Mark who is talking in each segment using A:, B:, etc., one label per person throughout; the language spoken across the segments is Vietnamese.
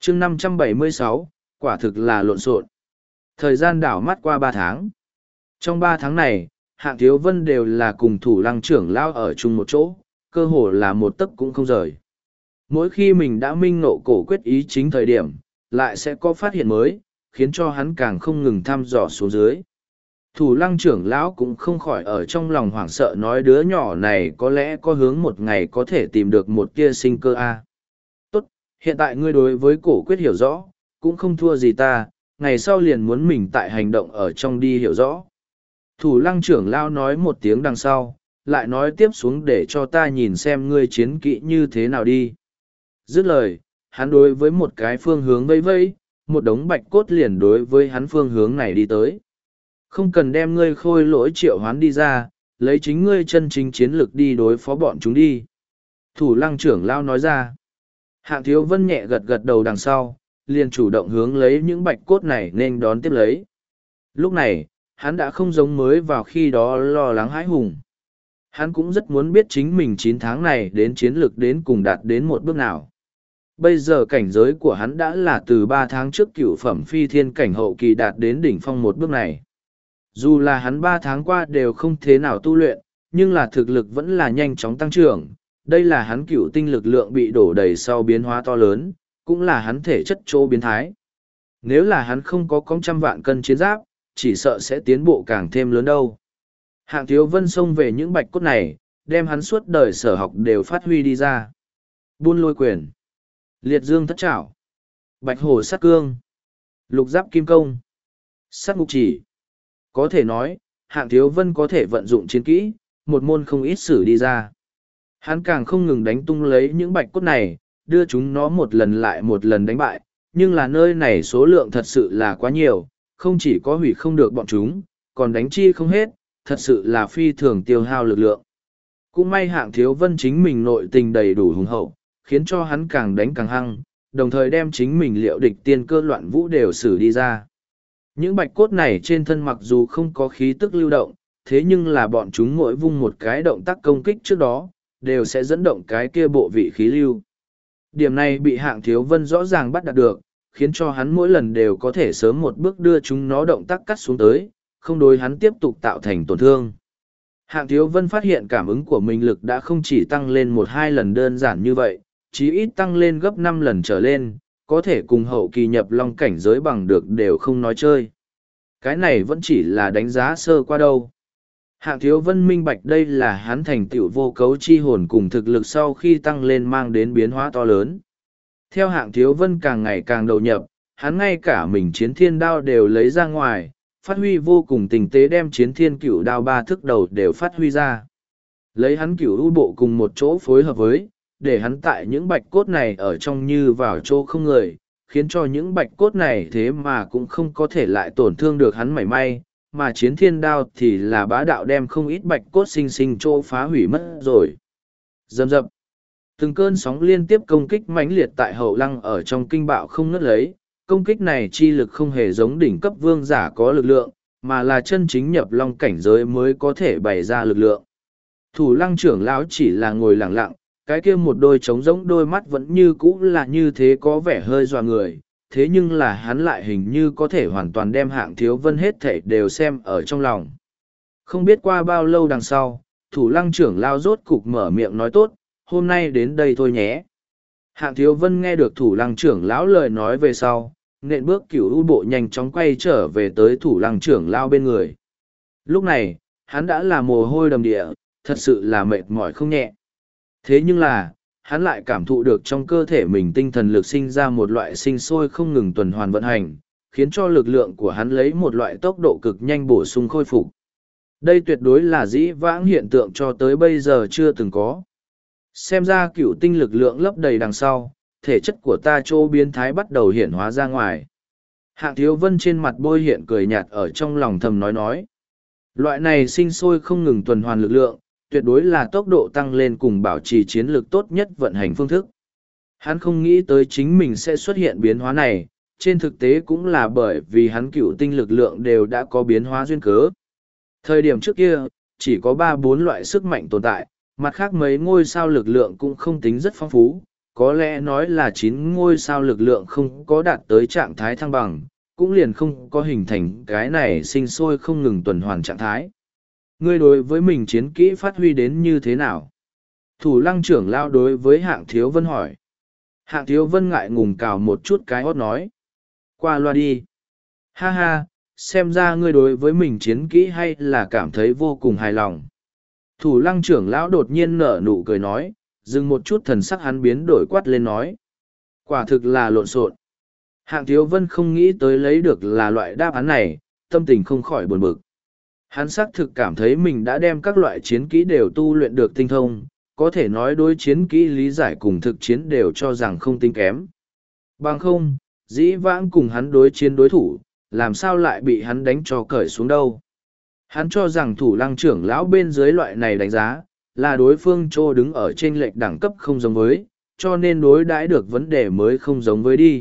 A: chương 576, quả thực là lộn xộn. Thời gian đảo mắt qua 3 tháng. Trong 3 tháng này, Hạng Thiếu Vân đều là cùng Thủ Lăng trưởng lão ở chung một chỗ, cơ hồ là một tấc cũng không rời. Mỗi khi mình đã minh ngộ cổ quyết ý chính thời điểm, lại sẽ có phát hiện mới, khiến cho hắn càng không ngừng thăm dò xuống dưới. Thủ Lăng trưởng lão cũng không khỏi ở trong lòng hoảng sợ nói đứa nhỏ này có lẽ có hướng một ngày có thể tìm được một tia sinh cơ a. Tốt, hiện tại ngươi đối với cổ quyết hiểu rõ, cũng không thua gì ta, ngày sau liền muốn mình tại hành động ở trong đi hiểu rõ. Thủ Lăng trưởng lão nói một tiếng đằng sau, lại nói tiếp xuống để cho ta nhìn xem ngươi chiến kỹ như thế nào đi. Dứt lời, hắn đối với một cái phương hướng vây vây, một đống bạch cốt liền đối với hắn phương hướng này đi tới. Không cần đem ngươi khôi lỗi triệu hoán đi ra, lấy chính ngươi chân chính chiến lực đi đối phó bọn chúng đi. Thủ Lăng trưởng lão nói ra. Hạng Thiếu Vân nhẹ gật gật đầu đằng sau, liền chủ động hướng lấy những bạch cốt này nên đón tiếp lấy. Lúc này, hắn đã không giống mới vào khi đó lo lắng hãi hùng. Hắn cũng rất muốn biết chính mình 9 tháng này đến chiến lược đến cùng đạt đến một bước nào. Bây giờ cảnh giới của hắn đã là từ 3 tháng trước cửu phẩm phi thiên cảnh hậu kỳ đạt đến đỉnh phong một bước này. Dù là hắn 3 tháng qua đều không thế nào tu luyện, nhưng là thực lực vẫn là nhanh chóng tăng trưởng. Đây là hắn cửu tinh lực lượng bị đổ đầy sau biến hóa to lớn, cũng là hắn thể chất chỗ biến thái. Nếu là hắn không có 100 vạn cân chiến giáp, chỉ sợ sẽ tiến bộ càng thêm lớn đâu. Hạng Thiếu Vân xông về những bạch cốt này, đem hắn suốt đời sở học đều phát huy đi ra. Buôn lôi quyền, liệt dương thất trảo, bạch hổ sát cương, lục giáp kim công, sát ngục chỉ. Có thể nói, Hạng Thiếu Vân có thể vận dụng chiến kỹ, một môn không ít sử đi ra. Hắn càng không ngừng đánh tung lấy những bạch cốt này, đưa chúng nó một lần lại một lần đánh bại, nhưng là nơi này số lượng thật sự là quá nhiều, không chỉ có hủy không được bọn chúng, còn đánh chi không hết, thật sự là phi thường tiêu hao lực lượng. Cũng may Hạng Thiếu Vân chính mình nội tình đầy đủ hùng hậu, khiến cho hắn càng đánh càng hăng, đồng thời đem chính mình liệu địch tiên cơ loạn vũ đều xử đi ra. Những bạch cốt này trên thân mặc dù không có khí tức lưu động, thế nhưng là bọn chúng mỗi vung một cái động tác công kích trước đó, đều sẽ dẫn động cái kia bộ vị khí lưu. Điểm này bị Hạng Thiếu Vân rõ ràng bắt đạt được, khiến cho hắn mỗi lần đều có thể sớm một bước đưa chúng nó động tác cắt xuống tới, không đối hắn tiếp tục tạo thành tổn thương. Hạng Thiếu Vân phát hiện cảm ứng của mình lực đã không chỉ tăng lên 1-2 lần đơn giản như vậy, chí ít tăng lên gấp 5 lần trở lên, có thể cùng hậu kỳ nhập long cảnh giới bằng được đều không nói chơi. Cái này vẫn chỉ là đánh giá sơ qua đâu. Hạng Thiếu Vân minh bạch đây là hắn thành tựu vô cấu chi hồn cùng thực lực sau khi tăng lên mang đến biến hóa to lớn. Theo Hạng Thiếu Vân càng ngày càng đầu nhập, hắn ngay cả mình chiến thiên đao đều lấy ra ngoài, phát huy vô cùng tinh tế đem chiến thiên cửu đao 3 thức đầu đều phát huy ra. Lấy hắn cửu u bộ cùng một chỗ phối hợp với, để hắn tại những bạch cốt này ở trong như vào chỗ không người, khiến cho những bạch cốt này thế mà cũng không có thể lại tổn thương được hắn mảy may, mà chiến thiên đao thì là bá đạo đem không ít bạch cốt sinh sinh chỗ phá hủy mất rồi. Dầm dập. Từng cơn sóng liên tiếp công kích mãnh liệt tại hậu lăng ở trong kinh bạo không ngớt lấy, công kích này chi lực không hề giống đỉnh cấp vương giả có lực lượng, mà là chân chính nhập long cảnh giới mới có thể bày ra lực lượng. Thủ Lăng trưởng lão chỉ là ngồi lặng lặng, cái kia một đôi trống rỗng đôi mắt vẫn như cũ là như thế có vẻ hơi dọa người, thế nhưng là hắn lại hình như có thể hoàn toàn đem Hạng Thiếu Vân hết thảy đều xem ở trong lòng. Không biết qua bao lâu đằng sau, Thủ Lăng trưởng lão rốt cục mở miệng nói tốt, hôm nay đến đây thôi nhé. Hạng Thiếu Vân nghe được Thủ Lăng trưởng lão lời nói về sau, nện bước cửu u bộ nhanh chóng quay trở về tới Thủ Lăng trưởng lão bên người. Lúc này, hắn đã là mồ hôi đầm địa, thật sự là mệt mỏi không nhẹ. Thế nhưng là, hắn lại cảm thụ được trong cơ thể mình tinh thần lực sinh ra một loại sinh sôi không ngừng tuần hoàn vận hành, khiến cho lực lượng của hắn lấy một loại tốc độ cực nhanh bổ sung khôi phục. Đây tuyệt đối là dĩ vãng hiện tượng cho tới bây giờ chưa từng có. Xem ra cựu tinh lực lượng lấp đầy đằng sau, thể chất của ta chỗ biến thái bắt đầu hiện hóa ra ngoài. Hạng Thiếu Vân trên mặt bôi hiện cười nhạt ở trong lòng thầm nói. Loại này sinh sôi không ngừng tuần hoàn lực lượng, tuyệt đối là tốc độ tăng lên cùng bảo trì chiến lược tốt nhất vận hành phương thức. Hắn không nghĩ tới chính mình sẽ xuất hiện biến hóa này, trên thực tế cũng là bởi vì hắn cựu tinh lực lượng đều đã có biến hóa duyên cớ. Thời điểm trước kia, chỉ có 3-4 loại sức mạnh tồn tại, mặt khác mấy ngôi sao lực lượng cũng không tính rất phong phú, có lẽ nói là 9 ngôi sao lực lượng không có đạt tới trạng thái thăng bằng, cũng liền không có hình thành cái này sinh sôi không ngừng tuần hoàn trạng thái. Ngươi đối với mình chiến kỹ phát huy đến như thế nào? Thủ lăng trưởng lao đối với Hạng Thiếu Vân hỏi. Hạng Thiếu Vân ngại ngùng cào một chút cái hót nói. Qua loa đi. Ha ha, xem ra ngươi đối với mình chiến kỹ hay là cảm thấy vô cùng hài lòng. Thủ lăng trưởng lão đột nhiên nở nụ cười nói, dừng một chút thần sắc hắn biến đổi quát lên nói. Quả thực là lộn xộn. Hạng Thiếu Vân không nghĩ tới lấy được là loại đáp án này, tâm tình không khỏi buồn bực. Hắn xác thực cảm thấy mình đã đem các loại chiến kỹ đều tu luyện được tinh thông, có thể nói đối chiến kỹ lý giải cùng thực chiến đều cho rằng không tinh kém. Bằng không, dĩ vãng cùng hắn đối chiến đối thủ, làm sao lại bị hắn đánh cho cởi xuống đâu. Hắn cho rằng thủ lăng trưởng lão bên dưới loại này đánh giá, là đối phương trô đứng ở trên lệch đẳng cấp không giống với, cho nên đối đãi được vấn đề mới không giống với đi.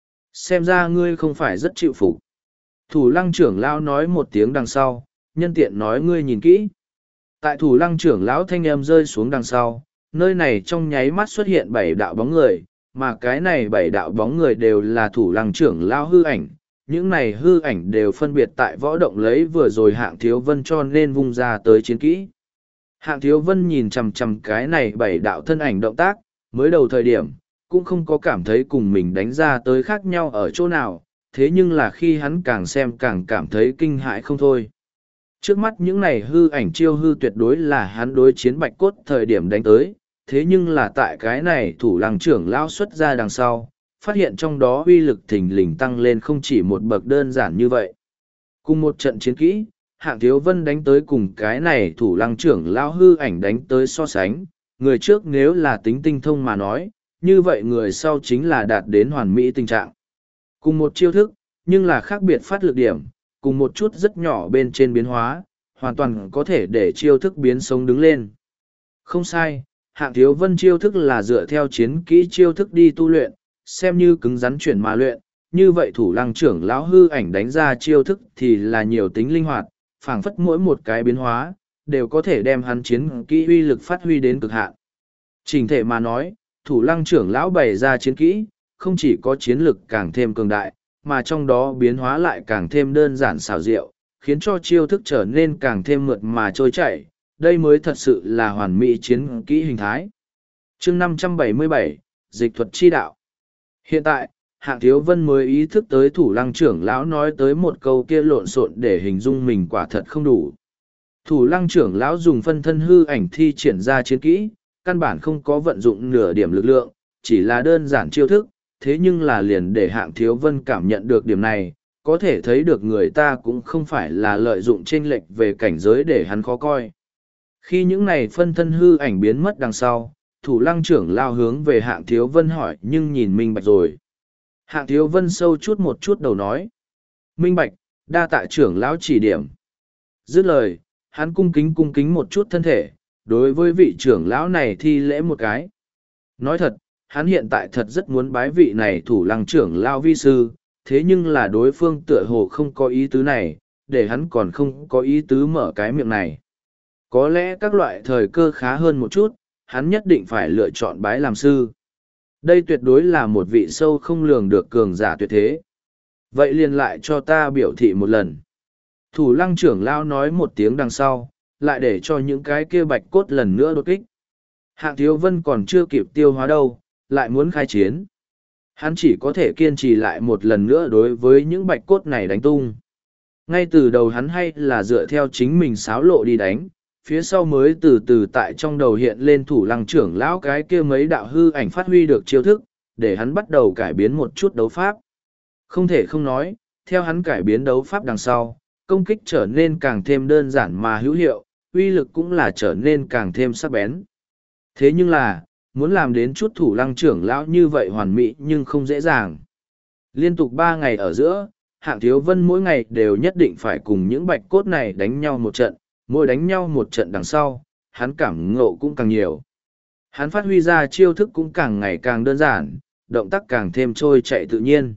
A: Xem ra ngươi không phải rất chịu phục. Thủ lăng trưởng lão nói một tiếng đằng sau, nhân tiện nói ngươi nhìn kỹ. Tại thủ lăng trưởng lão thanh âm rơi xuống đằng sau, nơi này trong nháy mắt xuất hiện 7 đạo bóng người, mà cái này 7 đạo bóng người đều là thủ lăng trưởng lão hư ảnh. Những này hư ảnh đều phân biệt tại võ động lấy vừa rồi Hạng Thiếu Vân cho nên vung ra tới chiến kỹ. Hạng Thiếu Vân nhìn chằm chằm cái này 7 đạo thân ảnh động tác, mới đầu thời điểm, cũng không có cảm thấy cùng mình đánh ra tới khác nhau ở chỗ nào, thế nhưng là khi hắn càng xem càng cảm thấy kinh hãi không thôi. Trước mắt những này hư ảnh chiêu hư tuyệt đối là hắn đối chiến bạch cốt thời điểm đánh tới, thế nhưng là tại cái này thủ lăng trưởng lao xuất ra đằng sau, phát hiện trong đó uy lực thình lình tăng lên không chỉ một bậc đơn giản như vậy. Cùng một trận chiến kỹ, Hạng Thiếu Vân đánh tới cùng cái này thủ lăng trưởng lao hư ảnh đánh tới so sánh, người trước nếu là tính tinh thông mà nói, như vậy người sau chính là đạt đến hoàn mỹ tình trạng. Cùng một chiêu thức, nhưng là khác biệt phát lực điểm, cùng một chút rất nhỏ bên trên biến hóa, hoàn toàn có thể để chiêu thức biến sống đứng lên. Không sai, Hạng Thiếu Vân chiêu thức là dựa theo chiến kỹ chiêu thức đi tu luyện, xem như cứng rắn chuyển mà luyện, như vậy thủ lăng trưởng lão hư ảnh đánh ra chiêu thức thì là nhiều tính linh hoạt, phảng phất mỗi một cái biến hóa, đều có thể đem hắn chiến kỹ uy lực phát huy đến cực hạn. Trình thể mà nói, thủ lăng trưởng lão bày ra chiến kỹ, không chỉ có chiến lực càng thêm cường đại, mà trong đó biến hóa lại càng thêm đơn giản xảo diệu, khiến cho chiêu thức trở nên càng thêm mượt mà trôi chảy, đây mới thật sự là hoàn mỹ chiến kỹ hình thái. Chương 577, Dịch thuật chi đạo. Hiện tại, Hạng Thiếu Vân mới ý thức tới thủ lăng trưởng lão nói tới một câu kia lộn xộn để hình dung mình quả thật không đủ. Thủ lăng trưởng lão dùng phân thân hư ảnh thi triển ra chiến kỹ, căn bản không có vận dụng nửa điểm lực lượng, chỉ là đơn giản chiêu thức, thế nhưng là liền để Hạng Thiếu Vân cảm nhận được điểm này, có thể thấy được người ta cũng không phải là lợi dụng chênh lệch về cảnh giới để hắn khó coi. Khi những này phân thân hư ảnh biến mất đằng sau, thủ lăng trưởng lao hướng về Hạng Thiếu Vân hỏi nhưng nhìn minh bạch rồi. Hạng Thiếu Vân sâu chút một chút đầu nói. Minh bạch, đa tạ trưởng lão chỉ điểm. Dứt lời, hắn cung kính một chút thân thể, đối với vị trưởng lão này thi lễ một cái. Nói thật, hắn hiện tại thật rất muốn bái vị này thủ lăng trưởng lao vi sư, thế nhưng là đối phương tựa hồ không có ý tứ này, để hắn còn không có ý tứ mở cái miệng này. Có lẽ các loại thời cơ khá hơn một chút, hắn nhất định phải lựa chọn bái làm sư. Đây tuyệt đối là một vị sâu không lường được cường giả tuyệt thế. Vậy liền lại cho ta biểu thị một lần. Thủ lăng trưởng lao nói một tiếng đằng sau, lại để cho những cái kia bạch cốt lần nữa đột kích. Hạng Thiếu Vân còn chưa kịp tiêu hóa đâu, lại muốn khai chiến. Hắn chỉ có thể kiên trì lại một lần nữa đối với những bạch cốt này đánh tung. Ngay từ đầu hắn hay là dựa theo chính mình xáo lộ đi đánh, phía sau mới từ từ tại trong đầu hiện lên thủ lăng trưởng lão cái kia mấy đạo hư ảnh phát huy được chiêu thức, để hắn bắt đầu cải biến một chút đấu pháp. Không thể không nói, theo hắn cải biến đấu pháp đằng sau, công kích trở nên càng thêm đơn giản mà hữu hiệu, uy lực cũng là trở nên càng thêm sắc bén. Thế nhưng là, muốn làm đến chút thủ lăng trưởng lão như vậy hoàn mỹ nhưng không dễ dàng. Liên tục 3 ngày ở giữa, Hạng Thiếu Vân mỗi ngày đều nhất định phải cùng những bạch cốt này đánh nhau một trận, mỗi đánh nhau một trận đằng sau, hắn cảm ngộ cũng càng nhiều. Hắn phát huy ra chiêu thức cũng càng ngày càng đơn giản, động tác càng thêm trôi chạy tự nhiên.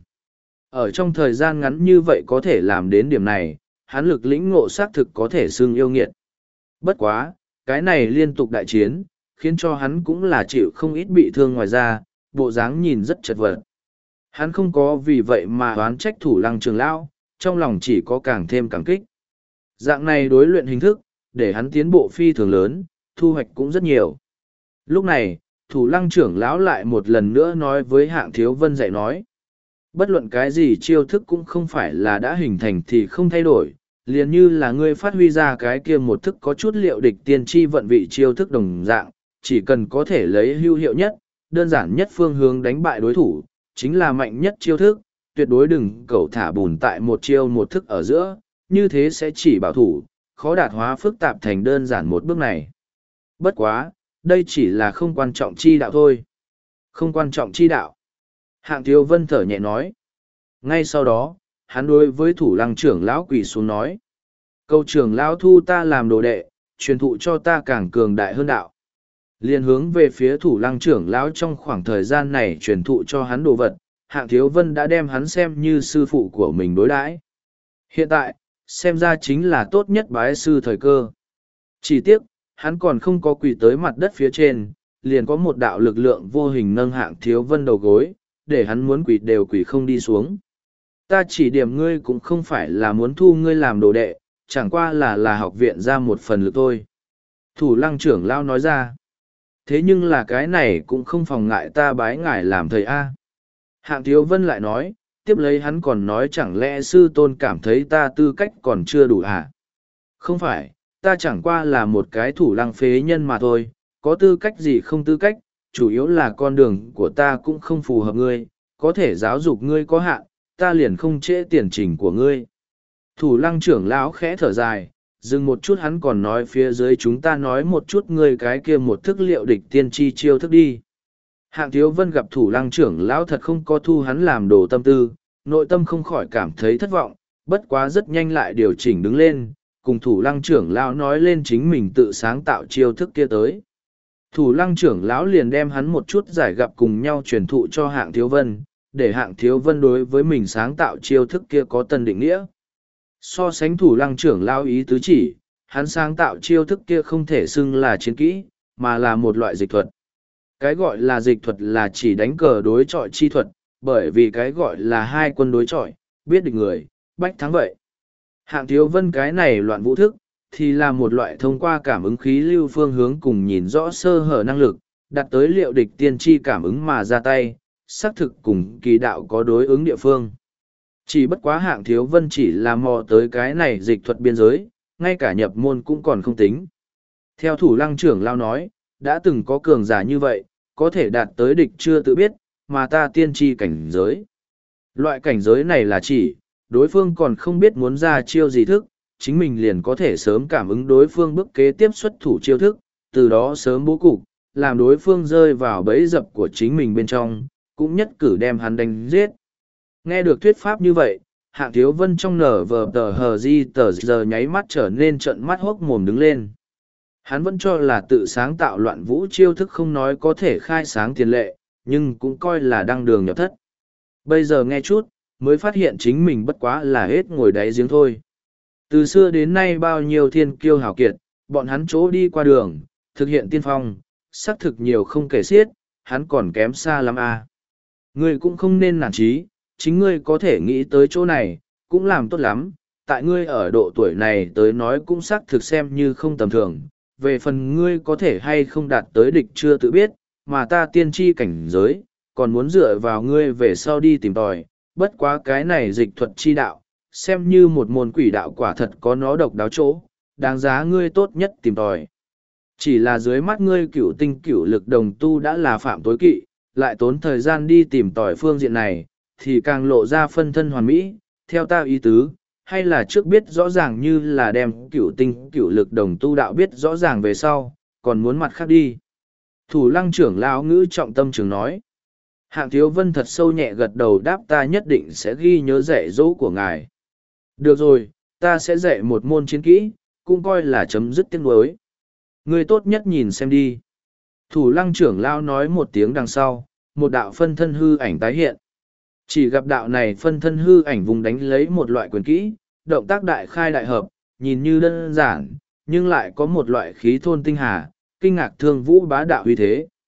A: Ở trong thời gian ngắn như vậy có thể làm đến điểm này, hắn lực lĩnh ngộ xác thực có thể xưng yêu nghiệt. Bất quá, cái này liên tục đại chiến, khiến cho hắn cũng là chịu không ít bị thương ngoài ra, bộ dáng nhìn rất chật vật. Hắn không có vì vậy mà oán trách Thủ Lăng trưởng lão, trong lòng chỉ có càng thêm cảm kích. Dạng này đối luyện hình thức, để hắn tiến bộ phi thường lớn, thu hoạch cũng rất nhiều. Lúc này, Thủ Lăng trưởng lão lại một lần nữa nói với Hạng Thiếu Vân dạy nói. Bất luận cái gì chiêu thức cũng không phải là đã hình thành thì không thay đổi, liền như là ngươi phát huy ra cái kia một thức có chút liệu địch tiên tri vận vị chiêu thức đồng dạng, chỉ cần có thể lấy hữu hiệu nhất, đơn giản nhất phương hướng đánh bại đối thủ, chính là mạnh nhất chiêu thức, tuyệt đối đừng cẩu thả bùn tại một chiêu một thức ở giữa, như thế sẽ chỉ bảo thủ, khó đạt hóa phức tạp thành đơn giản một bước này. Bất quá, đây chỉ là không quan trọng chi đạo thôi. Không quan trọng chi đạo. Hạng Thiếu Vân thở nhẹ nói. Ngay sau đó, hắn đối với Thủ Lăng trưởng lão quỳ xuống nói. Cầu trưởng lão thu ta làm đồ đệ, truyền thụ cho ta càng cường đại hơn đạo. Liên hướng về phía Thủ Lăng trưởng lão trong khoảng thời gian này truyền thụ cho hắn đồ vật, Hạng Thiếu Vân đã đem hắn xem như sư phụ của mình đối đãi. Hiện tại, xem ra chính là tốt nhất bái sư thời cơ. Chỉ tiếc, hắn còn không có quỳ tới mặt đất phía trên, liền có một đạo lực lượng vô hình nâng Hạng Thiếu Vân đầu gối, để hắn muốn quỳ đều quỳ không đi xuống. Ta chỉ điểm ngươi cũng không phải là muốn thu ngươi làm đồ đệ, chẳng qua là học viện ra một phần lực thôi. Thủ Lăng trưởng lão nói ra. Thế nhưng là cái này cũng không phòng ngại ta bái ngài làm thầy A. Hạng Thiếu Vân lại nói, tiếp lấy hắn còn nói chẳng lẽ sư tôn cảm thấy ta tư cách còn chưa đủ à? Không phải, ta chẳng qua là một cái Thủ Lăng phế nhân mà thôi, có tư cách gì không tư cách, chủ yếu là con đường của ta cũng không phù hợp ngươi, có thể giáo dục ngươi có hạn, ta liền không trễ tiền trình của ngươi. Thủ Lăng trưởng lão khẽ thở dài, dừng một chút hắn còn nói phía dưới chúng ta nói một chút ngươi cái kia một thức liệu địch tiên tri chiêu thức đi. Hạng Thiếu Vân gặp Thủ Lăng trưởng lão thật không có thu hắn làm đồ tâm tư, nội tâm không khỏi cảm thấy thất vọng, bất quá rất nhanh lại điều chỉnh đứng lên, cùng Thủ Lăng trưởng lão nói lên chính mình tự sáng tạo chiêu thức kia tới. Thủ Lăng trưởng lão liền đem hắn một chút giải gặp cùng nhau truyền thụ cho Hạng Thiếu Vân, để Hạng Thiếu Vân đối với mình sáng tạo chiêu thức kia có tân định nghĩa. So sánh Thủ Lăng trưởng lão ý tứ chỉ, hắn sáng tạo chiêu thức kia không thể xưng là chiến kỹ, mà là một loại dịch thuật. Cái gọi là dịch thuật là chỉ đánh cờ đối chọi chi thuật, bởi vì cái gọi là hai quân đối chọi, biết địch người, bách thắng vậy. Hạng Thiếu Vân cái này loạn vũ thức, thì là một loại thông qua cảm ứng khí lưu phương hướng cùng nhìn rõ sơ hở năng lực, đặt tới liệu địch tiên tri cảm ứng mà ra tay, xác thực cùng kỳ đạo có đối ứng địa phương. Chỉ bất quá Hạng Thiếu Vân chỉ là mò tới cái này dịch thuật biên giới, ngay cả nhập môn cũng còn không tính. Theo Thủ Lăng trưởng lão nói, đã từng có cường giả như vậy, có thể đạt tới địch chưa tự biết, mà ta tiên tri cảnh giới. Loại cảnh giới này là chỉ, đối phương còn không biết muốn ra chiêu gì thức, chính mình liền có thể sớm cảm ứng đối phương bước kế tiếp xuất thủ chiêu thức, từ đó sớm bố cục, làm đối phương rơi vào bẫy dập của chính mình bên trong, cũng nhất cử đem hắn đánh giết. Nghe được thuyết pháp như vậy, Hạng Thiếu Vân trong nở vờ tờ hờ di tờ giờ nháy mắt trở nên trận mắt hốc mồm đứng lên. Hắn vẫn cho là tự sáng tạo loạn vũ chiêu thức không nói có thể khai sáng tiền lệ, nhưng cũng coi là đăng đường nhập thất. Bây giờ nghe chút, mới phát hiện chính mình bất quá là hết ngồi đáy giếng thôi. Từ xưa đến nay bao nhiêu thiên kiêu hào kiệt, bọn hắn chỗ đi qua đường, thực hiện tiên phong, xác thực nhiều không kể xiết, hắn còn kém xa lắm à. Ngươi cũng không nên nản chí, chính ngươi có thể nghĩ tới chỗ này, cũng làm tốt lắm, tại ngươi ở độ tuổi này tới nói cũng xác thực xem như không tầm thường. Về phần ngươi có thể hay không đạt tới địch chưa tự biết, mà ta tiên tri cảnh giới, còn muốn dựa vào ngươi về sau đi tìm tòi, bất quá cái này dịch thuật chi đạo, xem như một môn quỷ đạo quả thật có nó độc đáo chỗ, đáng giá ngươi tốt nhất tìm tòi. Chỉ là dưới mắt ngươi cửu tinh cửu lực đồng tu đã là phạm tối kỵ, lại tốn thời gian đi tìm tòi phương diện này, thì càng lộ ra phân thân hoàn mỹ, theo ta ý tứ, hay là trước biết rõ ràng như là đem cửu tinh cửu lực đồng tu đạo biết rõ ràng về sau, còn muốn mặt khác đi. Thủ Lăng trưởng lão ngữ trọng tâm trường nói. Hạng Thiếu Vân thật sâu nhẹ gật đầu đáp ta nhất định sẽ ghi nhớ dạy dỗ của ngài. Được rồi, ta sẽ dạy một môn chiến kỹ, cũng coi là chấm dứt tiếng đối. Ngươi tốt nhất nhìn xem đi. Thủ Lăng trưởng lão nói một tiếng đằng sau, một đạo phân thân hư ảnh tái hiện. Chỉ gặp đạo này phân thân hư ảnh vùng đánh lấy một loại quyền kỹ, động tác đại khai đại hợp, nhìn như đơn giản, nhưng lại có một loại khí thôn tinh hà, kinh ngạc thương vũ bá đạo uy thế.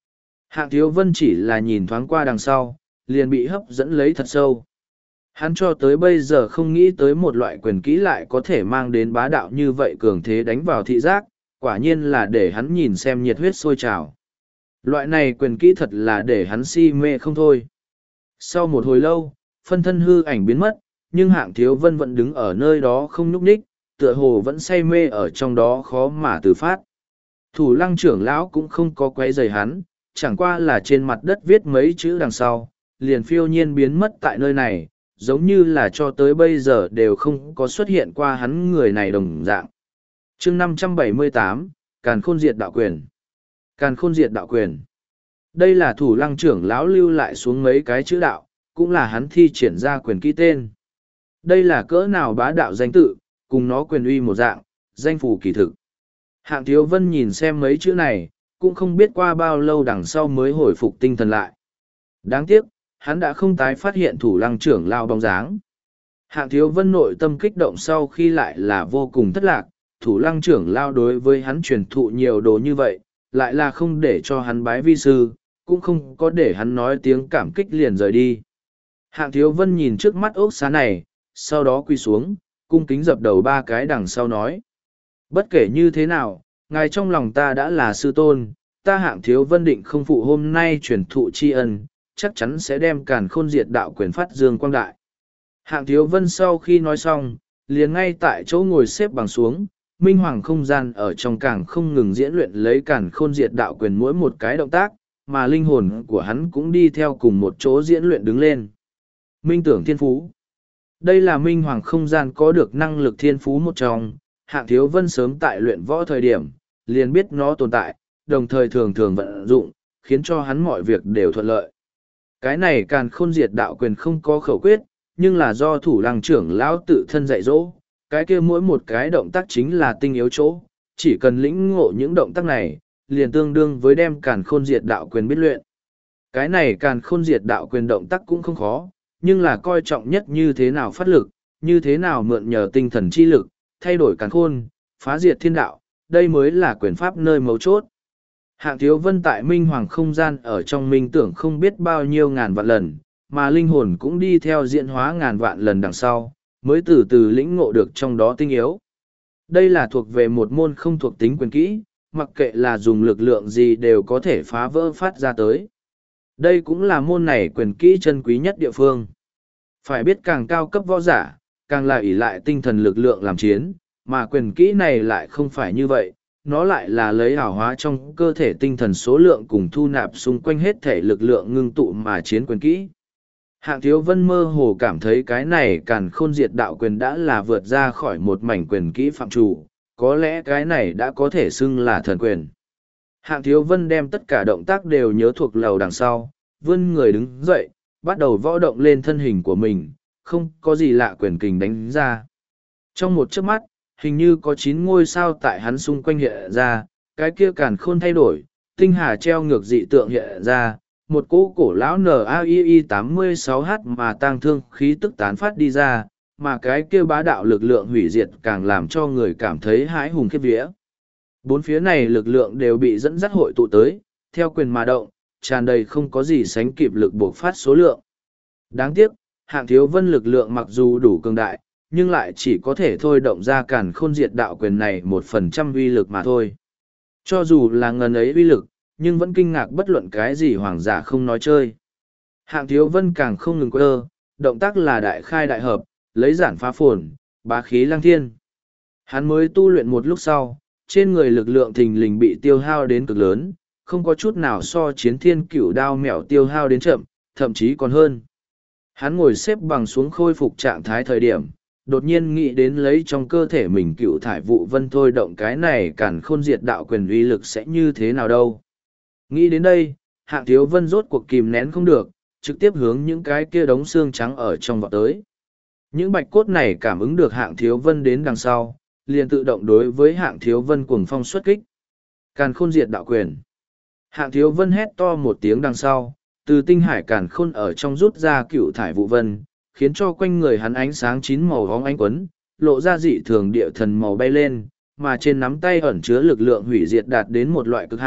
A: Hạng Thiếu Vân chỉ là nhìn thoáng qua đằng sau, liền bị hấp dẫn lấy thật sâu. Hắn cho tới bây giờ không nghĩ tới một loại quyền kỹ lại có thể mang đến bá đạo như vậy cường thế đánh vào thị giác, quả nhiên là để hắn nhìn xem nhiệt huyết sôi trào. Loại này quyền kỹ thật là để hắn si mê không thôi. Sau một hồi lâu, phân thân hư ảnh biến mất, nhưng Hạng Thiếu Vân vẫn đứng ở nơi đó không nhúc nhích, tựa hồ vẫn say mê ở trong đó khó mà từ phát. Thủ lăng trưởng lão cũng không có quấy rầy hắn, chẳng qua là trên mặt đất viết mấy chữ đằng sau, liền phiêu nhiên biến mất tại nơi này, giống như là cho tới bây giờ đều không có xuất hiện qua hắn người này đồng dạng. Chương 578, Càn Khôn Diệt Đạo Quyền. Càn Khôn Diệt Đạo Quyền. Đây là thủ lăng trưởng lão lưu lại xuống mấy cái chữ đạo, cũng là hắn thi triển ra quyền kỹ tên. Đây là cỡ nào bá đạo danh tự, cùng nó quyền uy một dạng, danh phù kỳ thực. Hạng Thiếu Vân nhìn xem mấy chữ này, cũng không biết qua bao lâu đằng sau mới hồi phục tinh thần lại. Đáng tiếc, hắn đã không tái phát hiện thủ lăng trưởng lao bóng dáng. Hạng Thiếu Vân nội tâm kích động sau khi lại là vô cùng thất lạc, thủ lăng trưởng lao đối với hắn truyền thụ nhiều đồ như vậy, lại là không để cho hắn bái vi sư, cũng không có để hắn nói tiếng cảm kích liền rời đi. Hạng Thiếu Vân nhìn trước mắt ốc xá này, sau đó quy xuống, cung kính dập đầu ba cái đằng sau nói. Bất kể như thế nào, ngài trong lòng ta đã là sư tôn, ta Hạng Thiếu Vân định không phụ hôm nay truyền thụ tri ân, chắc chắn sẽ đem Càn Khôn Diệt Đạo Quyền phát dương quang đại. Hạng Thiếu Vân sau khi nói xong, liền ngay tại chỗ ngồi xếp bằng xuống, minh hoàng không gian ở trong càng không ngừng diễn luyện lấy Càn Khôn Diệt Đạo Quyền mỗi một cái động tác, mà linh hồn của hắn cũng đi theo cùng một chỗ diễn luyện đứng lên. Minh tưởng thiên phú. Đây là minh hoàng không gian có được năng lực thiên phú một trong, Hạng Thiếu Vân sớm tại luyện võ thời điểm, liền biết nó tồn tại, đồng thời thường thường vận dụng, khiến cho hắn mọi việc đều thuận lợi. Cái này Càn Khôn Diệt Đạo Quyền không có khẩu quyết, nhưng là do thủ lăng trưởng lão tự thân dạy dỗ, cái kia mỗi một cái động tác chính là tinh yếu chỗ, chỉ cần lĩnh ngộ những động tác này, liền tương đương với đem Càn Khôn Diệt Đạo Quyền biết luyện. Cái này Càn Khôn Diệt Đạo Quyền động tác cũng không khó, nhưng là coi trọng nhất như thế nào phát lực, như thế nào mượn nhờ tinh thần chi lực, thay đổi càn khôn, phá diệt thiên đạo, đây mới là quyền pháp nơi mấu chốt. Hạng Thiếu Vân tại minh hoàng không gian ở trong minh tưởng không biết bao nhiêu ngàn vạn lần, mà linh hồn cũng đi theo diễn hóa ngàn vạn lần đằng sau, mới từ từ lĩnh ngộ được trong đó tinh yếu. Đây là thuộc về một môn không thuộc tính quyền kỹ, mặc kệ là dùng lực lượng gì đều có thể phá vỡ phát ra tới. Đây cũng là môn này quyền kỹ chân quý nhất địa phương. Phải biết càng cao cấp võ giả, càng là ỷ lại tinh thần lực lượng làm chiến, mà quyền kỹ này lại không phải như vậy, nó lại là lấy ảo hóa trong cơ thể tinh thần số lượng cùng thu nạp xung quanh hết thể lực lượng ngưng tụ mà chiến quyền kỹ. Hạng Thiếu Vân mơ hồ cảm thấy cái này Càn Khôn Diệt Đạo Quyền đã là vượt ra khỏi một mảnh quyền kỹ phạm chủ, có lẽ cái này đã có thể xưng là thần quyền. Hạng Thiếu Vân đem tất cả động tác đều nhớ thuộc lầu đằng sau, vươn người đứng dậy, bắt đầu võ động lên thân hình của mình, không có gì lạ quyền kình đánh ra. Trong một chớp mắt, hình như có 9 ngôi sao tại hắn xung quanh hiện ra, cái kia càn khôn thay đổi, tinh hà treo ngược dị tượng hiện ra, một cỗ cổ lão NAII 86H mà tang thương khí tức tán phát đi ra, mà cái kia bá đạo lực lượng hủy diệt càng làm cho người cảm thấy hãi hùng khiếp vía. Bốn phía này lực lượng đều bị dẫn dắt hội tụ tới, theo quyền mà động, tràn đầy không có gì sánh kịp lực buộc phát số lượng. Đáng tiếc, Hạng Thiếu Vân lực lượng mặc dù đủ cường đại, nhưng lại chỉ có thể thôi động ra Càn Khôn Diệt Đạo Quyền này 1% uy lực mà thôi. Cho dù là ngần ấy uy lực, nhưng vẫn kinh ngạc bất luận cái gì hoàng giả không nói chơi. Hạng Thiếu Vân càng không ngừng quơ, động tác là đại khai đại hợp, lấy giản phá phồn, bá khí lăng thiên. Hắn mới tu luyện một lúc sau, trên người lực lượng thình lình bị tiêu hao đến cực lớn, không có chút nào so chiến thiên cửu đao mèo tiêu hao đến chậm, thậm chí còn hơn. Hắn ngồi xếp bằng xuống khôi phục trạng thái thời điểm, đột nhiên nghĩ đến lấy trong cơ thể mình cựu thải vụ vân thôi động cái này Càn Khôn Diệt Đạo Quyền uy lực sẽ như thế nào đâu. Nghĩ đến đây, Hạng Thiếu Vân rốt cuộc kìm nén không được, trực tiếp hướng những cái kia đống xương trắng ở trong vọt tới. Những bạch cốt này cảm ứng được Hạng Thiếu Vân đến đằng sau, liền tự động đối với Hạng Thiếu Vân cuồng phong xuất kích. Càn Khôn Diệt Đạo Quyền. Hạng Thiếu Vân hét to một tiếng đằng sau, từ tinh hải càn khôn ở trong rút ra cựu thải vụ vân, khiến cho quanh người hắn ánh sáng 9 màu hóng ánh quấn, lộ ra dị thường địa thần màu bay lên, mà trên nắm tay ẩn chứa lực lượng hủy diệt đạt đến một loại cực hạn,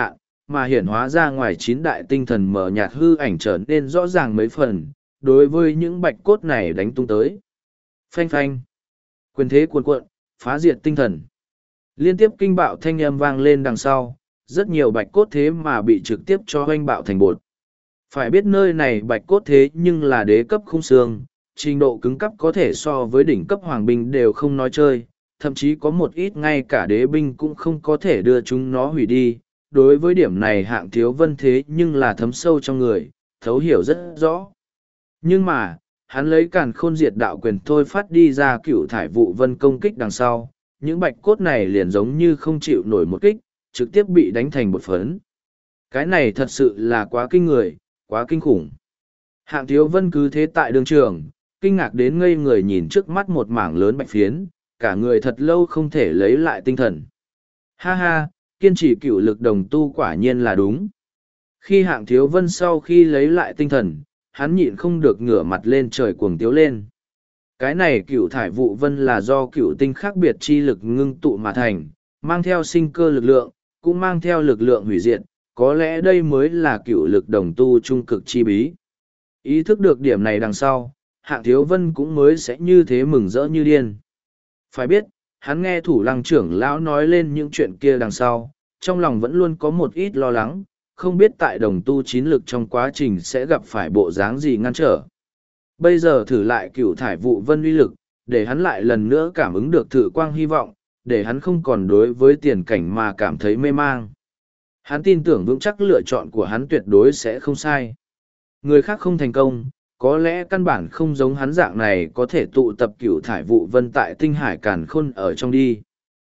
A: mà hiển hóa ra ngoài 9 đại tinh thần mờ nhạt hư ảnh trở nên rõ ràng mấy phần, đối với những bạch cốt này đánh tung tới. Phanh phanh, quyền thế cuồn cuộn, phá diệt tinh thần. Liên tiếp kinh bạo thanh âm vang lên đằng sau, rất nhiều bạch cốt thế mà bị trực tiếp cho hoanh bạo thành bột. Phải biết nơi này bạch cốt thế nhưng là đế cấp khung xương, trình độ cứng cấp có thể so với đỉnh cấp hoàng binh đều không nói chơi, thậm chí có một ít ngay cả đế binh cũng không có thể đưa chúng nó hủy đi. Đối với điểm này Hạng Thiếu Vân thế nhưng là thấm sâu trong người, thấu hiểu rất rõ. Nhưng mà, hắn lấy càn khôn diệt đạo quyền thôi phát đi ra cựu thải vụ vân công kích đằng sau, những bạch cốt này liền giống như không chịu nổi một kích, trực tiếp bị đánh thành bột phấn. Cái này thật sự là quá kinh người, quá kinh khủng. Hạng Thiếu Vân cứ thế tại đường trường, kinh ngạc đến ngây người nhìn trước mắt một mảng lớn bạch phiến, cả người thật lâu không thể lấy lại tinh thần. Ha ha, kiên trì cựu lực đồng tu quả nhiên là đúng. Khi Hạng Thiếu Vân sau khi lấy lại tinh thần, hắn nhịn không được ngửa mặt lên trời cuồng tiếu lên. Cái này cựu thải vụ vân là do cựu tinh khác biệt chi lực ngưng tụ mà thành, mang theo sinh cơ lực lượng, cũng mang theo lực lượng hủy diệt, có lẽ đây mới là cựu lực đồng tu trung cực chi bí. Ý thức được điểm này đằng sau, Hạng Thiếu Vân cũng mới sẽ như thế mừng rỡ như điên. Phải biết, hắn nghe Thủ Lăng trưởng lão nói lên những chuyện kia đằng sau, trong lòng vẫn luôn có một ít lo lắng, không biết tại đồng tu chín lực trong quá trình sẽ gặp phải bộ dáng gì ngăn trở. Bây giờ thử lại cựu thải vụ vân uy lực, để hắn lại lần nữa cảm ứng được thử quang hy vọng, để hắn không còn đối với tiền cảnh mà cảm thấy mê mang. Hắn tin tưởng vững chắc lựa chọn của hắn tuyệt đối sẽ không sai. Người khác không thành công, có lẽ căn bản không giống hắn dạng này có thể tụ tập cửu thải vụ vân tại tinh hải càn khôn ở trong đi.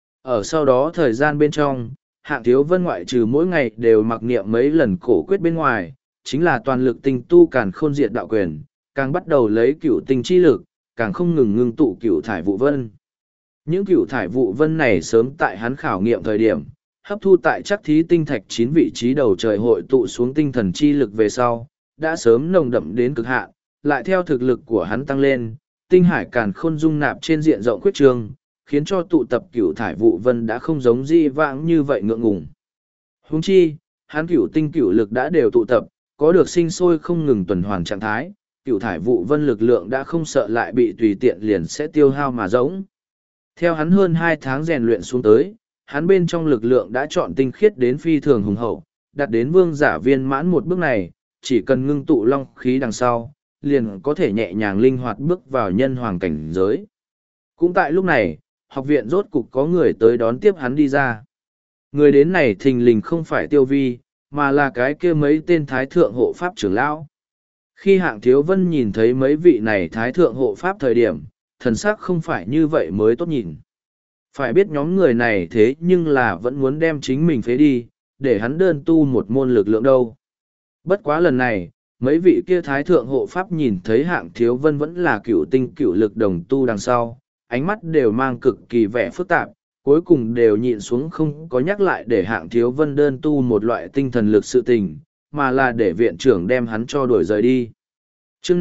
A: Ở sau đó thời gian bên trong, Hạng Thiếu Vân ngoại trừ mỗi ngày đều mặc niệm mấy lần cổ quyết bên ngoài, chính là toàn lực tinh tu càn khôn diệt đạo quyền, càng bắt đầu lấy cửu tinh chi lực, càng không ngừng ngưng tụ cửu thải vụ vân. Những cửu thải vụ vân này sớm tại hắn khảo nghiệm thời điểm, hấp thu tại chắc thí tinh thạch 9 vị trí đầu trời hội tụ xuống tinh thần chi lực về sau, đã sớm nồng đậm đến cực hạn, lại theo thực lực của hắn tăng lên, tinh hải càn khôn dung nạp trên diện rộng khuyết trường, khiến cho tụ tập cửu thải vụ vân đã không giống di vãng như vậy ngượng ngùng. Huống chi, hắn cửu tinh cửu lực đã đều tụ tập, có được sinh sôi không ngừng tuần hoàn trạng thái, cửu thải vụ vân lực lượng đã không sợ lại bị tùy tiện liền sẽ tiêu hao mà rỗng. Theo hắn hơn 2 tháng rèn luyện xuống tới, hắn bên trong lực lượng đã chọn tinh khiết đến phi thường hùng hậu, đạt đến vương giả viên mãn một bước này, chỉ cần ngưng tụ long khí đằng sau, liền có thể nhẹ nhàng linh hoạt bước vào nhân hoàng cảnh giới. Cũng tại lúc này, học viện rốt cục có người tới đón tiếp hắn đi ra. Người đến này thình lình không phải Tiêu Vi, mà là cái kia mấy tên thái thượng hộ pháp trưởng lão. Khi Hạng Thiếu Vân nhìn thấy mấy vị này thái thượng hộ pháp thời điểm, thần sắc không phải như vậy mới tốt nhìn. Phải biết nhóm người này thế nhưng là vẫn muốn đem chính mình phế đi, để hắn đơn tu một môn lực lượng đâu. Bất quá lần này, mấy vị kia thái thượng hộ pháp nhìn thấy Hạng Thiếu Vân vẫn là cửu tinh cửu lực đồng tu đằng sau, ánh mắt đều mang cực kỳ vẻ phức tạp, cuối cùng đều nhịn xuống không có nhắc lại để Hạng Thiếu Vân đơn tu một loại tinh thần lực sự tình, mà là để viện trưởng đem hắn cho đuổi rời đi. Chương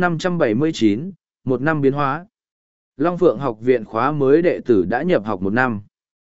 A: 579, một năm biến hóa. Long Phượng học viện khóa mới đệ tử đã nhập học 1 năm.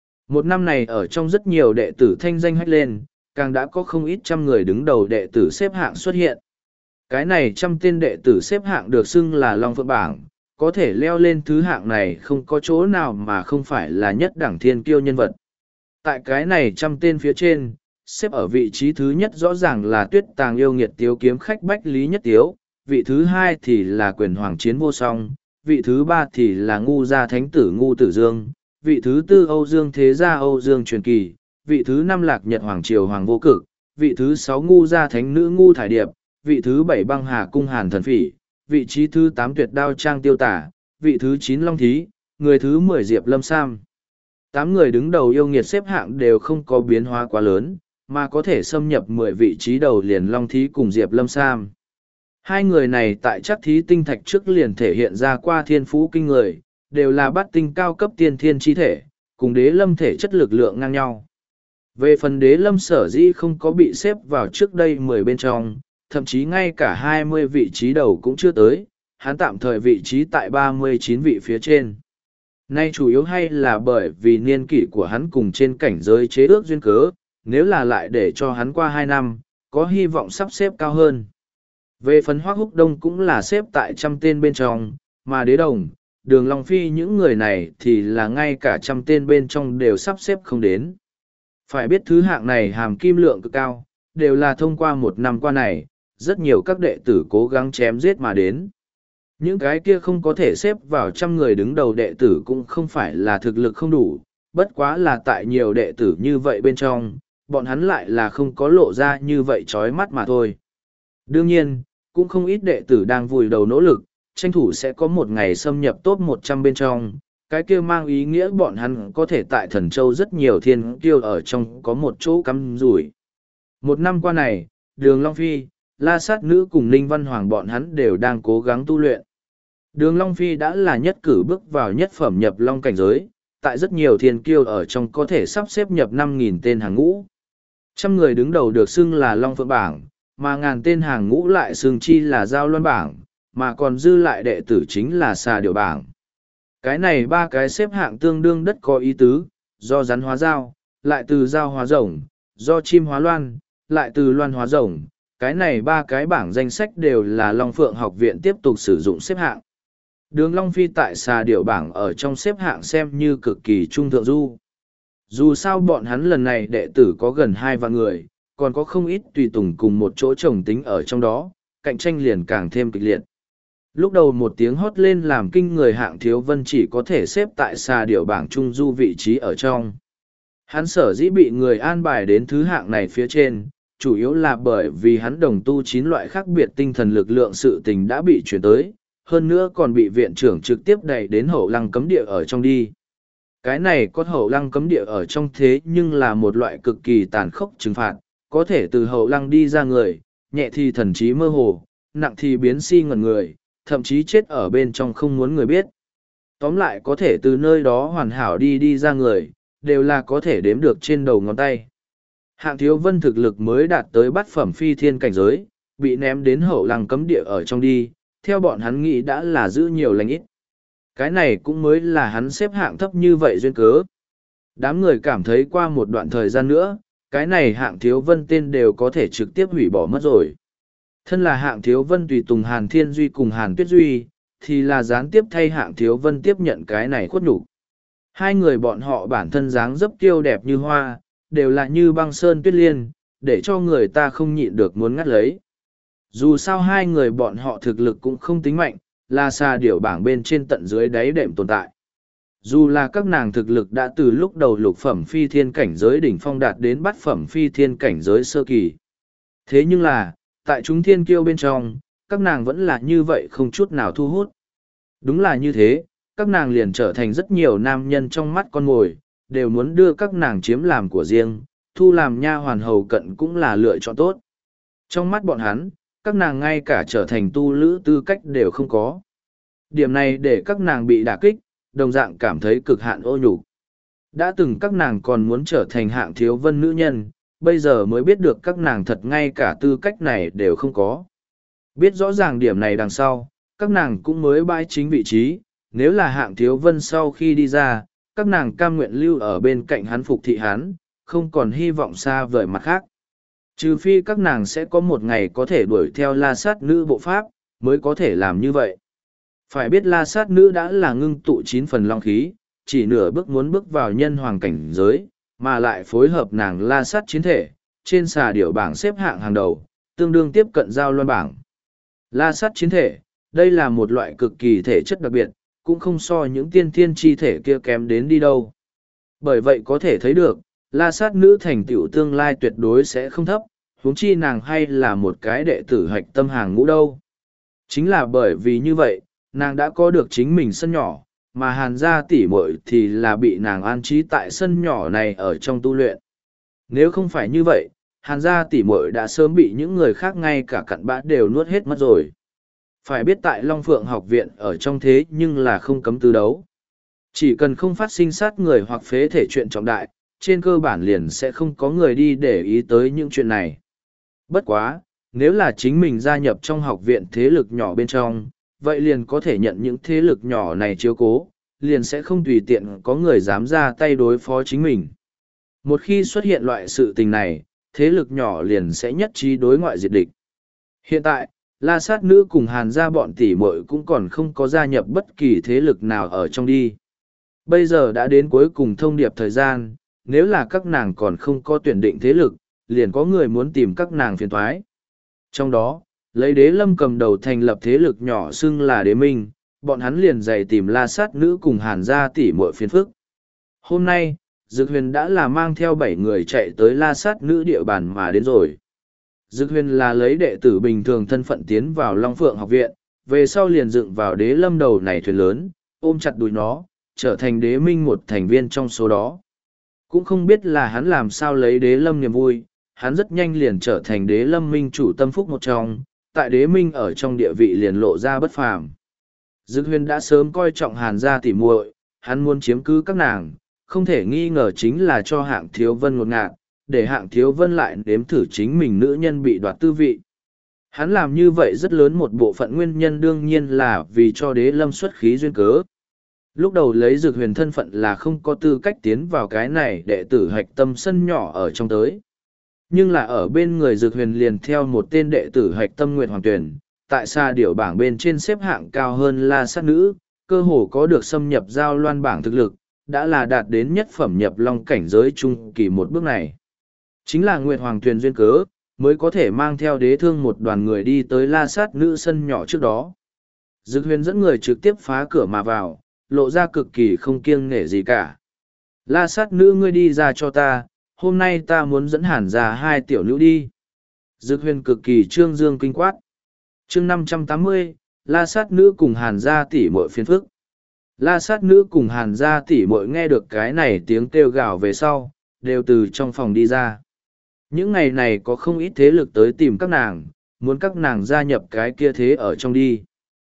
A: 1 năm này ở trong rất nhiều đệ tử thanh danh hách lên, càng đã có không ít trăm người đứng đầu đệ tử xếp hạng xuất hiện. Cái này 100 tên đệ tử xếp hạng được xưng là Long Phượng bảng, có thể leo lên thứ hạng này không có chỗ nào mà không phải là nhất đẳng thiên kiêu nhân vật. Tại cái này 100 tên phía trên, xếp ở vị trí thứ nhất rõ ràng là Tuyết Tàng yêu nghiệt tiếu kiếm khách Bách Lý Nhất Tiếu, vị thứ hai thì là Quyền Hoàng Chiến Vô Song, vị thứ ba thì là Ngu Gia Thánh Tử Ngu Tử Dương, vị thứ tư Âu Dương Thế Gia Âu Dương Truyền Kỳ, vị thứ năm Lạc Nhật Hoàng Triều Hoàng Vô Cực, vị thứ sáu Ngu Gia Thánh Nữ Ngu Thải Điệp, vị thứ bảy Băng Hà Cung Hàn Thần Phỉ, vị trí thứ 8 Tuyệt Đao Trang Tiêu Tả, vị thứ 9 Long Thí, người thứ 10 Diệp Lâm Sam. 8 người đứng đầu yêu nghiệt xếp hạng đều không có biến hóa quá lớn, mà có thể xâm nhập 10 vị trí đầu liền Long Thí cùng Diệp Lâm Sam. Hai người này tại chắc thí tinh thạch trước liền thể hiện ra qua thiên phú kinh người, đều là bát tinh cao cấp tiên thiên chi thể, cùng đế lâm thể chất lực lượng ngang nhau. Về phần đế lâm sở dĩ không có bị xếp vào trước đây 10 bên trong, thậm chí ngay cả 20 vị trí đầu cũng chưa tới, hắn tạm thời vị trí tại 39 vị phía trên. Nay chủ yếu hay là bởi vì niên kỷ của hắn cùng trên cảnh giới chế ước duyên cớ, nếu là lại để cho hắn qua 2 năm, có hy vọng sắp xếp cao hơn. Về phần Hoác Húc Đông cũng là xếp tại 100 tên bên trong, mà Đế Đồng, Đường Long Phi những người này thì là ngay cả 100 tên bên trong đều sắp xếp không đến. Phải biết thứ hạng này hàm kim lượng cực cao, đều là thông qua 1 năm qua này, rất nhiều các đệ tử cố gắng chém giết mà đến. Những cái kia không có thể xếp vào 100 người đứng đầu đệ tử cũng không phải là thực lực không đủ, bất quá là tại nhiều đệ tử như vậy bên trong, bọn hắn lại là không có lộ ra như vậy chói mắt mà thôi. Đương nhiên, cũng không ít đệ tử đang vùi đầu nỗ lực, tranh thủ sẽ có một ngày xâm nhập top 100 bên trong, cái kia mang ý nghĩa bọn hắn có thể tại Thần Châu rất nhiều thiên kiêu ở trong có một chỗ cắm rủi. 1 năm qua này, Đường Long Phi, La Sát Nữ cùng Ninh Văn Hoàng bọn hắn đều đang cố gắng tu luyện. Đường Long Phi đã là nhất cử bước vào nhất phẩm nhập long cảnh giới, tại rất nhiều thiên kiêu ở trong có thể sắp xếp nhập 5.000 tên hàng ngũ. 100 người đứng đầu được xưng là Long Phượng Bảng, mà 1000 tên hàng ngũ lại xưng chi là Giao Loan Bảng, mà còn dư lại đệ tử chính là Xà Điểu Bảng. Cái này 3 cái xếp hạng tương đương đất có ý tứ, do rắn hóa dao, lại từ dao hóa rồng, do chim hóa loan, lại từ loan hóa rồng. Cái này 3 cái bảng danh sách đều là Long Phượng học viện tiếp tục sử dụng xếp hạng. Đường Long Phi tại Xà Điểu Bảng ở trong xếp hạng xem như cực kỳ trung thượng du. Dù sao bọn hắn lần này đệ tử có gần 2 vạn người, còn có không ít tùy tùng cùng một chỗ trồng tính ở trong đó, cạnh tranh liền càng thêm kịch liệt. Lúc đầu một tiếng hót lên làm kinh người Hạng Thiếu Vân chỉ có thể xếp tại Xà Điểu Bảng trung du vị trí ở trong. Hắn sở dĩ bị người an bài đến thứ hạng này phía trên, chủ yếu là bởi vì hắn đồng tu 9 loại khác biệt tinh thần lực lượng sự tình đã bị chuyển tới, hơn nữa còn bị viện trưởng trực tiếp đẩy đến Hậu Lăng cấm địa ở trong đi. Cái này có Hậu Lăng cấm địa ở trong thế nhưng là một loại cực kỳ tàn khốc trừng phạt, có thể từ Hậu Lăng đi ra người, nhẹ thì thần trí mơ hồ, nặng thì biến si ngẩn người, thậm chí chết ở bên trong không muốn người biết. Tóm lại có thể từ nơi đó hoàn hảo đi ra người, đều là có thể đếm được trên đầu ngón tay. Hạng Thiếu Vân thực lực mới đạt tới bát phẩm phi thiên cảnh giới, bị ném đến Hậu Lăng cấm địa ở trong đi, theo bọn hắn nghĩ đã là giữ nhiều lành ít. Cái này cũng mới là hắn xếp hạng thấp như vậy duyên cớ. Đám người cảm thấy qua một đoạn thời gian nữa, cái này Hạng Thiếu Vân tên đều có thể trực tiếp hủy bỏ mất rồi. Thân là Hạng Thiếu Vân tùy tùng Hàn Thiên Duy cùng Hàn Tuyết Duy, thì là gián tiếp thay Hạng Thiếu Vân tiếp nhận cái này khuất nhục. Hai người bọn họ bản thân dáng dấp kiêu đẹp như hoa, đều là như băng sơn tuyết liên, để cho người ta không nhịn được muốn ngắt lấy. Dù sao hai người bọn họ thực lực cũng không tính mạnh, là Xà Điểu Bảng bên trên tận dưới đáy đệm tồn tại. Dù là các nàng thực lực đã từ lúc đầu lục phẩm phi thiên cảnh giới đỉnh phong đạt đến bát phẩm phi thiên cảnh giới sơ kỳ. Thế nhưng là, tại chúng thiên kiêu bên trong, các nàng vẫn là như vậy không chút nào thu hút. Đúng là như thế, các nàng liền trở thành rất nhiều nam nhân trong mắt con mồi, đều muốn đưa các nàng chiếm làm của riêng, thu làm nha hoàn hầu cận cũng là lựa chọn tốt. Trong mắt bọn hắn, các nàng ngay cả trở thành tu lữ tư cách đều không có. Điểm này để các nàng bị đả kích, đồng dạng cảm thấy cực hạn ô nhục. Đã từng các nàng còn muốn trở thành Hạng Thiếu Vân nữ nhân, bây giờ mới biết được các nàng thật ngay cả tư cách này đều không có. Biết rõ ràng điểm này đằng sau, các nàng cũng mới bãi chính vị trí, nếu là Hạng Thiếu Vân sau khi đi ra, các nàng cam nguyện lưu ở bên cạnh hắn phục thị hắn, không còn hy vọng xa vời mặt khác. Trừ phi các nàng sẽ có một ngày có thể đuổi theo La Sát Nữ bộ pháp, mới có thể làm như vậy. Phải biết La Sát Nữ đã là ngưng tụ 9 phần long khí, chỉ nửa bước muốn bước vào nhân hoàng cảnh giới, mà lại phối hợp nàng La Sát chiến thể, trên Xà Điểu Bảng xếp hạng hàng đầu, tương đương tiếp cận Giao Loan Bảng. La Sát chiến thể, đây là một loại cực kỳ thể chất đặc biệt, cũng không so những tiên thiên chi thể kia kém đến đi đâu. Bởi vậy có thể thấy được, La Sát Nữ thành tựu tương lai tuyệt đối sẽ không thấp, huống chi nàng hay là một cái đệ tử hạch tâm hàng ngũ đâu. Chính là bởi vì như vậy, nàng đã có được chính mình sân nhỏ, mà Hàn gia tỷ muội thì là bị nàng an trí tại sân nhỏ này ở trong tu luyện. Nếu không phải như vậy, Hàn gia tỷ muội đã sớm bị những người khác ngay cả cặn bã đều nuốt hết mất rồi. Phải biết tại Long Phượng học viện ở trong thế nhưng là không cấm tư đấu. Chỉ cần không phát sinh sát người hoặc phế thể chuyện trọng đại, trên cơ bản liền sẽ không có người đi để ý tới những chuyện này. Bất quá, nếu là chính mình gia nhập trong học viện thế lực nhỏ bên trong, vậy liền có thể nhận những thế lực nhỏ này chiếu cố, liền sẽ không tùy tiện có người dám ra tay đối phó chính mình. Một khi xuất hiện loại sự tình này, thế lực nhỏ liền sẽ nhất trí đối ngoại diệt địch. Hiện tại, La Sát Nữ cùng Hàn gia bọn tỷ muội cũng còn không có gia nhập bất kỳ thế lực nào ở trong đi. Bây giờ đã đến cuối cùng thông điệp thời gian, nếu là các nàng còn không có tuyển định thế lực, liền có người muốn tìm các nàng phiền toái. Trong đó, lấy Đế Lâm cầm đầu thành lập thế lực nhỏ xưng là Đế Minh, bọn hắn liền dày tìm La Sát Nữ cùng Hàn gia tỷ muội phiền phức. Hôm nay, Dực Huyền đã là mang theo 7 người chạy tới La Sát Nữ địa bàn mà đến rồi. Dực Huyền là lấy đệ tử bình thường thân phận tiến vào Long Phượng học viện, về sau liền dựng vào Đế Lâm đầu này thuyền lớn, ôm chặt đùi nó, trở thành Đế Minh một thành viên trong số đó. Cũng không biết là hắn làm sao lấy Đế Lâm niềm vui, hắn rất nhanh liền trở thành Đế Lâm Minh chủ tâm phúc một trong, tại Đế Minh ở trong địa vị liền lộ ra bất phàm. Dực Huyền đã sớm coi trọng Hàn gia tỉ muội, hắn muốn chiếm cứ các nàng, không thể nghi ngờ chính là cho Hạng Thiếu Vân ngột ngạt, để Hạng Thiếu Vân lại nếm thử chính mình nữ nhân bị đoạt tư vị. Hắn làm như vậy rất lớn một bộ phận nguyên nhân đương nhiên là vì cho Đế Lâm xuất khí duyên cớ. Lúc đầu lấy Dực Huyền thân phận là không có tư cách tiến vào cái này đệ tử hạch tâm sân nhỏ ở trong tới. Nhưng là ở bên người Dực Huyền liền theo một tên đệ tử hạch tâm Nguyệt Hoàng Tuyển, tại xa điểu bảng bên trên xếp hạng cao hơn La Sát Nữ, cơ hồ có được xâm nhập giao loan bảng thực lực, đã là đạt đến nhất phẩm nhập long cảnh giới trung kỳ một bước này. Chính là Nguyệt Hoàng Tuyền duyên cớ, mới có thể mang theo Đế Thương một đoàn người đi tới La Sát Nữ sân nhỏ trước đó. Dực Huyền dẫn người trực tiếp phá cửa mà vào, lộ ra cực kỳ không kiêng nể gì cả. La Sát Nữ ngươi đi ra cho ta, hôm nay ta muốn dẫn Hàn ra 2 tiểu nữ đi. Dực Huyền cực kỳ trương dương kinh quát. Chương 580, La Sát Nữ cùng Hàn gia tỷ muội phiền phức. La Sát Nữ cùng Hàn gia tỷ muội nghe được cái này tiếng kêu gào về sau, đều từ trong phòng đi ra. Những ngày này có không ít thế lực tới tìm các nàng, muốn các nàng gia nhập cái kia thế ở trong đi.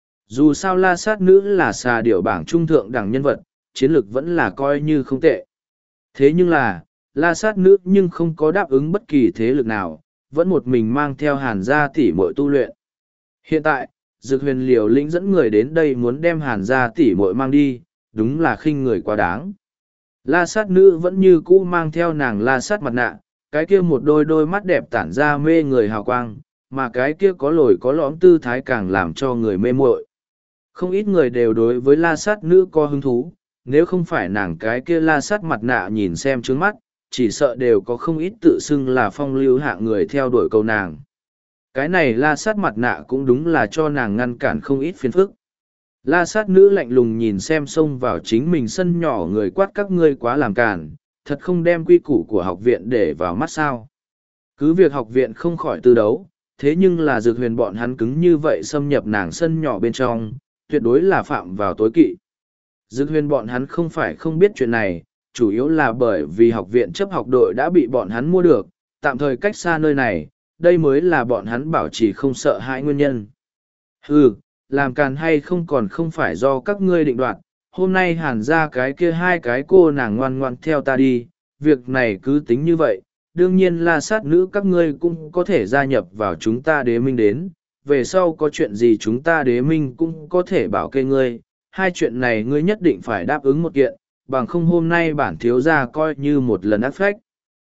A: Dù sao La Sát Nữ là xà điểu bảng trung thượng đẳng nhân vật, chiến lực vẫn là coi như không tệ. Thế nhưng là, La Sát Nữ nhưng không có đáp ứng bất kỳ thế lực nào, vẫn một mình mang theo Hàn gia tỷ muội tu luyện. Hiện tại, Dực Huyền liều lĩnh dẫn người đến đây muốn đem Hàn gia tỷ muội mang đi, đúng là khinh người quá đáng. La Sát Nữ vẫn như cũ mang theo nàng La Sát mặt nạ, cái kia một đôi mắt đẹp tản ra mê người hào quang, mà cái kia có lồi có lõm tư thái càng làm cho người mê muội. Không ít người đều đối với La Sát Nữ có hứng thú, nếu không phải nàng cái kia La Sát mặt nạ nhìn xem trướng mắt, chỉ sợ đều có không ít tự xưng là phong lưu hạng người theo đuổi cầu nàng. Cái này La Sát mặt nạ cũng đúng là cho nàng ngăn cản không ít phiền phức. La Sát Nữ lạnh lùng nhìn xem xông vào chính mình sân nhỏ người quát các ngươi quá làm cản, thật không đem quy củ của học viện để vào mắt sao. Cứ việc học viện không khỏi tư đấu, thế nhưng là Dực Huyền bọn hắn cứng như vậy xâm nhập nàng sân nhỏ bên trong, tuyệt đối là phạm vào tối kỵ. Dực Huyền bọn hắn không phải không biết chuyện này, chủ yếu là bởi vì học viện chấp học đội đã bị bọn hắn mua được, tạm thời cách xa nơi này, đây mới là bọn hắn bảo trì không sợ hãi nguyên nhân. Ừ, làm càn hay không còn không phải do các ngươi định đoạt, hôm nay Hàn ra cái kia 2 cái cô nàng ngoan ngoan theo ta đi, việc này cứ tính như vậy, đương nhiên La Sát Nữ các ngươi cũng có thể gia nhập vào chúng ta Đế Minh đến, về sau có chuyện gì chúng ta Đế Minh cũng có thể bảo kê ngươi, 2 chuyện này ngươi nhất định phải đáp ứng một kiện, bằng không hôm nay bản thiếu gia coi như một lần ác phách.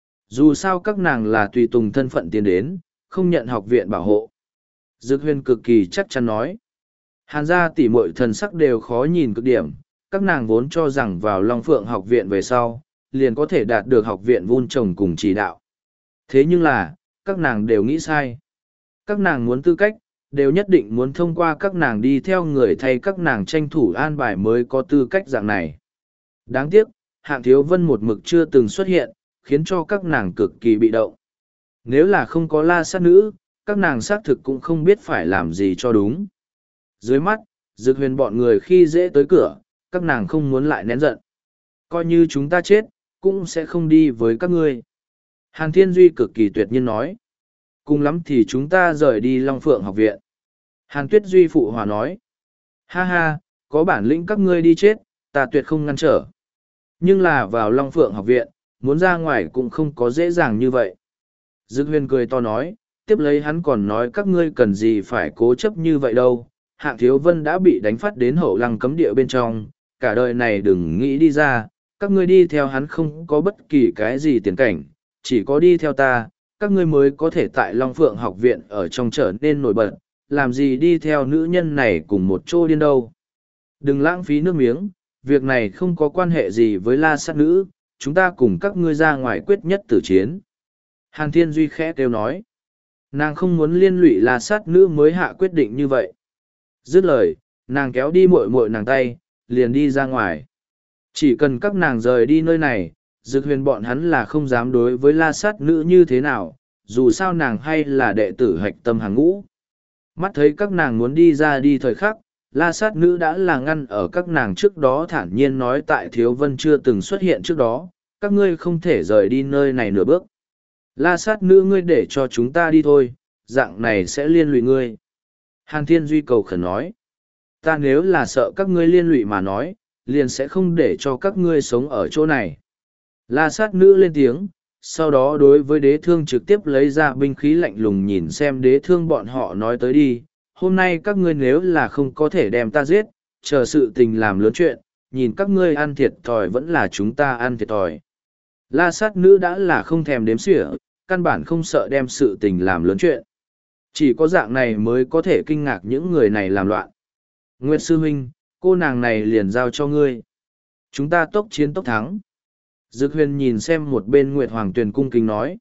A: Dù sao các nàng là tùy tùng thân phận tiến đến, không nhận học viện bảo hộ. Dực Huyền cực kỳ chắc chắn nói. Hàn gia tỷ muội thần sắc đều khó nhìn cực điểm, các nàng vốn cho rằng vào Long Phượng học viện về sau, liền có thể đạt được học viện vun trồng cùng chỉ đạo. Thế nhưng là, các nàng đều nghĩ sai. Các nàng muốn tư cách, đều nhất định muốn thông qua các nàng đi theo người thay các nàng tranh thủ an bài mới có tư cách dạng này. Đáng tiếc, Hạng Thiếu Vân một mực chưa từng xuất hiện, khiến cho các nàng cực kỳ bị động. Nếu là không có La Sát Nữ, các nàng xác thực cũng không biết phải làm gì cho đúng. Dưới mắt, Dực Huyền bọn người khi dễ tới cửa, các nàng không muốn lại nén giận. Coi như chúng ta chết, cũng sẽ không đi với các ngươi. Hàn Thiên Duy cực kỳ tuyệt nhiên nói. Cùng lắm thì chúng ta rời đi Long Phượng học viện. Hàn Tuyết Duy phụ hòa nói. Ha ha, có bản lĩnh các ngươi đi chết, ta tuyệt không ngăn trở. Nhưng là vào Long Phượng học viện, muốn ra ngoài cũng không có dễ dàng như vậy. Dực Huyền cười to nói, tiếp lấy hắn còn nói các ngươi cần gì phải cố chấp như vậy đâu. Hạng Thiếu Vân đã bị đánh phát đến hậu lăng cấm địa bên trong, cả đời này đừng nghĩ đi ra, các ngươi đi theo hắn không có bất kỳ cái gì tiền cảnh, chỉ có đi theo ta, các ngươi mới có thể tại Long Phượng học viện ở trong trở nên nổi bật, làm gì đi theo nữ nhân này cùng một chỗ điên đâu. Đừng lãng phí nước miếng, việc này không có quan hệ gì với la sát nữ, chúng ta cùng các ngươi ra ngoài quyết nhất tử chiến. Hàn Thiên Duy khẽ kêu nói, nàng không muốn liên lụy la sát nữ mới hạ quyết định như vậy. Dứt lời, nàng kéo đi muội muội nàng tay, liền đi ra ngoài. Chỉ cần các nàng rời đi nơi này, Dực Huyền bọn hắn là không dám đối với la sát nữ như thế nào, dù sao nàng hay là đệ tử hạch tâm hàng ngũ. Mắt thấy các nàng muốn đi ra đi thời khắc, la sát nữ đã là ngăn ở các nàng trước đó thản nhiên nói tại Thiếu Vân chưa từng xuất hiện trước đó, các ngươi không thể rời đi nơi này nửa bước. La sát nữ ngươi để cho chúng ta đi thôi, dạng này sẽ liên lụy ngươi. Hàn Thiên Duy cầu khẩn nói, ta nếu là sợ các ngươi liên lụy mà nói, liền sẽ không để cho các ngươi sống ở chỗ này. La sát nữ lên tiếng, sau đó đối với đế thương trực tiếp lấy ra binh khí lạnh lùng nhìn xem đế thương bọn họ nói tới đi. Hôm nay các ngươi nếu là không có thể đem ta giết, chờ sự tình làm lớn chuyện, nhìn các ngươi ăn thiệt thòi vẫn là chúng ta ăn thiệt thòi. La sát nữ đã là không thèm đếm xỉa, căn bản không sợ đem sự tình làm lớn chuyện. Chỉ có dạng này mới có thể kinh ngạc những người này làm loạn. Nguyệt sư huynh, cô nàng này liền giao cho ngươi. Chúng ta tốc chiến tốc thắng. Dực Huyền nhìn xem một bên Nguyệt Hoàng Tuyền cung kính nói.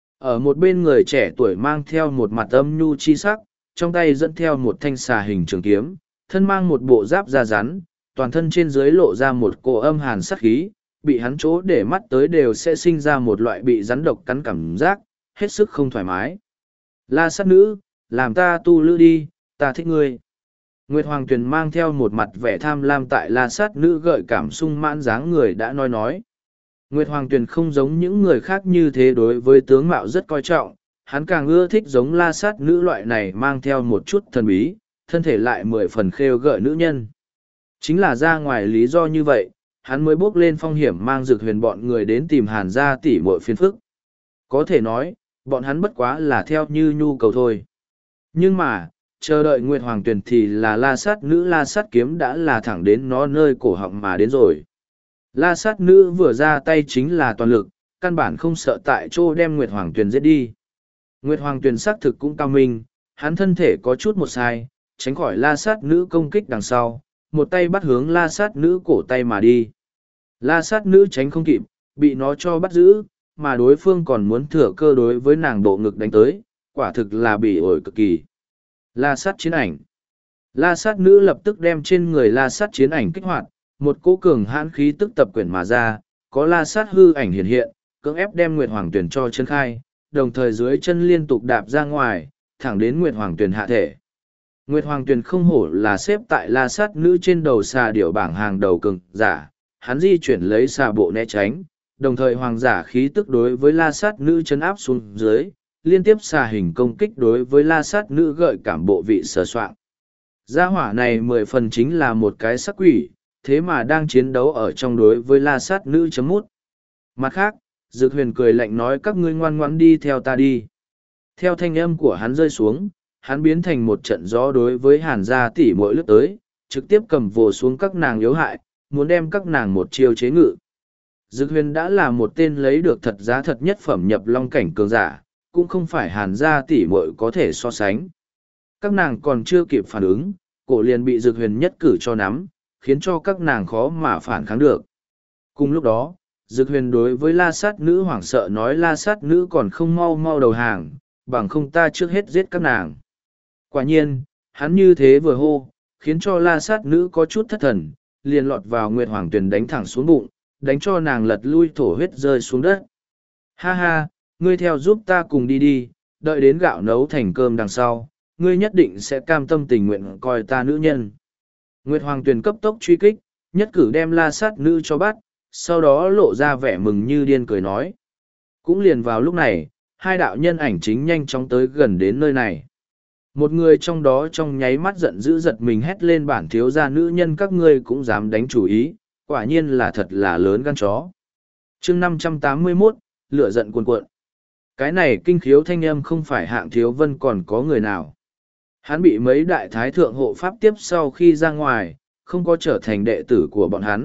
A: Ở một bên người trẻ tuổi mang theo một mặt âm nhu chi sắc, trong tay dẫn theo một thanh xà hình trường kiếm, thân mang một bộ giáp da rắn, toàn thân trên dưới lộ ra một cỗ âm hàn sắc khí, bị hắn chỗ để mắt tới đều sẽ sinh ra một loại bị rắn độc cắn cảm giác, hết sức không thoải mái. La sát nữ, làm ta tu lữ đi, ta thích ngươi. Nguyệt Hoàng Tuyền mang theo một mặt vẻ tham lam tại la sát nữ gợi cảm sung mãn dáng người đã nói. Nguyệt Hoàng Tuyền không giống những người khác như thế đối với tướng mạo rất coi trọng, hắn càng ưa thích giống la sát nữ loại này mang theo một chút thần bí, thân thể lại 10 phần khêu gợi nữ nhân. Chính là ra ngoài lý do như vậy, hắn mới bước lên phong hiểm mang Dực Huyền bọn người đến tìm Hàn gia tỷ muội phiền phức. Có thể nói, bọn hắn bất quá là theo như nhu cầu thôi. Nhưng mà, chờ đợi Nguyệt Hoàng Tuyền thì là la sát nữ la sát kiếm đã là thẳng đến nó nơi cổ họng mà đến rồi. La sát nữ vừa ra tay chính là toàn lực, căn bản không sợ tại chỗ đem Nguyệt Hoàng Tuyền giết đi. Nguyệt Hoàng Tuyền xác thực cũng cao minh, hắn thân thể có chút một sai, tránh khỏi la sát nữ công kích đằng sau, một tay bắt hướng la sát nữ cổ tay mà đi. La sát nữ tránh không kịp, bị nó cho bắt giữ, mà đối phương còn muốn thừa cơ đối với nàng bộ ngực đánh tới, quả thực là bị ổi cực kỳ. La sát chiến ảnh. La sát nữ lập tức đem trên người la sát chiến ảnh kích hoạt, một cỗ cường hãn khí tức tập quyển mà ra, có la sát hư ảnh hiện hiện, cưỡng ép đem Nguyệt Hoàng Tuyền cho chân khai, đồng thời dưới chân liên tục đạp ra ngoài, thẳng đến Nguyệt Hoàng Tuyền hạ thể. Nguyệt Hoàng Tuyền không hổ là xếp tại la sát nữ trên đầu xà điểu bảng hàng đầu cường giả, hắn di chuyển lấy xà bộ né tránh, đồng thời hoàng giả khí tức đối với la sát nữ chấn áp xuống dưới, liên tiếp xà hình công kích đối với la sát nữ gợi cảm bộ vị sờ soạng. Gia hỏa này 10 phần chính là một cái sắc quỷ, thế mà đang chiến đấu ở trong đối với la sát nữ chấm mút. Mặt khác, Dực Huyền cười lạnh nói các ngươi ngoan ngoãn đi theo ta đi. Theo thanh âm của hắn rơi xuống, hắn biến thành một trận gió đối với Hàn gia tỷ muội lướt tới, trực tiếp cầm vồ xuống các nàng yếu hại, muốn đem các nàng một chiêu chế ngự. Dực Huyền đã là một tên lấy được thật giá thật nhất phẩm nhập long cảnh cường giả, cũng không phải Hàn gia tỷ muội có thể so sánh. Các nàng còn chưa kịp phản ứng, cổ liền bị Dực Huyền nhất cử cho nắm, khiến cho các nàng khó mà phản kháng được. Cùng lúc đó, Dực Huyền đối với la sát nữ hoảng sợ nói la sát nữ còn không mau mau đầu hàng, bằng không ta trước hết giết các nàng. Quả nhiên, hắn như thế vừa hô, khiến cho la sát nữ có chút thất thần, liền lọt vào Nguyệt Hoàng Tuyền đánh thẳng xuống bụng, đánh cho nàng lật lui thổ huyết rơi xuống đất. Ha ha, ngươi theo giúp ta cùng đi đi, đợi đến gạo nấu thành cơm đằng sau, ngươi nhất định sẽ cam tâm tình nguyện coi ta nữ nhân. Nguyệt Hoàng Tuyền cấp tốc truy kích, nhất cử đem la sát nữ cho bắt, sau đó lộ ra vẻ mừng như điên cười nói. Cũng liền vào lúc này, hai đạo nhân ảnh chính nhanh chóng tới gần đến nơi này. Một người trong đó trong nháy mắt giận dữ giật mình hét lên bản thiếu gia nữ nhân các ngươi cũng dám đánh chủ ý, quả nhiên là thật là lớn gan chó. chương 581, lửa giận cuồn cuộn. Cái này kinh khiếu thanh âm không phải Hạng Thiếu Vân còn có người nào. Hắn bị mấy đại thái thượng hộ pháp tiếp sau khi ra ngoài, không có trở thành đệ tử của bọn hắn,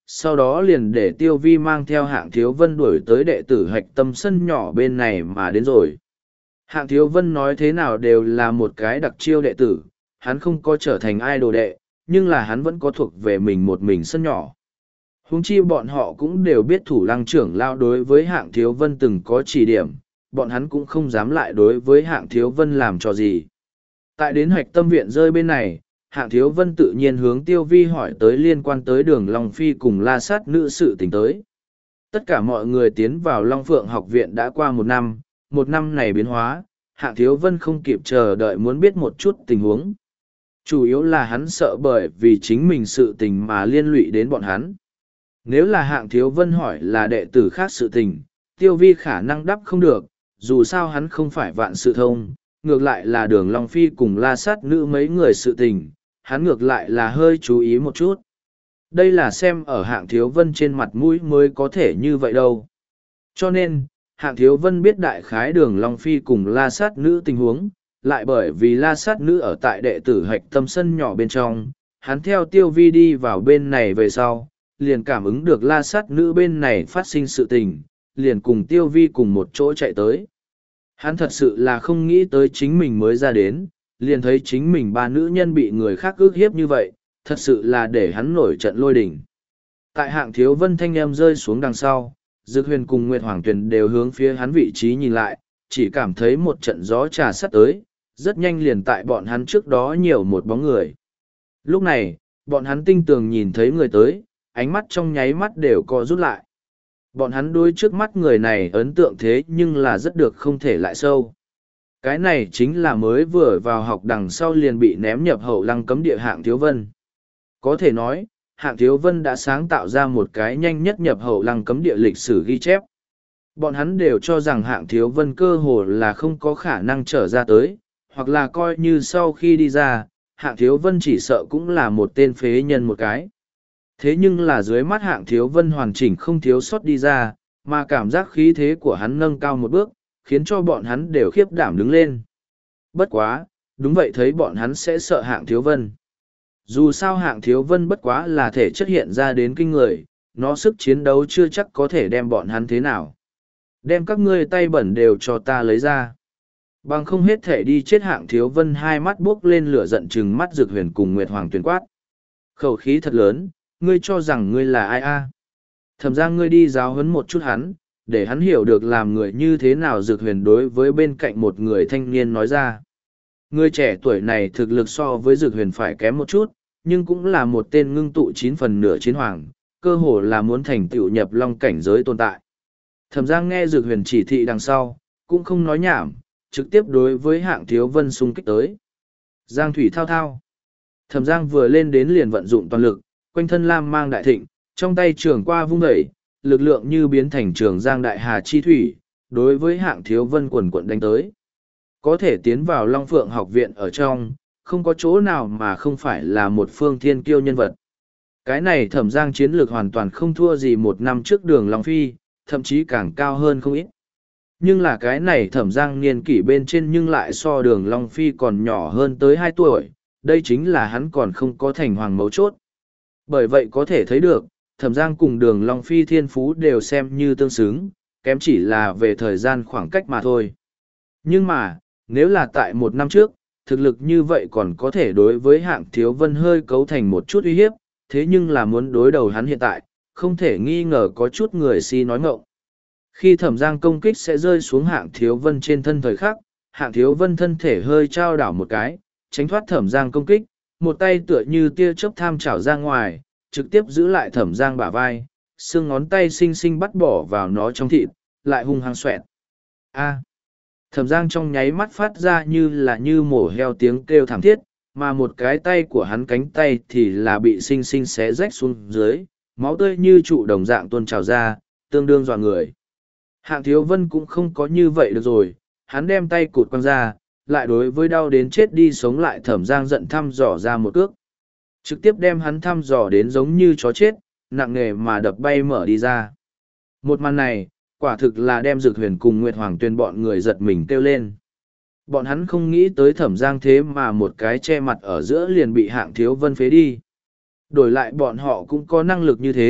A: sau đó liền để Tiêu Vi mang theo Hạng Thiếu Vân đuổi tới đệ tử Hạch Tâm sân nhỏ bên này mà đến rồi. Hạng Thiếu Vân nói thế nào đều là một cái đặc chiêu đệ tử, hắn không có trở thành ai đồ đệ, nhưng là hắn vẫn có thuộc về mình một mình sân nhỏ. Huống chi bọn họ cũng đều biết Thủ Lăng trưởng lao đối với Hạng Thiếu Vân từng có chỉ điểm, bọn hắn cũng không dám lại đối với Hạng Thiếu Vân làm trò gì. Tại đến Hạch Tâm viện rơi bên này, Hạng Thiếu Vân tự nhiên hướng Tiêu Vi hỏi tới liên quan tới Đường Long Phi cùng La Sát nữ sự tình tới. Tất cả mọi người tiến vào Long Phượng học viện đã qua một năm này biến hóa, Hạng Thiếu Vân không kịp chờ đợi muốn biết một chút tình huống. Chủ yếu là hắn sợ bởi vì chính mình sự tình mà liên lụy đến bọn hắn. Nếu là Hạng Thiếu Vân hỏi là đệ tử khác sự tình, Tiêu Vi khả năng đáp không được, dù sao hắn không phải vạn sự thông, ngược lại là Đường Long Phi cùng La Sát nữ mấy người sự tình, hắn ngược lại là hơi chú ý một chút. Đây là xem ở Hạng Thiếu Vân trên mặt mũi mới có thể như vậy đâu. Cho nên, Hạng Thiếu Vân biết đại khái Đường Long Phi cùng La Sát nữ tình huống, lại bởi vì La Sát nữ ở tại đệ tử Hạch Tâm sân nhỏ bên trong, hắn theo Tiêu Vi đi vào bên này về sau, liền cảm ứng được La Sát nữ bên này phát sinh sự tình, liền cùng Tiêu Vi cùng một chỗ chạy tới. Hắn thật sự là không nghĩ tới chính mình mới ra đến, liền thấy chính mình ba nữ nhân bị người khác ức hiếp như vậy, thật sự là để hắn nổi trận lôi đình. Tại Hạng Thiếu Vân thanh em rơi xuống đằng sau, Dực Huyền cùng Nguyệt Hoàng Tuyền đều hướng phía hắn vị trí nhìn lại, chỉ cảm thấy một trận gió trà sắt tới, rất nhanh liền tại bọn hắn trước đó nhiều một bóng người. Lúc này, bọn hắn tinh tường nhìn thấy người tới, ánh mắt trong nháy mắt đều co rút lại. Bọn hắn đối trước mắt người này ấn tượng thế nhưng là rất được không thể lại sâu. Cái này chính là mới vừa vào học đằng sau liền bị ném nhập Hậu Lăng cấm địa Hạng Thiếu Vân. Có thể nói, Hạng Thiếu Vân đã sáng tạo ra một cái nhanh nhất nhập Hậu Lăng cấm địa lịch sử ghi chép. Bọn hắn đều cho rằng Hạng Thiếu Vân cơ hồ là không có khả năng trở ra tới, hoặc là coi như sau khi đi ra, Hạng Thiếu Vân chỉ sợ cũng là một tên phế nhân một cái. Thế nhưng là dưới mắt Hạng Thiếu Vân hoàn chỉnh không thiếu sót đi ra, mà cảm giác khí thế của hắn nâng cao một bước, khiến cho bọn hắn đều khiếp đảm đứng lên. Bất quá, đúng vậy thấy bọn hắn sẽ sợ Hạng Thiếu Vân. Dù sao Hạng Thiếu Vân bất quá là thể chất hiện ra đến kinh người, nó sức chiến đấu chưa chắc có thể đem bọn hắn thế nào. Đem các ngươi tay bẩn đều cho ta lấy ra. Bằng không hết thể đi chết Hạng Thiếu Vân hai mắt buốc lên lửa giận chừng mắt Dực Huyền cùng Nguyệt Hoàng Tuyền quát. Khẩu khí thật lớn, ngươi cho rằng ngươi là ai a? Thẩm ra ngươi đi giáo huấn một chút hắn, để hắn hiểu được làm người như thế nào. Dực Huyền đối với bên cạnh một người thanh niên nói ra. Người trẻ tuổi này thực lực so với Dực Huyền phải kém một chút, nhưng cũng là một tên ngưng tụ 9 phần nửa chiến hoàng, cơ hồ là muốn thành tựu nhập long cảnh giới tồn tại. Thẩm Giang nghe Dực Huyền chỉ thị đằng sau, cũng không nói nhảm, trực tiếp đối với Hạng Thiếu Vân xung kích tới. Giang thủy thao thao. Thẩm Giang vừa lên đến liền vận dụng toàn lực, quanh thân lam mang đại thịnh, trong tay trường qua vung đẩy, lực lượng như biến thành trường giang đại hà chi thủy, đối với Hạng Thiếu Vân quần quận đánh tới. Có thể tiến vào Long Phượng học viện ở trong, không có chỗ nào mà không phải là một phương thiên kiêu nhân vật. Cái này Thẩm Giang chiến lược hoàn toàn không thua gì một năm trước Đường Long Phi, thậm chí càng cao hơn không ít. Nhưng là cái này Thẩm Giang niên kỷ bên trên nhưng lại so Đường Long Phi còn nhỏ hơn tới 2 tuổi, đây chính là hắn còn không có thành hoàng mấu chốt. Bởi vậy có thể thấy được, Thẩm Giang cùng Đường Long Phi thiên phú đều xem như tương xứng, kém chỉ là về thời gian khoảng cách mà thôi. Nhưng mà, nếu là tại một năm trước, thực lực như vậy còn có thể đối với Hạng Thiếu Vân hơi cấu thành một chút uy hiếp, thế nhưng là muốn đối đầu hắn hiện tại, không thể nghi ngờ có chút người si nói ngọng. Khi Thẩm Giang công kích sẽ rơi xuống Hạng Thiếu Vân trên thân thời khắc, Hạng Thiếu Vân thân thể hơi trao đảo một cái, tránh thoát Thẩm Giang công kích, một tay tựa như tia chớp tham chảo ra ngoài, trực tiếp giữ lại Thẩm Giang bả vai, xương ngón tay xinh xinh bắt bỏ vào nó trong thịt, lại hung hăng xoẹt. A. Thẩm Giang trong nháy mắt phát ra như mổ heo tiếng kêu thảm thiết, mà một cái tay của hắn cánh tay thì là bị xinh xinh xé rách xuống dưới, máu tươi như trụ đồng dạng tuôn trào ra, tương đương dọa người. Hạng Thiếu Vân cũng không có như vậy được rồi, hắn đem tay cụt quăng ra, lại đối với đau đến chết đi sống lại Thẩm Giang giận thăm dò ra một cước. Trực tiếp đem hắn thăm dò đến giống như chó chết, nặng nề mà đập bay mở đi ra. Một màn này, quả thực là đem Dực Huyền cùng Nguyệt Hoàng Tuyền bọn người giật mình kêu lên. Bọn hắn không nghĩ tới Thẩm Giang thế mà một cái che mặt ở giữa liền bị Hạng Thiếu Vân phế đi. Đổi lại bọn họ cũng có năng lực như thế,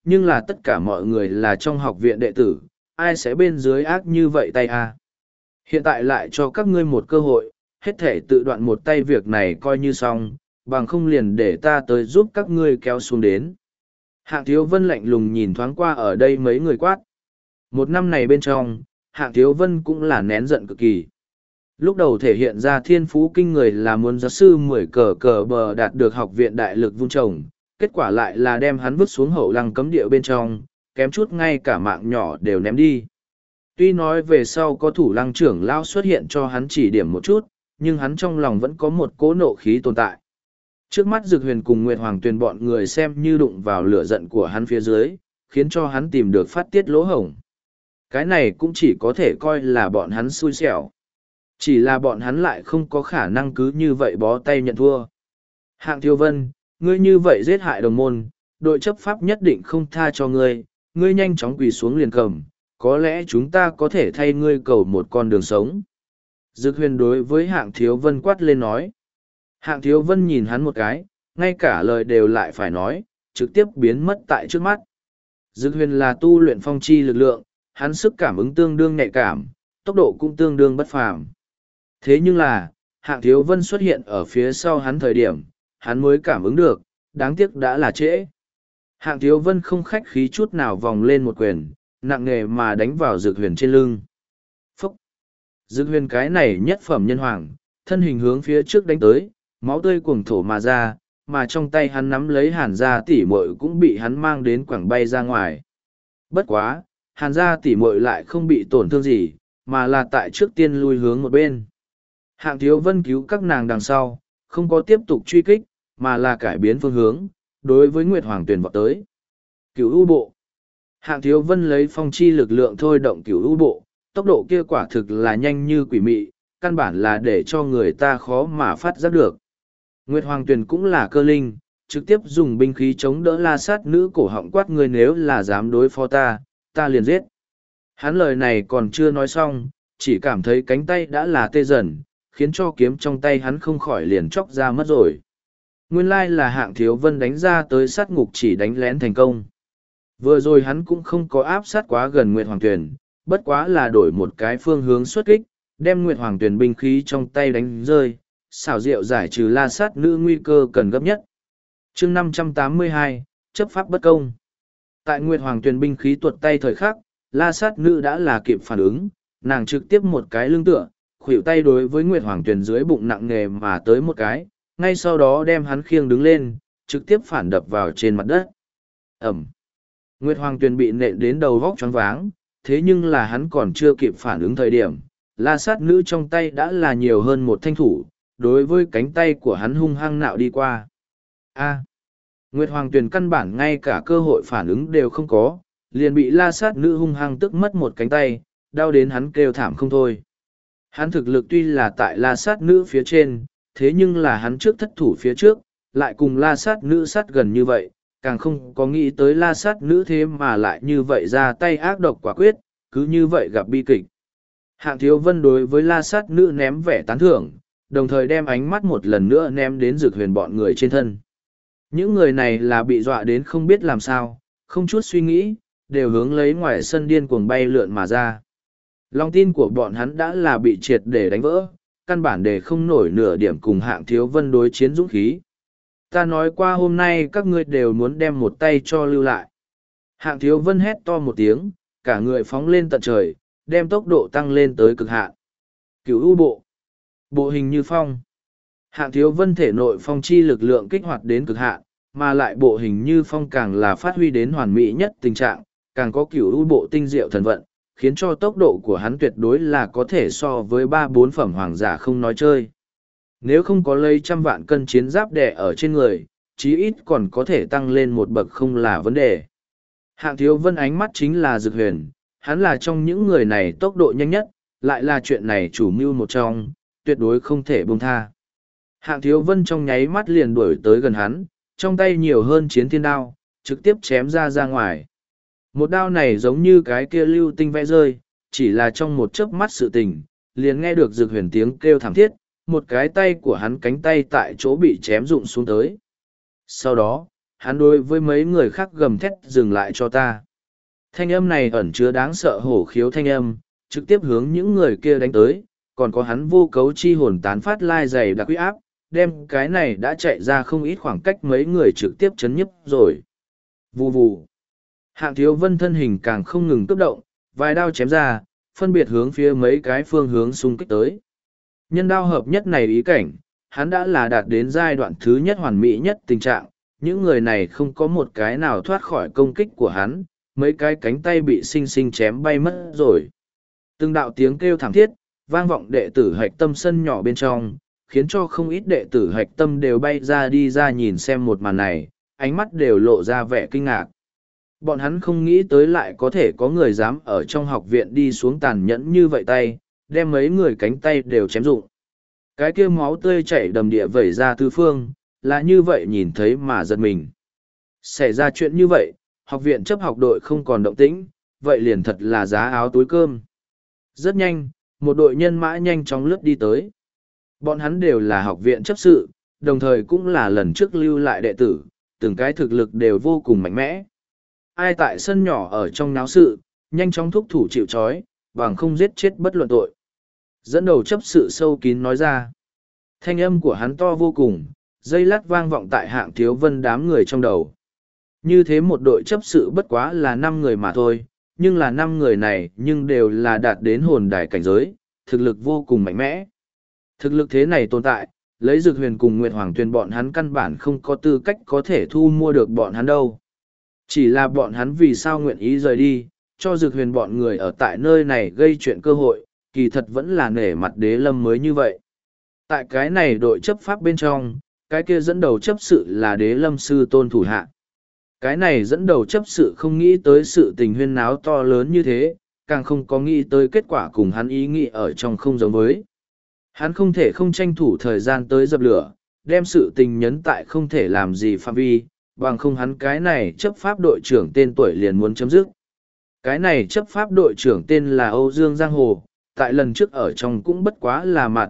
A: nhưng là tất cả mọi người là trong học viện đệ tử, ai sẽ bên dưới ác như vậy tay à? Hiện tại lại cho các ngươi một cơ hội, hết thể tự đoạn một tay việc này coi như xong, bằng không liền để ta tới giúp các ngươi kéo xuống đến. Hạng Thiếu Vân lạnh lùng nhìn thoáng qua ở đây mấy người quát. Một năm này bên trong, Hạng Thiếu Vân cũng là nén giận cực kỳ. Lúc đầu thể hiện ra thiên phú kinh người là muốn giáo sư 10 cờ cờ bờ đạt được học viện đại lực vung trồng, kết quả lại là đem hắn vứt xuống hậu lăng cấm địa bên trong, kém chút ngay cả mạng nhỏ đều ném đi. Tuy nói về sau có thủ lăng trưởng lao xuất hiện cho hắn chỉ điểm một chút, nhưng hắn trong lòng vẫn có một cỗ nộ khí tồn tại. Trước mắt Dực Huyền cùng Nguyệt Hoàng Tuyền bọn người xem như đụng vào lửa giận của hắn phía dưới, khiến cho hắn tìm được phát tiết lỗ hổng. Cái này cũng chỉ có thể coi là bọn hắn xui xẻo. Chỉ là bọn hắn lại không có khả năng cứ như vậy bó tay nhận thua. Hạng Thiếu Vân, ngươi như vậy giết hại đồng môn, đội chấp pháp nhất định không tha cho ngươi, ngươi nhanh chóng quỳ xuống liền cầm, có lẽ chúng ta có thể thay ngươi cầu một con đường sống. Dực Huyền đối với Hạng Thiếu Vân quát lên nói. Hạng Thiếu Vân nhìn hắn một cái, ngay cả lời đều lại phải nói, trực tiếp biến mất tại trước mắt. Dực Huyền là tu luyện phong chi lực lượng, hắn sức cảm ứng tương đương nhạy cảm, tốc độ cũng tương đương bất phàm. Thế nhưng là, Hạng Thiếu Vân xuất hiện ở phía sau hắn thời điểm, hắn mới cảm ứng được, đáng tiếc đã là trễ. Hạng Thiếu Vân không khách khí chút nào vòng lên một quyền, nặng nề mà đánh vào Dực Huyền trên lưng. Phúc! Dực Huyền cái này nhất phẩm nhân hoàng, thân hình hướng phía trước đánh tới, máu tươi cuồng thổ mà ra, mà trong tay hắn nắm lấy Hàn gia tỷ muội cũng bị hắn mang đến quảng bay ra ngoài. Bất quá, Hàn gia tỷ muội lại không bị tổn thương gì, mà là tại trước tiên lui hướng một bên. Hạng Thiếu Vân cứu các nàng đằng sau, không có tiếp tục truy kích, mà là cải biến phương hướng, đối với Nguyệt Hoàng Tuyền vọt tới. Cửu U bộ. Hạng Thiếu Vân lấy phong chi lực lượng thôi động Cửu U bộ, tốc độ kia quả thực là nhanh như quỷ mị, căn bản là để cho người ta khó mà phát giác được. Nguyệt Hoàng Tuyền cũng là cơ linh, trực tiếp dùng binh khí chống đỡ la sát nữ cổ họng quát, người nếu là dám đối phó ta, ta liền giết. Hắn lời này còn chưa nói xong, chỉ cảm thấy cánh tay đã là tê dần, khiến cho kiếm trong tay hắn không khỏi liền chóc ra mất rồi. Nguyên lai là Hạng Thiếu Vân đánh ra tới sát ngục chỉ đánh lén thành công. Vừa rồi hắn cũng không có áp sát quá gần Nguyệt Hoàng Tuyền, bất quá là đổi một cái phương hướng xuất kích, đem Nguyệt Hoàng Tuyền binh khí trong tay đánh rơi, xảo diệu giải trừ la sát nữ nguy cơ cần gấp nhất. chương 582, chấp pháp bất công. Tại Nguyệt Hoàng Tuyền binh khí tuột tay thời khắc, la sát nữ đã là kịp phản ứng, nàng trực tiếp một cái lưng tựa, khuỷu tay đối với Nguyệt Hoàng Tuyền dưới bụng nặng nề mà tới một cái, ngay sau đó đem hắn khiêng đứng lên, trực tiếp phản đập vào trên mặt đất. Ẩm. Nguyệt Hoàng Tuyền bị nện đến đầu vóc choáng váng, thế nhưng là hắn còn chưa kịp phản ứng thời điểm, la sát nữ trong tay đã là nhiều hơn một thanh thủ, đối với cánh tay của hắn hung hăng nạo đi qua. A. Nguyệt Hoàng Tuyền căn bản ngay cả cơ hội phản ứng đều không có, liền bị la sát nữ hung hăng tức mất một cánh tay, đau đến hắn kêu thảm không thôi. Hắn thực lực tuy là tại la sát nữ phía trên, thế nhưng là hắn trước thất thủ phía trước, lại cùng la sát nữ sát gần như vậy, càng không có nghĩ tới la sát nữ thế mà lại như vậy ra tay ác độc quả quyết, cứ như vậy gặp bi kịch. Hạng Thiếu Vân đối với la sát nữ ném vẻ tán thưởng, đồng thời đem ánh mắt một lần nữa ném đến Dực Huyền bọn người trên thân. Những người này là bị dọa đến không biết làm sao, không chút suy nghĩ, đều hướng lấy ngoài sân điên cuồng bay lượn mà ra. Lòng tin của bọn hắn đã là bị triệt để đánh vỡ, căn bản để không nổi nửa điểm cùng Hạng Thiếu Vân đối chiến dũng khí. Ta nói qua hôm nay các ngươi đều muốn đem một tay cho lưu lại. Hạng Thiếu Vân hét to một tiếng, cả người phóng lên tận trời, đem tốc độ tăng lên tới cực hạn. Cửu U bộ. Bộ hình như phong. Hạng Thiếu Vân thể nội phong chi lực lượng kích hoạt đến cực hạn, mà lại bộ hình như phong càng là phát huy đến hoàn mỹ nhất tình trạng, càng có Cửu U bộ tinh diệu thần vận, khiến cho tốc độ của hắn tuyệt đối là có thể so với 3-4 phẩm hoàng giả không nói chơi. Nếu không có lấy 100 vạn cân chiến giáp đè ở trên người, chí ít còn có thể tăng lên một bậc không là vấn đề. Hạng Thiếu Vân ánh mắt chính là Dực Huyền, hắn là trong những người này tốc độ nhanh nhất, lại là chuyện này chủ mưu một trong, tuyệt đối không thể buông tha. Hạng Thiếu Vân trong nháy mắt liền đuổi tới gần hắn, trong tay nhiều hơn chiến thiên đao, trực tiếp chém ra ngoài. Một đao này giống như cái kia lưu tinh vẽ rơi, chỉ là trong một chớp mắt sự tình, liền nghe được Dực Huyền tiếng kêu thảm thiết, một cái tay của hắn cánh tay tại chỗ bị chém rụng xuống tới. Sau đó, hắn đối với mấy người khác gầm thét dừng lại cho ta. Thanh âm này ẩn chứa đáng sợ hổ khiếu thanh âm, trực tiếp hướng những người kia đánh tới, còn có hắn vô cấu chi hồn tán phát lai dày đặc uy áp, đem cái này đã chạy ra không ít khoảng cách mấy người trực tiếp chấn nhấp rồi. Vù vù. Hạng Thiếu Vân thân hình càng không ngừng cấp động, vài đao chém ra, phân biệt hướng phía mấy cái phương hướng xung kích tới. Nhân đao hợp nhất này ý cảnh, hắn đã là đạt đến giai đoạn thứ nhất hoàn mỹ nhất tình trạng, những người này không có một cái nào thoát khỏi công kích của hắn, mấy cái cánh tay bị xinh xinh chém bay mất rồi. Từng đạo tiếng kêu thảm thiết, vang vọng đệ tử hạch tâm sân nhỏ bên trong, khiến cho không ít đệ tử hạch tâm đều bay ra đi ra nhìn xem một màn này, ánh mắt đều lộ ra vẻ kinh ngạc. Bọn hắn không nghĩ tới lại có thể có người dám ở trong học viện đi xuống tàn nhẫn như vậy tay, đem mấy người cánh tay đều chém rụng. Cái kia máu tươi chảy đầm địa vẩy ra tứ phương, là như vậy nhìn thấy mà giật mình. Xảy ra chuyện như vậy, học viện chấp học đội không còn động tĩnh, vậy liền thật là giá áo túi cơm. Rất nhanh, một đội nhân mã nhanh chóng lướt đi tới. Bọn hắn đều là học viện chấp sự, đồng thời cũng là lần trước lưu lại đệ tử, từng cái thực lực đều vô cùng mạnh mẽ. Ai tại sân nhỏ ở trong náo sự, nhanh chóng thúc thủ chịu trói, bằng không giết chết bất luận tội. Dẫn đầu chấp sự sâu kín nói ra. Thanh âm của hắn to vô cùng, dây lát vang vọng tại Hạng Thiếu Vân đám người trong đầu. Như thế một đội chấp sự bất quá là 5 người mà thôi, nhưng là 5 người này nhưng đều là đạt đến hồn đài cảnh giới, thực lực vô cùng mạnh mẽ. Thực lực thế này tồn tại, lấy Dược Huyền cùng Nguyệt Hoàng Tuyền bọn hắn căn bản không có tư cách có thể thu mua được bọn hắn đâu. Chỉ là bọn hắn vì sao nguyện ý rời đi, cho Dược Huyền bọn người ở tại nơi này gây chuyện cơ hội, kỳ thật vẫn là nể mặt Đế Lâm mới như vậy. Tại cái này đội chấp pháp bên trong, cái kia dẫn đầu chấp sự là Đế Lâm sư tôn thủ hạ. Cái này dẫn đầu chấp sự không nghĩ tới sự tình huyên náo to lớn như thế, càng không có nghĩ tới kết quả cùng hắn ý nghĩ ở trong không giống với. Hắn không thể không tranh thủ thời gian tới dập lửa, đem sự tình nhấn tại không thể làm gì phạm vi, bằng không hắn cái này chấp pháp đội trưởng tên tuổi liền muốn chấm dứt. Cái này chấp pháp đội trưởng tên là Âu Dương Giang Hồ, tại lần trước ở trong cũng bất quá là mặt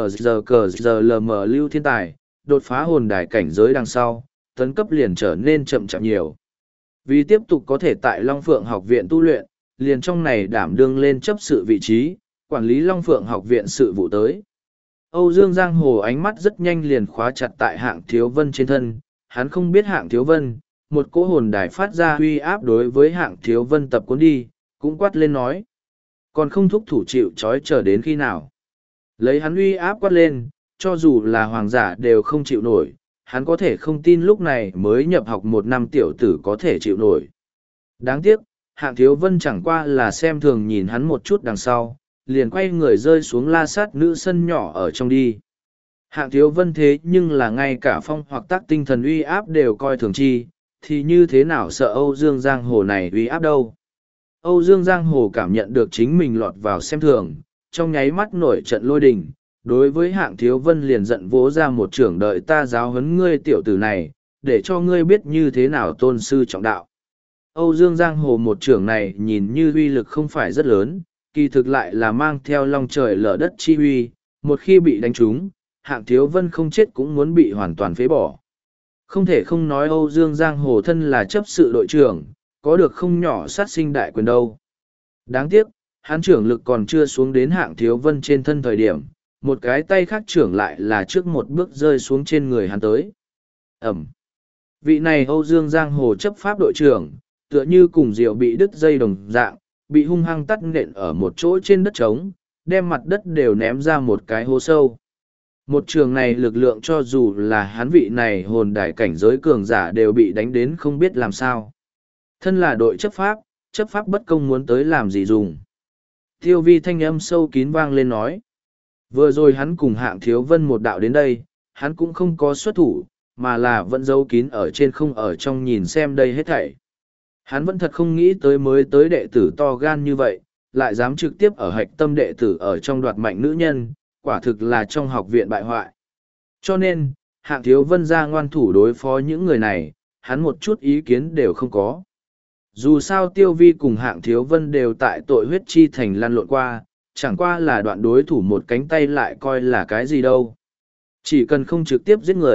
A: GTGKGLM lưu thiên tài, đột phá hồn đài cảnh giới đằng sau, tấn cấp liền trở nên chậm chậm nhiều. Vì tiếp tục có thể tại Long Phượng học viện tu luyện, liền trong này đảm đương lên chấp sự vị trí, quản lý Long Phượng học viện sự vụ tới. Âu Dương Giang Hồ ánh mắt rất nhanh liền khóa chặt tại Hạng Thiếu Vân trên thân, hắn không biết Hạng Thiếu Vân, một cỗ hồn đài phát ra uy áp đối với Hạng Thiếu Vân tập cuốn đi, cũng quát lên nói. Còn không thúc thủ chịu trói chờ đến khi nào. Lấy hắn uy áp quát lên, cho dù là hoàng giả đều không chịu nổi, hắn có thể không tin lúc này mới nhập học 1 năm tiểu tử có thể chịu nổi. Đáng tiếc, Hạng Thiếu Vân chẳng qua là xem thường nhìn hắn một chút đằng sau, liền quay người rơi xuống la sát nữ sân nhỏ ở trong đi. Hạng Thiếu Vân thế nhưng là ngay cả phong hoặc tác tinh thần uy áp đều coi thường chi, thì như thế nào sợ Âu Dương Giang Hồ này uy áp đâu. Âu Dương Giang Hồ cảm nhận được chính mình lọt vào xem thường, trong nháy mắt nổi trận lôi đình, đối với Hạng Thiếu Vân liền giận vỗ ra một trưởng đợi ta giáo huấn ngươi tiểu tử này, để cho ngươi biết như thế nào tôn sư trọng đạo. Âu Dương Giang Hồ một trưởng này nhìn như uy lực không phải rất lớn, kỳ thực lại là mang theo long trời lở đất chi uy, một khi bị đánh trúng, Hạng Thiếu Vân không chết cũng muốn bị hoàn toàn phế bỏ. Không thể không nói Âu Dương Giang Hồ thân là chấp sự đội trưởng, có được không nhỏ sát sinh đại quyền đâu. Đáng tiếc, hắn trưởng lực còn chưa xuống đến Hạng Thiếu Vân trên thân thời điểm, một cái tay khác trưởng lại là trước một bước rơi xuống trên người hắn tới. Ẩm. Vị này Âu Dương Giang Hồ chấp pháp đội trưởng, tựa như cùng diệu bị đứt dây đồng dạng, bị hung hăng tắt nện ở một chỗ trên đất trống, đem mặt đất đều ném ra một cái hố sâu. Một trường này lực lượng cho dù là hắn vị này hồn đài cảnh giới cường giả đều bị đánh đến không biết làm sao. Thân là đội chấp pháp bất công muốn tới làm gì dùng. Tiêu vi thanh âm sâu kín vang lên nói. Vừa rồi hắn cùng Hạng Thiếu Vân một đạo đến đây, hắn cũng không có xuất thủ, mà là vẫn giấu kín ở trên không ở trong nhìn xem đây hết thảy. Hắn vẫn thật không nghĩ tới mới tới đệ tử to gan như vậy, lại dám trực tiếp ở hạch tâm đệ tử ở trong đoạt mạnh nữ nhân, quả thực là trong học viện bại hoại. Cho nên, Hạng Thiếu Vân ra ngoan thủ đối phó những người này, hắn một chút ý kiến đều không có. Dù sao Tiêu Vi cùng Hạng Thiếu Vân đều tại tội huyết chi thành lăn lộn qua, chẳng qua là đoạn đối thủ một cánh tay lại coi là cái gì đâu. Chỉ cần không trực tiếp giết người,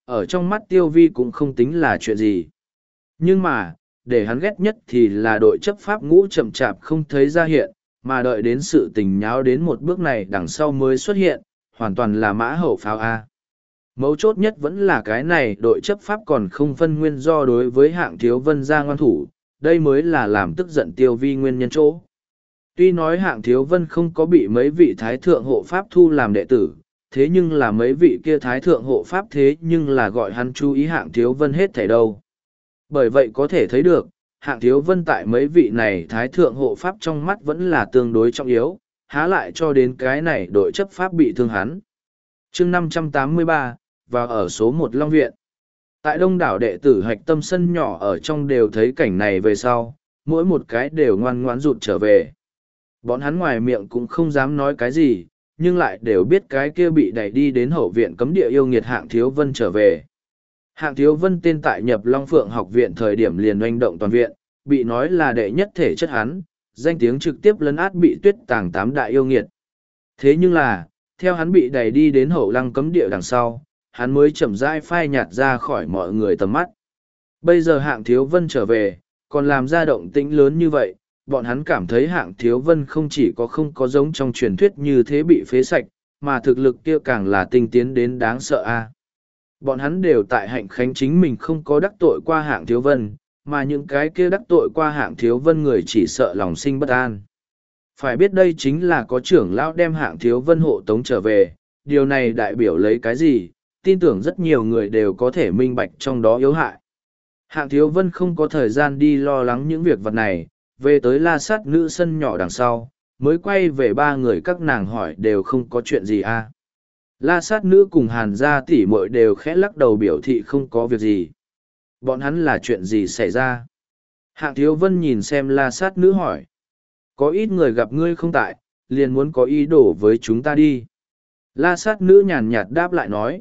A: ở trong mắt Tiêu Vi cũng không tính là chuyện gì. Nhưng mà, để hắn ghét nhất thì là đội chấp pháp ngũ chậm chạp không thấy ra hiện, mà đợi đến sự tình nháo đến một bước này đằng sau mới xuất hiện, hoàn toàn là mã hậu pháo A. Mấu chốt nhất vẫn là cái này đội chấp pháp còn không phân nguyên do đối với Hạng Thiếu Vân ra ngoan thủ, đây mới là làm tức giận Tiêu Vi nguyên nhân chỗ. Tuy nói Hạng Thiếu Vân không có bị mấy vị thái thượng hộ pháp thu làm đệ tử, thế nhưng là mấy vị kia thái thượng hộ pháp thế nhưng là gọi hắn chú ý Hạng Thiếu Vân hết thảy đâu. Bởi vậy có thể thấy được, Hạng Thiếu Vân tại mấy vị này thái thượng hộ pháp trong mắt vẫn là tương đối trọng yếu, há lại cho đến cái này đội chấp pháp bị thương hắn. chương 583, và ở số 1 Long Viện. Tại đông đảo đệ tử hạch tâm sân nhỏ ở trong đều thấy cảnh này về sau, mỗi một cái đều ngoan ngoãn rụt trở về. Bọn hắn ngoài miệng cũng không dám nói cái gì, nhưng lại đều biết cái kia bị đẩy đi đến hậu viện cấm địa yêu nghiệt Hạng Thiếu Vân trở về. Hạng Thiếu Vân tên tại nhập Long Phượng học viện thời điểm liền oanh động toàn viện, bị nói là đệ nhất thể chất hắn, danh tiếng trực tiếp lấn át bị tuyết tàng 8 đại yêu nghiệt. Thế nhưng là, theo hắn bị đẩy đi đến hậu lăng cấm địa đằng sau, hắn mới chậm rãi phai nhạt ra khỏi mọi người tầm mắt. Bây giờ Hạng Thiếu Vân trở về, còn làm ra động tĩnh lớn như vậy, bọn hắn cảm thấy Hạng Thiếu Vân không chỉ có không có giống trong truyền thuyết như thế bị phế sạch, mà thực lực kia càng là tinh tiến đến đáng sợ a. Bọn hắn đều tại hạnh khánh chính mình không có đắc tội qua Hạng Thiếu Vân, mà những cái kia đắc tội qua Hạng Thiếu Vân người chỉ sợ lòng sinh bất an. Phải biết đây chính là có trưởng lão đem Hạng Thiếu Vân hộ tống trở về, điều này đại biểu lấy cái gì, tin tưởng rất nhiều người đều có thể minh bạch trong đó yếu hại. Hạng Thiếu Vân không có thời gian đi lo lắng những việc vật này, về tới La Sát nữ sân nhỏ đằng sau, mới quay về ba người các nàng hỏi đều không có chuyện gì a. La Sát nữ cùng Hàn gia tỷ muội đều khẽ lắc đầu biểu thị không có việc gì. Bọn hắn là chuyện gì xảy ra? Hạng Thiếu Vân nhìn xem La Sát nữ hỏi. Có ít người gặp ngươi không tại, liền muốn có ý đồ với chúng ta đi. La Sát nữ nhàn nhạt đáp lại nói.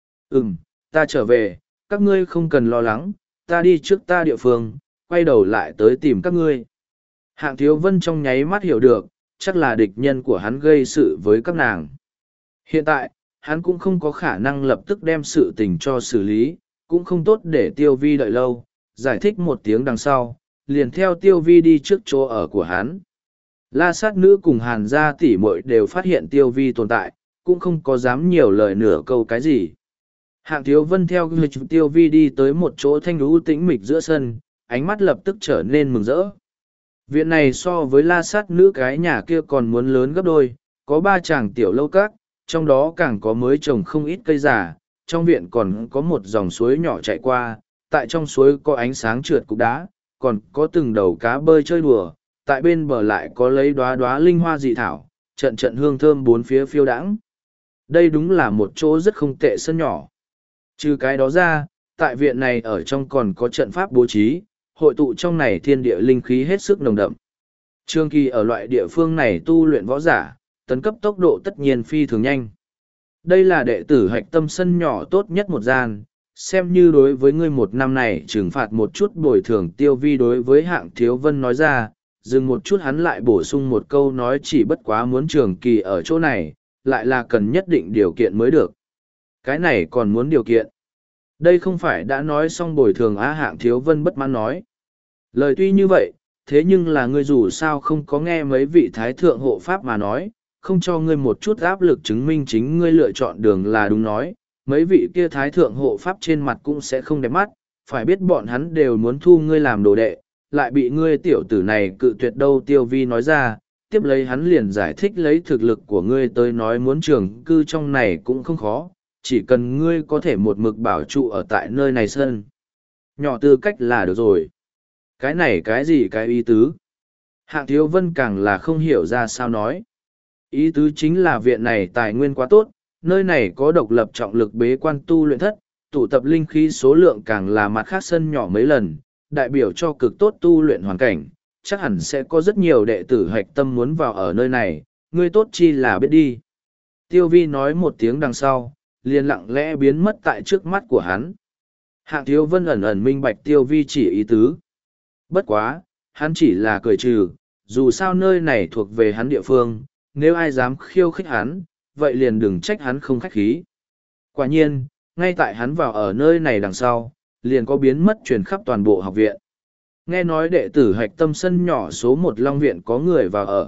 A: Ta trở về, các ngươi không cần lo lắng, ta đi trước ta địa phương, quay đầu lại tới tìm các ngươi. Hạng Thiếu Vân trong nháy mắt hiểu được, chắc là địch nhân của hắn gây sự với các nàng. Hiện tại, hắn cũng không có khả năng lập tức đem sự tình cho xử lý, cũng không tốt để Tiêu Vi đợi lâu, giải thích một tiếng đằng sau, liền theo Tiêu Vi đi trước chỗ ở của hắn. La Sát nữ cùng Hàn gia tỷ muội đều phát hiện Tiêu Vi tồn tại, cũng không có dám nhiều lời nửa câu cái gì. Hạng Thiếu Vân theo người Tiêu Vi đi tới một chỗ thanh lũ tĩnh mịch giữa sân, ánh mắt lập tức trở nên mừng rỡ. Viện này so với La Sát nữ cái nhà kia còn muốn lớn gấp đôi, có 3 tràng tiểu lâu các, trong đó càng có mới trồng không ít cây giả, trong viện còn có một dòng suối nhỏ chạy qua, tại trong suối có ánh sáng trượt cục đá, còn có từng đầu cá bơi chơi đùa, tại bên bờ lại có lấy đóa đóa linh hoa dị thảo, trận trận hương thơm bốn phía phiêu đãng. Đây đúng là một chỗ rất không tệ sân nhỏ. Trừ cái đó ra, tại viện này ở trong còn có trận pháp bố trí, hội tụ trong này thiên địa linh khí hết sức nồng đậm. Trương Kỳ ở loại địa phương này tu luyện võ giả, tấn cấp tốc độ tất nhiên phi thường nhanh. Đây là đệ tử hạch tâm sân nhỏ tốt nhất một gian, xem như đối với ngươi một năm này trừng phạt một chút bồi thường. Tiêu Vi đối với Hạng Thiếu Vân nói ra, dừng một chút hắn lại bổ sung một câu nói chỉ bất quá muốn Trường Kỳ ở chỗ này, lại là cần nhất định điều kiện mới được. Cái này còn muốn điều kiện. Đây không phải đã nói xong bồi thường á? Hạng Thiếu Vân bất mãn nói. Lời tuy như vậy, thế nhưng là ngươi dù sao không có nghe mấy vị thái thượng hộ pháp mà nói, không cho ngươi một chút áp lực chứng minh chính ngươi lựa chọn đường là đúng nói, mấy vị kia thái thượng hộ pháp trên mặt cũng sẽ không đẹp mắt, phải biết bọn hắn đều muốn thu ngươi làm đồ đệ, lại bị ngươi tiểu tử này cự tuyệt đâu. Tiêu Vi nói ra, tiếp lấy hắn liền giải thích lấy thực lực của ngươi tới nói muốn trường cư trong này cũng không khó, chỉ cần ngươi có thể một mực bảo trụ ở tại nơi này sân nhỏ tư cách là được rồi. Cái này cái gì cái ý tứ? Hạng Thiếu Vân càng là không hiểu ra sao nói. Ý tứ chính là viện này tài nguyên quá tốt, nơi này có độc lập trọng lực bế quan tu luyện thất, tụ tập linh khí số lượng càng là mặt khác sân nhỏ mấy lần, đại biểu cho cực tốt tu luyện hoàn cảnh, chắc hẳn sẽ có rất nhiều đệ tử hạch tâm muốn vào ở nơi này, ngươi tốt chi là biết đi. Tiêu Vi nói một tiếng đằng sau, liền lặng lẽ biến mất tại trước mắt của hắn. Hạng Thiếu Vân ẩn ẩn minh bạch Tiêu Vi chỉ ý tứ. Bất quá, hắn chỉ là cười trừ, dù sao nơi này thuộc về hắn địa phương, nếu ai dám khiêu khích hắn, vậy liền đừng trách hắn không khách khí. Quả nhiên, ngay tại hắn vào ở nơi này đằng sau, liền có biến mất truyền khắp toàn bộ học viện. Nghe nói đệ tử hạch tâm sân nhỏ số 1 Long Viện có người vào ở.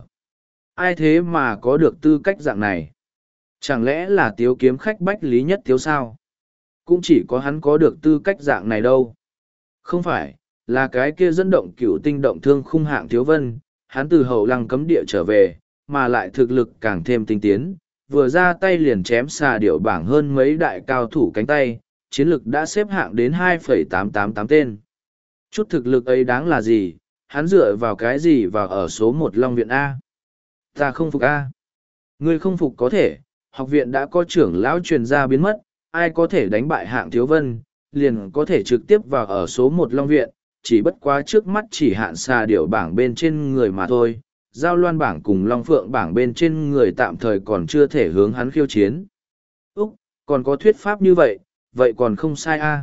A: Ai thế mà có được tư cách dạng này? Chẳng lẽ là Tiếu kiếm khách Bách Lý Nhất Tiếu sao? Cũng chỉ có hắn có được tư cách dạng này đâu. Không phải, là cái kia dẫn động cửu tinh động thương khung hạng Thiếu Vân, hắn từ hậu lăng cấm địa trở về, mà lại thực lực càng thêm tinh tiến, vừa ra tay liền chém xà điểu bảng hơn mấy đại cao thủ cánh tay, chiến lực đã xếp hạng đến 2,888 tên. Chút thực lực ấy đáng là gì, hắn dựa vào cái gì vào ở số 1 Long Viện A? Ta không phục A. Ngươi không phục có thể, học viện đã có trưởng lão truyền gia biến mất, ai có thể đánh bại hạng Thiếu Vân, liền có thể trực tiếp vào ở số 1 Long Viện, chỉ bất quá trước mắt chỉ hạn xà điểu bảng bên trên người mà thôi. Giao loan bảng cùng Long Phượng bảng bên trên người tạm thời còn chưa thể hướng hắn khiêu chiến. Úc, còn có thuyết pháp như vậy, vậy còn không sai a.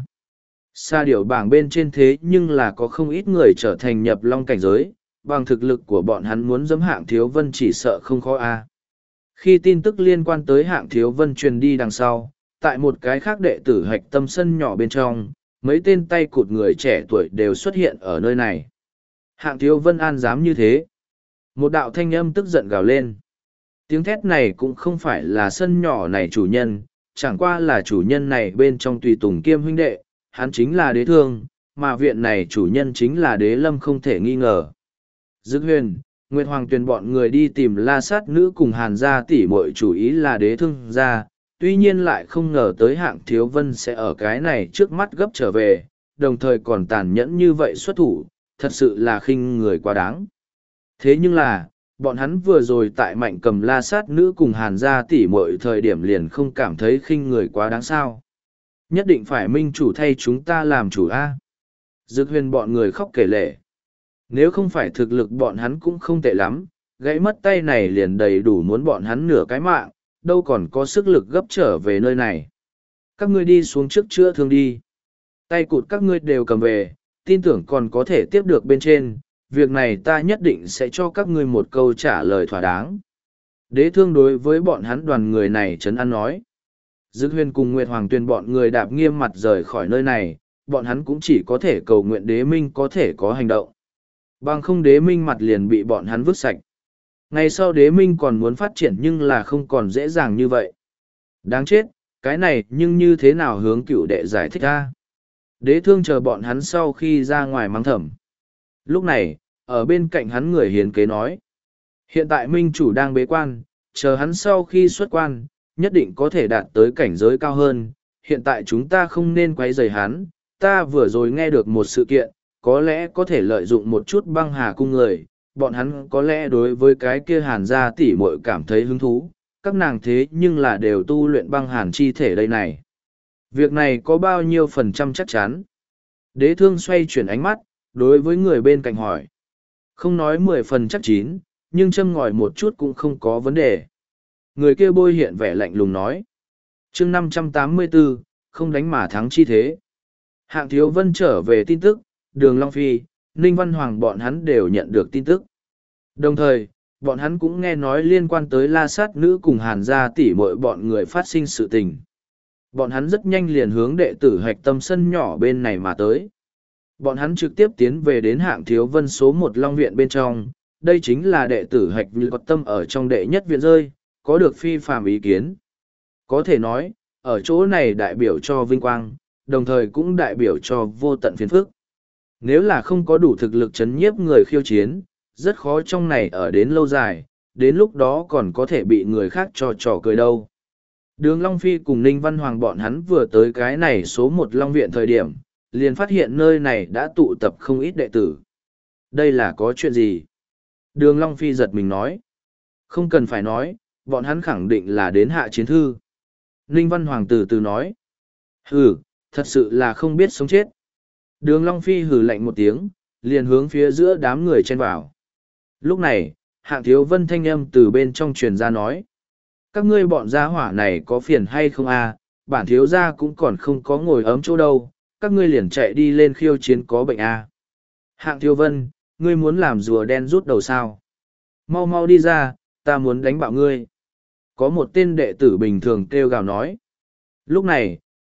A: Sa điểu bảng bên trên thế nhưng là có không ít người trở thành nhập long cảnh giới, bằng thực lực của bọn hắn muốn dẫm hạng Thiếu Vân chỉ sợ không khó a. Khi tin tức liên quan tới hạng Thiếu Vân truyền đi đằng sau, tại một cái khác đệ tử hạch tâm sân nhỏ bên trong, mấy tên tay cụt người trẻ tuổi đều xuất hiện ở nơi này. Hạng Thiếu Vân an dám như thế. Một đạo thanh âm tức giận gào lên. Tiếng thét này cũng không phải là sân nhỏ này chủ nhân, chẳng qua là chủ nhân này bên trong tùy tùng kiêm huynh đệ, hắn chính là đế thương, mà viện này chủ nhân chính là đế lâm không thể nghi ngờ. Dực huyền, Nguyệt Hoàng Tuyền bọn người đi tìm la sát nữ cùng hàn gia tỷ muội chủ ý là đế thương gia, tuy nhiên lại không ngờ tới hạng Thiếu Vân sẽ ở cái này trước mắt gấp trở về, đồng thời còn tàn nhẫn như vậy xuất thủ, thật sự là khinh người quá đáng. Thế nhưng là, bọn hắn vừa rồi tại mạnh cầm la sát nữ cùng hàn gia tỷ muội thời điểm liền không cảm thấy khinh người quá đáng sao. Nhất định phải minh chủ thay chúng ta làm chủ A. Dực huyền bọn người khóc kể lể. Nếu không phải thực lực bọn hắn cũng không tệ lắm, gãy mất tay này liền đầy đủ muốn bọn hắn nửa cái mạng, đâu còn có sức lực gấp trở về nơi này. Các ngươi đi xuống trước chữa thương đi. Tay cụt các ngươi đều cầm về, tin tưởng còn có thể tiếp được bên trên. Việc này ta nhất định sẽ cho các ngươi một câu trả lời thỏa đáng. Đế thương đối với bọn hắn đoàn người này trấn an nói. Dực huyền cùng Nguyệt Hoàng Tuyền bọn người đạp nghiêm mặt rời khỏi nơi này, bọn hắn cũng chỉ có thể cầu nguyện đế minh có thể có hành động. Bằng không đế minh mặt liền bị bọn hắn vứt sạch. Ngày sau đế minh còn muốn phát triển nhưng là không còn dễ dàng như vậy. Đáng chết, cái này nhưng như thế nào hướng cựu đệ giải thích ra. Đế thương chờ bọn hắn sau khi ra ngoài mắng thầm. Lúc này, ở bên cạnh hắn người hiến kế nói. Hiện tại minh chủ đang bế quan, chờ hắn sau khi xuất quan, nhất định có thể đạt tới cảnh giới cao hơn. Hiện tại chúng ta không nên quấy rầy hắn, ta vừa rồi nghe được một sự kiện, có lẽ có thể lợi dụng một chút băng hà cung người, bọn hắn có lẽ đối với cái kia hàn gia tỷ muội cảm thấy hứng thú, các nàng thế nhưng là đều tu luyện băng hàn chi thể đây này. Việc này có bao nhiêu phần trăm chắc chắn? Đế thương xoay chuyển ánh mắt, đối với người bên cạnh hỏi. Không nói 10 phần chắc chín, nhưng châm ngòi một chút cũng không có vấn đề. Người kia bôi hiện vẻ lạnh lùng nói. Chương 584, không đánh mà thắng chi thế. Hạng Thiếu Vân trở về tin tức, Đường Long Phi, Ninh Văn Hoàng bọn hắn đều nhận được tin tức. Đồng thời, bọn hắn cũng nghe nói liên quan tới la sát nữ cùng hàn gia tỷ muội bọn người phát sinh sự tình. Bọn hắn rất nhanh liền hướng đệ tử hạch tâm sân nhỏ bên này mà tới. Bọn hắn trực tiếp tiến về đến hạng Thiếu Vân số 1 Long Viện bên trong, đây chính là đệ tử hạch như có tâm ở trong đệ nhất viện rơi, có được phi phàm ý kiến. Có thể nói, ở chỗ này đại biểu cho vinh quang, đồng thời cũng đại biểu cho vô tận phiền phức. Nếu là không có đủ thực lực chấn nhiếp người khiêu chiến, rất khó trong này ở đến lâu dài, đến lúc đó còn có thể bị người khác trò cười đâu. Đường Long Phi cùng Ninh Văn Hoàng bọn hắn vừa tới cái này số 1 Long Viện thời điểm, liền phát hiện nơi này đã tụ tập không ít đệ tử. Đây là có chuyện gì? Đường Long Phi giật mình nói. Không cần phải nói, bọn hắn khẳng định là đến hạ chiến thư. Ninh Văn Hoàng từ từ nói. Hừ, thật sự là không biết sống chết. Đường Long Phi hừ lạnh một tiếng, liền hướng phía giữa đám người chen vào. Lúc này, hạng Thiếu Vân thanh âm từ bên trong truyền ra nói. Các ngươi bọn gia hỏa này có phiền hay không à, bản thiếu gia cũng còn không có ngồi ấm chỗ đâu, các ngươi liền chạy đi lên khiêu chiến có bệnh à. Hạng Thiếu Vân, ngươi muốn làm rùa đen rút đầu sao? Mau mau đi ra, ta muốn đánh bạo ngươi. Có một tên đệ tử bình thường kêu gào nói. Lúc này,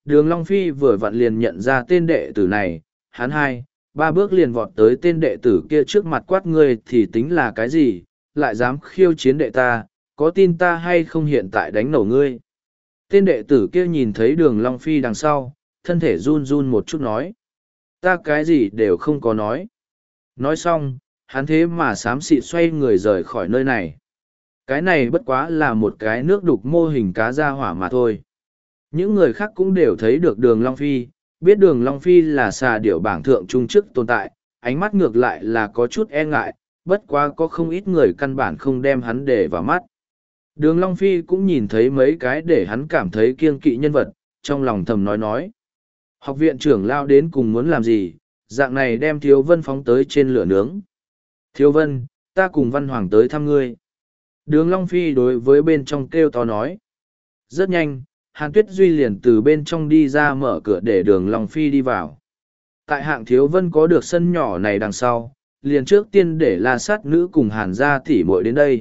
A: Đường Long Phi vừa vặn liền nhận ra tên đệ tử này, hắn hai, ba bước liền vọt tới tên đệ tử kia trước mặt quát ngươi thì tính là cái gì, lại dám khiêu chiến đệ ta, có tin ta hay không hiện tại đánh nổ ngươi. Tên đệ tử kia nhìn thấy đường Long Phi đằng sau, thân thể run run một chút nói. Ta cái gì đều không có nói. Nói xong, hắn thế mà xám xịt xoay người rời khỏi nơi này. Cái này bất quá là một cái nước đục mô hình cá ra hỏa mà thôi. Những người khác cũng đều thấy được đường Long Phi, biết đường Long Phi là xà điểu bảng thượng trung chức tồn tại, ánh mắt ngược lại là có chút e ngại, bất quá có không ít người căn bản không đem hắn để vào mắt. Đường Long Phi cũng nhìn thấy mấy cái để hắn cảm thấy kiêng kỵ nhân vật, trong lòng thầm nói. Học viện trưởng lao đến cùng muốn làm gì, dạng này đem Thiếu Vân phóng tới trên lửa nướng. Thiếu Vân, ta cùng Văn Hoàng tới thăm ngươi. Đường Long Phi đối với bên trong kêu to nói. Rất nhanh, Hàn Tuyết Duy liền từ bên trong đi ra mở cửa để đường Long Phi đi vào. Tại hạng Thiếu Vân có được sân nhỏ này đằng sau, liền trước tiên để La Sát Nữ cùng Hàn gia tỷ muội đến đây.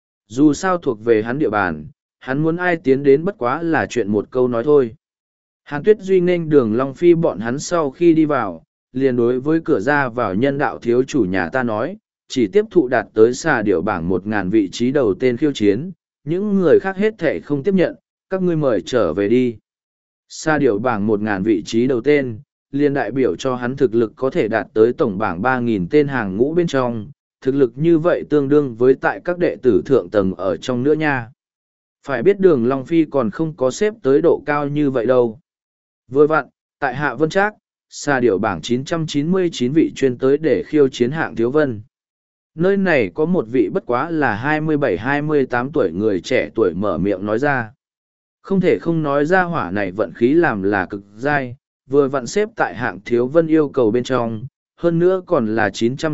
A: Dù sao thuộc về hắn địa bàn, hắn muốn ai tiến đến bất quá là chuyện một câu nói thôi. Hàn Tuyết Duy nên đường Long Phi bọn hắn sau khi đi vào, liền đối với cửa ra vào nhân đạo thiếu chủ nhà ta nói, chỉ tiếp thụ đạt tới xà điểu bảng 1.000 vị trí đầu tên khiêu chiến, những người khác hết thể không tiếp nhận, các ngươi mời trở về đi. Xà điểu bảng 1.000 vị trí đầu tên, liền đại biểu cho hắn thực lực có thể đạt tới tổng bảng 3.000 tên hàng ngũ bên trong, thực lực như vậy tương đương với tại các đệ tử thượng tầng ở trong nữa nha. Phải biết đường Long Phi còn không có xếp tới độ cao như vậy đâu. Vừa vặn, tại Hạ Vân Trác, xà điểu bảng 999 vị chuyên tới để khiêu chiến hạng Thiếu Vân. Nơi này có một vị bất quá là 27-28 tuổi người trẻ tuổi mở miệng nói ra. Không thể không nói ra hỏa này vận khí làm là cực dai, vừa vặn xếp tại hạng Thiếu Vân yêu cầu bên trong, hơn nữa còn là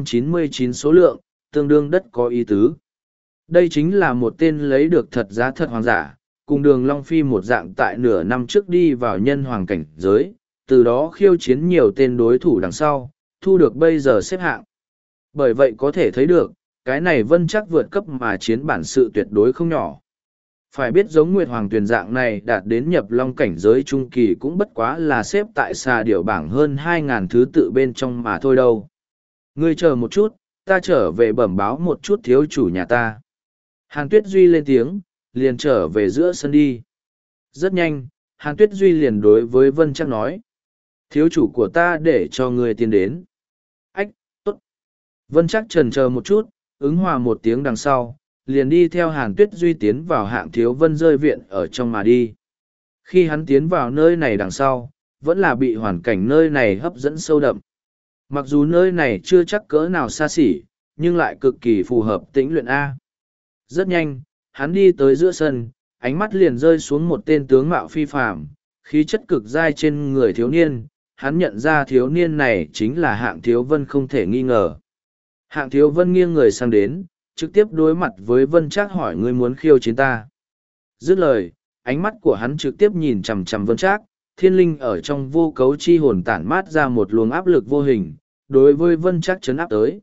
A: 999 số lượng, tương đương đất có ý tứ. Đây chính là một tên lấy được thật giá thật hoàng giả, cùng đường Long Phi một dạng tại nửa năm trước đi vào nhân hoàng cảnh giới, từ đó khiêu chiến nhiều tên đối thủ đằng sau, thu được bây giờ xếp hạng. Bởi vậy có thể thấy được, cái này Vân Trác vượt cấp mà chiến bản sự tuyệt đối không nhỏ. Phải biết giống Nguyệt Hoàng Tuyền dạng này đạt đến nhập long cảnh giới trung kỳ cũng bất quá là xếp tại xà điểu bảng hơn 2.000 thứ tự bên trong mà thôi đâu. Ngươi chờ một chút, ta trở về bẩm báo một chút thiếu chủ nhà ta. Hàn Tuyết Duy lên tiếng, liền trở về giữa sân đi. Rất nhanh, Hàn Tuyết Duy liền đối với Vân Trác nói. Thiếu chủ của ta để cho ngươi tiến đến. Ách, tốt. Vân Trác chần chờ một chút, ứng hòa một tiếng đằng sau, liền đi theo Hàn Tuyết Duy tiến vào hạng Thiếu Vân rơi viện ở trong mà đi. Khi hắn tiến vào nơi này đằng sau, vẫn là bị hoàn cảnh nơi này hấp dẫn sâu đậm. Mặc dù nơi này chưa chắc cỡ nào xa xỉ, nhưng lại cực kỳ phù hợp tĩnh luyện A. Rất nhanh, hắn đi tới giữa sân, ánh mắt liền rơi xuống một tên tướng mạo phi phàm, khí chất cực dai trên người thiếu niên. Hắn nhận ra thiếu niên này chính là hạng Thiếu Vân không thể nghi ngờ. Hạng Thiếu Vân nghiêng người sang đến, trực tiếp đối mặt với Vân Trác hỏi ngươi muốn khiêu chiến ta. Dứt lời, ánh mắt của hắn trực tiếp nhìn chằm chằm Vân Trác, thiên linh ở trong vô cấu chi hồn tản mát ra một luồng áp lực vô hình, đối với Vân Trác chấn áp tới.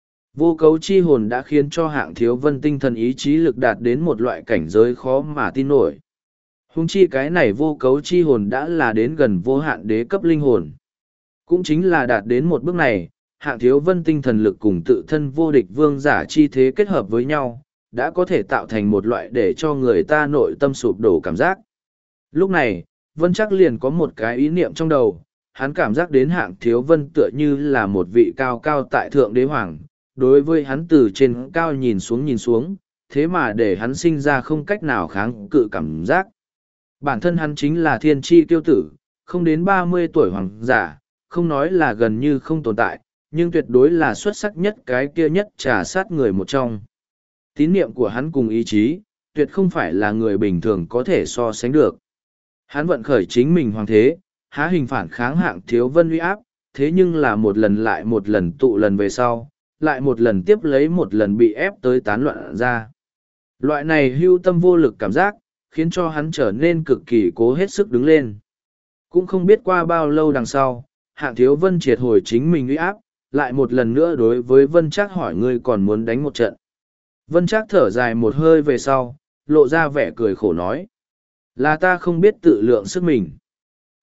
A: Vô cấu chi hồn đã khiến cho hạng Thiếu Vân tinh thần ý chí lực đạt đến một loại cảnh giới khó mà tin nổi. Huống chi cái này vô cấu chi hồn đã là đến gần vô hạn đế cấp linh hồn. Cũng chính là đạt đến một bước này, hạng Thiếu Vân tinh thần lực cùng tự thân vô địch vương giả chi thế kết hợp với nhau, đã có thể tạo thành một loại để cho người ta nội tâm sụp đổ cảm giác. Lúc này, Vân Trác liền có một cái ý niệm trong đầu, hắn cảm giác đến hạng Thiếu Vân tựa như là một vị cao cao tại thượng đế hoàng, đối với hắn từ trên cao nhìn xuống, thế mà để hắn sinh ra không cách nào kháng cự cảm giác. Bản thân hắn chính là thiên tri kiêu tử, không đến 30 tuổi hoàng giả, không nói là gần như không tồn tại, nhưng tuyệt đối là xuất sắc nhất cái kia nhất trà sát người một trong. Tín niệm của hắn cùng ý chí, tuyệt không phải là người bình thường có thể so sánh được. Hắn vận khởi chính mình hoàng thế, há hình phản kháng hạng Thiếu Vân uy áp, thế nhưng là một lần lại một lần tụ lần về sau, lại một lần tiếp lấy một lần bị ép tới tán loạn ra. Loại này hưu tâm vô lực cảm giác, khiến cho hắn trở nên cực kỳ cố hết sức đứng lên. Cũng không biết qua bao lâu đằng sau, hạng Thiếu Vân triệt hồi chính mình uy áp, lại một lần nữa đối với Vân Trác hỏi ngươi còn muốn đánh một trận. Vân Trác thở dài một hơi về sau, lộ ra vẻ cười khổ nói. Là ta không biết tự lượng sức mình.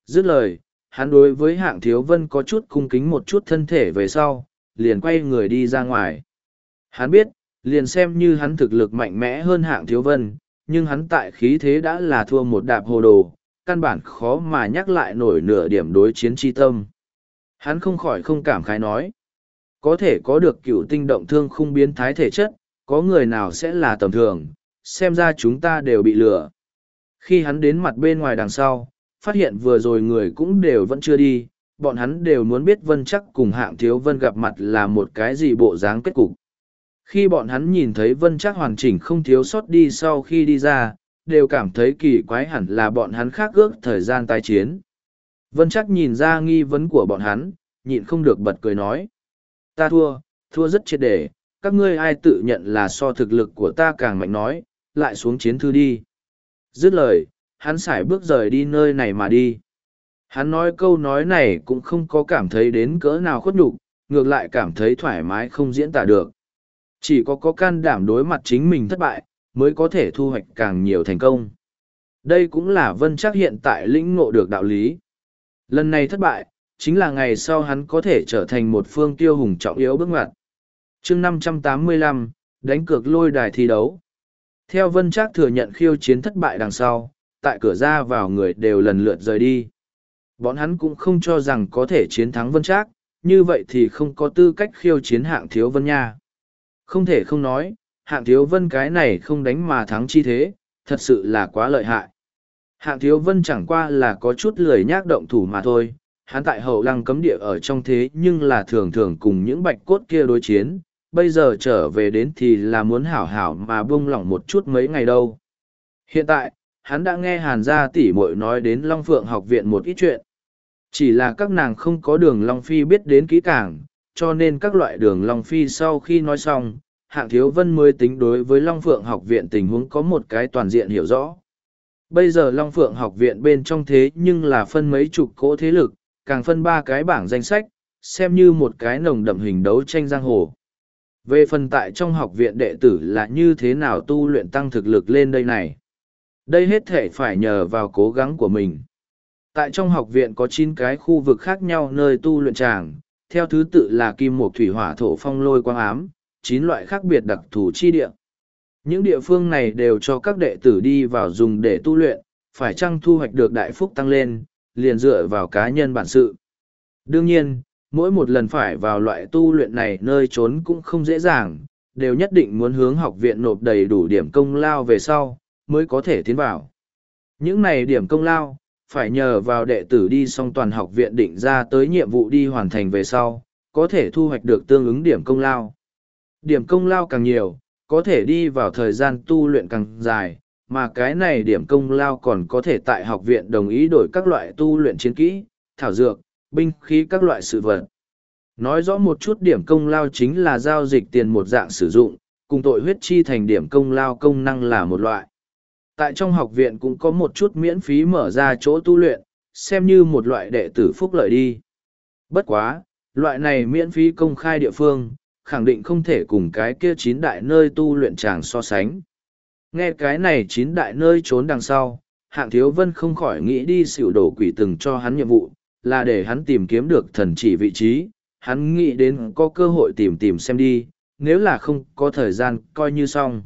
A: Dứt lời, hắn đối với Hạng Thiếu Vân có chút cung kính một chút thân thể về sau, liền quay người đi ra ngoài. Hắn biết, liền xem như hắn thực lực mạnh mẽ hơn Hạng Thiếu Vân, nhưng hắn tại khí thế đã là thua một đạp hồ đồ, căn bản khó mà nhắc lại nổi nửa điểm đối chiến chi tâm. Hắn không khỏi không cảm khái nói, có thể có được cựu tinh động thương khung biến thái thể chất, có người nào sẽ là tầm thường, xem ra chúng ta đều bị lừa. Khi hắn đến mặt bên ngoài đằng sau, phát hiện vừa rồi người cũng đều vẫn chưa đi, bọn hắn đều muốn biết Vân Chắc cùng Hạng Thiếu Vân gặp mặt là một cái gì bộ dáng kết cục. Khi bọn hắn nhìn thấy Vân Chắc hoàn chỉnh không thiếu sót đi sau khi đi ra, đều cảm thấy kỳ quái hẳn là bọn hắn khác ước thời gian tái chiến. Vân Chắc nhìn ra nghi vấn của bọn hắn, nhịn không được bật cười nói. Ta thua rất triệt để, các ngươi ai tự nhận là so thực lực của ta càng mạnh nói, lại xuống chiến thư đi. Dứt lời, hắn sải bước rời đi nơi này mà đi. Hắn nói câu nói này cũng không có cảm thấy đến cỡ nào khuất nhục, ngược lại cảm thấy thoải mái không diễn tả được. Chỉ có can đảm đối mặt chính mình thất bại, mới có thể thu hoạch càng nhiều thành công. Đây cũng là Vân Trác hiện tại lĩnh ngộ được đạo lý. Lần này thất bại, chính là ngày sau hắn có thể trở thành một phương tiêu hùng trọng yếu bước ngoặt. Chương 585, đánh cược lôi đài thi đấu. Theo Vân Trác thừa nhận khiêu chiến thất bại đằng sau, tại cửa ra vào người đều lần lượt rời đi. Bọn hắn cũng không cho rằng có thể chiến thắng Vân Trác, như vậy thì không có tư cách khiêu chiến Hạng Thiếu Vân nha. Không thể không nói, Hạng Thiếu Vân cái này không đánh mà thắng chi thế, thật sự là quá lợi hại. Hạng Thiếu Vân chẳng qua là có chút lười nhác động thủ mà thôi, hắn tại Hậu Lăng cấm địa ở trong thế nhưng là thường thường cùng những bạch cốt kia đối chiến, bây giờ trở về đến thì là muốn hảo hảo mà buông lỏng một chút mấy ngày đâu. Hiện tại, hắn đã nghe Hàn gia tỷ muội nói đến Long Phượng học viện một ít chuyện. Chỉ là các nàng không có Đường Long Phi biết đến kỹ càng, cho nên các loại Đường Long Phi sau khi nói xong, Hạng Thiếu Vân mới tính đối với Long Phượng học viện tình huống có một cái toàn diện hiểu rõ. Bây giờ Long Phượng học viện bên trong thế nhưng là phân mấy chục cỗ thế lực, càng phân 3 cái bảng danh sách, xem như một cái nồng đậm hình đấu tranh giang hồ. Về phần tại trong học viện đệ tử là như thế nào tu luyện tăng thực lực lên đây này. Đây hết thể phải nhờ vào cố gắng của mình. Tại trong học viện có 9 cái khu vực khác nhau nơi tu luyện tràng, theo thứ tự là kim mộc thủy hỏa thổ phong lôi quang ám, 9 loại khác biệt đặc thù chi địa. Những địa phương này đều cho các đệ tử đi vào dùng để tu luyện, phải chăng thu hoạch được đại phúc tăng lên, liền dựa vào cá nhân bản sự. Đương nhiên, mỗi một lần phải vào loại tu luyện này nơi trốn cũng không dễ dàng, đều nhất định muốn hướng học viện nộp đầy đủ điểm công lao về sau, mới có thể tiến vào. Những này điểm công lao, phải nhờ vào đệ tử đi xong toàn học viện định ra tới nhiệm vụ đi hoàn thành về sau, có thể thu hoạch được tương ứng điểm công lao. Điểm công lao càng nhiều, có thể đi vào thời gian tu luyện càng dài, mà cái này điểm công lao còn có thể tại học viện đồng ý đổi các loại tu luyện chiến kỹ, thảo dược, binh khí các loại sự vật. Nói rõ một chút điểm công lao chính là giao dịch tiền một dạng sử dụng, cùng tội huyết chi thành điểm công lao công năng là một loại. Tại trong học viện cũng có một chút miễn phí mở ra chỗ tu luyện, xem như một loại đệ tử phúc lợi đi. Bất quá, loại này miễn phí công khai địa phương, khẳng định không thể cùng cái kia 9 đại nơi tu luyện chàng so sánh. Nghe cái này 9 đại nơi trốn đằng sau, Hạng Thiếu Vân không khỏi nghĩ đi xỉu đổ quỷ từng cho hắn nhiệm vụ, là để hắn tìm kiếm được thần chỉ vị trí, hắn nghĩ đến có cơ hội tìm xem đi, nếu là không có thời gian coi như xong.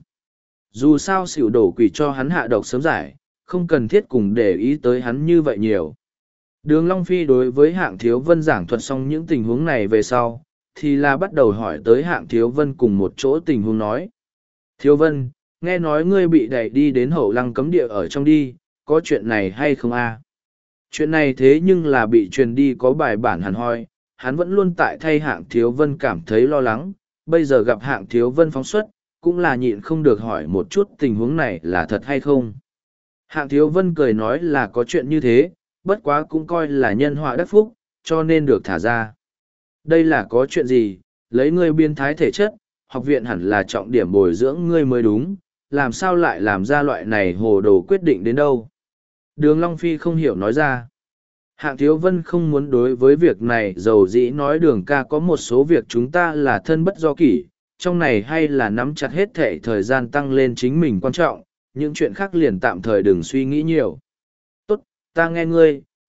A: Dù sao xỉu đổ quỷ cho hắn hạ độc sớm giải, không cần thiết cùng để ý tới hắn như vậy nhiều. Đường Long Phi đối với Hạng Thiếu Vân giảng thuật xong những tình huống này về sau, thì là bắt đầu hỏi tới Hạng Thiếu Vân cùng một chỗ tình huống nói. Thiếu Vân, nghe nói ngươi bị đẩy đi đến Hậu Lăng cấm địa ở trong đi, có chuyện này hay không a? Chuyện này thế nhưng là bị truyền đi có bài bản hẳn hoi, hắn vẫn luôn tại thay Hạng Thiếu Vân cảm thấy lo lắng, bây giờ gặp Hạng Thiếu Vân phóng xuất, cũng là nhịn không được hỏi một chút tình huống này là thật hay không. Hạng Thiếu Vân cười nói là có chuyện như thế, bất quá cũng coi là nhân họa đắc phúc, cho nên được thả ra. Đây là có chuyện gì, lấy ngươi biên thái thể chất, học viện hẳn là trọng điểm bồi dưỡng ngươi mới đúng, làm sao lại làm ra loại này hồ đồ quyết định đến đâu. Đường Long Phi không hiểu nói ra. Hạng Thiếu Vân không muốn đối với việc này dầu dĩ nói Đường ca có một số việc chúng ta là thân bất do kỷ, trong này hay là nắm chặt hết thể thời gian tăng lên chính mình quan trọng, những chuyện khác liền tạm thời đừng suy nghĩ nhiều. Tốt, ta nghe ngươi,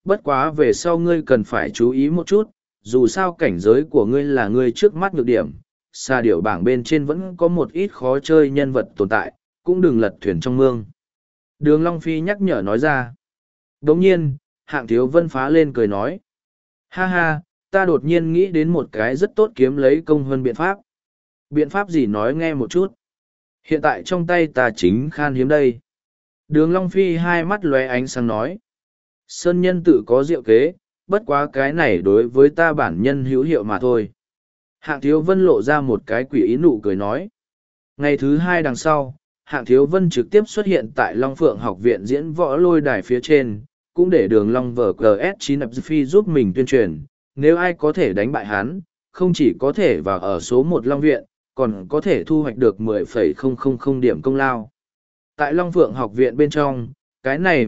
A: bất quá về sau ngươi cần phải chú ý một chút, dù sao cảnh giới của ngươi là ngươi trước mắt nhược điểm, xa điểu bảng bên trên vẫn có một ít khó chơi nhân vật tồn tại, cũng đừng lật thuyền trong mương. Đường Long Phi nhắc nhở nói ra. Đồng nhiên, Hạng Thiếu Vân phá lên cười nói. Ha ha, ta đột nhiên nghĩ đến một cái rất tốt kiếm lấy công hơn biện pháp. Biện pháp gì nói nghe một chút. Hiện tại trong tay ta chính khan hiếm đây. Đường Long Phi hai mắt lóe ánh sáng nói. Sơn nhân tự có diệu kế, bất quá cái này đối với ta bản nhân hữu hiệu mà thôi. Hạng Thiếu Vân lộ ra một cái quỷ ý nụ cười nói. Ngày thứ hai đằng sau, Hạng Thiếu Vân trực tiếp xuất hiện tại Long Phượng học viện diễn võ lôi đài phía trên, cũng để đường Long vở GS9 Ập Phi giúp mình tuyên truyền, nếu ai có thể đánh bại hắn, không chỉ có thể vào ở số 1 Long Viện, còn có thể thu hoạch được 10,000 điểm công lao. Tại Long Phượng học viện bên trong, cái này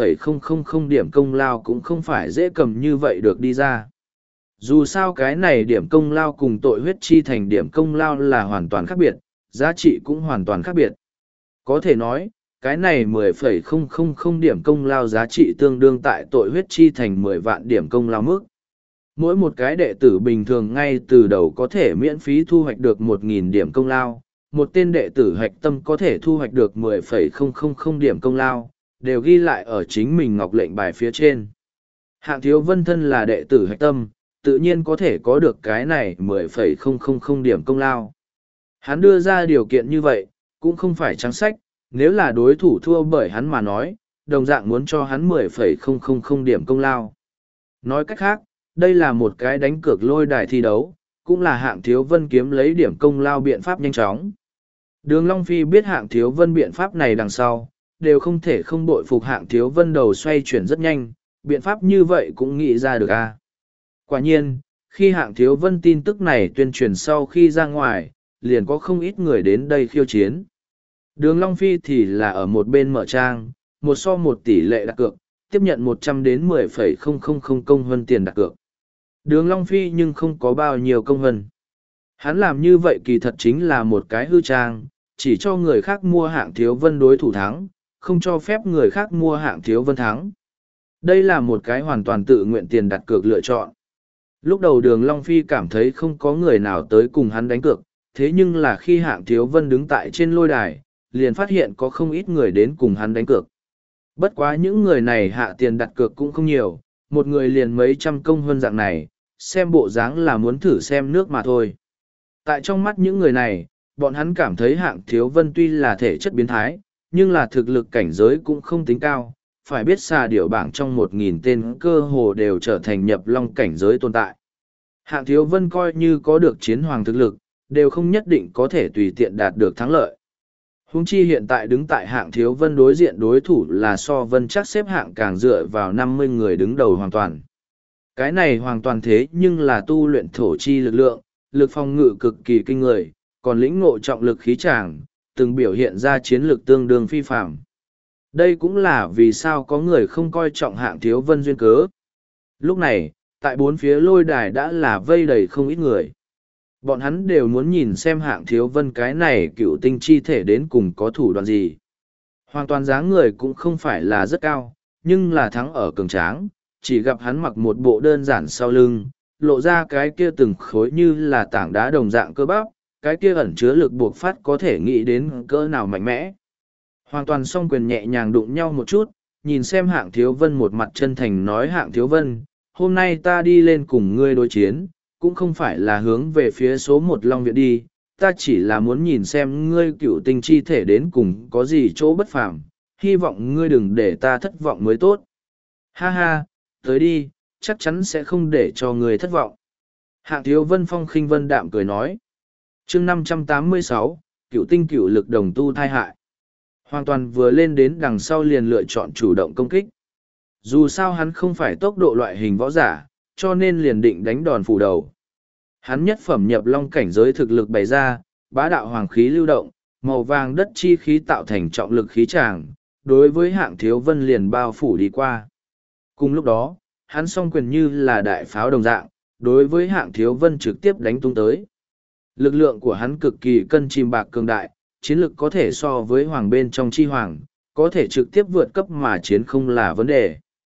A: 10,000 điểm công lao cũng không phải dễ cầm như vậy được đi ra. Dù sao cái này điểm công lao cùng tội huyết chi thành điểm công lao là hoàn toàn khác biệt, giá trị cũng hoàn toàn khác biệt. Có thể nói, cái này 10,000 điểm công lao giá trị tương đương tại tội huyết chi thành 10 vạn điểm công lao mức. Mỗi một cái đệ tử bình thường ngay từ đầu có thể miễn phí thu hoạch được 1.000 điểm công lao, một tên đệ tử hạch tâm có thể thu hoạch được 10,000 điểm công lao, đều ghi lại ở chính mình ngọc lệnh bài phía trên. Hạng Thiếu Vân thân là đệ tử hạch tâm, tự nhiên có thể có được cái này 10,000 điểm công lao. Hắn đưa ra điều kiện như vậy, cũng không phải trắng sách, nếu là đối thủ thua bởi hắn mà nói, đồng dạng muốn cho hắn 10,000 điểm công lao. Nói cách khác, đây là một cái đánh cược lôi đài thi đấu, cũng là Hạng Thiếu Vân kiếm lấy điểm công lao biện pháp nhanh chóng. Đường Long Phi biết Hạng Thiếu Vân biện pháp này đằng sau, đều không thể không bội phục Hạng Thiếu Vân đầu xoay chuyển rất nhanh, biện pháp như vậy cũng nghĩ ra được a. Quả nhiên, khi Hạng Thiếu Vân tin tức này tuyên truyền sau khi ra ngoài, liền có không ít người đến đây khiêu chiến. Đường Long Phi thì là ở một bên mở trang, 1 tỷ lệ đặt cược, tiếp nhận 100 đến 10,000 công hơn tiền đặt cược. Đường Long Phi nhưng không có bao nhiêu công hơn. Hắn làm như vậy kỳ thật chính là một cái hư trang, chỉ cho người khác mua Hạng Thiếu Vân đối thủ thắng, không cho phép người khác mua Hạng Thiếu Vân thắng. Đây là một cái hoàn toàn tự nguyện tiền đặt cược lựa chọn. Lúc đầu Đường Long Phi cảm thấy không có người nào tới cùng hắn đánh cược, thế nhưng là khi Hạng Thiếu Vân đứng tại trên lôi đài, liền phát hiện có không ít người đến cùng hắn đánh cược. Bất quá những người này hạ tiền đặt cược cũng không nhiều, một người liền mấy trăm công hơn dạng này, xem bộ dáng là muốn thử xem nước mà thôi. Tại trong mắt những người này, bọn hắn cảm thấy Hạng Thiếu Vân tuy là thể chất biến thái, nhưng là thực lực cảnh giới cũng không tính cao, phải biết xà điểu bảng trong 1.000 tên cơ hồ đều trở thành nhập long cảnh giới tồn tại. Hạng Thiếu Vân coi như có được chiến hoàng thực lực, đều không nhất định có thể tùy tiện đạt được thắng lợi. Huống chi hiện tại đứng tại Hạng Thiếu Vân đối diện đối thủ là so Vân chắc xếp hạng càng dựa vào 50 người đứng đầu hoàn toàn. Cái này hoàn toàn thế nhưng là tu luyện thổ chi lực lượng, lực phòng ngự cực kỳ kinh người, còn lĩnh ngộ trọng lực khí tràng, từng biểu hiện ra chiến lược tương đương phi phạm. Đây cũng là vì sao có người không coi trọng Hạng Thiếu Vân duyên cớ. Lúc này, tại bốn phía lôi đài đã là vây đầy không ít người. Bọn hắn đều muốn nhìn xem Hạng Thiếu Vân cái này cựu tinh chi thể đến cùng có thủ đoạn gì. Hoàn toàn dáng người cũng không phải là rất cao, nhưng là thắng ở cường tráng, chỉ gặp hắn mặc một bộ đơn giản sau lưng, lộ ra cái kia từng khối như là tảng đá đồng dạng cơ bắp, cái kia ẩn chứa lực buộc phát có thể nghĩ đến cỡ nào mạnh mẽ. Hoàn toàn song quyền nhẹ nhàng đụng nhau một chút, nhìn xem Hạng Thiếu Vân một mặt chân thành nói Hạng Thiếu Vân, hôm nay ta đi lên cùng ngươi đối chiến, cũng không phải là hướng về phía số 1 Long Viện đi, ta chỉ là muốn nhìn xem ngươi cựu tinh chi thể đến cùng có gì chỗ bất phàm, hy vọng ngươi đừng để ta thất vọng mới tốt. Ha ha, tới đi, chắc chắn sẽ không để cho ngươi thất vọng. Hạng Thiếu Vân phong khinh vân đạm cười nói. Chương 586, cựu tinh cựu lực đồng tu thai hại. Hoàn toàn vừa lên đến đằng sau liền lựa chọn chủ động công kích. Dù sao hắn không phải tốc độ loại hình võ giả, cho nên liền định đánh đòn phủ đầu. Hắn nhất phẩm nhập long cảnh giới thực lực bày ra, bá đạo hoàng khí lưu động, màu vàng đất chi khí tạo thành trọng lực khí tràng, đối với Hạng Thiếu Vân liền bao phủ đi qua. Cùng lúc đó, hắn song quyền như là đại pháo đồng dạng, đối với Hạng Thiếu Vân trực tiếp đánh tung tới. Lực lượng của hắn cực kỳ cân chim bạc cường đại, chiến lực có thể so với hoàng bên trong chi hoàng, có thể trực tiếp vượt cấp mà chiến không là vấn đề.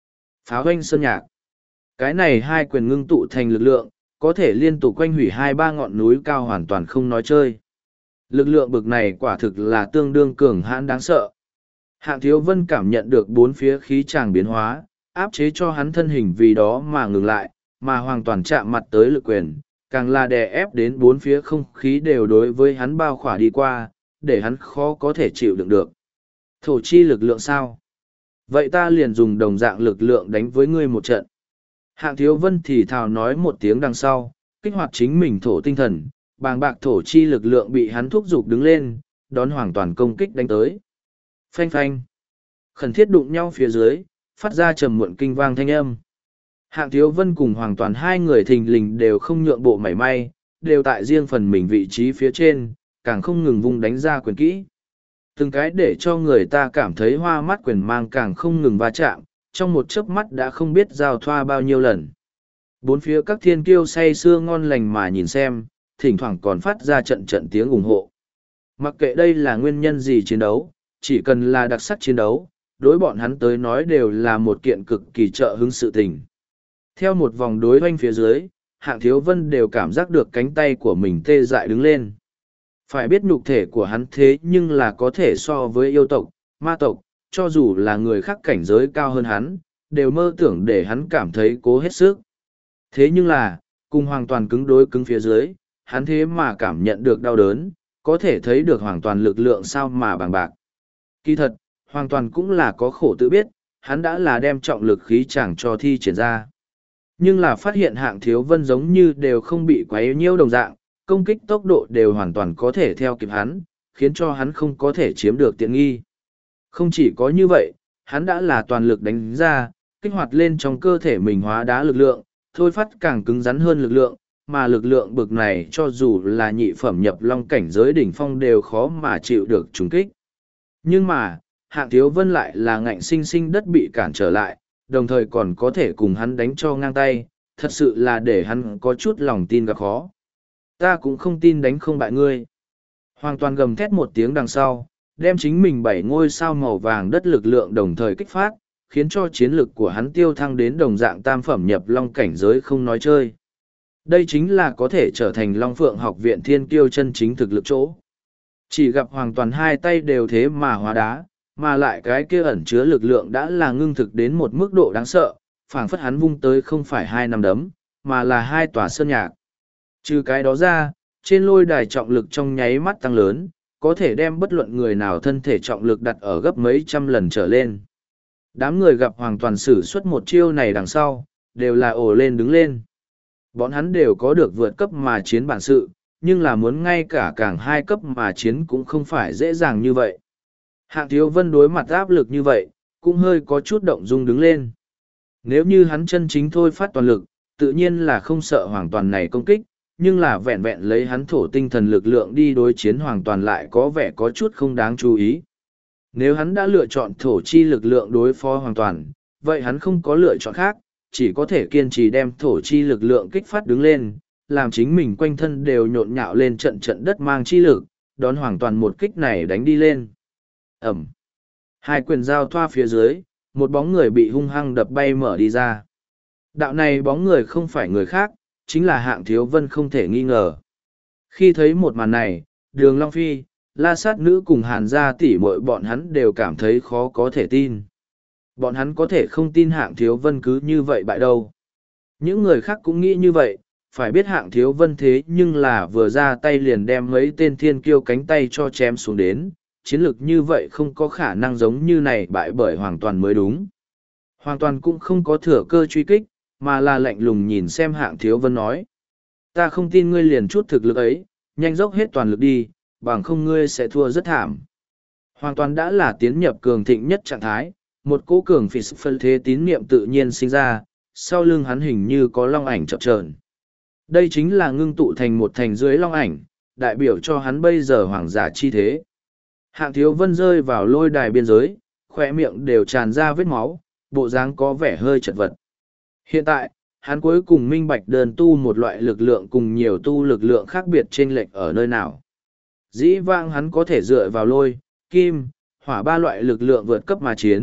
A: Phá hoanh sơn nhạc. Cái này hai quyền ngưng tụ thành lực lượng, có thể liên tục quanh hủy 2-3 ngọn núi cao hoàn toàn không nói chơi. Lực lượng bực này quả thực là tương đương cường hãn đáng sợ. Hạng Thiếu Vân cảm nhận được bốn phía khí tràng biến hóa, áp chế cho hắn thân hình vì đó mà ngừng lại, mà hoàn toàn chạm mặt tới lực quyền, càng là đè ép đến bốn phía không khí đều đối với hắn bao khỏa đi qua, để hắn khó có thể chịu đựng được. Thổ chi lực lượng sao? Vậy ta liền dùng đồng dạng lực lượng đánh với ngươi một trận. Hạng Thiếu Vân thì thào nói một tiếng đằng sau, kích hoạt chính mình thổ tinh thần, bàng bạc thổ chi lực lượng bị hắn thúc giục đứng lên, đón hoàn toàn công kích đánh tới. Phanh phanh. Khẩn thiết đụng nhau phía dưới, phát ra trầm muộn kinh vang thanh âm. Hạng Thiếu Vân cùng hoàn toàn hai người thình lình đều không nhượng bộ mảy may, đều tại riêng phần mình vị trí phía trên, càng không ngừng vung đánh ra quyền kỹ. Từng cái để cho người ta cảm thấy hoa mắt quyền mang càng không ngừng va chạm, trong một chớp mắt đã không biết giao thoa bao nhiêu lần. Bốn phía các thiên kiêu say sưa ngon lành mà nhìn xem, thỉnh thoảng còn phát ra trận trận tiếng ủng hộ. Mặc kệ đây là nguyên nhân gì chiến đấu, chỉ cần là đặc sắc chiến đấu, đối bọn hắn tới nói đều là một kiện cực kỳ trợ hứng sự tình. Theo một vòng đối hoanh phía dưới, Hạng Thiếu Vân đều cảm giác được cánh tay của mình tê dại đứng lên. Phải biết nhục thể của hắn thế nhưng là có thể so với yêu tộc, ma tộc, cho dù là người khác cảnh giới cao hơn hắn, đều mơ tưởng để hắn cảm thấy cố hết sức. Thế nhưng là, cùng hoàn toàn cứng đối cứng phía dưới, hắn thế mà cảm nhận được đau đớn, có thể thấy được hoàn toàn lực lượng sao mà bằng bạc. Kỳ thật, hoàn toàn cũng là có khổ tự biết, hắn đã là đem trọng lực khí chẳng cho thi triển ra. Nhưng là phát hiện Hạng Thiếu Vân giống như đều không bị quấy nhiễu đồng dạng, công kích tốc độ đều hoàn toàn có thể theo kịp hắn, khiến cho hắn không có thể chiếm được tiện nghi. Không chỉ có như vậy, hắn đã là toàn lực đánh ra, kích hoạt lên trong cơ thể mình hóa đá lực lượng, thôi phát càng cứng rắn hơn lực lượng, mà lực lượng bực này cho dù là nhị phẩm nhập long cảnh giới đỉnh phong đều khó mà chịu được trùng kích. Nhưng mà, Hạng Thiếu Vân lại là ngạnh sinh sinh đất bị cản trở lại, đồng thời còn có thể cùng hắn đánh cho ngang tay, thật sự là để hắn có chút lòng tin gặp khó. Ta cũng không tin đánh không bại ngươi. Hoàn toàn gầm thét một tiếng đằng sau, đem chính mình 7 ngôi sao màu vàng đất lực lượng đồng thời kích phát, khiến cho chiến lực của hắn tiêu thăng đến đồng dạng tam phẩm nhập long cảnh giới không nói chơi. Đây chính là có thể trở thành Long Phượng học viện thiên kiêu chân chính thực lực chỗ. Chỉ gặp hoàn toàn hai tay đều thế mà hóa đá, mà lại cái kia ẩn chứa lực lượng đã là ngưng thực đến một mức độ đáng sợ, phảng phất hắn vung tới không phải 2 nắm đấm, mà là 2 tòa sơn nhạc. Trừ cái đó ra, trên lôi đài trọng lực trong nháy mắt tăng lớn, có thể đem bất luận người nào thân thể trọng lực đặt ở gấp mấy trăm lần trở lên. Đám người gặp hoàn toàn sử xuất một chiêu này đằng sau, đều là ồ lên đứng lên. Bọn hắn đều có được vượt cấp mà chiến bản sự, nhưng là muốn ngay cả càng 2 cấp mà chiến cũng không phải dễ dàng như vậy. Hạng Thiếu Vân đối mặt áp lực như vậy, cũng hơi có chút động dung đứng lên. Nếu như hắn chân chính thôi phát toàn lực, tự nhiên là không sợ hoàn toàn này công kích, nhưng là vẹn vẹn lấy hắn thổ tinh thần lực lượng đi đối chiến hoàn toàn lại có vẻ có chút không đáng chú ý. Nếu hắn đã lựa chọn thổ chi lực lượng đối phó hoàn toàn, vậy hắn không có lựa chọn khác, chỉ có thể kiên trì đem thổ chi lực lượng kích phát đứng lên, làm chính mình quanh thân đều nhộn nhạo lên trận trận đất mang chi lực, đón hoàn toàn một kích này đánh đi lên. Ẩm. Hai quyền giao thoa phía dưới, một bóng người bị hung hăng đập bay mở đi ra. Đạo này bóng người không phải người khác, chính là Hạng Thiếu Vân không thể nghi ngờ. Khi thấy một màn này, Đường Long Phi, La Sát Nữ cùng Hàn gia tỷ muội bọn hắn đều cảm thấy khó có thể tin. Bọn hắn có thể không tin Hạng Thiếu Vân cứ như vậy bại đâu. Những người khác cũng nghĩ như vậy, phải biết Hạng Thiếu Vân thế nhưng là vừa ra tay liền đem mấy tên thiên kiêu cánh tay cho chém xuống đến, chiến lược như vậy không có khả năng giống như này bại bởi hoàn toàn mới đúng. Hoàn toàn cũng không có thừa cơ truy kích, mà là lạnh lùng nhìn xem Hạng Thiếu Vân nói. Ta không tin ngươi liền chút thực lực ấy, nhanh dốc hết toàn lực đi, bằng không ngươi sẽ thua rất thảm. Hoàn toàn đã là tiến nhập cường thịnh nhất trạng thái, một cỗ cường phỉ phân thế tín niệm tự nhiên sinh ra, sau lưng hắn hình như có long ảnh chập chờn. Đây chính là ngưng tụ thành một thành dưới long ảnh, đại biểu cho hắn bây giờ hoàng giả chi thế. Hạng Thiếu Vân rơi vào lôi đài biên giới, khỏe miệng đều tràn ra vết máu, bộ dáng có vẻ hơi chật vật. Hiện tại, hắn cuối cùng minh bạch đơn tu một loại lực lượng cùng nhiều tu lực lượng khác biệt chênh lệch ở nơi nào. Dĩ vãng hắn có thể dựa vào lôi, kim, hỏa 3 loại lực lượng vượt cấp mà chiến,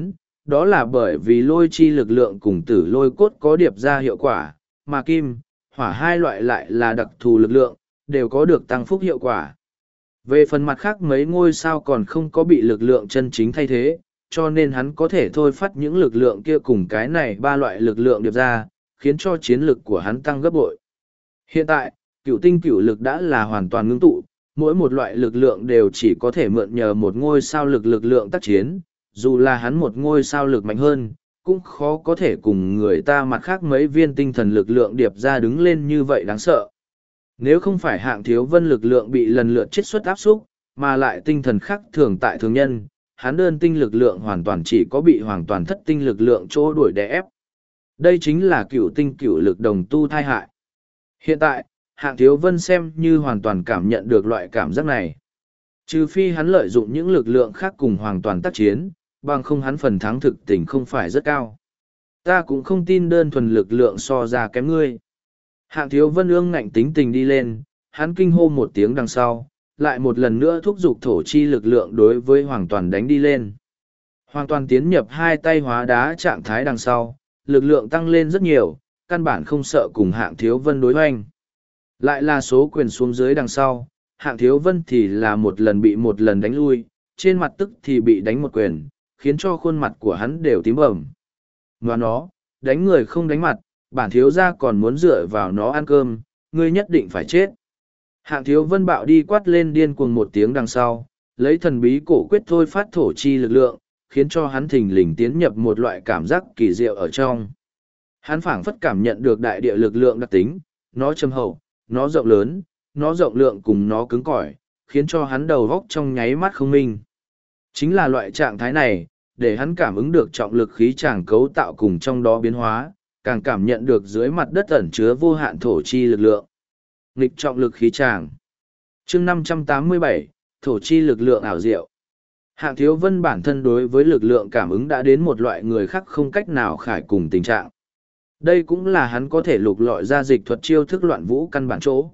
A: đó là bởi vì lôi chi lực lượng cùng tử lôi cốt có điệp ra hiệu quả, mà kim, hỏa hai loại lại là đặc thù lực lượng, đều có được tăng phúc hiệu quả. Về phần mặt khác mấy ngôi sao còn không có bị lực lượng chân chính thay thế, cho nên hắn có thể thôi phát những lực lượng kia cùng cái này ba loại lực lượng điệp ra, khiến cho chiến lực của hắn tăng gấp bội. Hiện tại, cửu tinh cửu lực đã là hoàn toàn ngưng tụ, mỗi một loại lực lượng đều chỉ có thể mượn nhờ một ngôi sao lực lượng tác chiến, dù là hắn một ngôi sao lực mạnh hơn, cũng khó có thể cùng người ta mặt khác mấy viên tinh thần lực lượng điệp ra đứng lên như vậy đáng sợ. Nếu không phải Hạng Thiếu Vân lực lượng bị lần lượt chiết xuất áp xúc, mà lại tinh thần khác thường tại thường nhân, hắn đơn tinh lực lượng hoàn toàn chỉ có bị hoàn toàn thất tinh lực lượng chỗ đuổi đè ép. Đây chính là cửu tinh cửu lực đồng tu thai hại. Hiện tại, Hạng Thiếu Vân xem như hoàn toàn cảm nhận được loại cảm giác này. Trừ phi hắn lợi dụng những lực lượng khác cùng hoàn toàn tác chiến, bằng không hắn phần thắng thực tình không phải rất cao. Ta cũng không tin đơn thuần lực lượng so ra kém ngươi. Hạng Thiếu Vân ương ngạnh tính tình đi lên, hắn kinh hô một tiếng đằng sau, lại một lần nữa thúc giục thổ chi lực lượng đối với Hoàng Toàn đánh đi lên. Hoàng Toàn tiến nhập hai tay hóa đá trạng thái đằng sau, lực lượng tăng lên rất nhiều, căn bản không sợ cùng Hạng Thiếu Vân đối hoành. Lại là số quyền xuống dưới đằng sau, Hạng Thiếu Vân thì là một lần bị một lần đánh lui, trên mặt tức thì bị đánh một quyền, khiến cho khuôn mặt của hắn đều tím bầm. Và nó, đánh người không đánh mặt, bản thiếu gia còn muốn dựa vào nó ăn cơm, ngươi nhất định phải chết. Hạng Thiếu Vân bạo đi quát lên điên cuồng một tiếng đằng sau, lấy thần bí cổ quyết thôi phát thổ chi lực lượng, khiến cho hắn thình lình tiến nhập một loại cảm giác kỳ diệu ở trong. Hắn phảng phất cảm nhận được đại địa lực lượng đặc tính, nó trầm hậu, nó rộng lớn, nó rộng lượng cùng nó cứng cỏi, khiến cho hắn đầu góc trong nháy mắt không minh. Chính là loại trạng thái này, để hắn cảm ứng được trọng lực khí tràng cấu tạo cùng trong đó biến hóa, càng cảm nhận được dưới mặt đất ẩn chứa vô hạn thổ chi lực lượng. Nghịch trọng lực khí tràng. Chương 587, thổ chi lực lượng ảo diệu. Hạng Thiếu Vân bản thân đối với lực lượng cảm ứng đã đến một loại người khác không cách nào khải cùng tình trạng. Đây cũng là hắn có thể lục lọi ra dịch thuật chiêu thức loạn vũ căn bản chỗ.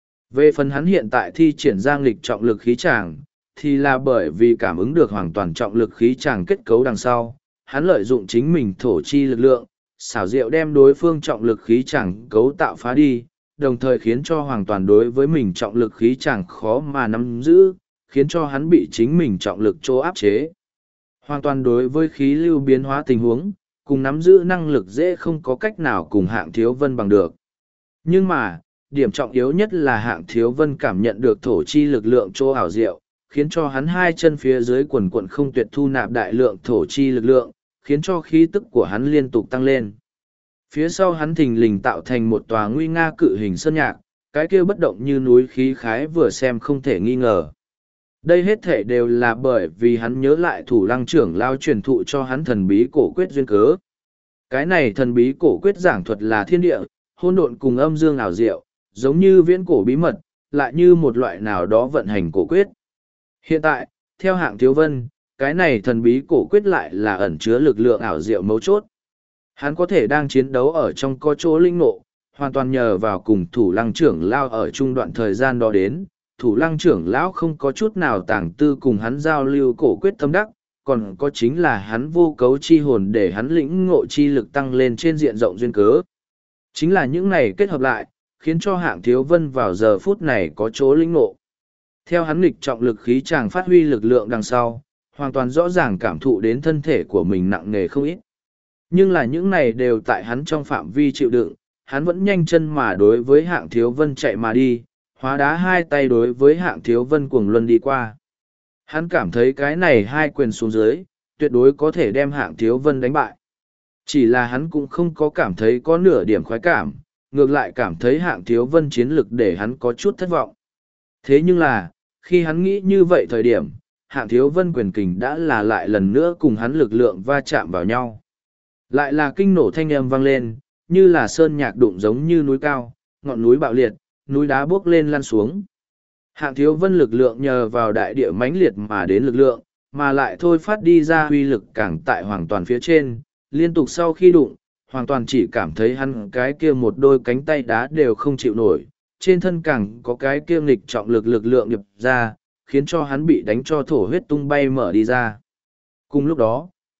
A: Về phần hắn hiện tại thi triển ra nghịch trọng lực khí tràng, thì là bởi vì cảm ứng được hoàn toàn trọng lực khí tràng kết cấu đằng sau, hắn lợi dụng chính mình thổ chi lực lượng, xảo diệu đem đối phương trọng lực khí tràng cấu tạo phá đi, đồng thời khiến cho hoàn toàn đối với mình trọng lực khí tràng khó mà nắm giữ, khiến cho hắn bị chính mình trọng lực chỗ áp chế. Hoàn toàn đối với khí lưu biến hóa tình huống, cùng nắm giữ năng lực dễ không có cách nào cùng Hạng Thiếu Vân bằng được. Nhưng mà, điểm trọng yếu nhất là Hạng Thiếu Vân cảm nhận được thổ chi lực lượng chỗ ảo diệu, khiến cho hắn hai chân phía dưới quần quận không tuyệt thu nạp đại lượng thổ chi lực lượng, khiến cho khí tức của hắn liên tục tăng lên. Phía sau hắn thình lình tạo thành một tòa nguy nga cự hình sơn nhạc, cái kia bất động như núi khí khái vừa xem không thể nghi ngờ. Đây hết thể đều là bởi vì hắn nhớ lại Thủ Lăng trưởng lao truyền thụ cho hắn thần bí cổ quyết duyên cớ. Cái này thần bí cổ quyết giảng thuật là thiên địa, hỗn độn cùng âm dương ảo diệu, giống như viễn cổ bí mật, lại như một loại nào đó vận hành cổ quyết. Hiện tại, theo Hạng Thiếu Vân, cái này thần bí cổ quyết lại là ẩn chứa lực lượng ảo diệu mấu chốt. Hắn có thể đang chiến đấu ở trong có chỗ linh ngộ, hoàn toàn nhờ vào cùng Thủ Lăng trưởng lao ở trung đoạn thời gian đó đến. Thủ Lăng trưởng lão không có chút nào tàng tư cùng hắn giao lưu cổ quyết tâm đắc, còn có chính là hắn vô cấu chi hồn để hắn lĩnh ngộ chi lực tăng lên trên diện rộng duyên cớ. Chính là những này kết hợp lại, khiến cho Hạng Thiếu Vân vào giờ phút này có chỗ lĩnh ngộ. Theo hắn nghịch trọng lực khí chàng phát huy lực lượng đằng sau, hoàn toàn rõ ràng cảm thụ đến thân thể của mình nặng nề không ít. Nhưng là những này đều tại hắn trong phạm vi chịu đựng, hắn vẫn nhanh chân mà đối với Hạng Thiếu Vân chạy mà đi, hóa đá hai tay đối với Hạng Thiếu Vân cuồng luân đi qua. Hắn cảm thấy cái này hai quyền xuống dưới, tuyệt đối có thể đem Hạng Thiếu Vân đánh bại. Chỉ là hắn cũng không có cảm thấy có nửa điểm khoái cảm, ngược lại cảm thấy Hạng Thiếu Vân chiến lực để hắn có chút thất vọng. Thế nhưng là, khi hắn nghĩ như vậy thời điểm, Hạng Thiếu Vân quyền kình đã là lại lần nữa cùng hắn lực lượng va chạm vào nhau. Lại là kinh nổ thanh âm vang lên, như là sơn nhạc đụng giống như núi cao, ngọn núi bạo liệt, núi đá bước lên lăn xuống. Hạng Thiếu Vân lực lượng nhờ vào đại địa mãnh liệt mà đến lực lượng, mà lại thôi phát đi ra uy lực càng tại hoàn toàn phía trên, liên tục sau khi đụng, hoàn toàn chỉ cảm thấy hắn cái kia một đôi cánh tay đá đều không chịu nổi, trên thân càng có cái kia nghịch trọng lực lượng điệp ra, khiến cho hắn bị đánh cho thổ huyết tung bay mở đi ra. Cùng lúc đó,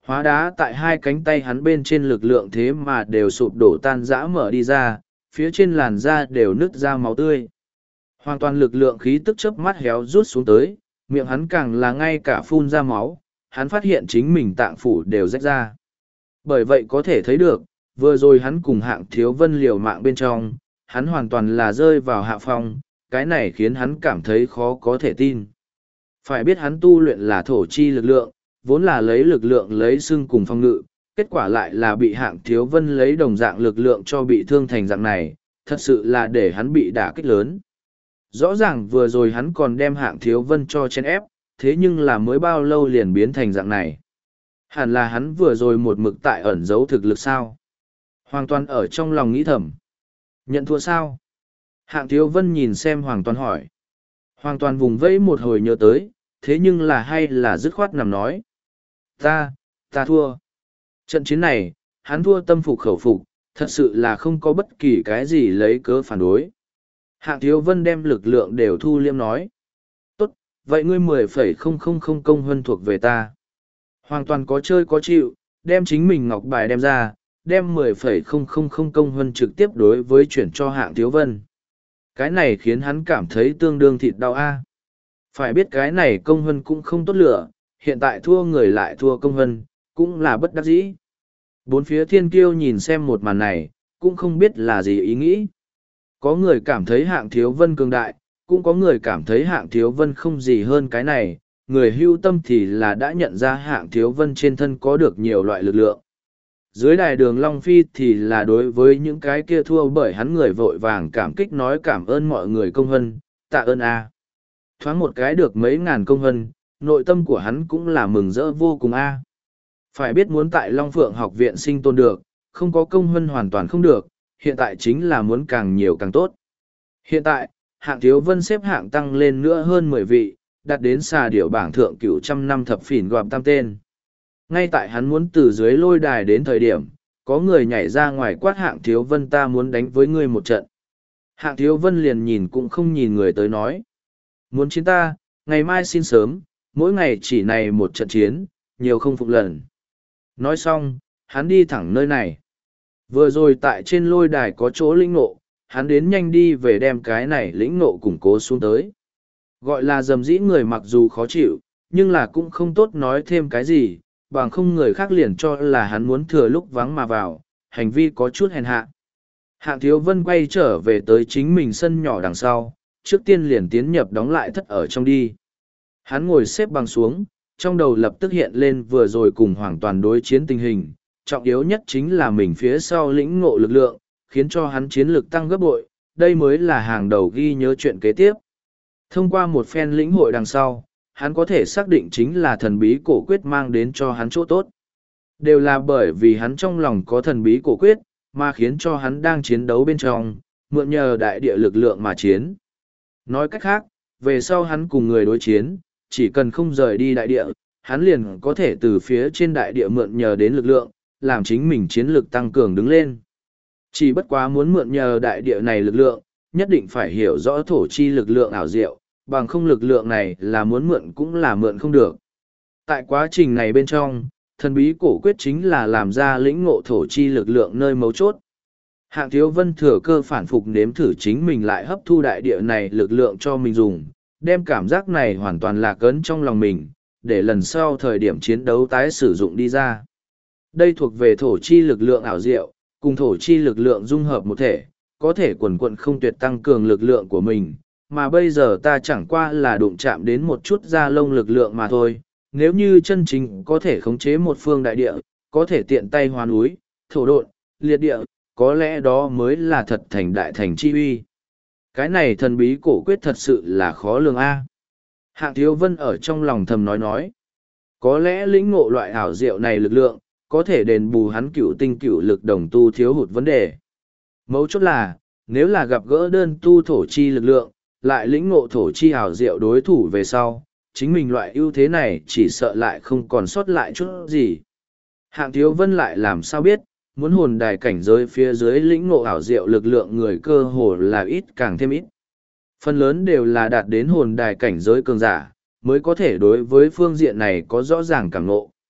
A: Hóa đá tại hai cánh tay hắn bên trên lực lượng thế mà đều sụp đổ tan rã mở đi ra, phía trên làn da đều nứt ra máu tươi. Hoàn toàn lực lượng khí tức chớp mắt héo rút xuống tới, miệng hắn càng là ngay cả phun ra máu, hắn phát hiện chính mình tạng phủ đều rách ra. Bởi vậy có thể thấy được, vừa rồi hắn cùng Hạng Thiếu Vân liều mạng bên trong, hắn hoàn toàn là rơi vào hạ phong, cái này khiến hắn cảm thấy khó có thể tin. Phải biết hắn tu luyện là thổ chi lực lượng, vốn là lấy lực lượng lấy xưng cùng phong ngự, kết quả lại là bị Hạng Thiếu Vân lấy đồng dạng lực lượng cho bị thương thành dạng này, thật sự là để hắn bị đả kích lớn. Rõ ràng vừa rồi hắn còn đem Hạng Thiếu Vân cho chen ép, thế nhưng là mới bao lâu liền biến thành dạng này. Hẳn là hắn vừa rồi một mực tại ẩn giấu thực lực sao. Hoàng Toàn ở trong lòng nghĩ thầm. Nhận thua sao? Hạng Thiếu Vân nhìn xem Hoàng Toàn hỏi. Hoàng Toàn vùng vẫy một hồi nhớ tới, thế nhưng là hay là dứt khoát nằm nói. Ta thua. Trận chiến này, hắn thua tâm phục khẩu phục, thật sự là không có bất kỳ cái gì lấy cớ phản đối. Hạng Thiếu Vân đem lực lượng đều thu liêm nói. Tốt, vậy ngươi 10,000 công huân thuộc về ta. Hoàng Toàn có chơi có chịu, đem chính mình ngọc bài đem ra, đem 10,000 công huân trực tiếp đối với chuyển cho Hạng Thiếu Vân. Cái này khiến hắn cảm thấy tương đương thịt đau a. Phải biết cái này công huân cũng không tốt lửa, hiện tại thua người lại thua công huân, cũng là bất đắc dĩ. Bốn phía thiên kiêu nhìn xem một màn này, cũng không biết là gì ý nghĩ. Có người cảm thấy Hạng Thiếu Vân cường đại, cũng có người cảm thấy Hạng Thiếu Vân không gì hơn cái này, người hưu tâm thì là đã nhận ra Hạng Thiếu Vân trên thân có được nhiều loại lực lượng. Dưới đài đường Long Phi thì là đối với những cái kia thua bởi hắn người vội vàng cảm kích nói cảm ơn mọi người công hân, tạ ơn a. Thoáng một cái được mấy ngàn công hân, nội tâm của hắn cũng là mừng rỡ vô cùng a. Phải biết muốn tại Long Phượng học viện sinh tồn được, không có công hân hoàn toàn không được, hiện tại chính là muốn càng nhiều càng tốt. Hiện tại, Hạng Thiếu Vân xếp hạng tăng lên nữa hơn 10 vị, đạt đến xà điểu bảng thượng cửu trăm năm thập phỉn gọm tam tên. Ngay tại hắn muốn từ dưới lôi đài đến thời điểm, có người nhảy ra ngoài quát Hạng Thiếu Vân ta muốn đánh với ngươi một trận. Hạng Thiếu Vân liền nhìn cũng không nhìn người tới nói. Muốn chiến ta, ngày mai xin sớm, mỗi ngày chỉ này một trận chiến, nhiều không phục lần. Nói xong, hắn đi thẳng nơi này. Vừa rồi tại trên lôi đài có chỗ lĩnh ngộ, hắn đến nhanh đi về đem cái này lĩnh ngộ củng cố xuống tới. Gọi là dầm dĩ người mặc dù khó chịu, nhưng là cũng không tốt nói thêm cái gì, bằng không người khác liền cho là hắn muốn thừa lúc vắng mà vào, hành vi có chút hèn hạ. Hạng Thiếu Vân quay trở về tới chính mình sân nhỏ đằng sau, trước tiên liền tiến nhập đóng lại thất ở trong đi. Hắn ngồi xếp bằng xuống, trong đầu lập tức hiện lên vừa rồi cùng Hoàng Toàn đối chiến tình hình, trọng yếu nhất chính là mình phía sau lĩnh ngộ lực lượng, khiến cho hắn chiến lực tăng gấp bội, đây mới là hàng đầu ghi nhớ chuyện kế tiếp. Thông qua một phen lĩnh hội đằng sau, hắn có thể xác định chính là thần bí cổ quyết mang đến cho hắn chỗ tốt. Đều là bởi vì hắn trong lòng có thần bí cổ quyết, mà khiến cho hắn đang chiến đấu bên trong, mượn nhờ đại địa lực lượng mà chiến. Nói cách khác, về sau hắn cùng người đối chiến, chỉ cần không rời đi đại địa, hắn liền có thể từ phía trên đại địa mượn nhờ đến lực lượng, làm chính mình chiến lực tăng cường đứng lên. Chỉ bất quá muốn mượn nhờ đại địa này lực lượng, nhất định phải hiểu rõ thổ chi lực lượng ảo diệu, bằng không lực lượng này là muốn mượn cũng là mượn không được. Tại quá trình này bên trong, thần bí cổ quyết chính là làm ra lĩnh ngộ thổ chi lực lượng nơi mấu chốt. Hạng Thiếu Vân thừa cơ phản phục nếm thử chính mình lại hấp thu đại địa này lực lượng cho mình dùng, đem cảm giác này hoàn toàn lạc ấn trong lòng mình, để lần sau thời điểm chiến đấu tái sử dụng đi ra. Đây thuộc về thổ chi lực lượng ảo diệu, cùng thổ chi lực lượng dung hợp một thể, có thể quần quận không tuyệt tăng cường lực lượng của mình, mà bây giờ ta chẳng qua là đụng chạm đến một chút da lông lực lượng mà thôi. Nếu như chân chính có thể khống chế một phương đại địa, có thể tiện tay hóa núi, thổ độn, liệt địa, có lẽ đó mới là thật thành đại thành chi uy. Cái này thần bí cổ quyết thật sự là khó lường a. Hạng Thiếu Vân ở trong lòng thầm nói. Có lẽ lĩnh ngộ loại ảo diệu này lực lượng, có thể đền bù hắn cửu tinh cửu lực đồng tu thiếu hụt vấn đề. Mấu chốt là, nếu là gặp gỡ đơn tu thổ chi lực lượng, lại lĩnh ngộ thổ chi ảo diệu đối thủ về sau, chính mình loại ưu thế này chỉ sợ lại không còn sót lại chút gì. Hạng Thiếu Vân lại làm sao biết, muốn hồn đài cảnh giới phía dưới lĩnh ngộ ảo diệu lực lượng người cơ hồ là ít càng thêm ít. Phần lớn đều là đạt đến hồn đài cảnh giới cường giả, mới có thể đối với phương diện này có rõ ràng cảm ngộ.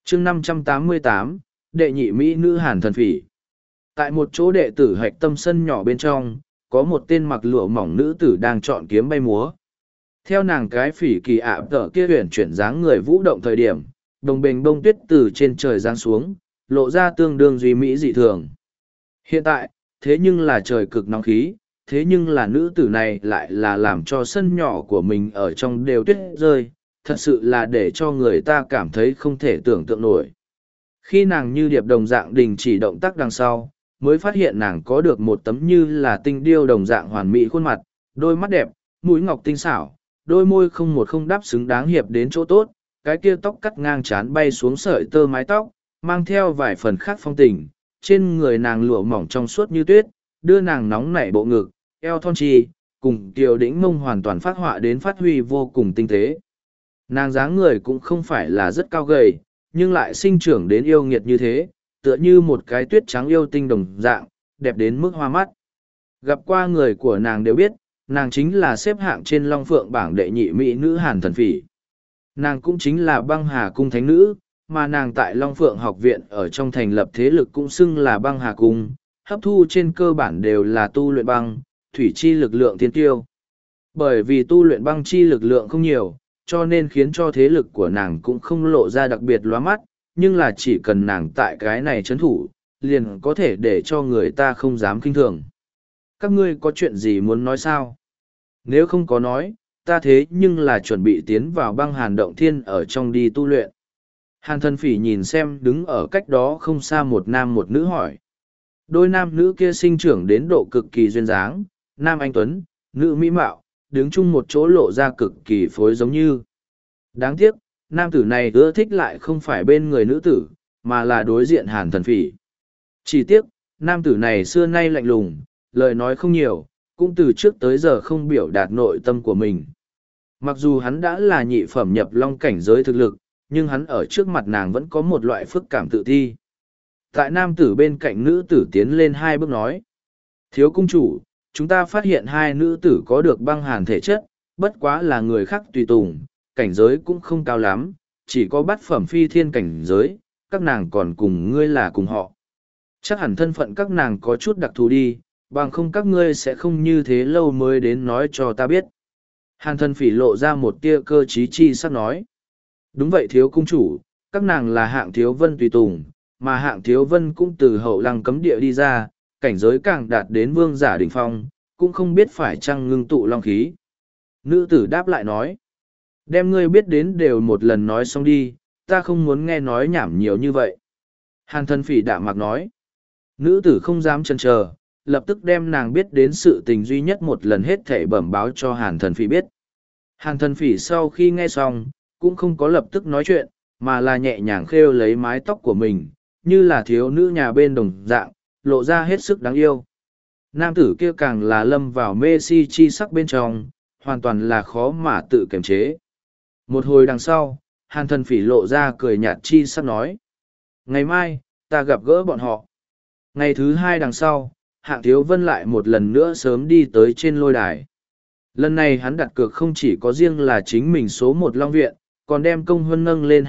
A: chương 588, đệ nhị Mỹ nữ Hàn Thần Phỉ. Tại một chỗ đệ tử hạch tâm sân nhỏ bên trong, có một tên mặc lụa mỏng nữ tử đang chọn kiếm bay múa. Theo nàng cái phỉ kỳ ạ tở kia huyền chuyển dáng người vũ động thời điểm, đồng bình bông tuyết từ trên trời giáng xuống, lộ ra tương đương duy mỹ dị thường. Hiện tại, thế nhưng là trời cực nóng khí, thế nhưng là nữ tử này lại là làm cho sân nhỏ của mình ở trong đều tuyết rơi, thật sự là để cho người ta cảm thấy không thể tưởng tượng nổi. Khi nàng như điệp đồng dạng đình chỉ động tác đằng sau, mới phát hiện nàng có được một tấm như là tinh điêu đồng dạng hoàn mỹ khuôn mặt, đôi mắt đẹp, mũi ngọc tinh xảo, đôi môi không một không đáp xứng đáng hiệp đến chỗ tốt, cái kia tóc cắt ngang trán bay xuống sợi tơ mái tóc, mang theo vài phần khác phong tình, trên người nàng lụa mỏng trong suốt như tuyết, đưa nàng nóng nảy bộ ngực, eo thon trì, cùng kiều đĩnh mông hoàn toàn phát họa đến phát huy vô cùng tinh tế. Nàng dáng người cũng không phải là rất cao gầy, nhưng lại sinh trưởng đến yêu nghiệt như thế, tựa như một cái tuyết trắng yêu tinh đồng dạng, đẹp đến mức hoa mắt. Gặp qua người của nàng đều biết, nàng chính là xếp hạng trên Long Phượng bảng đệ nhị Mỹ nữ Hàn Thần Phỉ. Nàng cũng chính là Băng Hà Cung thánh nữ, mà nàng tại Long Phượng học viện ở trong thành lập thế lực cũng xưng là Băng Hà Cung, hấp thu trên cơ bản đều là tu luyện băng, thủy chi lực lượng thiên tiêu. Bởi vì tu luyện băng chi lực lượng không nhiều, cho nên khiến cho thế lực của nàng cũng không lộ ra đặc biệt lóa mắt, nhưng là chỉ cần nàng tại cái này trấn thủ, liền có thể để cho người ta không dám kinh thường. Các ngươi có chuyện gì muốn nói sao? Nếu không có nói, ta thế nhưng là chuẩn bị tiến vào băng hàn động thiên ở trong đi tu luyện. Hàn Thần Phỉ nhìn xem đứng ở cách đó không xa một nam một nữ hỏi. Đôi nam nữ kia sinh trưởng đến độ cực kỳ duyên dáng, nam anh tuấn, nữ mỹ mạo, đứng chung một chỗ lộ ra cực kỳ phối giống như. Đáng tiếc, nam tử này ưa thích lại không phải bên người nữ tử, mà là đối diện Hàn Thần Phỉ. Chỉ tiếc, nam tử này xưa nay lạnh lùng, lời nói không nhiều, cũng từ trước tới giờ không biểu đạt nội tâm của mình. Mặc dù hắn đã là nhị phẩm nhập long cảnh giới thực lực, nhưng hắn ở trước mặt nàng vẫn có một loại phức cảm tự thi. Tại nam tử bên cạnh nữ tử tiến lên hai bước nói. Thiếu cung chủ, chúng ta phát hiện hai nữ tử có được băng hàn thể chất, bất quá là người khác tùy tùng, cảnh giới cũng không cao lắm, chỉ có bát phẩm phi thiên cảnh giới, các nàng còn cùng ngươi là cùng họ. Chắc hẳn thân phận các nàng có chút đặc thù đi, bằng không các ngươi sẽ không như thế lâu mới đến nói cho ta biết. Hàn Thần Phỉ lộ ra một tia cơ trí chi sắc nói. Đúng vậy thiếu cung chủ, các nàng là hạng thiếu vân tùy tùng, mà hạng thiếu vân cũng từ hậu lăng cấm địa đi ra, cảnh giới càng đạt đến vương giả đỉnh phong, cũng không biết phải chăng ngưng tụ long khí. Nữ tử đáp lại nói. Đem ngươi biết đến đều một lần nói xong đi, ta không muốn nghe nói nhảm nhiều như vậy. Hàn Thần Phỉ đạm mạc nói. Nữ tử không dám chần chờ, lập tức đem nàng biết đến sự tình duy nhất một lần hết thể bẩm báo cho Hàn Thần Phỉ biết. Hàn Thần Phỉ sau khi nghe xong, cũng không có lập tức nói chuyện, mà là nhẹ nhàng khêu lấy mái tóc của mình, như là thiếu nữ nhà bên đồng dạng, lộ ra hết sức đáng yêu. Nam tử kia càng là lâm vào mê si chi sắc bên trong, hoàn toàn là khó mà tự kiềm chế. Một hồi đằng sau, Hàn Thần Phỉ lộ ra cười nhạt chi sắc nói. Ngày mai, ta gặp gỡ bọn họ. Ngày thứ hai đằng sau, Hạng Thiếu Vân lại một lần nữa sớm đi tới trên lôi đài. Lần này hắn đặt cược không chỉ có riêng là chính mình số một Long Viện, còn đem công huân nâng lên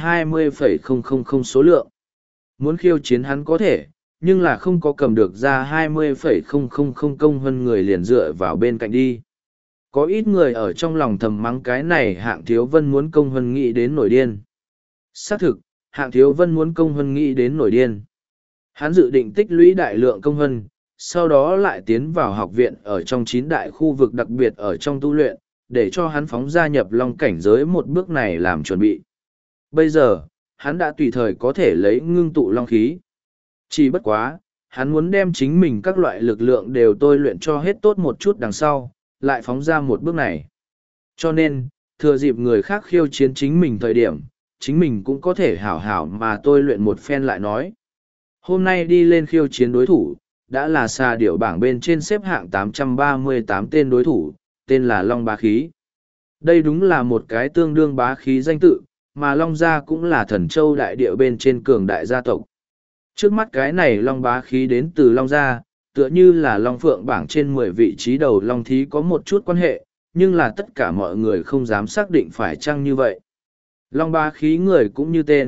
A: 20,000 số lượng. Muốn khiêu chiến hắn có thể, nhưng là không có cầm được ra 20,000 công huân người liền dựa vào bên cạnh đi. Có ít người ở trong lòng thầm mắng cái này Hạng Thiếu Vân muốn công huân nghĩ đến nổi điên. Xác thực, Hạng Thiếu Vân muốn công huân nghĩ đến nổi điên. Hắn dự định tích lũy đại lượng công huân, sau đó lại tiến vào học viện ở trong 9 đại khu vực đặc biệt ở trong tu luyện, để cho hắn phóng gia nhập long cảnh giới một bước này làm chuẩn bị. Bây giờ, hắn đã tùy thời có thể lấy ngưng tụ long khí. Chỉ bất quá, hắn muốn đem chính mình các loại lực lượng đều tôi luyện cho hết tốt một chút đằng sau, lại phóng ra một bước này. Cho nên, thừa dịp người khác khiêu chiến chính mình thời điểm, chính mình cũng có thể hảo hảo mà tôi luyện một phen lại nói. Hôm nay đi lên khiêu chiến đối thủ, đã là xà điểu bảng bên trên xếp hạng 838 tên đối thủ, tên là Long Bá Khí. Đây đúng là một cái tương đương bá khí danh tự, mà Long Gia cũng là thần châu đại địa bên trên cường đại gia tộc. Trước mắt cái này Long Bá Khí đến từ Long Gia, tựa như là Long Phượng bảng trên 10 vị trí đầu Long Thí có một chút quan hệ, nhưng là tất cả mọi người không dám xác định phải chăng như vậy. Long Bá Khí người cũng như tên,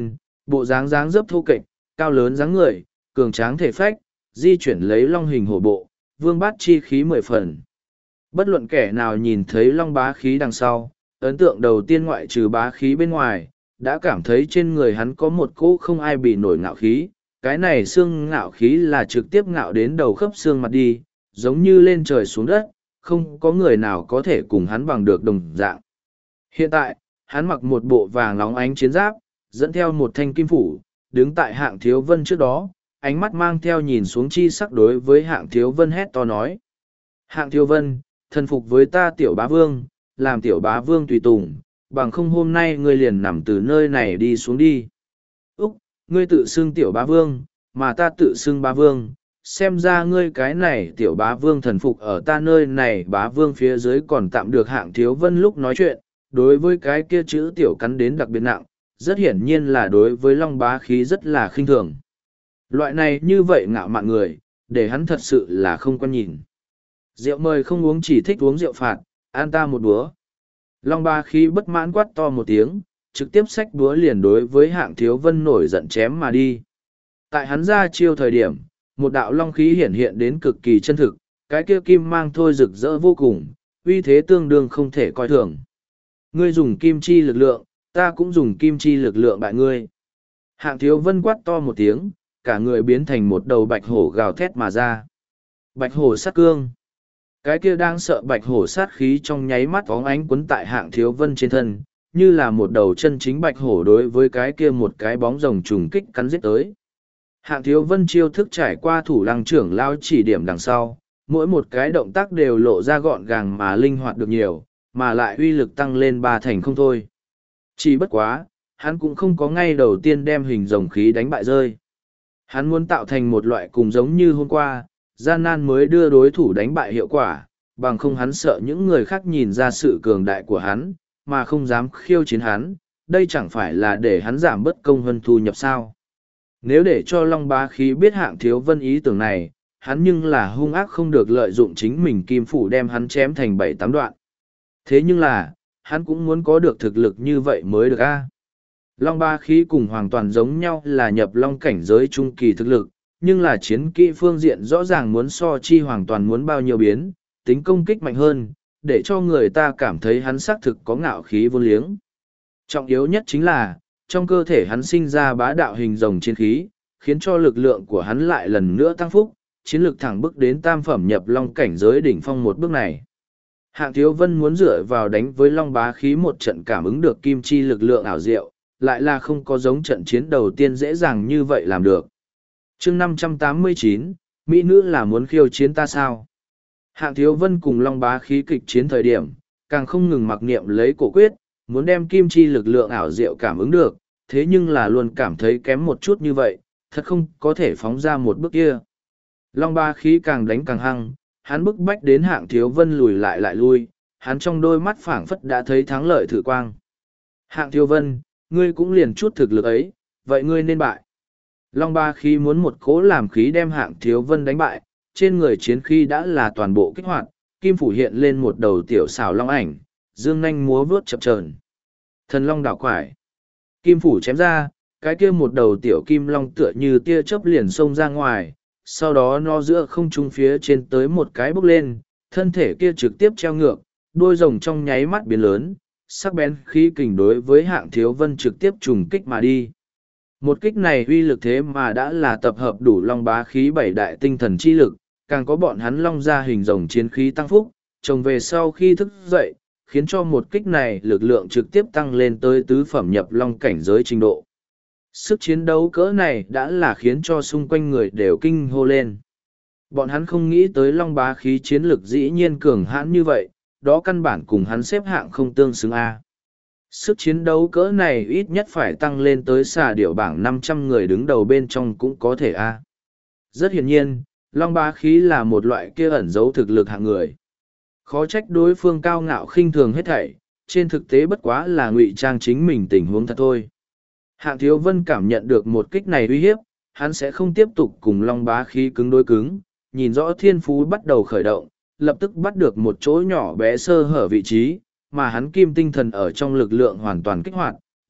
A: Bộ dáng dáng dấp thô kệch, cao lớn dáng người, cường tráng thể phách, di chuyển lấy long hình hổ bộ, vương bát chi khí 10 phần. Bất luận kẻ nào nhìn thấy long bá khí đằng sau, ấn tượng đầu tiên ngoại trừ bá khí bên ngoài, đã cảm thấy trên người hắn có một cỗ không ai bị nổi ngạo khí. Cái này xương ngạo khí là trực tiếp ngạo đến đầu khớp xương mặt đi, giống như lên trời xuống đất, không có người nào có thể cùng hắn bằng được đồng dạng. Hiện tại, hắn mặc một bộ vàng nóng ánh chiến giáp, dẫn theo một thanh kim phủ, đứng tại Hạng Thiếu Vân trước đó, ánh mắt mang theo nhìn xuống chi sắc đối với Hạng Thiếu Vân hét to nói. Hạng Thiếu Vân, thần phục với ta tiểu bá vương, làm tiểu bá vương tùy tùng, bằng không hôm nay ngươi liền nằm từ nơi này đi xuống đi. Úc, ngươi tự xưng tiểu bá vương, mà ta tự xưng bá vương, xem ra ngươi cái này tiểu bá vương thần phục ở ta nơi này bá vương phía dưới còn tạm được. Hạng Thiếu Vân lúc nói chuyện, đối với cái kia chữ tiểu cắn đến đặc biệt nặng, rất hiển nhiên là đối với long bá khí rất là khinh thường. Loại này như vậy ngạo mạn người, để hắn thật sự là không quan nhìn. Rượu mời không uống chỉ thích uống rượu phạt, an ta một búa. Long bá khí bất mãn quát to một tiếng, trực tiếp xách búa liền đối với Hạng Thiếu Vân nổi giận chém mà đi. Tại hắn ra chiêu thời điểm, một đạo long khí hiển hiện đến cực kỳ chân thực, cái kia kim mang thôi rực rỡ vô cùng, uy thế tương đương không thể coi thường. Ngươi dùng kim chi lực lượng, ta cũng dùng kim chi lực lượng bại ngươi. Hạng Thiếu Vân quát to một tiếng, cả người biến thành một đầu bạch hổ gào thét mà ra. Bạch hổ sát cương. Cái kia đang sợ bạch hổ sát khí trong nháy mắt phóng ánh quấn tại Hạng Thiếu Vân trên thân, như là một đầu chân chính bạch hổ đối với cái kia một cái bóng rồng trùng kích cắn giết tới. Hạng Thiếu Vân chiêu thức trải qua thủ lăng trưởng lao chỉ điểm đằng sau, mỗi một cái động tác đều lộ ra gọn gàng mà linh hoạt được nhiều, mà lại uy lực tăng lên 3 thành không thôi. Chỉ bất quá, hắn cũng không có ngay đầu tiên đem hình rồng khí đánh bại rơi. Hắn muốn tạo thành một loại cùng giống như hôm qua, gian nan mới đưa đối thủ đánh bại hiệu quả, bằng không hắn sợ những người khác nhìn ra sự cường đại của hắn, mà không dám khiêu chiến hắn, đây chẳng phải là để hắn giảm bất công hơn thu nhập sao. Nếu để cho Long bá khí biết Hạng Thiếu Vân ý tưởng này, hắn nhưng là hung ác không được lợi dụng chính mình kim phủ đem hắn chém thành 7-8 đoạn. Thế nhưng là, hắn cũng muốn có được thực lực như vậy mới được a. Long bá khí cùng hoàn toàn giống nhau là nhập long cảnh giới trung kỳ thực lực, nhưng là chiến kỹ phương diện rõ ràng muốn so chi hoàn toàn muốn bao nhiêu biến, tính công kích mạnh hơn, để cho người ta cảm thấy hắn xác thực có ngạo khí vô liếng. Trọng yếu nhất chính là, trong cơ thể hắn sinh ra bá đạo hình rồng chiến khí, khiến cho lực lượng của hắn lại lần nữa tăng phúc, chiến lực thẳng bước đến tam phẩm nhập long cảnh giới đỉnh phong một bước này. Hạng Thiếu Vân muốn dựa vào đánh với long bá khí một trận cảm ứng được kim chi lực lượng ảo diệu, lại là không có giống trận chiến đầu tiên dễ dàng như vậy làm được. Chương 589, Mỹ nữ là muốn khiêu chiến ta sao? Hạng Thiếu Vân cùng long bá khí kịch chiến thời điểm, càng không ngừng mặc niệm lấy cổ quyết, muốn đem kim chi lực lượng ảo diệu cảm ứng được, thế nhưng là luôn cảm thấy kém một chút như vậy, thật không có thể phóng ra một bước kia. Long bá khí càng đánh càng hăng, hắn bức bách đến Hạng Thiếu Vân lùi lại lui, hắn trong đôi mắt phảng phất đã thấy thắng lợi thử quang. Hạng Thiếu Vân, ngươi cũng liền chút thực lực ấy, vậy ngươi nên bại. Long bá khí muốn một cố làm khí đem Hạng Thiếu Vân đánh bại, trên người chiến khí đã là toàn bộ kích hoạt, kim phủ hiện lên một đầu tiểu xảo long ảnh, dương nanh múa vướt chập chờn. Thần long đảo quải. Kim phủ chém ra, cái kia một đầu tiểu kim long tựa như tia chớp liền xông ra ngoài, sau đó nó giữa không trung phía trên tới một cái bốc lên, thân thể kia trực tiếp treo ngược, đôi rồng trong nháy mắt biến lớn, sắc bén khí kình đối với Hạng Thiếu Vân trực tiếp trùng kích mà đi. Một kích này uy lực thế mà đã là tập hợp đủ long bá khí 7 đại tinh thần chi lực, càng có bọn hắn long ra hình rồng chiến khí tăng phúc, trồng về sau khi thức dậy, khiến cho một kích này lực lượng trực tiếp tăng lên tới tứ phẩm nhập long cảnh giới trình độ. Sức chiến đấu cỡ này đã là khiến cho xung quanh người đều kinh hô lên. Bọn hắn không nghĩ tới long bá khí chiến lực dĩ nhiên cường hãn như vậy, đó căn bản cùng hắn xếp hạng không tương xứng A. Sức chiến đấu cỡ này ít nhất phải tăng lên tới xà điểu bảng 500 người đứng đầu bên trong cũng có thể A. Rất hiển nhiên, long bá khí là một loại kia ẩn giấu thực lực hạng người. Khó trách đối phương cao ngạo khinh thường hết thảy, trên thực tế bất quá là ngụy trang chính mình tình huống thật thôi. Hạng Thiếu Vân cảm nhận được một kích này uy hiếp, hắn sẽ không tiếp tục cùng long bá khí cứng đối cứng, nhìn rõ thiên phú bắt đầu khởi động, lập tức bắt được một chỗ nhỏ bé sơ hở vị trí, mà hắn kim tinh thần ở trong lực lượng hoàn toàn kích hoạt,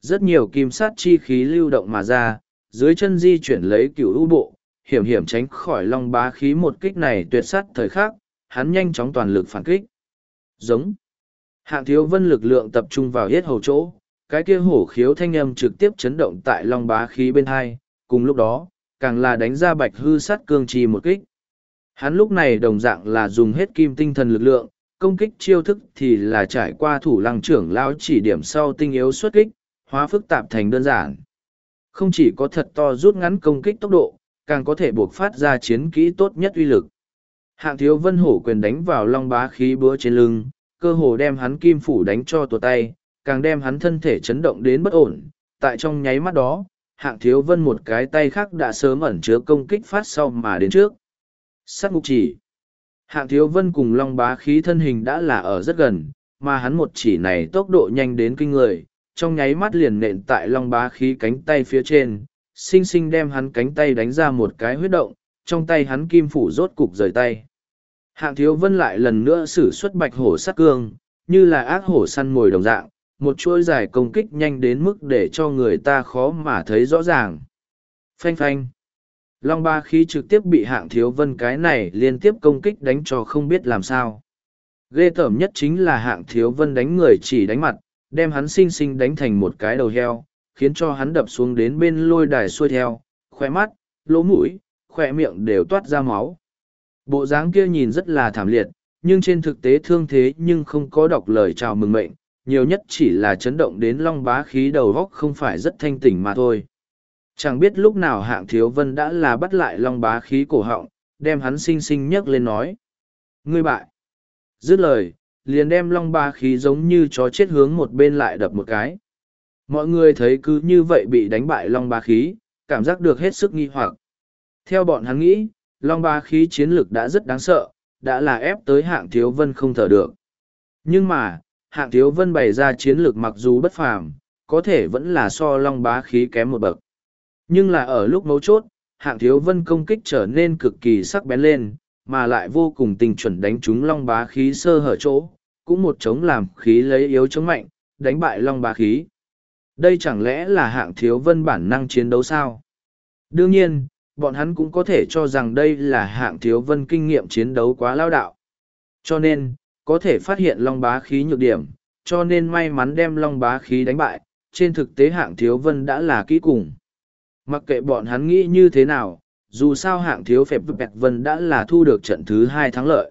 A: rất nhiều kim sát chi khí lưu động mà ra, dưới chân di chuyển lấy cửu u bộ, hiểm hiểm tránh khỏi long bá khí một kích này tuyệt sát thời khắc, hắn nhanh chóng toàn lực phản kích. Giống. Hạng Thiếu Vân lực lượng tập trung vào yết hầu chỗ, cái kia hổ khiếu thanh âm trực tiếp chấn động tại long bá khí bên hai, cùng lúc đó, càng là đánh ra bạch hư sát cương trì một kích. Hắn lúc này đồng dạng là dùng hết kim tinh thần lực lượng, công kích chiêu thức thì là trải qua thủ lăng trưởng lão chỉ điểm sau tinh yếu xuất kích, hóa phức tạp thành đơn giản. Không chỉ có thật to rút ngắn công kích tốc độ, càng có thể buộc phát ra chiến kỹ tốt nhất uy lực. Hạng Thiếu Vân hổ quyền đánh vào long bá khí búa trên lưng, cơ hồ đem hắn kim phủ đánh cho tuột tay, càng đem hắn thân thể chấn động đến bất ổn. Tại trong nháy mắt đó, Hạng Thiếu Vân một cái tay khác đã sớm ẩn chứa công kích phát sau mà đến trước. Sát ngục chỉ. Hạng Thiếu Vân cùng long bá khí thân hình đã là ở rất gần, mà hắn một chỉ này tốc độ nhanh đến kinh người, trong nháy mắt liền nện tại long bá khí cánh tay phía trên, xinh xinh đem hắn cánh tay đánh ra một cái huyết động, trong tay hắn kim phủ rốt cục rời tay. Hạng Thiếu Vân lại lần nữa sử xuất bạch hổ sát cương, như là ác hổ săn mồi đồng dạng, một chuỗi dài công kích nhanh đến mức để cho người ta khó mà thấy rõ ràng. Phanh phanh. Long ba khí trực tiếp bị Hạng Thiếu Vân cái này liên tiếp công kích đánh cho không biết làm sao. Ghê tởm nhất chính là Hạng Thiếu Vân đánh người chỉ đánh mặt, đem hắn xinh xinh đánh thành một cái đầu heo, khiến cho hắn đập xuống đến bên lôi đài xuôi theo, khoe mắt, lỗ mũi, khoe miệng đều toát ra máu. Bộ dáng kia nhìn rất là thảm liệt, nhưng trên thực tế thương thế nhưng không có đọc lời chào mừng mệnh, nhiều nhất chỉ là chấn động đến long bá khí đầu góc không phải rất thanh tỉnh mà thôi. Chẳng biết lúc nào Hạng Thiếu Vân đã là bắt lại long bá khí cổ họng, đem hắn xinh xinh nhấc lên nói. Ngươi bại. Dứt lời, liền đem long bá khí giống như chó chết hướng một bên lại đập một cái. Mọi người thấy cứ như vậy bị đánh bại long bá khí, cảm giác được hết sức nghi hoặc. Theo bọn hắn nghĩ, long bá khí chiến lực đã rất đáng sợ, đã là ép tới Hạng Thiếu Vân không thở được. Nhưng mà, Hạng Thiếu Vân bày ra chiến lược mặc dù bất phàm, có thể vẫn là so long bá khí kém một bậc. Nhưng là ở lúc mấu chốt, Hạng Thiếu Vân công kích trở nên cực kỳ sắc bén lên, mà lại vô cùng tình chuẩn đánh trúng long bá khí sơ hở chỗ, cũng một chống làm khí lấy yếu chống mạnh, đánh bại long bá khí. Đây chẳng lẽ là Hạng Thiếu Vân bản năng chiến đấu sao? Đương nhiên, bọn hắn cũng có thể cho rằng đây là Hạng Thiếu Vân kinh nghiệm chiến đấu quá lao đạo. Cho nên, có thể phát hiện long bá khí nhược điểm, cho nên may mắn đem long bá khí đánh bại, trên thực tế Hạng Thiếu Vân đã là kỹ cùng. Mặc kệ bọn hắn nghĩ như thế nào, dù sao Hạng Thiếu Phẹp Bẹt Vân đã là thu được trận thứ 2 thắng lợi.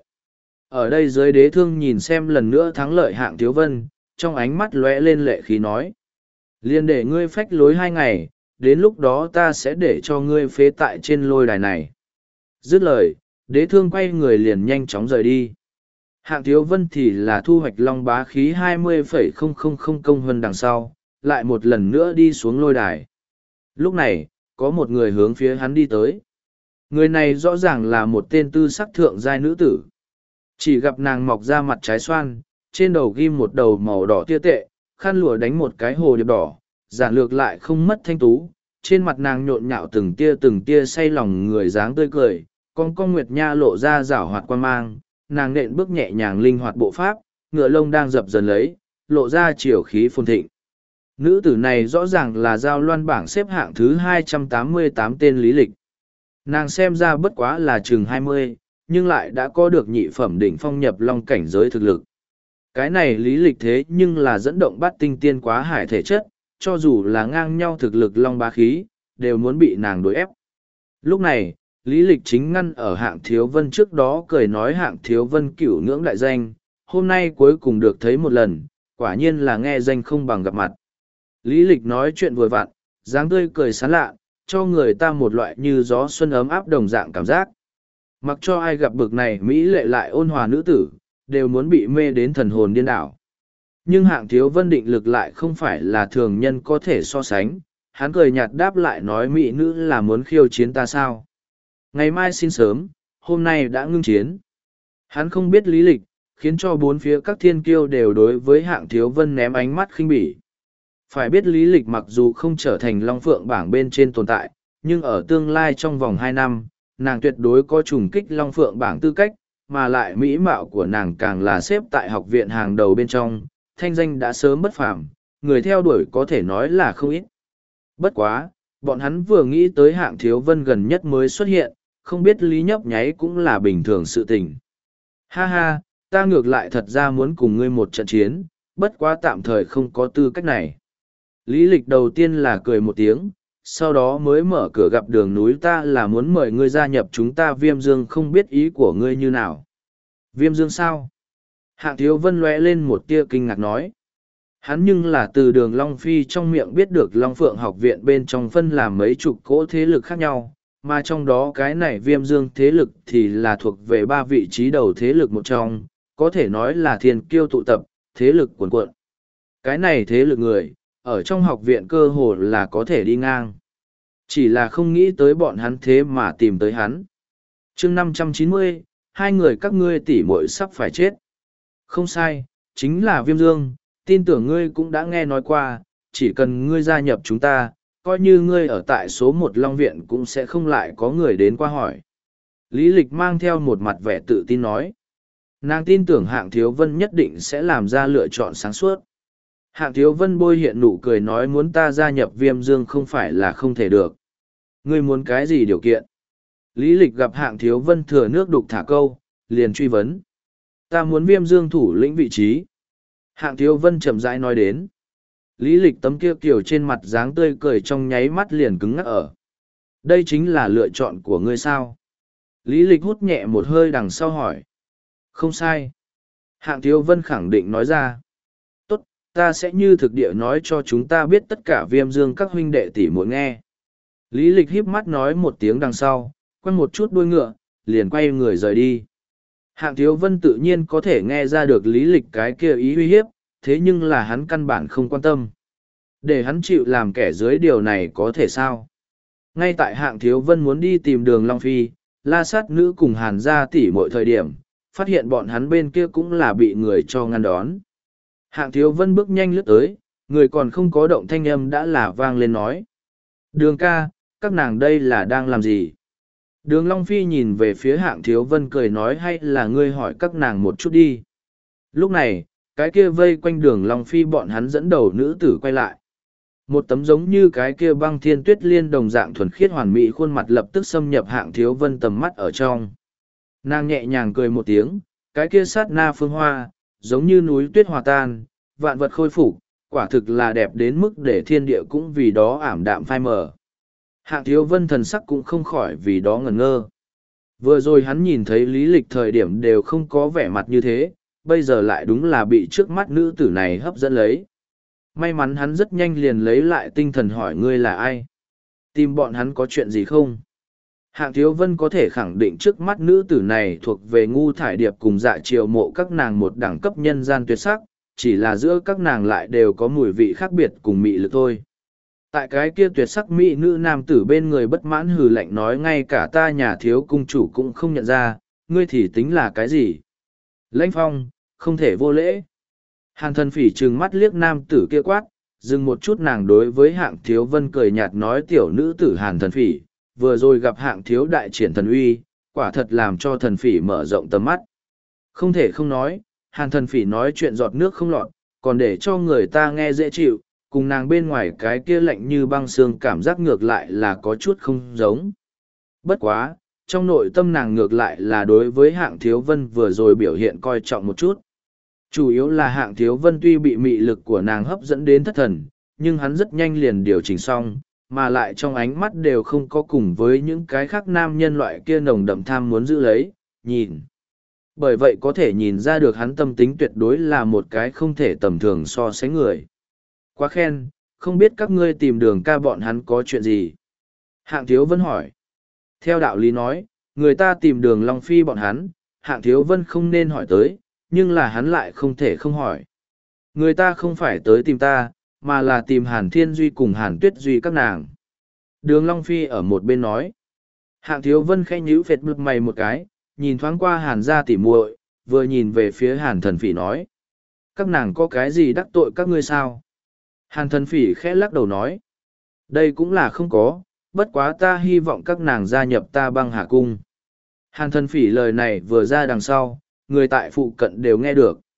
A: Ở đây giới đế thương nhìn xem lần nữa thắng lợi Hạng Thiếu Vân, trong ánh mắt lóe lên lệ khí nói. Liên để ngươi phách lối 2 ngày, đến lúc đó ta sẽ để cho ngươi phế tại trên lôi đài này. Dứt lời, đế thương quay người liền nhanh chóng rời đi. Hạng Thiếu Vân thì là thu hoạch long bá khí 20,000 công hơn đằng sau, lại một lần nữa đi xuống lôi đài. Lúc này, có một người hướng phía hắn đi tới. Người này rõ ràng là một tên tư sắc thượng giai nữ tử. Chỉ gặp nàng mọc ra mặt trái xoan, trên đầu ghim một đầu màu đỏ tia tệ, khăn lụa đánh một cái hồ điệp đỏ, giản lược lại không mất thanh tú. Trên mặt nàng nhộn nhạo từng tia say lòng người dáng tươi cười, con nguyệt nha lộ ra rảo hoạt quan mang, nàng nện bước nhẹ nhàng linh hoạt bộ pháp, ngựa lông đang dập dần lấy, lộ ra chiều khí phồn thịnh. Nữ tử này rõ ràng là giao loan bảng xếp hạng thứ 288 tên lý lịch. Nàng xem ra bất quá là chừng 20, nhưng lại đã có được nhị phẩm đỉnh phong nhập long cảnh giới thực lực. Cái này lý lịch thế nhưng là dẫn động bát tinh tiên quá hải thể chất, cho dù là ngang nhau thực lực long bá khí, đều muốn bị nàng đối ép. Lúc này, lý lịch chính ngăn ở Hạng Thiếu Vân trước đó cười nói Hạng Thiếu Vân cửu ngưỡng đại danh, hôm nay cuối cùng được thấy một lần, quả nhiên là nghe danh không bằng gặp mặt. Lý lịch nói chuyện vừa vặn, dáng tươi cười sán lạ, cho người ta một loại như gió xuân ấm áp đồng dạng cảm giác. Mặc cho ai gặp bực này Mỹ lệ lại ôn hòa nữ tử, đều muốn bị mê đến thần hồn điên đảo. Nhưng Hạng Thiếu Vân định lực lại không phải là thường nhân có thể so sánh, hắn cười nhạt đáp lại nói mỹ nữ là muốn khiêu chiến ta sao. Ngày mai xin sớm, hôm nay đã ngưng chiến. Hắn không biết lý lịch, khiến cho bốn phía các thiên kiêu đều đối với Hạng Thiếu Vân ném ánh mắt khinh bỉ. Phải biết lý lịch mặc dù không trở thành Long Phượng bảng bên trên tồn tại, nhưng ở tương lai trong vòng 2 năm, nàng tuyệt đối có trùng kích Long Phượng bảng tư cách, mà lại mỹ mạo của nàng càng là xếp tại học viện hàng đầu bên trong, thanh danh đã sớm bất phàm, người theo đuổi có thể nói là không ít. Bất quá, bọn hắn vừa nghĩ tới Hạng Thiếu Vân gần nhất mới xuất hiện, không biết Lý Nhấp Nháy cũng là bình thường sự tình. Ha ha, ta ngược lại thật ra muốn cùng ngươi một trận chiến, bất quá tạm thời không có tư cách này. Lý Lịch đầu tiên là cười một tiếng, sau đó mới mở cửa gặp Đường Núi, ta là muốn mời ngươi gia nhập chúng ta Viêm Dương, không biết ý của ngươi như nào. Viêm Dương sao? Hạng Thiếu Vân lóe lên một tia kinh ngạc nói. Hắn nhưng là từ Đường Long Phi trong miệng biết được Long Phượng học viện bên trong phân làm mấy chục cỗ thế lực khác nhau, mà trong đó cái này Viêm Dương thế lực thì là thuộc về 3 vị trí đầu thế lực một trong, có thể nói là thiên kiêu tụ tập, thế lực cuồn cuộn. Cái này thế lực người, ở trong học viện cơ hồ là có thể đi ngang. Chỉ là không nghĩ tới bọn hắn thế mà tìm tới hắn. chương 590, hai người các ngươi tỉ muội sắp phải chết. Không sai, chính là Viêm Dương, tin tưởng ngươi cũng đã nghe nói qua, chỉ cần ngươi gia nhập chúng ta, coi như ngươi ở tại số 1 Long Viện cũng sẽ không lại có người đến qua hỏi. Lý Lịch mang theo một mặt vẻ tự tin nói. Nàng tin tưởng Hạng Thiếu Vân nhất định sẽ làm ra lựa chọn sáng suốt. Hạng Thiếu Vân bôi hiện nụ cười nói muốn ta gia nhập Viêm Dương không phải là không thể được. Ngươi muốn cái gì điều kiện? Lý Lịch gặp Hạng Thiếu Vân thừa nước đục thả câu, liền truy vấn. Ta muốn Viêm Dương thủ lĩnh vị trí. Hạng Thiếu Vân chậm rãi nói đến. Lý Lịch tấm kia kiểu trên mặt dáng tươi cười trong nháy mắt liền cứng ngắc ở. Đây chính là lựa chọn của ngươi sao? Lý Lịch hút nhẹ một hơi đằng sau hỏi. Không sai. Hạng Thiếu Vân khẳng định nói ra. Tốt, ta sẽ như thực địa nói cho chúng ta biết tất cả Viêm Dương các huynh đệ tỷ muội nghe. Lý Lịch híp mắt nói một tiếng đằng sau, quăng một chút đuôi ngựa, liền quay người rời đi. Hạng Thiếu Vân tự nhiên có thể nghe ra được Lý Lịch cái kia ý uy hiếp, thế nhưng là hắn căn bản không quan tâm. Để hắn chịu làm kẻ dưới điều này có thể sao? Ngay tại Hạng Thiếu Vân muốn đi tìm Đường Long Phi, La Sát Nữ cùng Hàn gia tỷ mọi thời điểm, phát hiện bọn hắn bên kia cũng là bị người cho ngăn đón. Hạng Thiếu Vân bước nhanh lướt tới, người còn không có động thanh âm đã là vang lên nói. Đường ca, các nàng đây là đang làm gì? Đường Long Phi nhìn về phía Hạng Thiếu Vân cười nói hay là ngươi hỏi các nàng một chút đi. Lúc này, cái kia vây quanh Đường Long Phi bọn hắn dẫn đầu nữ tử quay lại. Một tấm giống như cái kia băng thiên tuyết liên đồng dạng thuần khiết hoàn mỹ khuôn mặt lập tức xâm nhập Hạng Thiếu Vân tầm mắt ở trong. Nàng nhẹ nhàng cười một tiếng, cái kia sát na phương hoa, giống như núi tuyết hòa tan, vạn vật khôi phục, quả thực là đẹp đến mức để thiên địa cũng vì đó ảm đạm phai mờ. Hạng Thiếu Vân thần sắc cũng không khỏi vì đó ngẩn ngơ. Vừa rồi hắn nhìn thấy Lý Lịch thời điểm đều không có vẻ mặt như thế, bây giờ lại đúng là bị trước mắt nữ tử này hấp dẫn lấy. May mắn hắn rất nhanh liền lấy lại tinh thần hỏi ngươi là ai? Tìm bọn hắn có chuyện gì không? Hạng Thiếu Vân có thể khẳng định trước mắt nữ tử này thuộc về ngu thải điệp cùng dạ triều mộ các nàng một đẳng cấp nhân gian tuyệt sắc, chỉ là giữa các nàng lại đều có mùi vị khác biệt cùng mị lực thôi. Tại cái kia tuyệt sắc mỹ nữ nam tử bên người bất mãn hừ lạnh nói ngay cả ta nhà thiếu cung chủ cũng không nhận ra, ngươi thì tính là cái gì? Lãnh Phong, không thể vô lễ. Hàn Thần Phỉ trừng mắt liếc nam tử kia quát, dừng một chút nàng đối với Hạng Thiếu Vân cười nhạt nói tiểu nữ tử Hàn Thần Phỉ, vừa rồi gặp Hạng Thiếu đại triển thần uy, quả thật làm cho Thần Phỉ mở rộng tầm mắt. Không thể không nói, Hàn Thần Phỉ nói chuyện giọt nước không lọt, còn để cho người ta nghe dễ chịu, cùng nàng bên ngoài cái kia lạnh như băng xương cảm giác ngược lại là có chút không giống. Bất quá, trong nội tâm nàng ngược lại là đối với Hạng Thiếu Vân vừa rồi biểu hiện coi trọng một chút. Chủ yếu là Hạng Thiếu Vân tuy bị mị lực của nàng hấp dẫn đến thất thần, nhưng hắn rất nhanh liền điều chỉnh xong, mà lại trong ánh mắt đều không có cùng với những cái khác nam nhân loại kia nồng đậm tham muốn giữ lấy, nhìn. Bởi vậy có thể nhìn ra được hắn tâm tính tuyệt đối là một cái không thể tầm thường so sánh người. Quá khen, không biết các ngươi tìm Đường ca bọn hắn có chuyện gì? Hạng Thiếu Vân hỏi. Theo đạo lý nói, người ta tìm Đường Long Phi bọn hắn, Hạng Thiếu Vân không nên hỏi tới, nhưng là hắn lại không thể không hỏi. Người ta không phải tới tìm ta, mà là tìm Hàn Thiên Duy cùng Hàn Tuyết Duy các nàng. Đường Long Phi ở một bên nói. Hạng Thiếu Vân khẽ nhíu phệt bực mày một cái, nhìn thoáng qua Hàn gia tỉ muội, vừa nhìn về phía Hàn Thần Phỉ nói. Các nàng có cái gì đắc tội các ngươi sao? Hàn Thần Phỉ khẽ lắc đầu nói. Đây cũng là không có, bất quá ta hy vọng các nàng gia nhập ta băng hà cung. Hàn Thần Phỉ lời này vừa ra đằng sau, người tại phụ cận đều nghe được.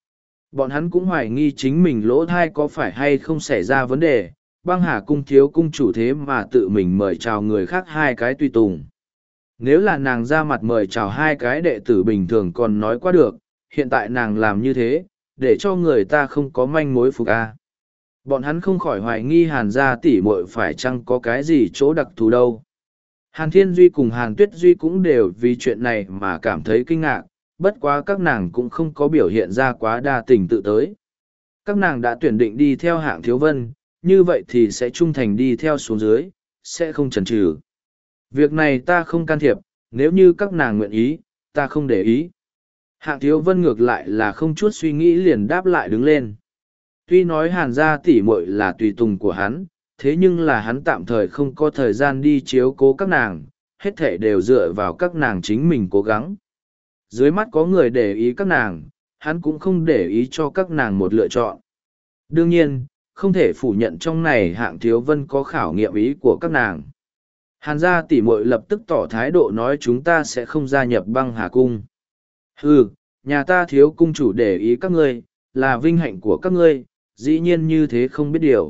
A: Bọn hắn cũng hoài nghi chính mình lỗ thai có phải hay không xảy ra vấn đề, băng hà cung thiếu cung chủ thế mà tự mình mời chào người khác hai cái tùy tùng. Nếu là nàng ra mặt mời chào hai cái đệ tử bình thường còn nói qua được, hiện tại nàng làm như thế, để cho người ta không có manh mối phục a. Bọn hắn không khỏi hoài nghi Hàn gia tỷ muội phải chăng có cái gì chỗ đặc thù đâu. Hàn Thiên Duy cùng Hàn Tuyết Duy cũng đều vì chuyện này mà cảm thấy kinh ngạc, bất quá các nàng cũng không có biểu hiện ra quá đa tình tự tới. Các nàng đã tuyển định đi theo Hạng Thiếu Vân, như vậy thì sẽ trung thành đi theo xuống dưới, sẽ không chần chừ. Việc này ta không can thiệp, nếu như các nàng nguyện ý, ta không để ý. Hạng Thiếu Vân ngược lại là không chút suy nghĩ liền đáp lại đứng lên. Tuy nói Hàn gia tỷ muội là tùy tùng của hắn, thế nhưng là hắn tạm thời không có thời gian đi chiếu cố các nàng, hết thể đều dựa vào các nàng chính mình cố gắng. Dưới mắt có người để ý các nàng, hắn cũng không để ý cho các nàng một lựa chọn. Đương nhiên, không thể phủ nhận trong này Hạng Thiếu Vân có khảo nghiệm ý của các nàng. Hàn gia tỷ muội lập tức tỏ thái độ nói chúng ta sẽ không gia nhập băng hà cung. Ừ, nhà ta thiếu cung chủ để ý các ngươi, là vinh hạnh của các ngươi, dĩ nhiên như thế không biết điều.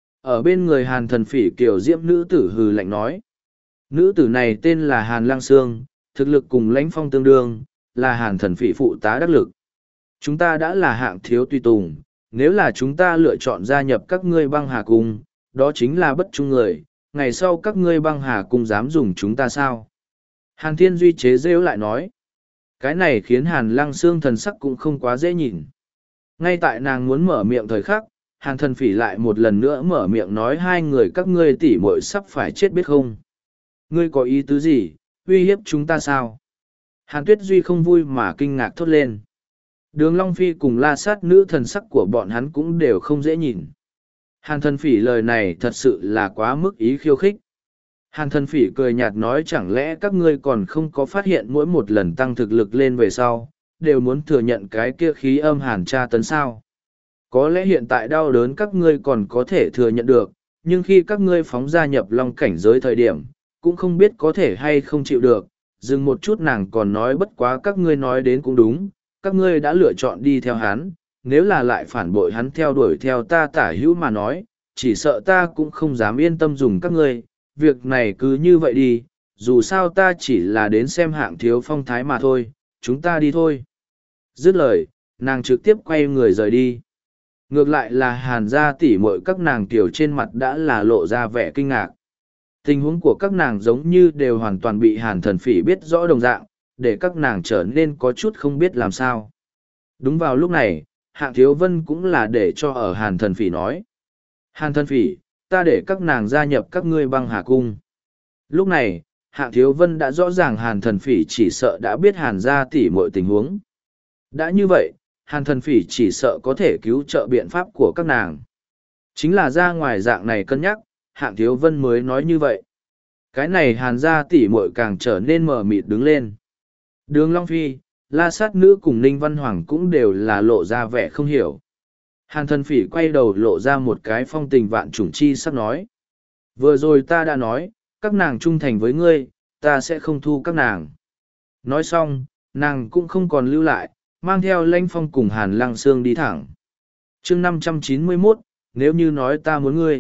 A: Ở bên người Hàn Thần Phỉ kiểu diễm nữ tử hừ lạnh nói. Nữ tử này tên là Hàn Lang Sương, thực lực cùng Lãnh Phong tương đương, là Hàn Thần Phỉ phụ tá đắc lực. Chúng ta đã là hạng thiếu tùy tùng, nếu là chúng ta lựa chọn gia nhập các ngươi băng hà cung, đó chính là bất trung người, ngày sau các ngươi băng hà cung dám dùng chúng ta sao? Hàn Thiên Duy chế rêu lại nói. Cái này khiến Hàn Lăng Sương thần sắc cũng không quá dễ nhìn. Ngay tại nàng muốn mở miệng thời khắc, Hàn Thần Phỉ lại một lần nữa mở miệng nói hai người các ngươi tỉ muội sắp phải chết biết không? Ngươi có ý tứ gì, uy hiếp chúng ta sao? Hàn Tuyết Duy không vui mà kinh ngạc thốt lên. Đường Long Phi cùng la sát nữ thần sắc của bọn hắn cũng đều không dễ nhìn. Hàn Thần Phỉ lời này thật sự là quá mức ý khiêu khích. Hàn Thần Phỉ cười nhạt nói chẳng lẽ các ngươi còn không có phát hiện mỗi một lần tăng thực lực lên về sau, đều muốn thừa nhận cái kia khí âm hàn tra tấn sao. Có lẽ hiện tại đau đớn các ngươi còn có thể thừa nhận được, nhưng khi các ngươi phóng gia nhập long cảnh giới thời điểm, cũng không biết có thể hay không chịu được. Dừng một chút nàng còn nói bất quá các ngươi nói đến cũng đúng, các ngươi đã lựa chọn đi theo hắn, nếu là lại phản bội hắn theo đuổi theo ta tả hữu mà nói, chỉ sợ ta cũng không dám yên tâm dùng các ngươi, việc này cứ như vậy đi, dù sao ta chỉ là đến xem hạng thiếu phong thái mà thôi, chúng ta đi thôi. Dứt lời, nàng trực tiếp quay người rời đi. Ngược lại là Hàn gia tỷ muội các nàng tiểu trên mặt đã là lộ ra vẻ kinh ngạc. Tình huống của các nàng giống như đều hoàn toàn bị Hàn Thần Phỉ biết rõ đồng dạng, để các nàng trở nên có chút không biết làm sao. Đúng vào lúc này, Hạng Thiếu Vân cũng là để cho ở Hàn Thần Phỉ nói. Hàn Thần Phỉ, ta để các nàng gia nhập các ngươi băng hà cung. Lúc này, Hạng Thiếu Vân đã rõ ràng Hàn Thần Phỉ chỉ sợ đã biết Hàn gia tỷ muội tình huống. Đã như vậy, Hàn Thần Phỉ chỉ sợ có thể cứu trợ biện pháp của các nàng. Chính là ra ngoài dạng này cân nhắc, Hạng Thiếu Vân mới nói như vậy. Cái này Hàn gia tỷ muội càng trở nên mờ mịt đứng lên. Đường Long Phi, La Sát Nữ cùng Ninh Văn Hoàng cũng đều là lộ ra vẻ không hiểu. Hàn Thần Phỉ quay đầu lộ ra một cái phong tình vạn trùng chi sắp nói. Vừa rồi ta đã nói, các nàng trung thành với ngươi, ta sẽ không thu các nàng. Nói xong, nàng cũng không còn lưu lại, mang theo Lãnh Phong cùng Hàn Lăng Sương đi thẳng. chương 591, nếu như nói ta muốn ngươi.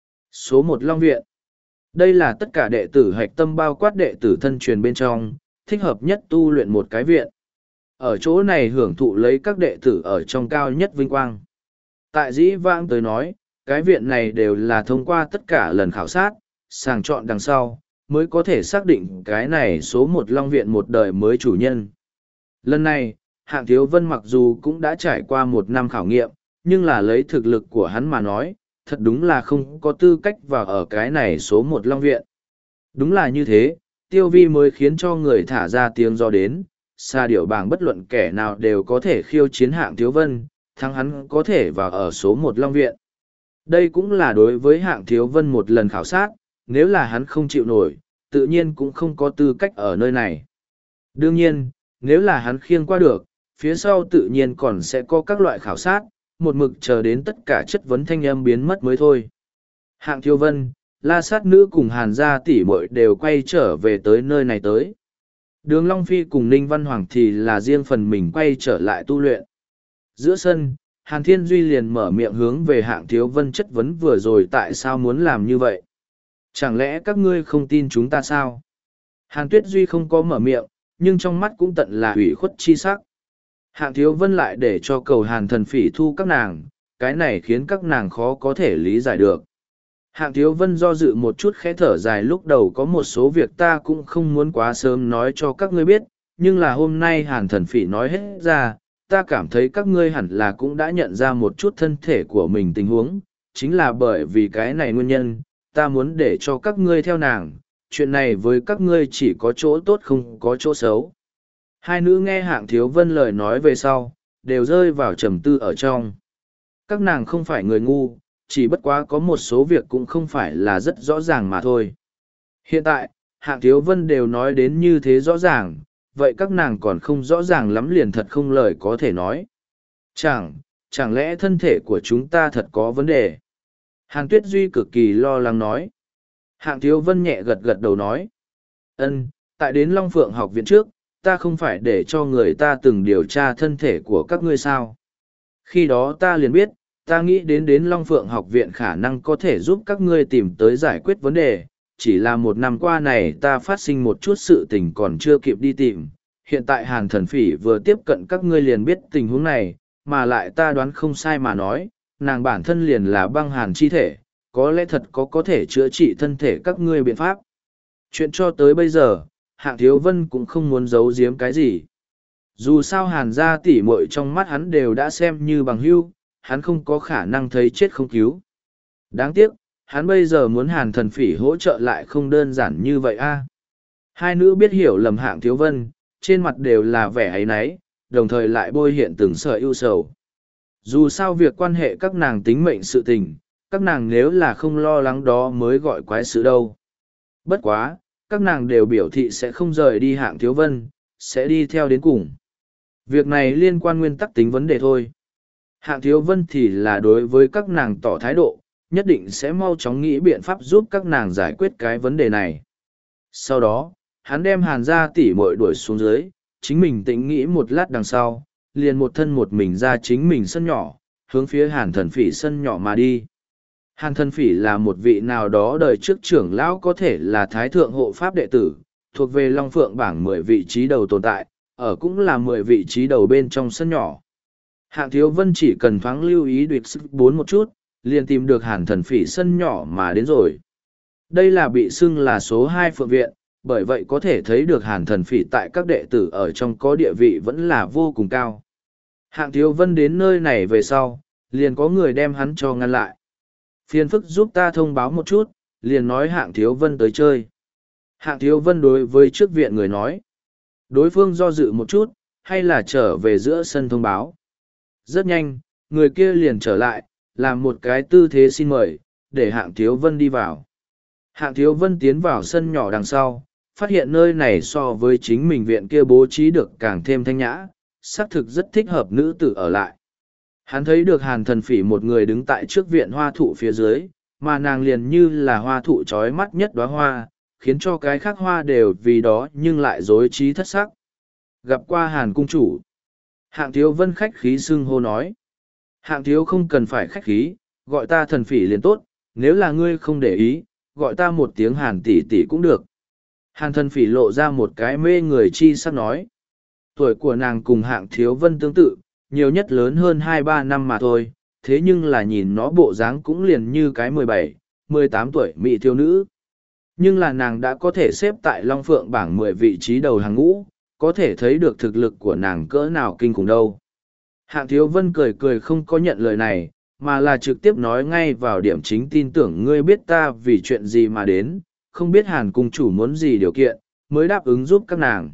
A: Số 1 Long Viện. Đây là tất cả đệ tử hạch tâm bao quát đệ tử thân truyền bên trong, thích hợp nhất tu luyện một cái viện. Ở chỗ này hưởng thụ lấy các đệ tử ở trong cao nhất vinh quang. Tại dĩ vãng tới nói, cái viện này đều là thông qua tất cả lần khảo sát, sàng chọn đằng sau, mới có thể xác định cái này số 1 Long Viện một đời mới chủ nhân. Lần này, Hạng Thiếu Vân mặc dù cũng đã trải qua 1 năm khảo nghiệm, nhưng là lấy thực lực của hắn mà nói, thật đúng là không có tư cách vào ở cái này số 1 Long Viện. Đúng là như thế, Tiêu Vi mới khiến cho người thả ra tiếng do đến, xa điểu bảng bất luận kẻ nào đều có thể khiêu chiến Hạng Thiếu Vân, thắng hắn có thể vào ở số 1 Long Viện. Đây cũng là đối với Hạng Thiếu Vân một lần khảo sát, nếu là hắn không chịu nổi, tự nhiên cũng không có tư cách ở nơi này. Đương nhiên, nếu là hắn khiêng qua được, phía sau tự nhiên còn sẽ có các loại khảo sát, một mực chờ đến tất cả chất vấn thanh âm biến mất mới thôi. Hạng Thiếu Vân, La Sát Nữ cùng Hàn gia tỷ muội đều quay trở về tới nơi này tới. Đường Long Phi cùng Ninh Văn Hoàng thì là riêng phần mình quay trở lại tu luyện. Giữa sân, Hàn Thiên Duy liền mở miệng hướng về Hạng Thiếu Vân chất vấn vừa rồi tại sao muốn làm như vậy. Chẳng lẽ các ngươi không tin chúng ta sao? Hàn Tuyết Duy không có mở miệng, nhưng trong mắt cũng tận là ủy khuất chi sắc. Hạng Thiếu Vân lại để cho cầu Hàn Thần Phỉ thu các nàng, cái này khiến các nàng khó có thể lý giải được. Hạng Thiếu Vân do dự một chút khẽ thở dài, lúc đầu có một số việc ta cũng không muốn quá sớm nói cho các ngươi biết, nhưng là hôm nay Hàn Thần Phỉ nói hết ra, ta cảm thấy các ngươi hẳn là cũng đã nhận ra một chút thân thể của mình tình huống, chính là bởi vì cái này nguyên nhân, ta muốn để cho các ngươi theo nàng, chuyện này với các ngươi chỉ có chỗ tốt không có chỗ xấu. Hai nữ nghe Hạng Thiếu Vân lời nói về sau, đều rơi vào trầm tư ở trong. Các nàng không phải người ngu, chỉ bất quá có một số việc cũng không phải là rất rõ ràng mà thôi. Hiện tại, Hạng Thiếu Vân đều nói đến như thế rõ ràng, vậy các nàng còn không rõ ràng lắm liền thật không lời có thể nói. Chẳng lẽ thân thể của chúng ta thật có vấn đề? Hàn Tuyết Duy cực kỳ lo lắng nói. Hạng Thiếu Vân nhẹ gật gật đầu nói. Tại đến Long Phượng học viện trước, ta không phải để cho người ta từng điều tra thân thể của các ngươi sao. Khi đó ta liền biết, ta nghĩ đến Long Phượng học viện khả năng có thể giúp các ngươi tìm tới giải quyết vấn đề, chỉ là một năm qua này ta phát sinh một chút sự tình còn chưa kịp đi tìm. Hiện tại Hàn Thần Phỉ vừa tiếp cận các ngươi liền biết tình huống này, mà lại ta đoán không sai mà nói, nàng bản thân liền là băng hàn chi thể, có lẽ thật có thể chữa trị thân thể các ngươi biện pháp. Chuyện cho tới bây giờ, Hạng Thiếu Vân cũng không muốn giấu giếm cái gì. Dù sao Hàn gia tỷ muội trong mắt hắn đều đã xem như bằng hữu, hắn không có khả năng thấy chết không cứu. Đáng tiếc, hắn bây giờ muốn Hàn Thần Phỉ hỗ trợ lại không đơn giản như vậy a. Hai nữ biết hiểu lầm Hạng Thiếu Vân, trên mặt đều là vẻ áy náy, đồng thời lại bôi hiện từng sợi ưu sầu. Dù sao việc quan hệ các nàng tính mệnh sự tình, các nàng nếu là không lo lắng đó mới gọi quái sự đâu. Bất quá, các nàng đều biểu thị sẽ không rời đi Hạng Thiếu Vân, sẽ đi theo đến cùng. Việc này liên quan nguyên tắc tính vấn đề thôi. Hạng Thiếu Vân thì là đối với các nàng tỏ thái độ, nhất định sẽ mau chóng nghĩ biện pháp giúp các nàng giải quyết cái vấn đề này. Sau đó, hắn đem Hàn gia tỷ muội đuổi xuống dưới, chính mình tĩnh nghĩ một lát đằng sau, liền một thân một mình ra chính mình sân nhỏ, hướng phía Hàn Thần Phỉ sân nhỏ mà đi. Hàn Thần Phỉ là một vị nào đó đời trước trưởng lão, có thể là Thái Thượng Hộ Pháp đệ tử, thuộc về Long Phượng bảng 10 vị trí đầu tồn tại, ở cũng là 10 vị trí đầu bên trong sân nhỏ. Hạng Thiếu Vân chỉ cần thoáng lưu ý đuyệt sức 4 một chút, liền tìm được Hàn Thần Phỉ sân nhỏ mà đến rồi. Đây là bị xưng là số 2 phượng viện, bởi vậy có thể thấy được Hàn Thần Phỉ tại các đệ tử ở trong có địa vị vẫn là vô cùng cao. Hạng Thiếu Vân đến nơi này về sau, liền có người đem hắn cho ngăn lại. Phiền phức giúp ta thông báo một chút, liền nói Hạng Thiếu Vân tới chơi. Hạng Thiếu Vân đối với trước viện người nói. Đối phương do dự một chút, hay là trở về giữa sân thông báo. Rất nhanh, người kia liền trở lại, làm một cái tư thế xin mời, để Hạng Thiếu Vân đi vào. Hạng Thiếu Vân tiến vào sân nhỏ đằng sau, phát hiện nơi này so với chính mình viện kia bố trí được càng thêm thanh nhã, xác thực rất thích hợp nữ tử ở lại. Hắn thấy được Hàn Thần Phỉ một người đứng tại trước viện hoa thụ phía dưới, mà nàng liền như là hoa thụ trói mắt nhất đóa hoa, khiến cho cái khác hoa đều vì đó nhưng lại rối trí thất sắc. Gặp qua Hàn cung chủ. Hạng Thiếu Vân khách khí xưng hô nói. Hạng Thiếu không cần phải khách khí, gọi ta Thần Phỉ liền tốt, nếu là ngươi không để ý, gọi ta một tiếng Hàn tỷ tỷ cũng được. Hàn Thần Phỉ lộ ra một cái mê người chi sắc nói. Tuổi của nàng cùng Hạng Thiếu Vân tương tự, nhiều nhất lớn hơn 2-3 năm mà thôi, thế nhưng là nhìn nó bộ dáng cũng liền như cái 17-18 tuổi mỹ thiếu nữ. Nhưng là nàng đã có thể xếp tại Long Phượng bảng 10 vị trí đầu hàng ngũ, có thể thấy được thực lực của nàng cỡ nào kinh khủng đâu. Hạng Thiếu Vân cười cười không có nhận lời này, mà là trực tiếp nói ngay vào điểm chính, tin tưởng ngươi biết ta vì chuyện gì mà đến, không biết Hàn cung chủ muốn gì điều kiện, mới đáp ứng giúp các nàng.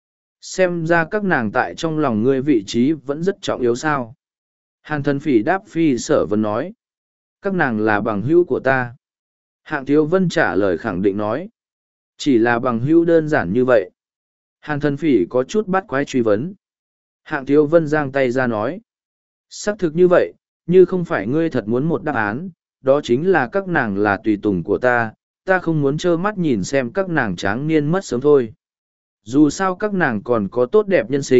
A: Xem ra các nàng tại trong lòng ngươi vị trí vẫn rất trọng yếu sao. Hàn Thần Phỉ đáp phi sở vân nói. Các nàng là bằng hữu của ta. Hạng Thiếu Vân trả lời khẳng định nói. Chỉ là bằng hữu đơn giản như vậy. Hàn Thần Phỉ có chút bắt quái truy vấn. Hạng Thiếu Vân giang tay ra nói. Xác thực như vậy, như không phải ngươi thật muốn một đáp án, đó chính là các nàng là tùy tùng của ta, ta không muốn trơ mắt nhìn xem các nàng tráng niên mất sớm thôi. Dù sao các nàng còn có tốt đẹp nhân sinh,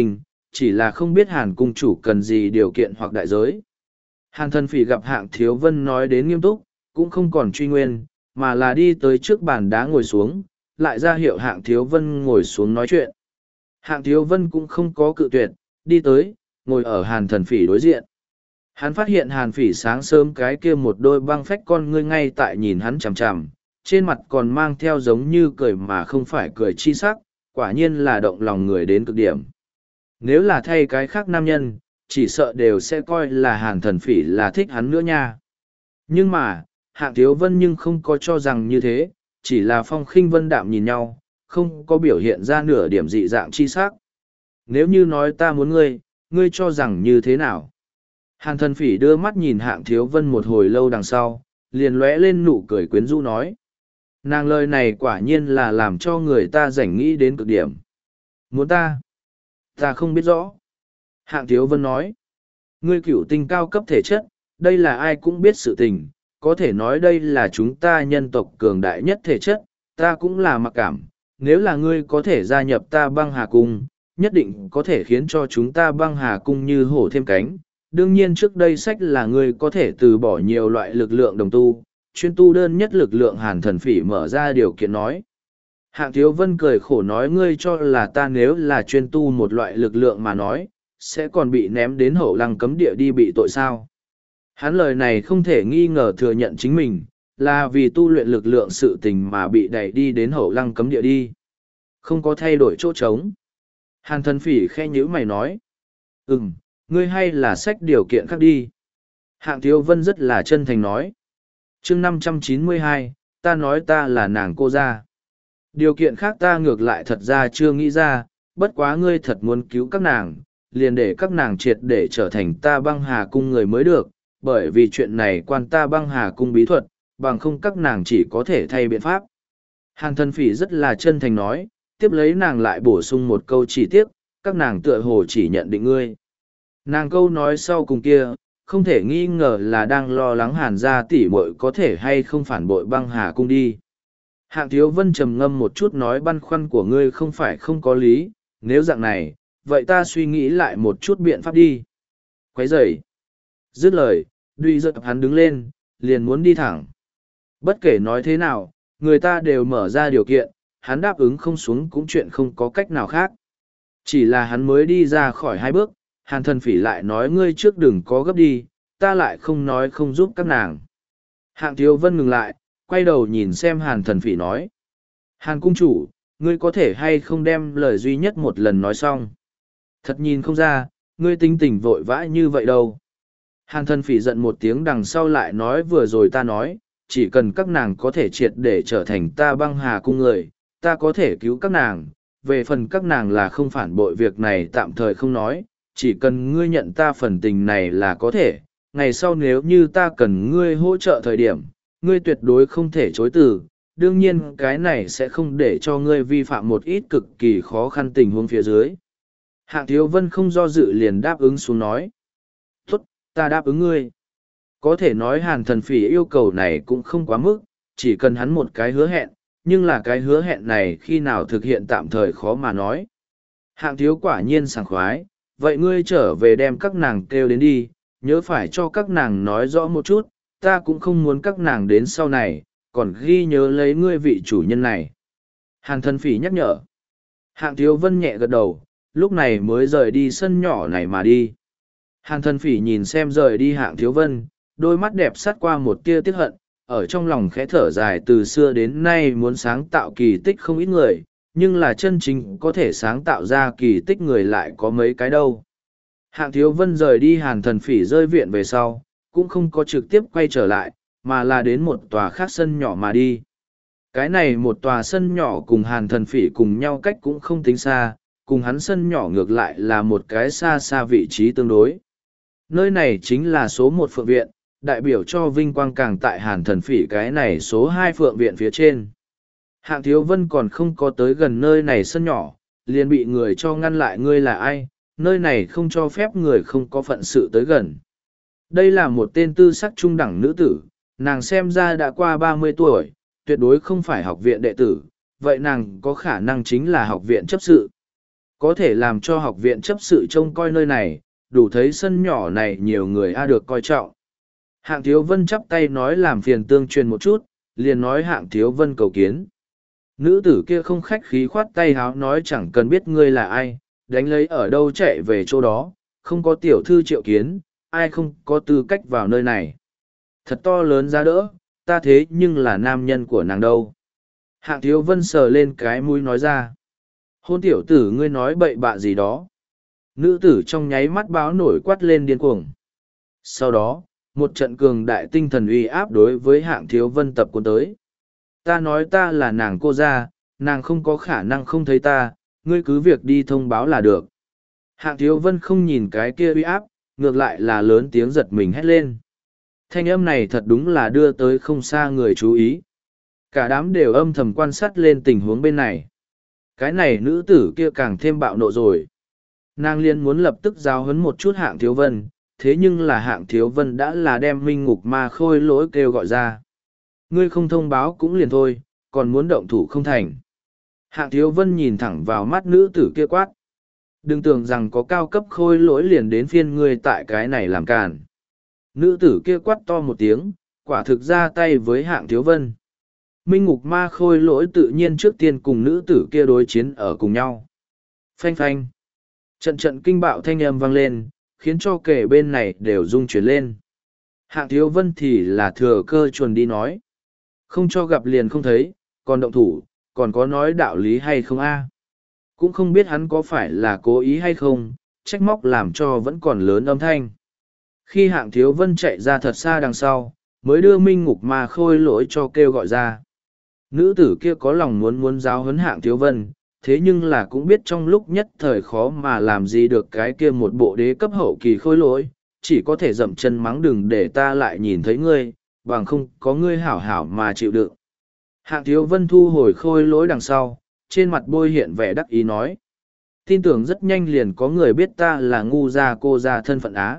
A: chỉ là không biết Hàn cung chủ cần gì điều kiện hoặc đại giới. Hàn Thần Phỉ gặp Hạng Thiếu Vân nói đến nghiêm túc, cũng không còn truy nguyên, mà là đi tới trước bàn đá ngồi xuống, lại ra hiệu Hạng Thiếu Vân ngồi xuống nói chuyện. Hạng Thiếu Vân cũng không có cự tuyệt, đi tới, ngồi ở Hàn Thần Phỉ đối diện. Hắn phát hiện Hàn Phỉ sáng sớm cái kia một đôi băng phách con ngươi ngay tại nhìn hắn chằm chằm, trên mặt còn mang theo giống như cười mà không phải cười chi sắc, quả nhiên là động lòng người đến cực điểm. Nếu là thay cái khác nam nhân, chỉ sợ đều sẽ coi là Hàn Thần Phỉ là thích hắn nữa nha. Nhưng mà, Hạng Thiếu Vân nhưng không có cho rằng như thế, chỉ là phong khinh vân đạm nhìn nhau, không có biểu hiện ra nửa điểm dị dạng chi sắc. Nếu như nói ta muốn ngươi, ngươi cho rằng như thế nào? Hàn Thần Phỉ đưa mắt nhìn Hạng Thiếu Vân một hồi lâu đằng sau, liền lóe lên nụ cười quyến rũ nói. Nàng lời này quả nhiên là làm cho người ta rảnh nghĩ đến cực điểm. Muốn ta? Ta không biết rõ. Hạng Thiếu Vân nói. Ngươi cửu tinh cao cấp thể chất, đây là ai cũng biết sự tình, có thể nói đây là chúng ta nhân tộc cường đại nhất thể chất, ta cũng là mặc cảm. Nếu là ngươi có thể gia nhập ta băng hà cung, nhất định có thể khiến cho chúng ta băng hà cung như hổ thêm cánh. Đương nhiên trước đây sách là ngươi có thể từ bỏ nhiều loại lực lượng đồng tu, chuyên tu đơn nhất lực lượng. Hàn Thần Phỉ mở ra điều kiện nói. Hạng Thiếu Vân cười khổ nói ngươi cho là ta nếu là chuyên tu một loại lực lượng mà nói, sẽ còn bị ném đến Hậu Lăng cấm địa đi bị tội sao. Hắn lời này không thể nghi ngờ thừa nhận chính mình, là vì tu luyện lực lượng sự tình mà bị đẩy đi đến Hậu Lăng cấm địa đi. Không có thay đổi chỗ trống. Hàn Thần Phỉ khe nhíu mày nói. Ngươi hay là xách điều kiện khác đi. Hạng Thiếu Vân rất là chân thành nói. chương 592, ta nói ta là nàng cô gia. Điều kiện khác ta ngược lại thật ra chưa nghĩ ra, bất quá ngươi thật muốn cứu các nàng, liền để các nàng triệt để trở thành ta băng hà cung người mới được, bởi vì chuyện này quan ta băng hà cung bí thuật, bằng không các nàng chỉ có thể thay biện pháp. Hàn Thần Phỉ rất là chân thành nói, tiếp lấy nàng lại bổ sung một câu chỉ tiếc, các nàng tựa hồ chỉ nhận định ngươi. Nàng câu nói sau cùng kia, không thể nghi ngờ là đang lo lắng Hàn gia tỷ muội có thể hay không phản bội băng hà cung đi. Hạng Thiếu Vân trầm ngâm một chút nói băn khoăn của ngươi không phải không có lý, nếu dạng này, vậy ta suy nghĩ lại một chút biện pháp đi. Quấy rầy. Dứt lời, Duy giật hắn đứng lên, liền muốn đi thẳng. Bất kể nói thế nào, người ta đều mở ra điều kiện, hắn đáp ứng không xuống cũng chuyện không có cách nào khác. Chỉ là hắn mới đi ra khỏi 2 bước, Hàn Thần Phỉ lại nói ngươi trước đừng có gấp đi, ta lại không nói không giúp các nàng. Hạng Thiếu Vân ngừng lại, quay đầu nhìn xem Hàn Thần Phỉ nói. Hàn cung chủ, ngươi có thể hay không đem lời duy nhất một lần nói xong. Thật nhìn không ra, ngươi tính tình vội vã như vậy đâu. Hàn Thần Phỉ giận một tiếng đằng sau lại nói vừa rồi ta nói, chỉ cần các nàng có thể triệt để trở thành ta băng hà cung người, ta có thể cứu các nàng. Về phần các nàng là không phản bội việc này tạm thời không nói, chỉ cần ngươi nhận ta phần tình này là có thể. Ngày sau nếu như ta cần ngươi hỗ trợ thời điểm, ngươi tuyệt đối không thể chối từ. Đương nhiên cái này sẽ không để cho ngươi vi phạm một ít cực kỳ khó khăn tình huống phía dưới. Hạng Thiếu Vân không do dự liền đáp ứng xuống nói. Tốt, ta đáp ứng ngươi. Có thể nói Hàn Thần Phỉ yêu cầu này cũng không quá mức, chỉ cần hắn một cái hứa hẹn, nhưng là cái hứa hẹn này khi nào thực hiện tạm thời khó mà nói. Hạng Thiếu quả nhiên sảng khoái, vậy ngươi trở về đem các nàng kêu đến đi, nhớ phải cho các nàng nói rõ một chút, ta cũng không muốn các nàng đến sau này, còn ghi nhớ lấy ngươi vị chủ nhân này. Hàn Thần Phỉ nhắc nhở. Hạng Thiếu Vân nhẹ gật đầu, lúc này mới rời đi sân nhỏ này mà đi. Hàn Thần Phỉ nhìn xem rời đi Hạng Thiếu Vân, đôi mắt đẹp sát qua một tia tiếc hận, ở trong lòng khẽ thở dài từ xưa đến nay muốn sáng tạo kỳ tích không ít người, nhưng là chân chính có thể sáng tạo ra kỳ tích người lại có mấy cái đâu. Hạng Thiếu Vân rời đi Hàn Thần Phỉ rơi viện về sau, cũng không có trực tiếp quay trở lại, mà là đến một tòa khác sân nhỏ mà đi. Cái này một tòa sân nhỏ cùng Hàn Thần Phỉ cùng nhau cách cũng không tính xa, cùng hắn sân nhỏ ngược lại là một cái xa xa vị trí tương đối. Nơi này chính là số 1 phượng viện, đại biểu cho vinh quang càng tại Hàn Thần Phỉ cái này số 2 phượng viện phía trên. Hạng Thiếu Vân còn không có tới gần nơi này sân nhỏ, liền bị người cho ngăn lại ngươi là ai, nơi này không cho phép người không có phận sự tới gần. Đây là một tên tư sắc trung đẳng nữ tử, nàng xem ra đã qua 30 tuổi, tuyệt đối không phải học viện đệ tử, vậy nàng có khả năng chính là học viện chấp sự. Có thể làm cho học viện chấp sự trông coi nơi này, đủ thấy sân nhỏ này nhiều người được coi trọng. Hạng Thiếu Vân chắp tay nói làm phiền tương truyền một chút, liền nói Hạng Thiếu Vân cầu kiến. Nữ tử kia không khách khí khoát tay háo nói chẳng cần biết ngươi là ai, đánh lấy ở đâu chạy về chỗ đó, không có tiểu thư triệu kiến, ai không có tư cách vào nơi này. Thật to lớn giá đỡ, ta thế nhưng là nam nhân của nàng đâu. Hạng Thiếu Vân sờ lên cái mũi nói ra. Hôn tiểu tử ngươi nói bậy bạ gì đó. Nữ tử trong nháy mắt báo nổi quát lên điên cuồng. Sau đó, một trận cường đại tinh thần uy áp đối với Hạng Thiếu Vân tập cuốn tới. Ta nói ta là nàng cô gia, nàng không có khả năng không thấy ta, ngươi cứ việc đi thông báo là được. Hạng Thiếu Vân không nhìn cái kia uy áp, ngược lại là lớn tiếng giật mình hét lên. Thanh âm này thật đúng là đưa tới không xa người chú ý. Cả đám đều âm thầm quan sát lên tình huống bên này. Cái này nữ tử kia càng thêm bạo nộ rồi. Nàng liên muốn lập tức giao huấn một chút Hạng Thiếu Vân, thế nhưng là Hạng Thiếu Vân đã là đem minh ngục ma khôi lỗi kêu gọi ra. Ngươi không thông báo cũng liền thôi, còn muốn động thủ không thành. Hạng Thiếu Vân nhìn thẳng vào mắt nữ tử kia quát. Đừng tưởng rằng có cao cấp khôi lỗi liền đến phiên ngươi tại cái này làm càn. Nữ tử kia quát to một tiếng, quả thực ra tay với Hạng Thiếu Vân. Minh ngục ma khôi lỗi tự nhiên trước tiên cùng nữ tử kia đối chiến ở cùng nhau. Phanh phanh. Trận trận kinh bạo thanh âm vang lên, khiến cho kẻ bên này đều rung chuyển lên. Hạng Thiếu Vân thì là thừa cơ chuồn đi nói. Không cho gặp liền không thấy, còn động thủ, còn có nói đạo lý hay không a? Cũng không biết hắn có phải là cố ý hay không, trách móc làm cho vẫn còn lớn âm thanh. Khi Hạng Thiếu Vân chạy ra thật xa đằng sau, mới đưa minh ngục ma khôi lỗi cho kêu gọi ra. Nữ tử kia có lòng muốn giáo huấn Hạng Thiếu Vân, thế nhưng là cũng biết trong lúc nhất thời khó mà làm gì được cái kia một bộ đế cấp hậu kỳ khôi lỗi, chỉ có thể dậm chân mắng đừng để ta lại nhìn thấy ngươi, bằng không có ngươi hảo hảo mà chịu đựng. Hạng Thiếu Vân thu hồi khôi lỗi đằng sau, trên mặt bôi hiện vẻ đắc ý nói. Tin tưởng rất nhanh liền có người biết ta là ngu gia cô gia thân phận á.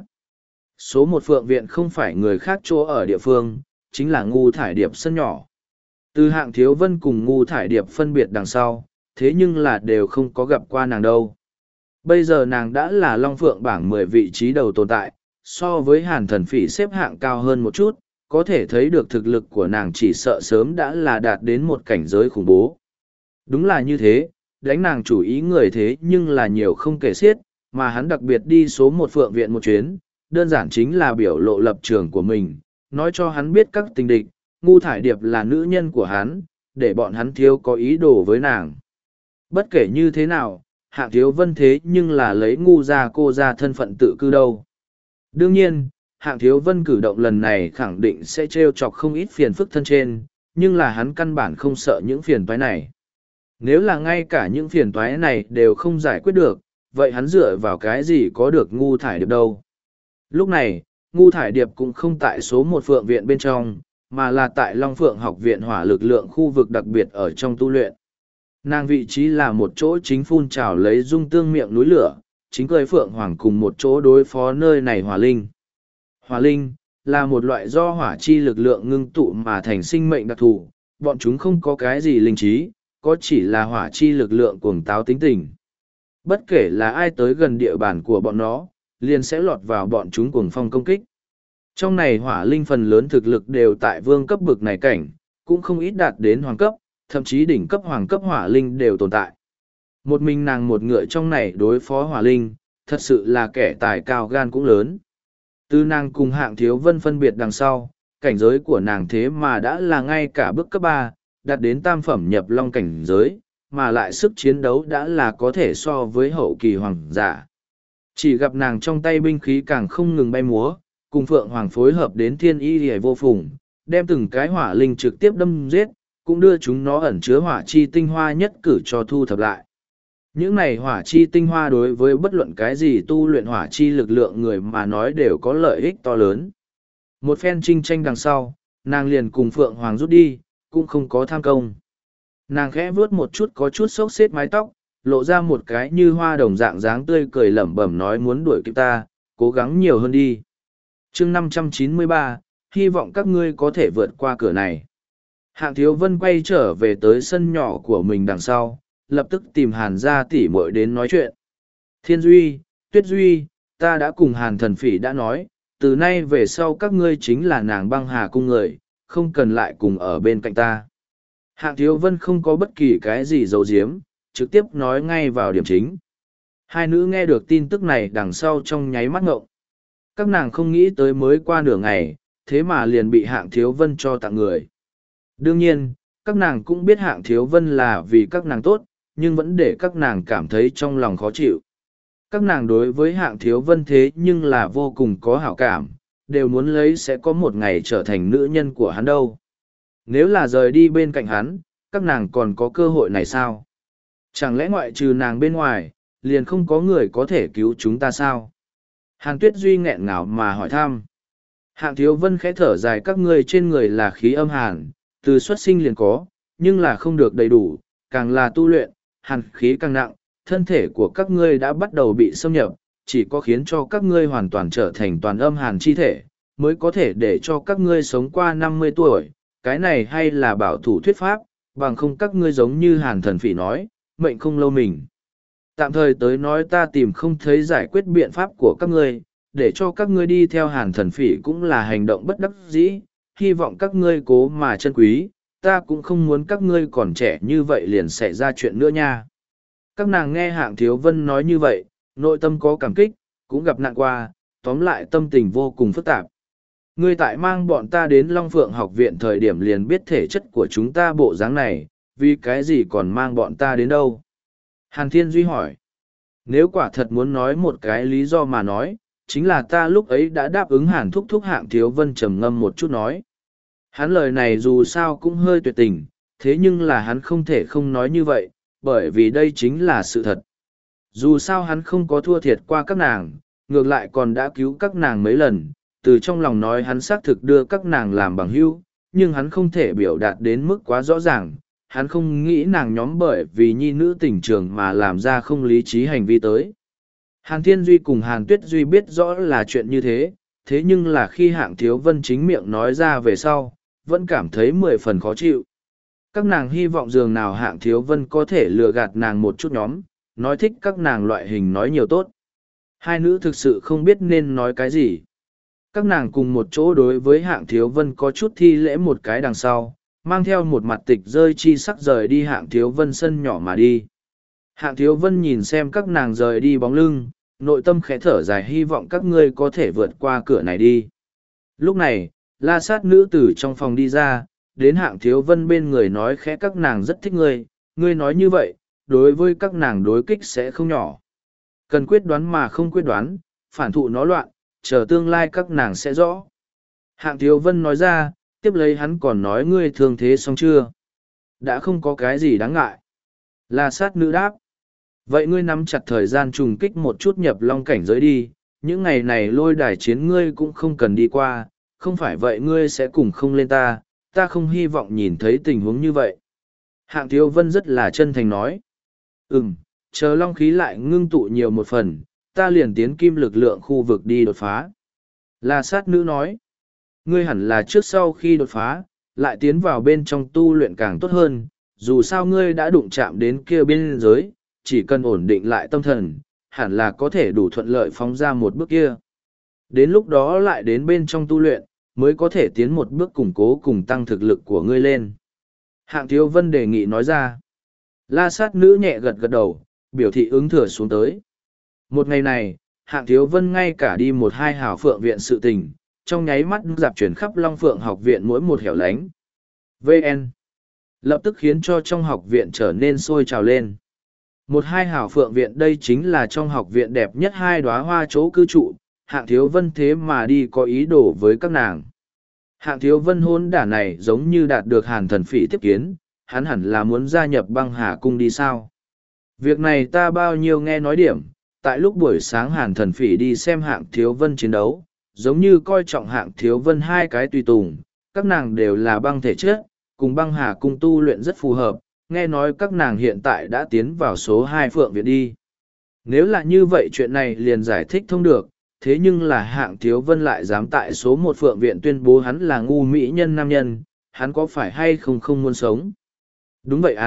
A: Số một phượng viện không phải người khác chỗ ở địa phương, chính là ngu thải điệp sân nhỏ. Từ Hạng Thiếu Vân cùng ngu thải điệp phân biệt đằng sau, thế nhưng là đều không có gặp qua nàng đâu. Bây giờ nàng đã là Long Phượng bảng 10 vị trí đầu tồn tại, so với Hàn Thần Phỉ xếp hạng cao hơn một chút, có thể thấy được thực lực của nàng chỉ sợ sớm đã là đạt đến một cảnh giới khủng bố. Đúng là như thế, đánh nàng chủ ý người thế nhưng là nhiều không kể xiết, mà hắn đặc biệt đi số một phượng viện một chuyến, đơn giản chính là biểu lộ lập trường của mình, nói cho hắn biết các tình địch, ngu thải điệp là nữ nhân của hắn, để bọn hắn thiếu có ý đồ với nàng. Bất kể như thế nào, Hạng Thiếu Vân thế nhưng là lấy ngu ra cô ra thân phận tự cư đâu. Đương nhiên, Hạng Thiếu Vân cử động lần này khẳng định sẽ trêu chọc không ít phiền phức thân trên, nhưng là hắn căn bản không sợ những phiền toái này. Nếu là ngay cả những phiền toái này đều không giải quyết được, vậy hắn dựa vào cái gì có được ngu thải điệp đâu. Lúc này, ngu thải điệp cũng không tại số một phượng viện bên trong, mà là tại Long Phượng học viện hỏa lực lượng khu vực đặc biệt ở trong tu luyện. Nàng vị trí là một chỗ chính phun trào lấy dung tương miệng núi lửa, chính cười Phượng Hoàng cùng một chỗ đối phó nơi này hỏa linh. Hỏa linh là một loại do hỏa chi lực lượng ngưng tụ mà thành sinh mệnh đặc thù, bọn chúng không có cái gì linh trí, có chỉ là hỏa chi lực lượng cuồng táo tính tình. Bất kể là ai tới gần địa bàn của bọn nó, liền sẽ lọt vào bọn chúng cuồng phong công kích. Trong này hỏa linh phần lớn thực lực đều tại vương cấp bực này cảnh, cũng không ít đạt đến hoàng cấp, thậm chí đỉnh cấp hoàng cấp hỏa linh đều tồn tại. Một mình nàng một ngựa trong này đối phó hỏa linh, thật sự là kẻ tài cao gan cũng lớn. Từ nàng cùng Hạng Thiếu Vân phân biệt đằng sau, cảnh giới của nàng thế mà đã là ngay cả bước cấp 3, đạt đến tam phẩm nhập long cảnh giới, mà lại sức chiến đấu đã là có thể so với hậu kỳ hoàng giả. Chỉ gặp nàng trong tay binh khí càng không ngừng bay múa, cùng Phượng Hoàng phối hợp đến thiên y hề vô phùng, đem từng cái hỏa linh trực tiếp đâm giết, cũng đưa chúng nó ẩn chứa hỏa chi tinh hoa nhất cử cho thu thập lại. Những này hỏa chi tinh hoa đối với bất luận cái gì tu luyện hỏa chi lực lượng người mà nói đều có lợi ích to lớn. Một phen chinh tranh đằng sau, nàng liền cùng Phượng Hoàng rút đi, cũng không có tham công. Nàng khẽ vuốt một chút có chút xốc xếp mái tóc, lộ ra một cái như hoa đồng dạng dáng tươi cười lẩm bẩm nói muốn đuổi kịp ta, cố gắng nhiều hơn đi. chương 593, hy vọng các ngươi có thể vượt qua cửa này. Hạng Thiếu Vân quay trở về tới sân nhỏ của mình đằng sau, lập tức tìm Hàn gia tỷ muội đến nói chuyện. Thiên Duy, Tuyết Duy, ta đã cùng Hàn thần phỉ đã nói, từ nay về sau các ngươi chính là nàng băng hà cung người, không cần lại cùng ở bên cạnh ta. Hạng Thiếu Vân không có bất kỳ cái gì giấu giếm, trực tiếp nói ngay vào điểm chính. Hai nữ nghe được tin tức này đằng sau trong nháy mắt ngộng. Các nàng không nghĩ tới mới qua nửa ngày, thế mà liền bị Hạng Thiếu Vân cho tặng người. Đương nhiên, các nàng cũng biết Hạng Thiếu Vân là vì các nàng tốt, nhưng vẫn để các nàng cảm thấy trong lòng khó chịu. Các nàng đối với Hạng Thiếu Vân thế nhưng là vô cùng có hảo cảm, đều muốn lấy sẽ có một ngày trở thành nữ nhân của hắn đâu. Nếu là rời đi bên cạnh hắn, các nàng còn có cơ hội này sao? Chẳng lẽ ngoại trừ nàng bên ngoài, liền không có người có thể cứu chúng ta sao? Hàn Tuyết Duy nghẹn ngào mà hỏi thăm. Hạng Thiếu Vân khẽ thở dài, các ngươi trên người là khí âm hàn, từ xuất sinh liền có, nhưng là không được đầy đủ, càng là tu luyện, hàn khí càng nặng, thân thể của các ngươi đã bắt đầu bị xâm nhập, chỉ có khiến cho các ngươi hoàn toàn trở thành toàn âm hàn chi thể, mới có thể để cho các ngươi sống qua 50 tuổi, cái này hay là bảo thủ thuyết pháp, bằng không các ngươi giống như Hàn thần phỉ nói, mệnh không lâu mình. Tạm thời tới nói ta tìm không thấy giải quyết biện pháp của các ngươi, để cho các ngươi đi theo Hàn thần phỉ cũng là hành động bất đắc dĩ, hy vọng các ngươi cố mà chân quý, ta cũng không muốn các ngươi còn trẻ như vậy liền xảy ra chuyện nữa nha. Các nàng nghe Hạng Thiếu Vân nói như vậy, nội tâm có cảm kích, cũng gặp nạn qua, tóm lại tâm tình vô cùng phức tạp. Ngươi tại mang bọn ta đến Long Phượng học viện thời điểm liền biết thể chất của chúng ta bộ dáng này, vì cái gì còn mang bọn ta đến đâu? Hàn Thiên Duy hỏi. Nếu quả thật muốn nói một cái lý do mà nói, chính là ta lúc ấy đã đáp ứng Hàn thúc thúc. Hạng Thiếu Vân trầm ngâm một chút nói. Hắn lời này dù sao cũng hơi tuyệt tình, thế nhưng là hắn không thể không nói như vậy, bởi vì đây chính là sự thật. Dù sao hắn không có thua thiệt qua các nàng, ngược lại còn đã cứu các nàng mấy lần, từ trong lòng nói hắn xác thực đưa các nàng làm bằng hữu, nhưng hắn không thể biểu đạt đến mức quá rõ ràng, hắn không nghĩ nàng nhóm bởi vì nhi nữ tình trường mà làm ra không lý trí hành vi tới. Hàn Thiên Duy cùng Hàn Tuyết Duy biết rõ là chuyện như thế, thế nhưng là khi Hạng Thiếu Vân chính miệng nói ra về sau, vẫn cảm thấy 10 phần khó chịu. Các nàng hy vọng dường nào Hạng Thiếu Vân có thể lừa gạt nàng một chút nhóm, nói thích các nàng loại hình nói nhiều tốt. Hai nữ thực sự không biết nên nói cái gì. Các nàng cùng một chỗ đối với Hạng Thiếu Vân có chút thi lễ một cái đằng sau, mang theo một mặt tịch rơi chi sắc rời đi Hạng Thiếu Vân sân nhỏ mà đi. Hạng Thiếu Vân nhìn xem các nàng rời đi bóng lưng, nội tâm khẽ thở dài, hy vọng các ngươi có thể vượt qua cửa này đi. Lúc này, La Sát nữ tử trong phòng đi ra, đến Hạng Thiếu Vân bên người nói khẽ, các nàng rất thích ngươi nói như vậy, đối với các nàng đối kích sẽ không nhỏ. Cần quyết đoán mà không quyết đoán, phản thụ nó loạn, chờ tương lai các nàng sẽ rõ. Hạng Thiếu Vân nói ra, tiếp lấy hắn còn nói, ngươi thương thế xong chưa? Đã không có cái gì đáng ngại. La Sát nữ đáp. Vậy ngươi nắm chặt thời gian trùng kích một chút nhập long cảnh giới đi, những ngày này lôi đài chiến ngươi cũng không cần đi qua, không phải vậy ngươi sẽ cùng không lên ta không hy vọng nhìn thấy tình huống như vậy. Hạng Thiếu Vân rất là chân thành nói. Chờ long khí lại ngưng tụ nhiều một phần, ta liền tiến kim lực lượng khu vực đi đột phá. La Sát nữ nói. Ngươi hẳn là trước sau khi đột phá, lại tiến vào bên trong tu luyện càng tốt hơn, dù sao ngươi đã đụng chạm đến kia biên giới, chỉ cần ổn định lại tâm thần, hẳn là có thể đủ thuận lợi phóng ra một bước kia. Đến lúc đó lại đến bên trong tu luyện, mới có thể tiến một bước củng cố cùng tăng thực lực của ngươi lên. Hạng Thiếu Vân đề nghị nói ra. La Sát nữ nhẹ gật gật đầu, biểu thị ứng thừa xuống tới. Một ngày này, Hạng Thiếu Vân ngay cả đi một hai hào phượng viện sự tình, trong nháy mắt dạp chuyển khắp Long Phượng học viện mỗi một hẻo lánh. VN lập tức khiến cho trong học viện trở nên sôi trào lên. Một hai hảo phượng viện đây chính là trong học viện đẹp nhất hai đóa hoa chỗ cư trụ, Hạng Thiếu Vân thế mà đi có ý đồ với các nàng. Hạng Thiếu Vân hôn đả này giống như đạt được Hàn thần phỉ tiếp kiến, hắn hẳn là muốn gia nhập băng hà cung đi sao. Việc này ta bao nhiêu nghe nói điểm, tại lúc buổi sáng Hàn thần phỉ đi xem Hạng Thiếu Vân chiến đấu, giống như coi trọng Hạng Thiếu Vân hai cái tùy tùng, các nàng đều là băng thể chất, cùng băng hà cung tu luyện rất phù hợp, nghe nói các nàng hiện tại đã tiến vào số 2 phượng viện đi. Nếu là như vậy chuyện này liền giải thích thông được, thế nhưng là Hạng Thiếu Vân lại dám tại số 1 phượng viện tuyên bố hắn là ngu mỹ nhân nam nhân, hắn có phải hay không không muốn sống? Đúng vậy à,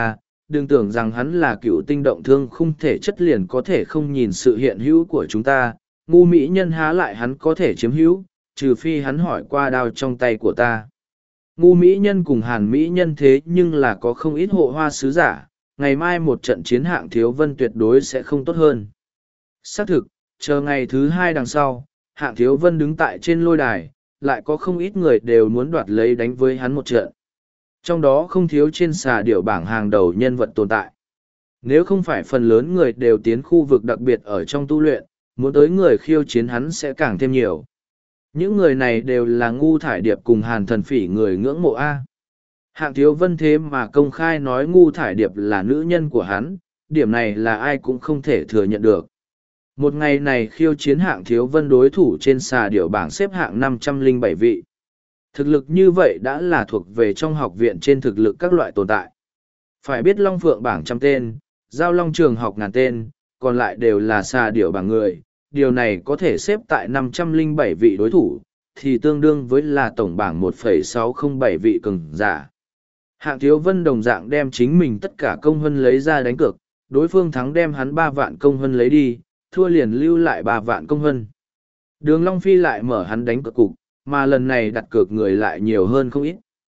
A: đừng tưởng rằng hắn là cựu tinh động thương không thể chất liền có thể không nhìn sự hiện hữu của chúng ta, ngu mỹ nhân há lại hắn có thể chiếm hữu, trừ phi hắn hỏi qua đao trong tay của ta. Ngu mỹ nhân cùng hàn mỹ nhân thế nhưng là có không ít hộ hoa sứ giả, ngày mai một trận chiến hạng thiếu vân tuyệt đối sẽ không tốt hơn. Xác thực, chờ ngày thứ hai đằng sau, hạng thiếu vân đứng tại trên lôi đài, lại có không ít người đều muốn đoạt lấy đánh với hắn một trận. Trong đó không thiếu trên xà điểu bảng hàng đầu nhân vật tồn tại. Nếu không phải phần lớn người đều tiến khu vực đặc biệt ở trong tu luyện, muốn tới người khiêu chiến hắn sẽ càng thêm nhiều. Những người này đều là ngu thải điệp cùng hàn thần phỉ người ngưỡng mộ A. Hạng thiếu vân thế mà công khai nói ngu thải điệp là nữ nhân của hắn, điểm này là ai cũng không thể thừa nhận được. Một ngày này khiêu chiến hạng thiếu vân đối thủ trên xà điểu bảng xếp hạng 507 vị. Thực lực như vậy đã là thuộc về trong học viện trên thực lực các loại tồn tại. Phải biết Long Phượng bảng 100 tên, Giao Long trường học 1000 tên, còn lại đều là xà điểu bảng người. Điều này có thể xếp tại 507 vị đối thủ, thì tương đương với là tổng bảng 1,607 vị cường giả. Hạng thiếu vân đồng dạng đem chính mình tất cả công huân lấy ra đánh cược, đối phương thắng đem hắn 3 vạn công huân lấy đi, thua liền lưu lại 3 vạn công huân. Đường Long Phi lại mở hắn đánh cược cục, mà lần này đặt cược người lại nhiều hơn không ít.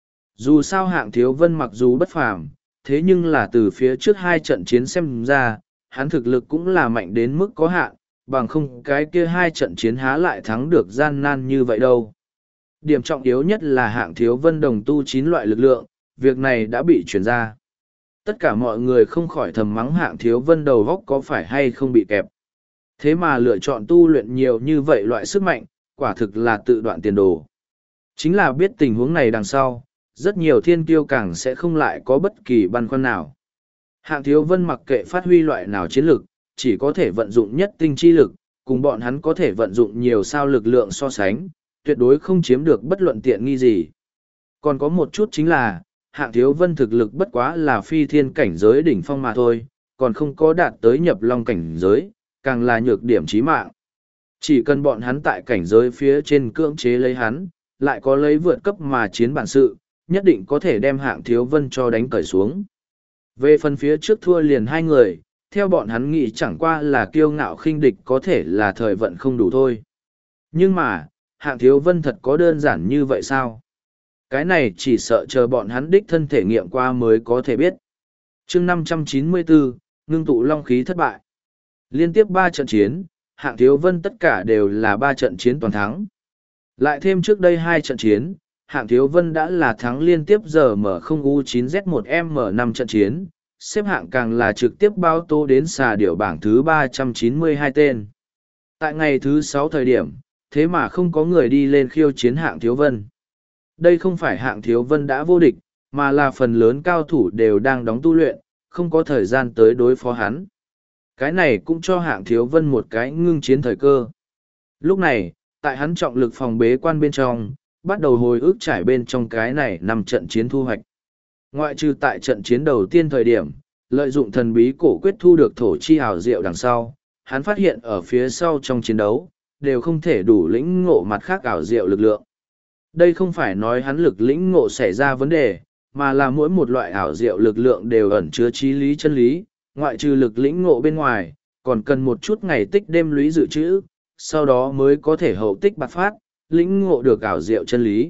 A: Dù sao hạng thiếu vân mặc dù bất phàm, thế nhưng là từ phía trước 2 trận chiến xem ra, hắn thực lực cũng là mạnh đến mức có hạn, bằng không cái kia 2 trận chiến há lại thắng được gian nan như vậy đâu. Điểm trọng yếu nhất là hạng thiếu vân đồng tu 9 loại lực lượng, việc này đã bị chuyển ra. Tất cả mọi người không khỏi thầm mắng hạng thiếu vân đầu góc có phải hay không bị kẹp. Thế mà lựa chọn tu luyện nhiều như vậy loại sức mạnh, quả thực là tự đoạn tiền đồ. Chính là biết tình huống này đằng sau, rất nhiều thiên kiêu càng sẽ không lại có bất kỳ băn khoăn nào. Hạng thiếu vân mặc kệ phát huy loại nào chiến lực, chỉ có thể vận dụng nhất tinh chi lực, cùng bọn hắn có thể vận dụng nhiều sao lực lượng so sánh, tuyệt đối không chiếm được bất luận tiện nghi gì. Còn có một chút chính là, hạng thiếu vân thực lực bất quá là phi thiên cảnh giới đỉnh phong mà thôi, còn không có đạt tới nhập long cảnh giới, càng là nhược điểm chí mạng. Chỉ cần bọn hắn tại cảnh giới phía trên cưỡng chế lấy hắn, lại có lấy vượt cấp mà chiến bản sự, nhất định có thể đem hạng thiếu vân cho đánh cởi xuống. Về phần phía trước thua liền 2 người, theo bọn hắn nghĩ chẳng qua là kiêu ngạo khinh địch có thể là thời vận không đủ thôi. Nhưng mà, hạng thiếu vân thật có đơn giản như vậy sao? Cái này chỉ sợ chờ bọn hắn đích thân thể nghiệm qua mới có thể biết. chương 594, ngưng tụ long khí thất bại. Liên tiếp 3 trận chiến, hạng thiếu vân tất cả đều là 3 trận chiến toàn thắng. Lại thêm trước đây 2 trận chiến, hạng thiếu vân đã là thắng liên tiếp giờ mở 0U9Z1M5 trận chiến, xếp hạng càng là trực tiếp bao tô đến xà điểu bảng thứ 392 tên. Tại ngày thứ 6 thời điểm, thế mà không có người đi lên khiêu chiến hạng thiếu vân. Đây không phải hạng thiếu vân đã vô địch, mà là phần lớn cao thủ đều đang đóng tu luyện, không có thời gian tới đối phó hắn. Cái này cũng cho hạng thiếu vân một cái ngưng chiến thời cơ. Lúc này, tại hắn trọng lực phòng bế quan bên trong, bắt đầu hồi ức trải bên trong cái này 5 trận chiến thu hoạch. Ngoại trừ tại trận chiến đầu tiên thời điểm, lợi dụng thần bí cổ quyết thu được thổ chi ảo diệu đằng sau, hắn phát hiện ở phía sau trong chiến đấu, đều không thể đủ lĩnh ngộ mặt khác ảo diệu lực lượng. Đây không phải nói hắn lực lĩnh ngộ xảy ra vấn đề, mà là mỗi một loại ảo diệu lực lượng đều ẩn chứa chí lý chân lý, ngoại trừ lực lĩnh ngộ bên ngoài, còn cần một chút ngày tích đêm lũy dự trữ, sau đó mới có thể hậu tích bạc phát, lĩnh ngộ được ảo diệu chân lý.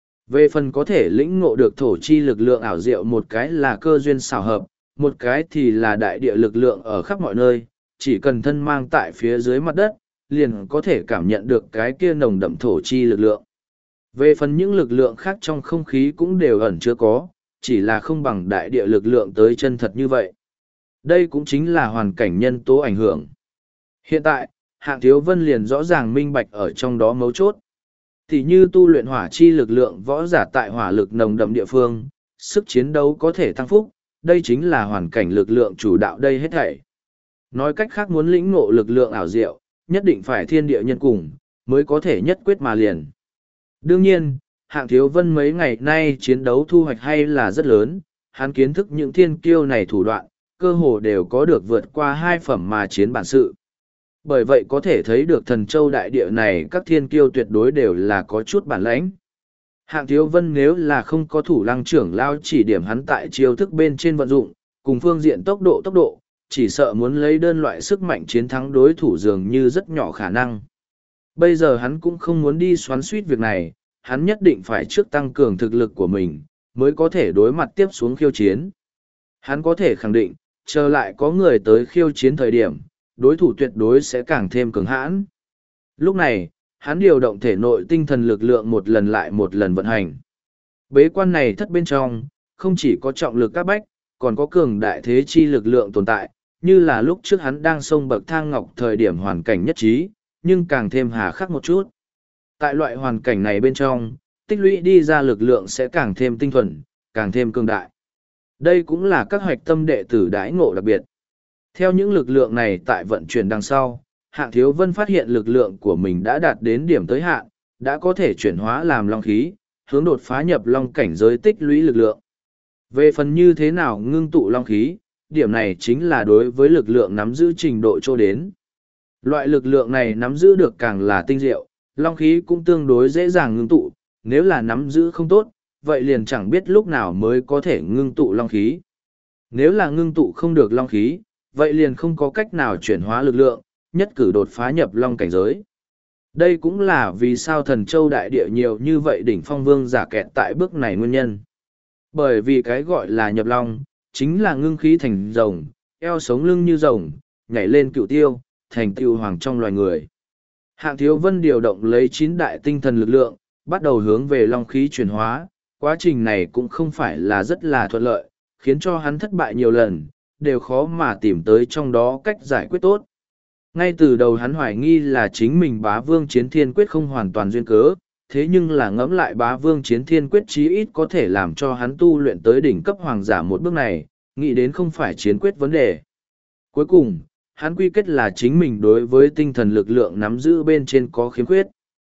A: Về phần có thể lĩnh ngộ được thổ chi lực lượng ảo diệu, một cái là cơ duyên xảo hợp, một cái thì là đại địa lực lượng ở khắp mọi nơi, chỉ cần thân mang tại phía dưới mặt đất, liền có thể cảm nhận được cái kia nồng đậm thổ chi lực lượng. Về phần những lực lượng khác trong không khí cũng đều ẩn chứa có, chỉ là không bằng đại địa lực lượng tới chân thật như vậy. Đây cũng chính là hoàn cảnh nhân tố ảnh hưởng. Hiện tại, hạng thiếu vân liền rõ ràng minh bạch ở trong đó mấu chốt. Thì như tu luyện hỏa chi lực lượng võ giả tại hỏa lực nồng đậm địa phương, sức chiến đấu có thể tăng phúc, đây chính là hoàn cảnh lực lượng chủ đạo đây hết thảy. Nói cách khác muốn lĩnh ngộ lực lượng ảo diệu, nhất định phải thiên địa nhân cùng, mới có thể nhất quyết mà liền. Đương nhiên, hạng thiếu vân mấy ngày nay chiến đấu thu hoạch hay là rất lớn, hắn kiến thức những thiên kiêu này thủ đoạn, cơ hồ đều có được vượt qua 2 phẩm mà chiến bản sự. Bởi vậy có thể thấy được thần châu đại địa này các thiên kiêu tuyệt đối đều là có chút bản lãnh. Hạng thiếu vân nếu là không có thủ lăng trưởng lao chỉ điểm hắn tại chiêu thức bên trên vận dụng, cùng phương diện tốc độ, chỉ sợ muốn lấy đơn loại sức mạnh chiến thắng đối thủ dường như rất nhỏ khả năng. Bây giờ hắn cũng không muốn đi xoắn suýt việc này, hắn nhất định phải trước tăng cường thực lực của mình, mới có thể đối mặt tiếp xuống khiêu chiến. Hắn có thể khẳng định, chờ lại có người tới khiêu chiến thời điểm, đối thủ tuyệt đối sẽ càng thêm cường hãn. Lúc này, hắn điều động thể nội tinh thần lực lượng một lần lại một lần vận hành. Bế quan này thất bên trong, không chỉ có trọng lực các bách, còn có cường đại thế chi lực lượng tồn tại, như là lúc trước hắn đang xông bậc thang ngọc thời điểm hoàn cảnh nhất trí, nhưng càng thêm hà khắc một chút. Tại loại hoàn cảnh này bên trong, tích lũy đi ra lực lượng sẽ càng thêm tinh thuần, càng thêm cường đại. Đây cũng là các hoạch tâm đệ tử đãi ngộ đặc biệt. Theo những lực lượng này tại vận chuyển đằng sau, Hạng Thiếu Vân phát hiện lực lượng của mình đã đạt đến điểm tới hạn, đã có thể chuyển hóa làm long khí, hướng đột phá nhập long cảnh giới tích lũy lực lượng. Về phần như thế nào ngưng tụ long khí, điểm này chính là đối với lực lượng nắm giữ trình độ cho đến. Loại lực lượng này nắm giữ được càng là tinh diệu, long khí cũng tương đối dễ dàng ngưng tụ, nếu là nắm giữ không tốt, vậy liền chẳng biết lúc nào mới có thể ngưng tụ long khí. Nếu là ngưng tụ không được long khí, vậy liền không có cách nào chuyển hóa lực lượng, nhất cử đột phá nhập long cảnh giới. Đây cũng là vì sao thần châu đại địa nhiều như vậy đỉnh phong vương giả kẹt tại bước này nguyên nhân. Bởi vì cái gọi là nhập long, chính là ngưng khí thành rồng, eo sống lưng như rồng, nhảy lên cựu tiêu, thành tiêu hoàng trong loài người. Hạng Thiếu Vân điều động lấy 9 đại tinh thần lực lượng, bắt đầu hướng về long khí chuyển hóa, quá trình này cũng không phải là rất là thuận lợi, khiến cho hắn thất bại nhiều lần, đều khó mà tìm tới trong đó cách giải quyết tốt. Ngay từ đầu hắn hoài nghi là chính mình bá vương chiến thiên quyết không hoàn toàn duyên cớ, thế nhưng là ngẫm lại bá vương chiến thiên quyết chí ít có thể làm cho hắn tu luyện tới đỉnh cấp hoàng giả một bước này, nghĩ đến không phải chiến quyết vấn đề. Cuối cùng, hắn quy kết là chính mình đối với tinh thần lực lượng nắm giữ bên trên có khiếm khuyết.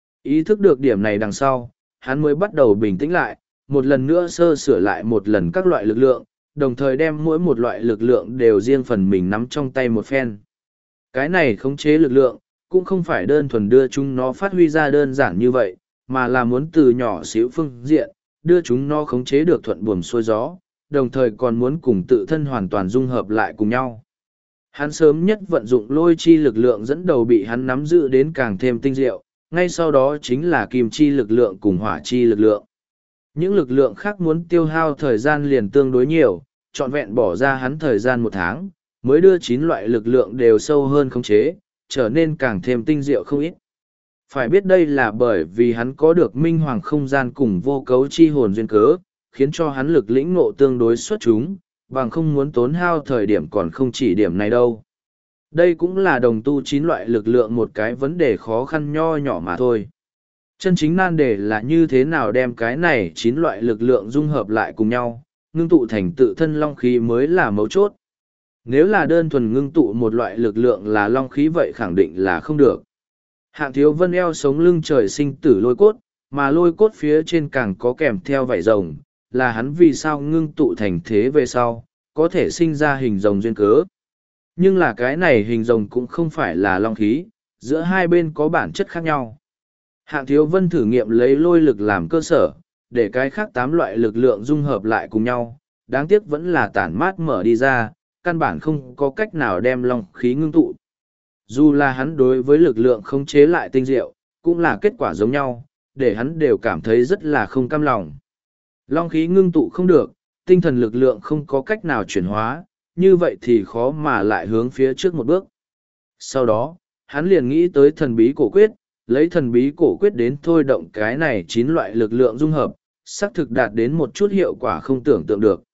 A: Ý thức được điểm này đằng sau, hắn mới bắt đầu bình tĩnh lại, một lần nữa sơ sửa lại một lần các loại lực lượng, đồng thời đem mỗi một loại lực lượng đều riêng phần mình nắm trong tay một phen. Cái này khống chế lực lượng, cũng không phải đơn thuần đưa chúng nó phát huy ra đơn giản như vậy, mà là muốn từ nhỏ xíu phương diện, đưa chúng nó khống chế được thuận buồm xuôi gió, đồng thời còn muốn cùng tự thân hoàn toàn dung hợp lại cùng nhau. Hắn sớm nhất vận dụng lôi chi lực lượng dẫn đầu bị hắn nắm giữ đến càng thêm tinh diệu, ngay sau đó chính là kim chi lực lượng cùng hỏa chi lực lượng. Những lực lượng khác muốn tiêu hao thời gian liền tương đối nhiều, trọn vẹn bỏ ra hắn thời gian 1 tháng, mới đưa 9 loại lực lượng đều sâu hơn khống chế, trở nên càng thêm tinh diệu không ít. Phải biết đây là bởi vì hắn có được minh hoàng không gian cùng vô cấu chi hồn duyên cớ, khiến cho hắn lực lĩnh ngộ tương đối xuất chúng, bằng không muốn tốn hao thời điểm còn không chỉ điểm này đâu. Đây cũng là đồng tu 9 loại lực lượng một cái vấn đề khó khăn nho nhỏ mà thôi. Chân chính nan đề là như thế nào đem cái này 9 loại lực lượng dung hợp lại cùng nhau, ngưng tụ thành tự thân long khí mới là mấu chốt. Nếu là đơn thuần ngưng tụ một loại lực lượng là long khí vậy khẳng định là không được. Hạng Thiếu Vân eo sống lưng trời sinh tử lôi cốt, mà lôi cốt phía trên càng có kèm theo vảy rồng, là hắn vì sao ngưng tụ thành thế về sau, có thể sinh ra hình rồng duyên cớ. Nhưng là cái này hình rồng cũng không phải là long khí, giữa hai bên có bản chất khác nhau. Hạng Thiếu Vân thử nghiệm lấy lôi lực làm cơ sở, để cái khác 8 loại lực lượng dung hợp lại cùng nhau, đáng tiếc vẫn là tản mát mở đi ra, căn bản không có cách nào đem long khí ngưng tụ. Dù là hắn đối với lực lượng khống chế lại tinh diệu, cũng là kết quả giống nhau, để hắn đều cảm thấy rất là không cam lòng. Long khí ngưng tụ không được, tinh thần lực lượng không có cách nào chuyển hóa, như vậy thì khó mà lại hướng phía trước một bước. Sau đó, hắn liền nghĩ tới thần bí cổ quyết, lấy thần bí cổ quyết đến thôi động cái này 9 loại lực lượng dung hợp, xác thực đạt đến một chút hiệu quả không tưởng tượng được.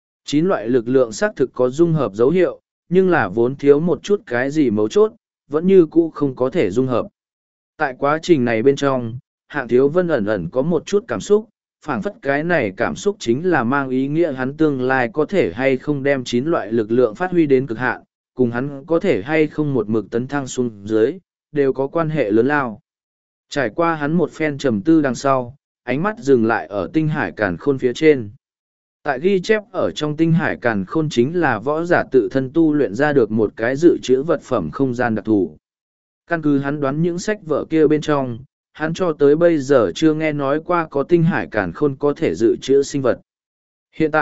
A: 9 loại lực lượng xác thực có dung hợp dấu hiệu, nhưng là vốn thiếu một chút cái gì mấu chốt, vẫn như cũ không có thể dung hợp. Tại quá trình này bên trong, Hạng Thiếu Vân ẩn ẩn có một chút cảm xúc, phảng phất cái này cảm xúc chính là mang ý nghĩa hắn tương lai có thể hay không đem 9 loại lực lượng phát huy đến cực hạn, cùng hắn có thể hay không một mực tấn thăng xuống dưới, đều có quan hệ lớn lao. Trải qua hắn một phen trầm tư đằng sau, ánh mắt dừng lại ở tinh hải càn khôn phía trên. Tại ghi chép ở trong tinh hải càn khôn chính là võ giả tự thân tu luyện ra được một cái dự trữ vật phẩm không gian đặc thù. Căn cứ hắn đoán những sách vở kia bên trong, hắn cho tới bây giờ chưa nghe nói qua có tinh hải càn khôn có thể dự trữ sinh vật. Hiện tại,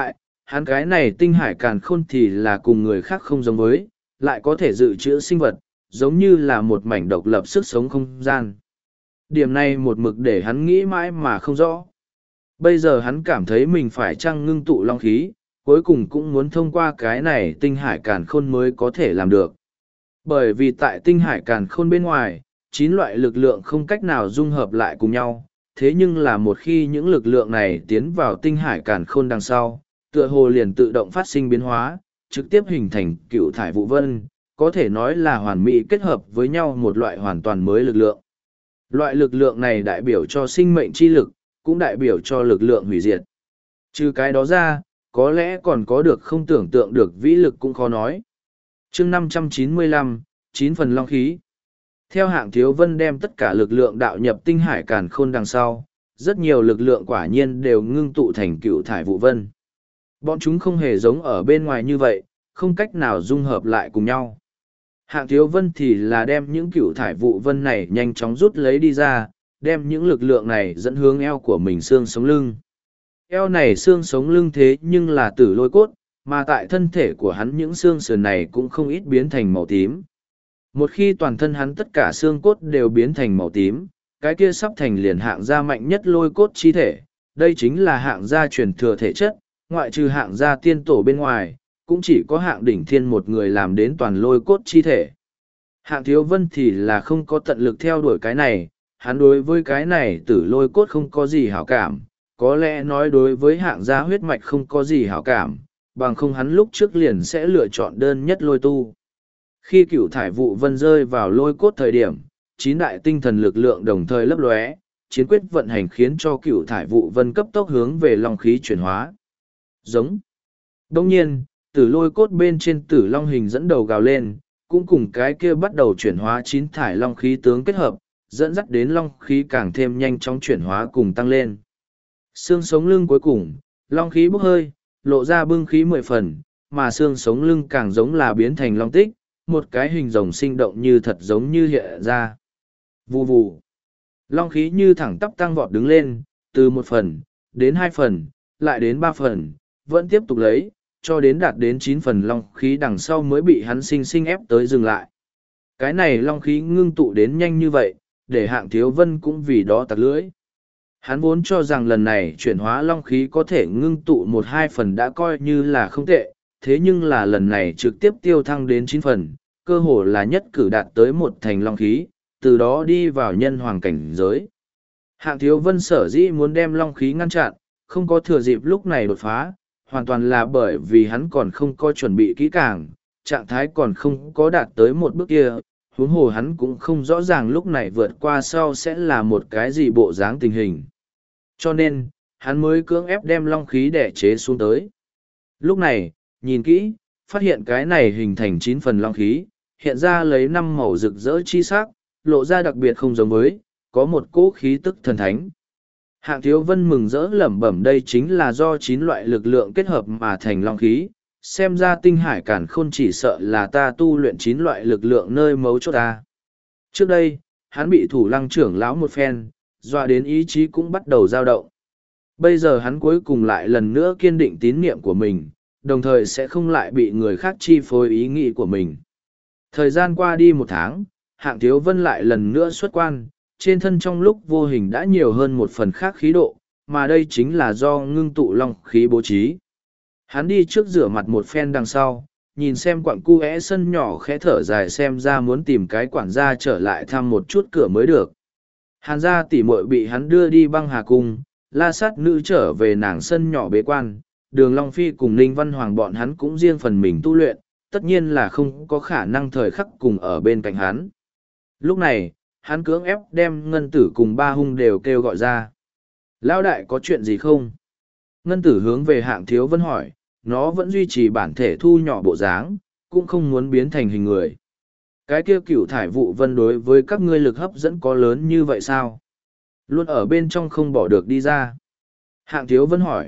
A: hắn cái này tinh hải càn khôn thì là cùng người khác không giống với, lại có thể dự trữ sinh vật, giống như là một mảnh độc lập sức sống không gian. Điểm này một mực để hắn nghĩ mãi mà không rõ. Bây giờ hắn cảm thấy mình phải chăng ngưng tụ long khí, cuối cùng cũng muốn thông qua cái này tinh hải càn khôn mới có thể làm được. Bởi vì tại tinh hải càn khôn bên ngoài, 9 loại lực lượng không cách nào dung hợp lại cùng nhau, thế nhưng là một khi những lực lượng này tiến vào tinh hải càn khôn đằng sau, tựa hồ liền tự động phát sinh biến hóa, trực tiếp hình thành cựu thải vụ vân, có thể nói là hoàn mỹ kết hợp với nhau một loại hoàn toàn mới lực lượng. Loại lực lượng này đại biểu cho sinh mệnh chi lực, cũng đại biểu cho lực lượng hủy diệt. Trừ cái đó ra, có lẽ còn có được không tưởng tượng được vĩ lực cũng khó nói. Chương 595, 9 phần long khí. Theo Hạng Thiếu Vân đem tất cả lực lượng đạo nhập tinh hải càn khôn đằng sau, rất nhiều lực lượng quả nhiên đều ngưng tụ thành cựu thải vụ vân. Bọn chúng không hề giống ở bên ngoài như vậy, không cách nào dung hợp lại cùng nhau. Hạng Thiếu Vân thì là đem những cựu thải vụ vân này nhanh chóng rút lấy đi ra, đem những lực lượng này dẫn hướng eo của mình xương sống lưng. Eo này xương sống lưng thế nhưng là tử lôi cốt, mà tại thân thể của hắn những xương sườn này cũng không ít biến thành màu tím. Một khi toàn thân hắn tất cả xương cốt đều biến thành màu tím, cái kia sắp thành liền hạng gia mạnh nhất lôi cốt chi thể. Đây chính là hạng gia truyền thừa thể chất, ngoại trừ hạng gia tiên tổ bên ngoài, cũng chỉ có hạng đỉnh thiên một người làm đến toàn lôi cốt chi thể. Hạng Thiếu Vân thì là không có tận lực theo đuổi cái này, hắn đối với cái này tử lôi cốt không có gì hảo cảm, có lẽ nói đối với hạng gia huyết mạch không có gì hảo cảm, bằng không hắn lúc trước liền sẽ lựa chọn đơn nhất lôi tu. Khi cựu thải vụ vân rơi vào lôi cốt thời điểm, 9 đại tinh thần lực lượng đồng thời lấp lóe, chiến quyết vận hành khiến cho cựu thải vụ vân cấp tốc hướng về long khí chuyển hóa. Giống. Đồng nhiên, tử lôi cốt bên trên tử long hình dẫn đầu gào lên, cũng cùng cái kia bắt đầu chuyển hóa 9 thải long khí tướng kết hợp, dẫn dắt đến long khí càng thêm nhanh chóng chuyển hóa cùng tăng lên. Xương sống lưng cuối cùng, long khí bốc hơi, lộ ra bưng khí 10 phần, mà xương sống lưng càng giống là biến thành long tích, một cái hình rồng sinh động như thật giống như hiện ra. Vù vù. Long khí như thẳng tắp tăng vọt đứng lên, từ 1 phần, đến 2 phần, lại đến 3 phần, vẫn tiếp tục lấy, cho đến đạt đến 9 phần long khí đằng sau mới bị hắn sinh sinh ép tới dừng lại. Cái này long khí ngưng tụ đến nhanh như vậy, để Hạng Thiếu Vân cũng vì đó tặc lưỡi. Hắn vốn cho rằng lần này chuyển hóa long khí có thể ngưng tụ 1-2 phần đã coi như là không tệ, thế nhưng là lần này trực tiếp tiêu thăng đến 9 phần, cơ hồ là nhất cử đạt tới 1 thành long khí, từ đó đi vào nhân hoàng cảnh giới. Hạng Thiếu Vân sở dĩ muốn đem long khí ngăn chặn, không có thừa dịp lúc này đột phá, hoàn toàn là bởi vì hắn còn không có chuẩn bị kỹ càng, trạng thái còn không có đạt tới một bước kia, huống hồ hắn cũng không rõ ràng lúc này vượt qua sau sẽ là một cái gì bộ dáng tình hình. Cho nên, hắn mới cưỡng ép đem long khí đẻ chế xuống tới. Lúc này, nhìn kỹ, phát hiện cái này hình thành 9 phần long khí, hiện ra lấy 5 màu rực rỡ chi sắc, lộ ra đặc biệt không giống với, có một cỗ khí tức thần thánh. Hạng Thiếu Vân mừng rỡ lẩm bẩm đây chính là do 9 loại lực lượng kết hợp mà thành long khí, xem ra tinh hải càn khôn chỉ sợ là ta tu luyện 9 loại lực lượng nơi mấu chốt ta. Trước đây, hắn bị thủ lăng trưởng lão một phen, dọa đến ý chí cũng bắt đầu dao động. Bây giờ hắn cuối cùng lại lần nữa kiên định tín niệm của mình, đồng thời sẽ không lại bị người khác chi phối ý nghĩ của mình. Thời gian qua đi 1 tháng, Hạng Thiếu Vân lại lần nữa xuất quan, trên thân trong lúc vô hình đã nhiều hơn 1 phần khác khí độ, mà đây chính là do ngưng tụ long khí bố trí. Hắn đi trước rửa mặt một phen đằng sau, nhìn xem quặng cu é sân nhỏ khẽ thở dài xem ra muốn tìm cái quản gia trở lại thăm một chút cửa mới được. Hàn gia tỷ muội bị hắn đưa đi băng hà cung, la sát nữ trở về nàng sân nhỏ bế quan, Đường Long Phi cùng Ninh Văn Hoàng bọn hắn cũng riêng phần mình tu luyện, tất nhiên là không có khả năng thời khắc cùng ở bên cạnh hắn. Lúc này, hắn cưỡng ép đem Ngân Tử cùng Ba Hung đều kêu gọi ra. Lão đại có chuyện gì không? Ngân Tử hướng về Hạng Thiếu Vân hỏi, nó vẫn duy trì bản thể thu nhỏ bộ dáng, cũng không muốn biến thành hình người. Cái kia cửu thải vụ vân đối với các ngươi lực hấp dẫn có lớn như vậy sao? Luôn ở bên trong không bỏ được đi ra. Hạng Thiếu Vân hỏi,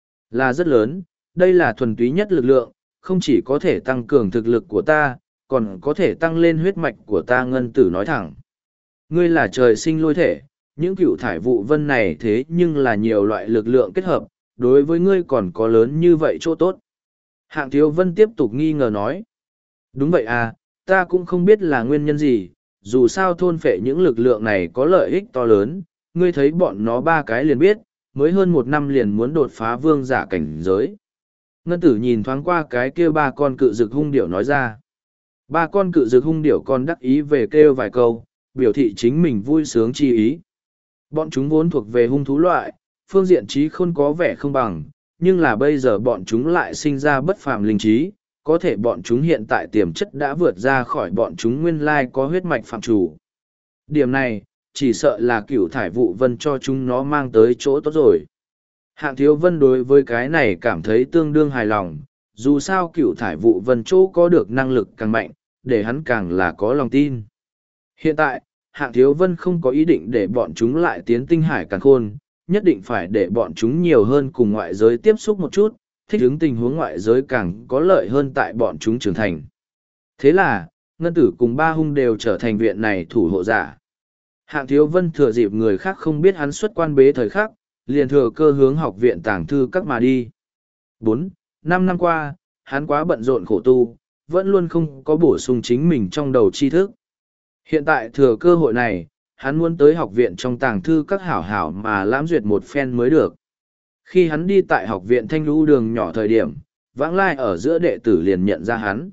A: là rất lớn, đây là thuần túy nhất lực lượng, không chỉ có thể tăng cường thực lực của ta, còn có thể tăng lên huyết mạch của ta. Ngân Tử nói thẳng. Ngươi là trời sinh lôi thể, những cựu thải vụ vân này thế nhưng là nhiều loại lực lượng kết hợp, đối với ngươi còn có lớn như vậy chỗ tốt. Hạng Thiếu Vân tiếp tục nghi ngờ nói. Đúng vậy à, ta cũng không biết là nguyên nhân gì, dù sao thôn phệ những lực lượng này có lợi ích to lớn, ngươi thấy bọn nó ba cái liền biết, mới hơn một năm liền muốn đột phá vương giả cảnh giới. Ngân tử nhìn thoáng qua cái kia ba con cự dực hung điểu nói ra. Ba con cự dực hung điểu còn đắc ý về kêu vài câu, biểu thị chính mình vui sướng chi ý. Bọn chúng vốn thuộc về hung thú loại, phương diện trí khôn có vẻ không bằng, nhưng là bây giờ bọn chúng lại sinh ra bất phàm linh trí, có thể bọn chúng hiện tại tiềm chất đã vượt ra khỏi bọn chúng nguyên lai có huyết mạch phạm chủ. Điểm này, chỉ sợ là cửu thải vụ vân cho chúng nó mang tới chỗ tốt rồi. Hạng Thiếu Vân đối với cái này cảm thấy tương đương hài lòng, dù sao cửu thải vụ vân chỗ có được năng lực càng mạnh, để hắn càng là có lòng tin. Hiện tại, Hạng Thiếu Vân không có ý định để bọn chúng lại tiến tinh hải càng khôn, nhất định phải để bọn chúng nhiều hơn cùng ngoại giới tiếp xúc một chút, thích ứng tình huống ngoại giới càng có lợi hơn tại bọn chúng trưởng thành. Thế là, Ngân Tử cùng ba hung đều trở thành viện này thủ hộ giả. Hạng Thiếu Vân thừa dịp người khác không biết hắn xuất quan bế thời khắc, liền thừa cơ hướng học viện tàng thư các mà đi. 4-5 năm qua, hắn quá bận rộn khổ tu, vẫn luôn không có bổ sung chính mình trong đầu tri thức. Hiện tại thừa cơ hội này, hắn muốn tới học viện trong tàng thư các hảo hảo mà lãm duyệt một phen mới được. Khi hắn đi tại học viện Thanh Lũ đường nhỏ thời điểm, vãng lai ở giữa đệ tử liền nhận ra hắn.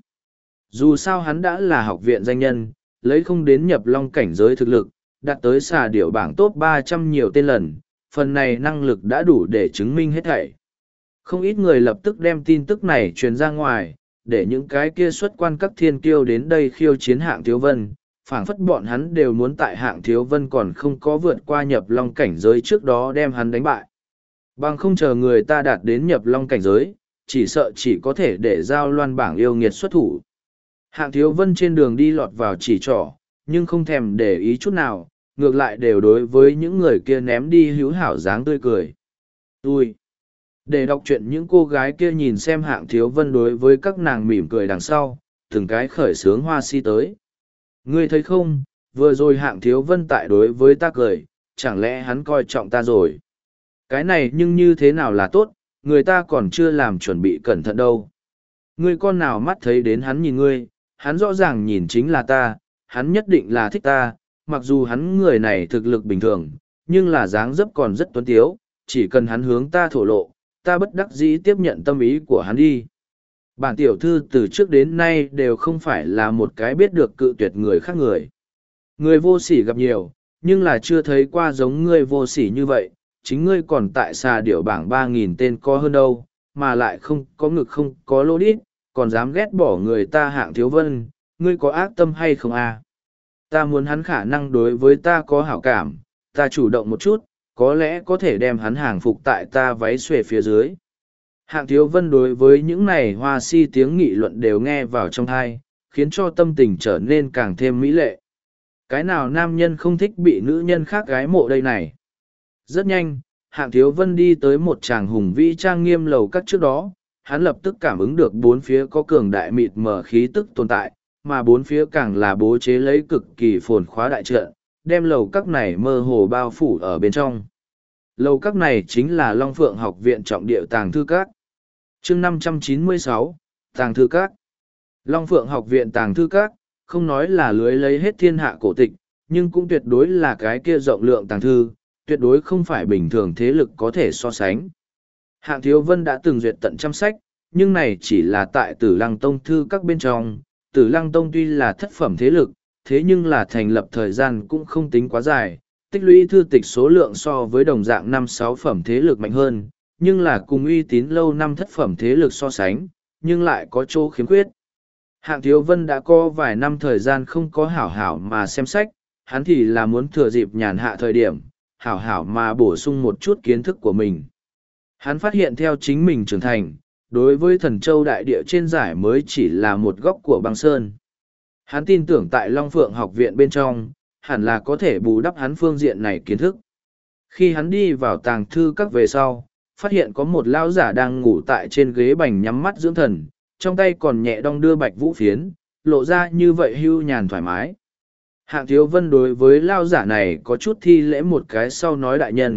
A: Dù sao hắn đã là học viện danh nhân, lấy không đến nhập long cảnh giới thực lực, đạt tới xà điểu bảng top 300 nhiều tên lần, phần này năng lực đã đủ để chứng minh hết thảy. Không ít người lập tức đem tin tức này truyền ra ngoài, để những cái kia xuất quan các thiên kiêu đến đây khiêu chiến Hạng Thiếu Vân, phảng phất bọn hắn đều muốn tại Hạng Thiếu Vân còn không có vượt qua nhập long cảnh giới trước đó đem hắn đánh bại. Bằng không chờ người ta đạt đến nhập long cảnh giới, chỉ sợ chỉ có thể để giao loan bảng yêu nghiệt xuất thủ. Hạng Thiếu Vân trên đường đi lọt vào chỉ trỏ, nhưng không thèm để ý chút nào, ngược lại đều đối với những người kia ném đi hữu hảo dáng tươi cười. Ui! Để đọc chuyện những cô gái kia nhìn xem Hạng Thiếu Vân đối với các nàng mỉm cười đằng sau, từng cái khởi sướng hoa si tới. Ngươi thấy không, vừa rồi Hạng Thiếu Vân tại đối với ta cười, chẳng lẽ hắn coi trọng ta rồi? Cái này nhưng như thế nào là tốt, người ta còn chưa làm chuẩn bị cẩn thận đâu. Ngươi con nào mắt thấy đến hắn nhìn ngươi, hắn rõ ràng nhìn chính là ta, hắn nhất định là thích ta, mặc dù hắn người này thực lực bình thường, nhưng là dáng dấp còn rất tuấn tiếu, chỉ cần hắn hướng ta thổ lộ, ta bất đắc dĩ tiếp nhận tâm ý của hắn đi. Bản tiểu thư từ trước đến nay đều không phải là một cái biết được cự tuyệt người khác người. Người vô sỉ gặp nhiều, nhưng là chưa thấy qua giống ngươi vô sỉ như vậy, chính ngươi còn tại xà điểu bảng 3.000 tên có hơn đâu, mà lại không có ngực không có lỗ đít, còn dám ghét bỏ người ta Hạng Thiếu Vân, ngươi có ác tâm hay không à? Ta muốn hắn khả năng đối với ta có hảo cảm, ta chủ động một chút, có lẽ có thể đem hắn hàng phục tại ta váy xuề phía dưới. Hạng Thiếu Vân đối với những này hoa si tiếng nghị luận đều nghe vào trong thai, khiến cho tâm tình trở nên càng thêm mỹ lệ. Cái nào nam nhân không thích bị nữ nhân khác gái mộ đây này? Rất nhanh, Hạng Thiếu Vân đi tới một tràng hùng vĩ trang nghiêm lầu các trước đó, hắn lập tức cảm ứng được bốn phía có cường đại mịt mờ khí tức tồn tại, mà bốn phía càng là bố chế lấy cực kỳ phồn khóa đại trận, đem lầu các này mơ hồ bao phủ ở bên trong. Lầu các này chính là Long Phượng học viện trọng địa tàng thư các. Chương 596, Tàng thư các. Long Phượng học viện tàng thư các, không nói là lưới lấy hết thiên hạ cổ tịch, nhưng cũng tuyệt đối là cái kia rộng lượng tàng thư, tuyệt đối không phải bình thường thế lực có thể so sánh. Hạng Thiếu Vân đã từng duyệt tận trăm sách, nhưng này chỉ là tại Tử Lăng Tông thư các bên trong. Tử Lăng Tông tuy là thất phẩm thế lực, thế nhưng là thành lập thời gian cũng không tính quá dài, tích lũy thư tịch số lượng so với đồng dạng 5-6 phẩm thế lực mạnh hơn, nhưng là cùng uy tín lâu năm thất phẩm thế lực so sánh, nhưng lại có chỗ khiếm khuyết. Hạng Thiếu Vân đã có vài năm thời gian không có hảo hảo mà xem sách, hắn thì là muốn thừa dịp nhàn hạ thời điểm, hảo hảo mà bổ sung một chút kiến thức của mình. Hắn phát hiện theo chính mình trưởng thành, đối với thần châu đại địa trên giải mới chỉ là một góc của băng sơn. Hắn tin tưởng tại Long Phượng học viện bên trong, hẳn là có thể bù đắp hắn phương diện này kiến thức. Khi hắn đi vào tàng thư các về sau, phát hiện có một lão giả đang ngủ tại trên ghế bành nhắm mắt dưỡng thần, trong tay còn nhẹ đong đưa bạch vũ phiến, lộ ra như vậy hưu nhàn thoải mái. Hạng Thiếu Vân đối với lão giả này có chút thi lễ một cái sau nói đại nhân,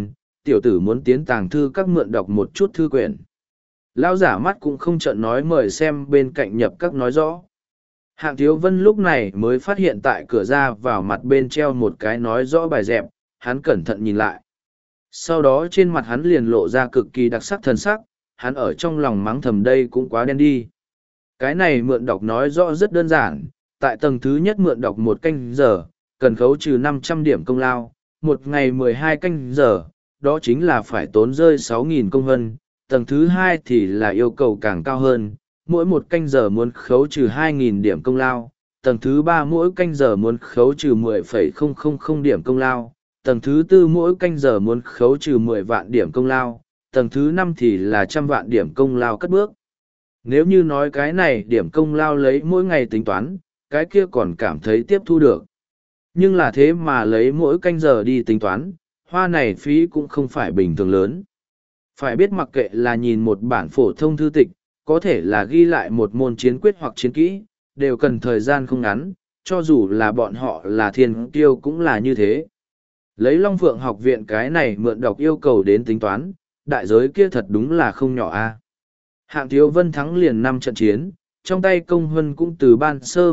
A: tiểu tử muốn tiến tàng thư các mượn đọc một chút thư quyển. Lão giả mắt cũng không chợt nói mời xem bên cạnh nhập các nói rõ. Hạng Thiếu Vân lúc này mới phát hiện tại cửa ra vào mặt bên treo một cái nói rõ bài dẹp, hắn cẩn thận nhìn lại. Sau đó trên mặt hắn liền lộ ra cực kỳ đặc sắc thần sắc, hắn ở trong lòng mắng thầm đây cũng quá đen đi. Cái này mượn đọc nói rõ rất đơn giản, tại tầng thứ nhất mượn đọc 1 canh giờ, cần khấu trừ 500 điểm công lao, một ngày 12 canh giờ, đó chính là phải tốn rơi 6.000 công vân. Tầng thứ hai thì là yêu cầu càng cao hơn, mỗi 1 canh giờ muốn khấu trừ 2.000 điểm công lao. Tầng thứ ba mỗi canh giờ muốn khấu trừ 10,000 điểm công lao. Tầng thứ tư mỗi canh giờ muốn khấu trừ 10 vạn điểm công lao. Tầng thứ năm thì là 100 vạn điểm công lao cất bước. Nếu như nói cái này điểm công lao lấy mỗi ngày tính toán, cái kia còn cảm thấy tiếp thu được. Nhưng là thế mà lấy mỗi canh giờ đi tính toán, hoa này phí cũng không phải bình thường lớn. Phải biết mặc kệ là nhìn một bản phổ thông thư tịch, có thể là ghi lại một môn chiến quyết hoặc chiến kỹ, đều cần thời gian không ngắn, cho dù là bọn họ là thiên kiêu cũng là như thế. Lấy Long Phượng học viện cái này mượn đọc yêu cầu đến tính toán, đại giới kia thật đúng là không nhỏ a. Hạng Thiếu Vân thắng liền 5 trận chiến, trong tay công huân cũng từ ban sơ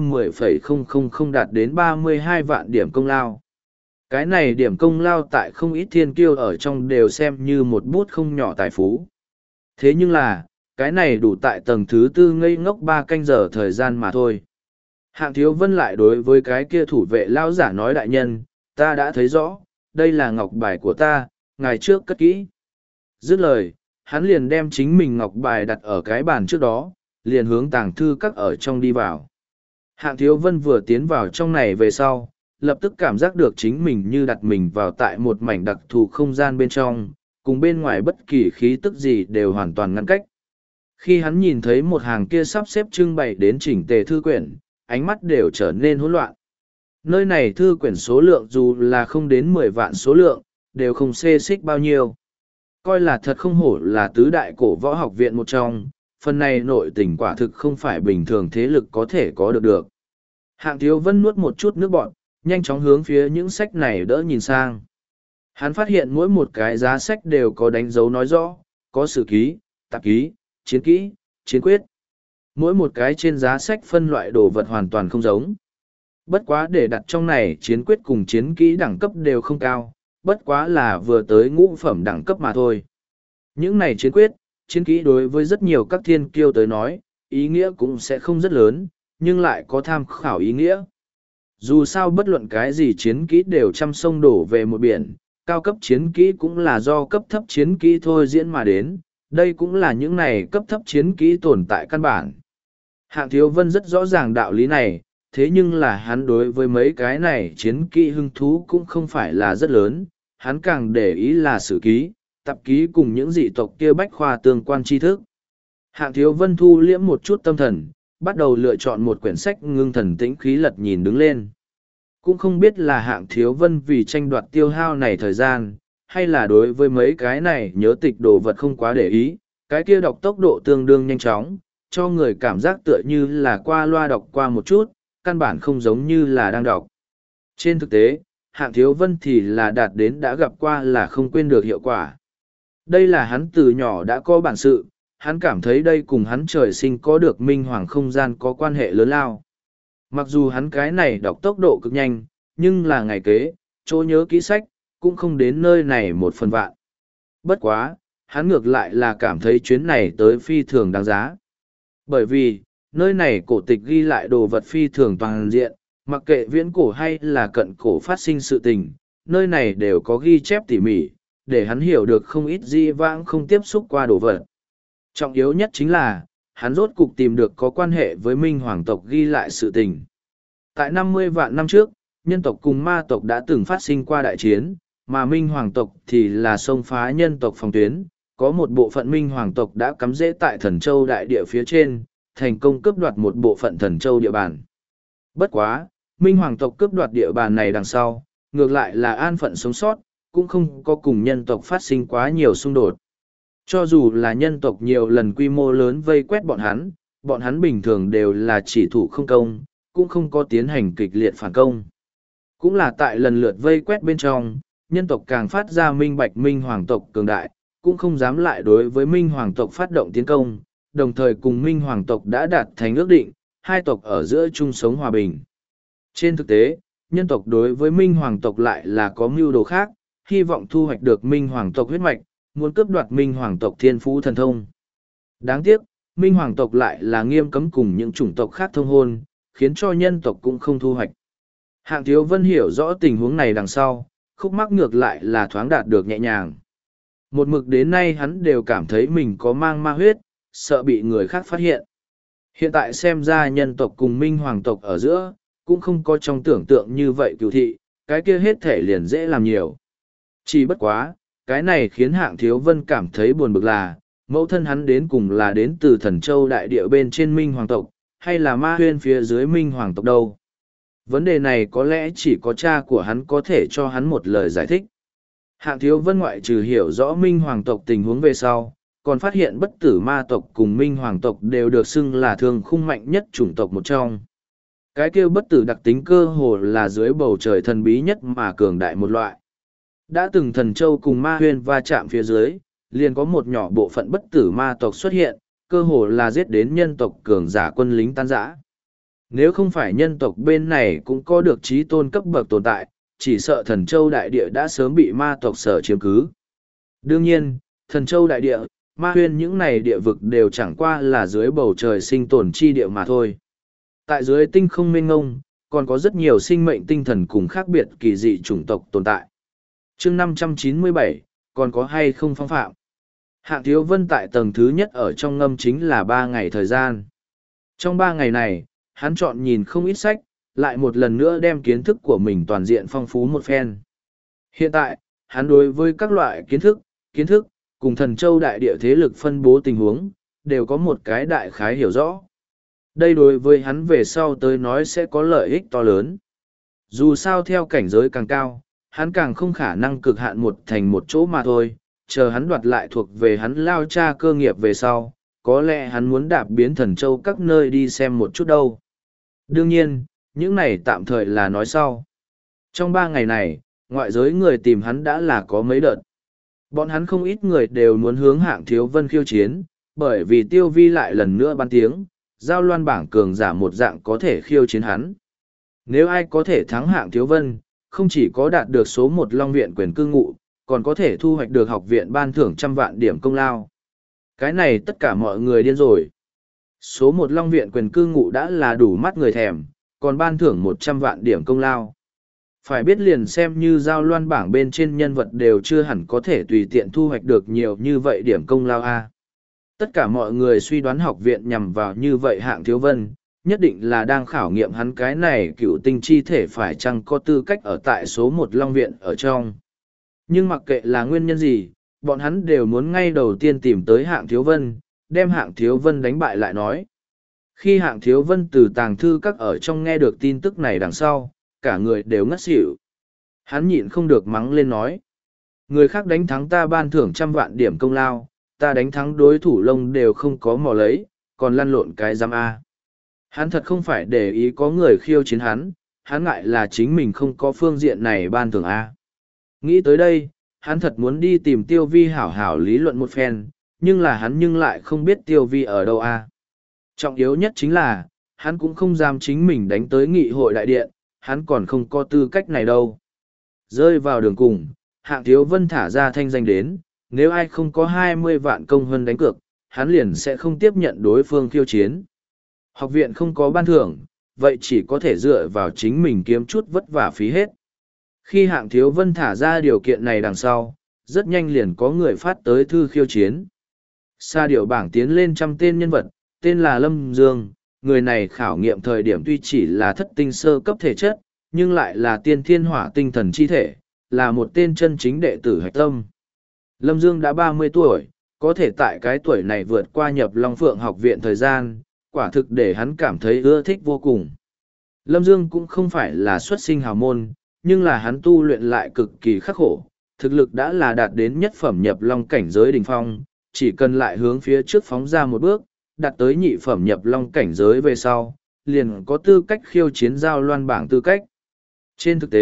A: 10,000 đạt đến 32 vạn điểm công lao. Cái này điểm công lao tại không ít thiên kiêu ở trong đều xem như một bút không nhỏ tài phú. Thế nhưng là, cái này đủ tại tầng thứ tư ngây ngốc 3 canh giờ thời gian mà thôi. Hạng Thiếu Vân lại đối với cái kia thủ vệ lao giả nói đại nhân, ta đã thấy rõ, đây là ngọc bài của ta, ngày trước cất kỹ. Dứt lời, hắn liền đem chính mình ngọc bài đặt ở cái bàn trước đó, liền hướng tàng thư các ở trong đi vào. Hạng Thiếu Vân vừa tiến vào trong này về sau, lập tức cảm giác được chính mình như đặt mình vào tại một mảnh đặc thù không gian bên trong, cùng bên ngoài bất kỳ khí tức gì đều hoàn toàn ngăn cách. Khi hắn nhìn thấy một hàng kia sắp xếp trưng bày đến chỉnh tề thư quyển, ánh mắt đều trở nên hỗn loạn. Nơi này thư quyển số lượng dù là không đến 10 vạn số lượng, đều không xê xích bao nhiêu. Coi là thật không hổ là tứ đại cổ võ học viện một trong, phần này nội tình quả thực không phải bình thường thế lực có thể có được. Hạng Thiếu Vân nuốt một chút nước bọt, nhanh chóng hướng phía những sách này đỡ nhìn sang. Hắn phát hiện mỗi một cái giá sách đều có đánh dấu nói rõ, có sử ký, tạp ký, chiến kỹ, chiến quyết. Mỗi một cái trên giá sách phân loại đồ vật hoàn toàn không giống. Bất quá để đặt trong này chiến quyết cùng chiến kỹ đẳng cấp đều không cao, bất quá là vừa tới ngũ phẩm đẳng cấp mà thôi. Những này chiến quyết, chiến kỹ đối với rất nhiều các thiên kiêu tới nói, ý nghĩa cũng sẽ không rất lớn, nhưng lại có tham khảo ý nghĩa. Dù sao bất luận cái gì chiến kỹ đều trăm sông đổ về một biển, cao cấp chiến kỹ cũng là do cấp thấp chiến kỹ thôi diễn mà đến, đây cũng là những này cấp thấp chiến kỹ tồn tại căn bản. Hạng Thiếu Vân rất rõ ràng đạo lý này, thế nhưng là hắn đối với mấy cái này chiến kỹ hứng thú cũng không phải là rất lớn, hắn càng để ý là sử ký, tạp ký cùng những dị tộc kia bách khoa tương quan tri thức. Hạng Thiếu Vân thu liễm một chút tâm thần, bắt đầu lựa chọn một quyển sách ngưng thần tĩnh khí lật nhìn đứng lên. Cũng không biết là Hạng Thiếu Vân vì tranh đoạt tiêu hao này thời gian, hay là đối với mấy cái này nhớ tịch đồ vật không quá để ý, cái kia đọc tốc độ tương đương nhanh chóng, cho người cảm giác tựa như là qua loa đọc qua một chút, căn bản không giống như là đang đọc. Trên thực tế, Hạng Thiếu Vân thì là đạt đến đã gặp qua là không quên được hiệu quả. Đây là hắn từ nhỏ đã có bản sự, hắn cảm thấy đây cùng hắn trời sinh có được minh hoàng không gian có quan hệ lớn lao. Mặc dù hắn cái này đọc tốc độ cực nhanh, nhưng là ngày kế, chỗ nhớ kỹ sách, cũng không đến nơi này 1/1000. Bất quá, hắn ngược lại là cảm thấy chuyến này tới phi thường đáng giá. Bởi vì, nơi này cổ tịch ghi lại đồ vật phi thường toàn diện, mặc kệ viễn cổ hay là cận cổ phát sinh sự tình, nơi này đều có ghi chép tỉ mỉ, để hắn hiểu được không ít di vãng không tiếp xúc qua đồ vật. Trọng yếu nhất chính là, hắn rốt cục tìm được có quan hệ với Minh Hoàng tộc ghi lại sự tình. Tại 50 vạn năm trước, nhân tộc cùng ma tộc đã từng phát sinh qua đại chiến, mà Minh Hoàng tộc thì là xông phá nhân tộc phòng tuyến, có một bộ phận Minh Hoàng tộc đã cắm rễ tại Thần Châu đại địa phía trên, thành công cướp đoạt một bộ phận Thần Châu địa bàn. Bất quá, Minh Hoàng tộc cướp đoạt địa bàn này đằng sau, ngược lại là an phận sống sót, cũng không có cùng nhân tộc phát sinh quá nhiều xung đột. Cho dù là nhân tộc nhiều lần quy mô lớn vây quét bọn hắn bình thường đều là chỉ thủ không công, cũng không có tiến hành kịch liệt phản công. Cũng là tại lần lượt vây quét bên trong, nhân tộc càng phát ra minh bạch minh hoàng tộc cường đại, cũng không dám lại đối với minh hoàng tộc phát động tiến công, đồng thời cùng minh hoàng tộc đã đạt thành ước định, hai tộc ở giữa chung sống hòa bình. Trên thực tế, nhân tộc đối với minh hoàng tộc lại là có mưu đồ khác, hy vọng thu hoạch được minh hoàng tộc huyết mạch, muốn cướp đoạt minh hoàng tộc thiên phú thần thông. Đáng tiếc, minh hoàng tộc lại là nghiêm cấm cùng những chủng tộc khác thông hôn, khiến cho nhân tộc cũng không thu hoạch. Hạng Thiếu Vân hiểu rõ tình huống này đằng sau, khúc mắc ngược lại là thoáng đạt được nhẹ nhàng. Một mực đến nay hắn đều cảm thấy mình có mang ma huyết, sợ bị người khác phát hiện. Hiện tại xem ra nhân tộc cùng minh hoàng tộc ở giữa, cũng không có trong tưởng tượng như vậy cựu thị, cái kia hết thể liền dễ làm nhiều. Chỉ bất quá, cái này khiến Hạng Thiếu Vân cảm thấy buồn bực là, mẫu thân hắn đến cùng là đến từ Thần Châu đại địa bên trên minh hoàng tộc, hay là ma huyên phía dưới minh hoàng tộc đâu. Vấn đề này có lẽ chỉ có cha của hắn có thể cho hắn một lời giải thích. Hạng Thiếu Vân ngoại trừ hiểu rõ minh hoàng tộc tình huống về sau, còn phát hiện bất tử ma tộc cùng minh hoàng tộc đều được xưng là thường khung mạnh nhất chủng tộc một trong. Cái kêu bất tử đặc tính cơ hồ là dưới bầu trời thần bí nhất mà cường đại một loại. Đã từng Thần Châu cùng ma huyên va chạm phía dưới, liền có một nhỏ bộ phận bất tử ma tộc xuất hiện, cơ hồ là giết đến nhân tộc cường giả quân lính tan rã. Nếu không phải nhân tộc bên này cũng có được trí tôn cấp bậc tồn tại, chỉ sợ Thần Châu đại địa đã sớm bị ma tộc sở chiếm cứ. Đương nhiên, Thần Châu đại địa, ma huyên những này địa vực đều chẳng qua là dưới bầu trời sinh tồn chi địa mà thôi. Tại dưới tinh không mênh ngông, còn có rất nhiều sinh mệnh tinh thần cùng khác biệt kỳ dị chủng tộc tồn tại. Chương 597, còn có hay không phong phạm? Hạng Thiếu Vân tại tầng thứ nhất ở trong ngâm chính là 3 ngày thời gian. Trong 3 ngày này, hắn chọn nhìn không ít sách, lại một lần nữa đem kiến thức của mình toàn diện phong phú một phen. Hiện tại, hắn đối với các loại kiến thức, cùng Thần Châu đại địa thế lực phân bố tình huống, đều có một cái đại khái hiểu rõ. Đây đối với hắn về sau tới nói sẽ có lợi ích to lớn. Dù sao theo cảnh giới càng cao, hắn càng không khả năng cực hạn một thành một chỗ mà thôi, chờ hắn đoạt lại thuộc về hắn lao cha cơ nghiệp về sau, có lẽ hắn muốn đạp biến Thần Châu các nơi đi xem một chút đâu. Đương nhiên, những này tạm thời là nói sau. Trong 3 ngày này, ngoại giới người tìm hắn đã là có mấy đợt. Bọn hắn không ít người đều muốn hướng Hạng Thiếu Vân khiêu chiến, bởi vì Tiêu Vi lại lần nữa ban tiếng, giao loan bảng cường giả một dạng có thể khiêu chiến hắn. Nếu ai có thể thắng Hạng Thiếu Vân, không chỉ có đạt được số 1 Long Viện quyền cư ngụ, còn có thể thu hoạch được học viện ban thưởng 100 vạn điểm công lao. Cái này tất cả mọi người điên rồi. Số 1 Long Viện quyền cư ngụ đã là đủ mắt người thèm, còn ban thưởng 100 vạn điểm công lao. Phải biết liền xem như giao loan bảng bên trên nhân vật đều chưa hẳn có thể tùy tiện thu hoạch được nhiều như vậy điểm công lao a. Tất cả mọi người suy đoán học viện nhằm vào như vậy Hạng Thiếu Vân, nhất định là đang khảo nghiệm hắn cái này cựu tinh chi thể phải chăng có tư cách ở tại số 1 Long Viện ở trong. Nhưng mặc kệ là nguyên nhân gì, bọn hắn đều muốn ngay đầu tiên tìm tới Hạng Thiếu Vân, đem Hạng Thiếu Vân đánh bại lại nói. Khi Hạng Thiếu Vân từ tàng thư các ở trong nghe được tin tức này đằng sau, cả người đều ngất xỉu. Hắn nhịn không được mắng lên nói. Người khác đánh thắng ta ban thưởng 100 vạn điểm công lao, ta đánh thắng đối thủ lông đều không có mò lấy, còn lăn lộn cái giam A. Hắn thật không phải để ý có người khiêu chiến hắn ngại là chính mình không có phương diện này ban thưởng A. Nghĩ tới đây, hắn thật muốn đi tìm Tiêu Vi hảo hảo lý luận một phen, nhưng là hắn lại không biết Tiêu Vi ở đâu A. Trọng yếu nhất chính là, hắn cũng không dám chính mình đánh tới nghị hội đại điện, hắn còn không có tư cách này đâu. Rơi vào đường cùng, Hạng Thiếu Vân thả ra thanh danh đến, nếu ai không có 20 vạn công hơn đánh cược, hắn liền sẽ không tiếp nhận đối phương khiêu chiến. Học viện không có ban thưởng, vậy chỉ có thể dựa vào chính mình kiếm chút vất vả phí hết. Khi Hạng Thiếu Vân thả ra điều kiện này đằng sau, rất nhanh liền có người phát tới thư khiêu chiến. Sa điệu bảng tiến lên 100 tên nhân vật, tên là Lâm Dương, người này khảo nghiệm thời điểm tuy chỉ là thất tinh sơ cấp thể chất, nhưng lại là tiên thiên hỏa tinh thần chi thể, là một tên chân chính đệ tử hạch tâm. Lâm Dương đã 30 tuổi, có thể tại cái tuổi này vượt qua nhập Long Phượng học viện thời gian, quả thực để hắn cảm thấy ưa thích vô cùng. Lâm Dương cũng không phải là xuất sinh hào môn, nhưng là hắn tu luyện lại cực kỳ khắc khổ, thực lực đã là đạt đến nhất phẩm nhập Long cảnh giới đỉnh phong, chỉ cần lại hướng phía trước phóng ra một bước, đạt tới nhị phẩm nhập Long cảnh giới về sau, liền có tư cách khiêu chiến giao loan bảng tư cách. Trên thực tế,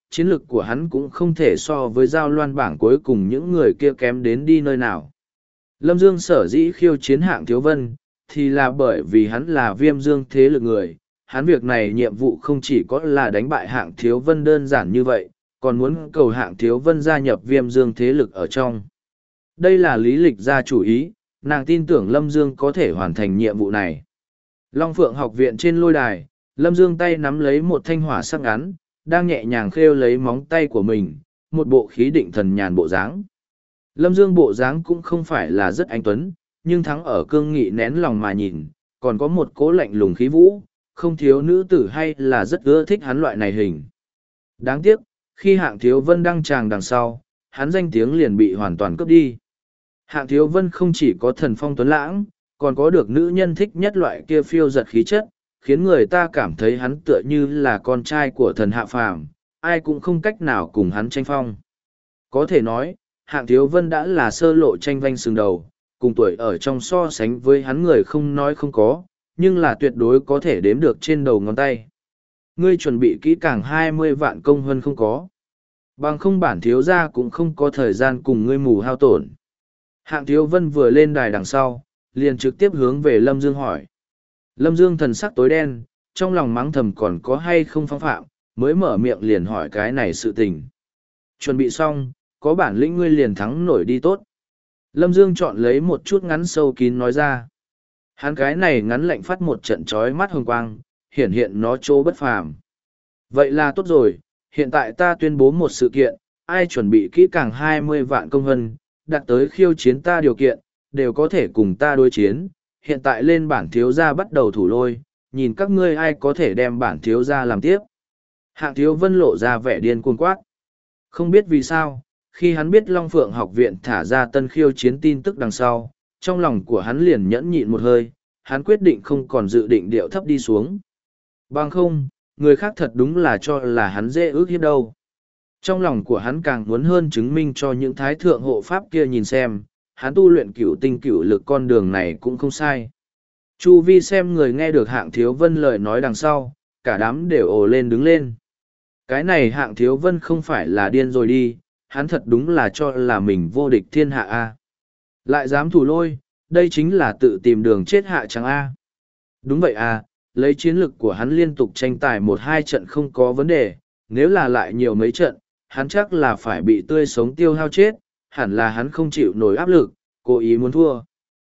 A: chiến lược của hắn cũng không thể so với giao loan bảng cuối cùng những người kia kém đến đi nơi nào. Lâm Dương sở dĩ khiêu chiến Hạng Thiếu Vân, thì là bởi vì hắn là Viêm Dương thế lực người. Hắn việc này nhiệm vụ không chỉ có là đánh bại Hạng Thiếu Vân đơn giản như vậy, còn muốn cầu Hạng Thiếu Vân gia nhập Viêm Dương thế lực ở trong. Đây là lý lịch gia chủ ý, nàng tin tưởng Lâm Dương có thể hoàn thành nhiệm vụ này. Long Phượng học viện trên lôi đài, Lâm Dương tay nắm lấy một thanh hỏa sắc ngắn, đang nhẹ nhàng khêu lấy móng tay của mình, một bộ khí định thần nhàn bộ dáng. Lâm Dương bộ dáng cũng không phải là rất anh tuấn, nhưng thắng ở cương nghị nén lòng mà nhìn, còn có một cố lạnh lùng khí vũ, không thiếu nữ tử hay là rất ưa thích hắn loại này hình. Đáng tiếc, khi Hạng Thiếu Vân đăng tràng đằng sau, hắn danh tiếng liền bị hoàn toàn cướp đi. Hạng Thiếu Vân không chỉ có thần phong tuấn lãng, còn có được nữ nhân thích nhất loại kia phiêu giật khí chất, khiến người ta cảm thấy hắn tựa như là con trai của thần hạ phàm, ai cũng không cách nào cùng hắn tranh phong. Có thể nói, Hạng Thiếu Vân đã là sơ lộ tranh vanh sừng đầu, cùng tuổi ở trong so sánh với hắn người không nói không có, nhưng là tuyệt đối có thể đếm được trên đầu ngón tay. Ngươi chuẩn bị kỹ càng 20 vạn công hơn không có. Bằng không bản thiếu gia cũng không có thời gian cùng ngươi mù hao tổn. Hạng Thiếu Vân vừa lên đài đằng sau, liền trực tiếp hướng về Lâm Dương hỏi. Lâm Dương thần sắc tối đen, trong lòng mắng thầm còn có hay không phong phạm, mới mở miệng liền hỏi cái này sự tình. Chuẩn bị xong, có bản lĩnh ngươi liền thắng nổi đi tốt. Lâm Dương chọn lấy một chút ngắn sâu kín nói ra. Hắn cái này ngắn lạnh phát một trận trói mắt hồng quang, hiển hiện nó chỗ bất phàm. Vậy là tốt rồi, hiện tại ta tuyên bố một sự kiện, ai chuẩn bị kỹ càng 20 vạn công hân, đạt tới khiêu chiến ta điều kiện, đều có thể cùng ta đối chiến. Hiện tại lên bản thiếu gia bắt đầu thủ lôi, nhìn các ngươi ai có thể đem bản thiếu gia làm tiếp. Hạng Thiếu Vân lộ ra vẻ điên cuồng quát. Không biết vì sao, khi hắn biết Long Phượng học viện thả ra tân khiêu chiến tin tức đằng sau, trong lòng của hắn liền nhẫn nhịn một hơi, hắn quyết định không còn dự định điệu thấp đi xuống. Bằng không, người khác thật đúng là cho là hắn dễ ước hiếp đâu. Trong lòng của hắn càng muốn hơn chứng minh cho những thái thượng hộ pháp kia nhìn xem, hắn tu luyện cửu tinh cửu lực con đường này cũng không sai. Chu vi xem người nghe được Hạng Thiếu Vân lời nói đằng sau, cả đám đều ồ lên đứng lên. Cái này Hạng Thiếu Vân không phải là điên rồi đi, hắn thật đúng là cho là mình vô địch thiên hạ A. Lại dám thủ lôi, đây chính là tự tìm đường chết hạ chẳng A. Đúng vậy A, lấy chiến lực của hắn liên tục tranh tài 1-2 trận không có vấn đề, nếu là lại nhiều mấy trận, hắn chắc là phải bị tươi sống tiêu hao chết, hẳn là hắn không chịu nổi áp lực, cố ý muốn thua.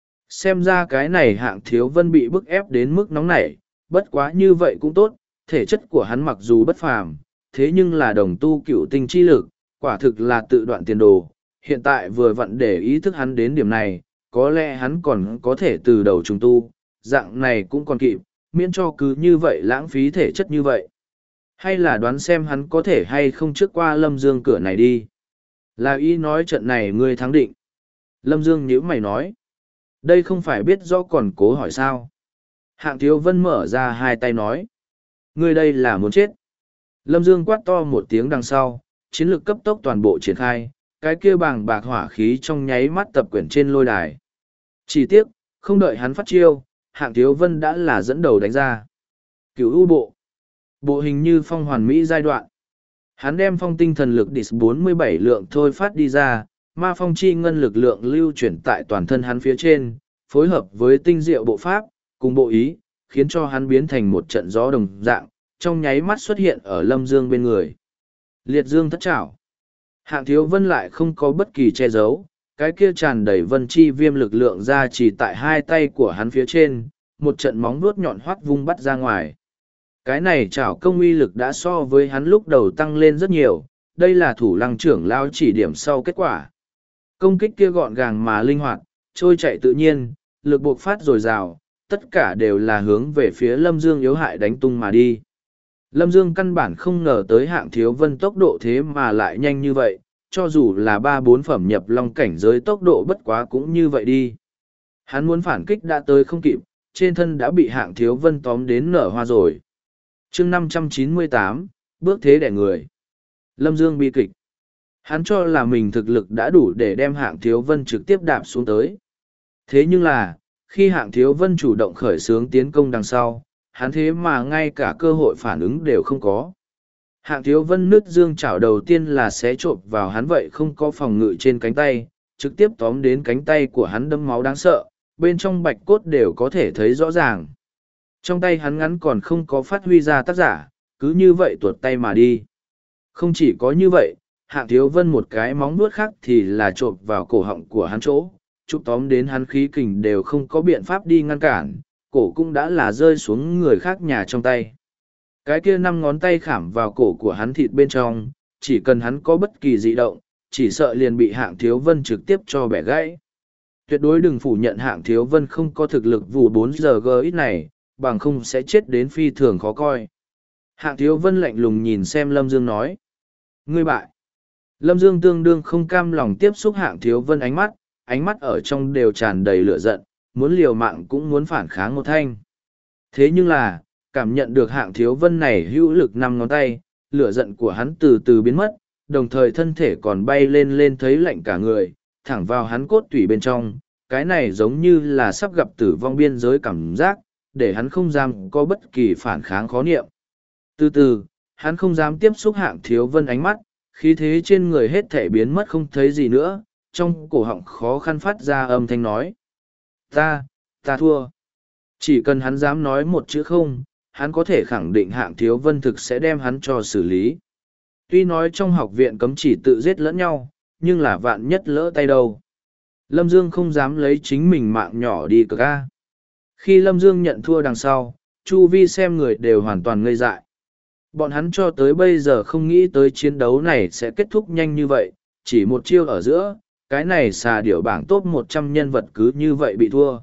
A: Xem ra cái này Hạng Thiếu Vân bị bức ép đến mức nóng nảy, bất quá như vậy cũng tốt, thể chất của hắn mặc dù bất phàm, thế nhưng là đồng tu cửu tinh chi lực, quả thực là tự đoạn tiền đồ. Hiện tại vừa vặn để ý thức hắn đến điểm này, có lẽ hắn còn có thể từ đầu trùng tu, dạng này cũng còn kịp, miễn cho cứ như vậy lãng phí thể chất như vậy. Hay là đoán xem hắn có thể hay không trước qua Lâm Dương cửa này đi. Là ý nói trận này ngươi thắng định. Lâm Dương nhíu mày nói. Đây không phải biết rõ còn cố hỏi sao. Hạng Thiếu Vân mở ra hai tay nói. Ngươi đây là muốn chết. Lâm Dương quát to một tiếng đằng sau, chiến lược cấp tốc toàn bộ triển khai, cái kia bàng bạc hỏa khí trong nháy mắt tập quyển trên lôi đài. Chỉ tiếc, không đợi hắn phát chiêu, Hạng Thiếu Vân đã là dẫn đầu đánh ra. Cửu U bộ. Bộ hình như phong hoàn mỹ giai đoạn. Hắn đem phong tinh thần lực địch 47 lượng thôi phát đi ra, ma phong chi ngân lực lượng lưu chuyển tại toàn thân hắn phía trên, phối hợp với tinh diệu bộ pháp, cùng bộ ý, khiến cho hắn biến thành một trận gió đồng dạng, trong nháy mắt xuất hiện ở Lâm Dương bên người. Liệt dương thất trảo. Hạng Thiếu Vân lại không có bất kỳ che giấu, cái kia tràn đầy vân chi viêm lực lượng ra chỉ tại hai tay của hắn phía trên, một trận móng vuốt nhọn hoắt vung bắt ra ngoài. Cái này trảo công uy lực đã so với hắn lúc đầu tăng lên rất nhiều, đây là thủ lăng trưởng lao chỉ điểm sau kết quả. Công kích kia gọn gàng mà linh hoạt, trôi chạy tự nhiên, lực buộc phát dồi dào, tất cả đều là hướng về phía Lâm Dương yếu hại đánh tung mà đi. Lâm Dương căn bản không ngờ tới Hạng Thiếu Vân tốc độ thế mà lại nhanh như vậy, cho dù là 3-4 phẩm nhập long cảnh giới tốc độ bất quá cũng như vậy đi. Hắn muốn phản kích đã tới không kịp, trên thân đã bị Hạng Thiếu Vân tóm đến nở hoa rồi. chương 598, bước thế đẻ người. Lâm Dương bi kịch. Hắn cho là mình thực lực đã đủ để đem Hạng Thiếu Vân trực tiếp đạp xuống tới. Thế nhưng là, khi Hạng Thiếu Vân chủ động khởi xướng tiến công đằng sau, hắn thế mà ngay cả cơ hội phản ứng đều không có. Hạng Thiếu Vân nứt dương chảo đầu tiên là xé trộm vào hắn vậy không có phòng ngự trên cánh tay, trực tiếp tóm đến cánh tay của hắn đẫm máu đáng sợ, bên trong bạch cốt đều có thể thấy rõ ràng. Trong tay hắn ngắn còn không có phát huy ra tác giả, cứ như vậy tuột tay mà đi. Không chỉ có như vậy, Hạng Thiếu Vân một cái móng vuốt khác thì là trộm vào cổ họng của hắn chỗ, chụp tóm đến hắn khí kình đều không có biện pháp đi ngăn cản, cổ cũng đã là rơi xuống người khác nhà trong tay. Cái kia 5 ngón tay khảm vào cổ của hắn thịt bên trong, chỉ cần hắn có bất kỳ dị động, chỉ sợ liền bị Hạng Thiếu Vân trực tiếp cho bẻ gãy. Tuyệt đối đừng phủ nhận Hạng Thiếu Vân không có thực lực vụ 4 giờ GX này, bằng không sẽ chết đến phi thường khó coi. Hạng Thiếu Vân lạnh lùng nhìn xem Lâm Dương nói. Ngươi bại. Lâm Dương tương đương không cam lòng tiếp xúc Hạng Thiếu Vân ánh mắt ở trong đều tràn đầy lửa giận, muốn liều mạng cũng muốn phản kháng một thanh. Thế nhưng là, cảm nhận được Hạng Thiếu Vân này hữu lực 5 ngón tay, lửa giận của hắn từ từ biến mất, đồng thời thân thể còn bay lên lên thấy lạnh cả người, thẳng vào hắn cốt tủy bên trong, cái này giống như là sắp gặp tử vong biên giới cảm giác, để hắn không dám có bất kỳ phản kháng khó niệm. Từ từ, hắn không dám tiếp xúc Hạng Thiếu Vân ánh mắt, khí thế trên người hết thể biến mất không thấy gì nữa, trong cổ họng khó khăn phát ra âm thanh nói. Ta thua. Chỉ cần hắn dám nói một chữ không, hắn có thể khẳng định Hạng Thiếu Vân thực sẽ đem hắn cho xử lý. Tuy nói trong học viện cấm chỉ tự giết lẫn nhau, nhưng là vạn nhất lỡ tay đâu. Lâm Dương không dám lấy chính mình mạng nhỏ đi cực a. Khi Lâm Dương nhận thua đằng sau, chu vi xem người đều hoàn toàn ngây dại. Bọn hắn cho tới bây giờ không nghĩ tới chiến đấu này sẽ kết thúc nhanh như vậy, chỉ một chiêu ở giữa, cái này xà điểu bảng top 100 nhân vật cứ như vậy bị thua.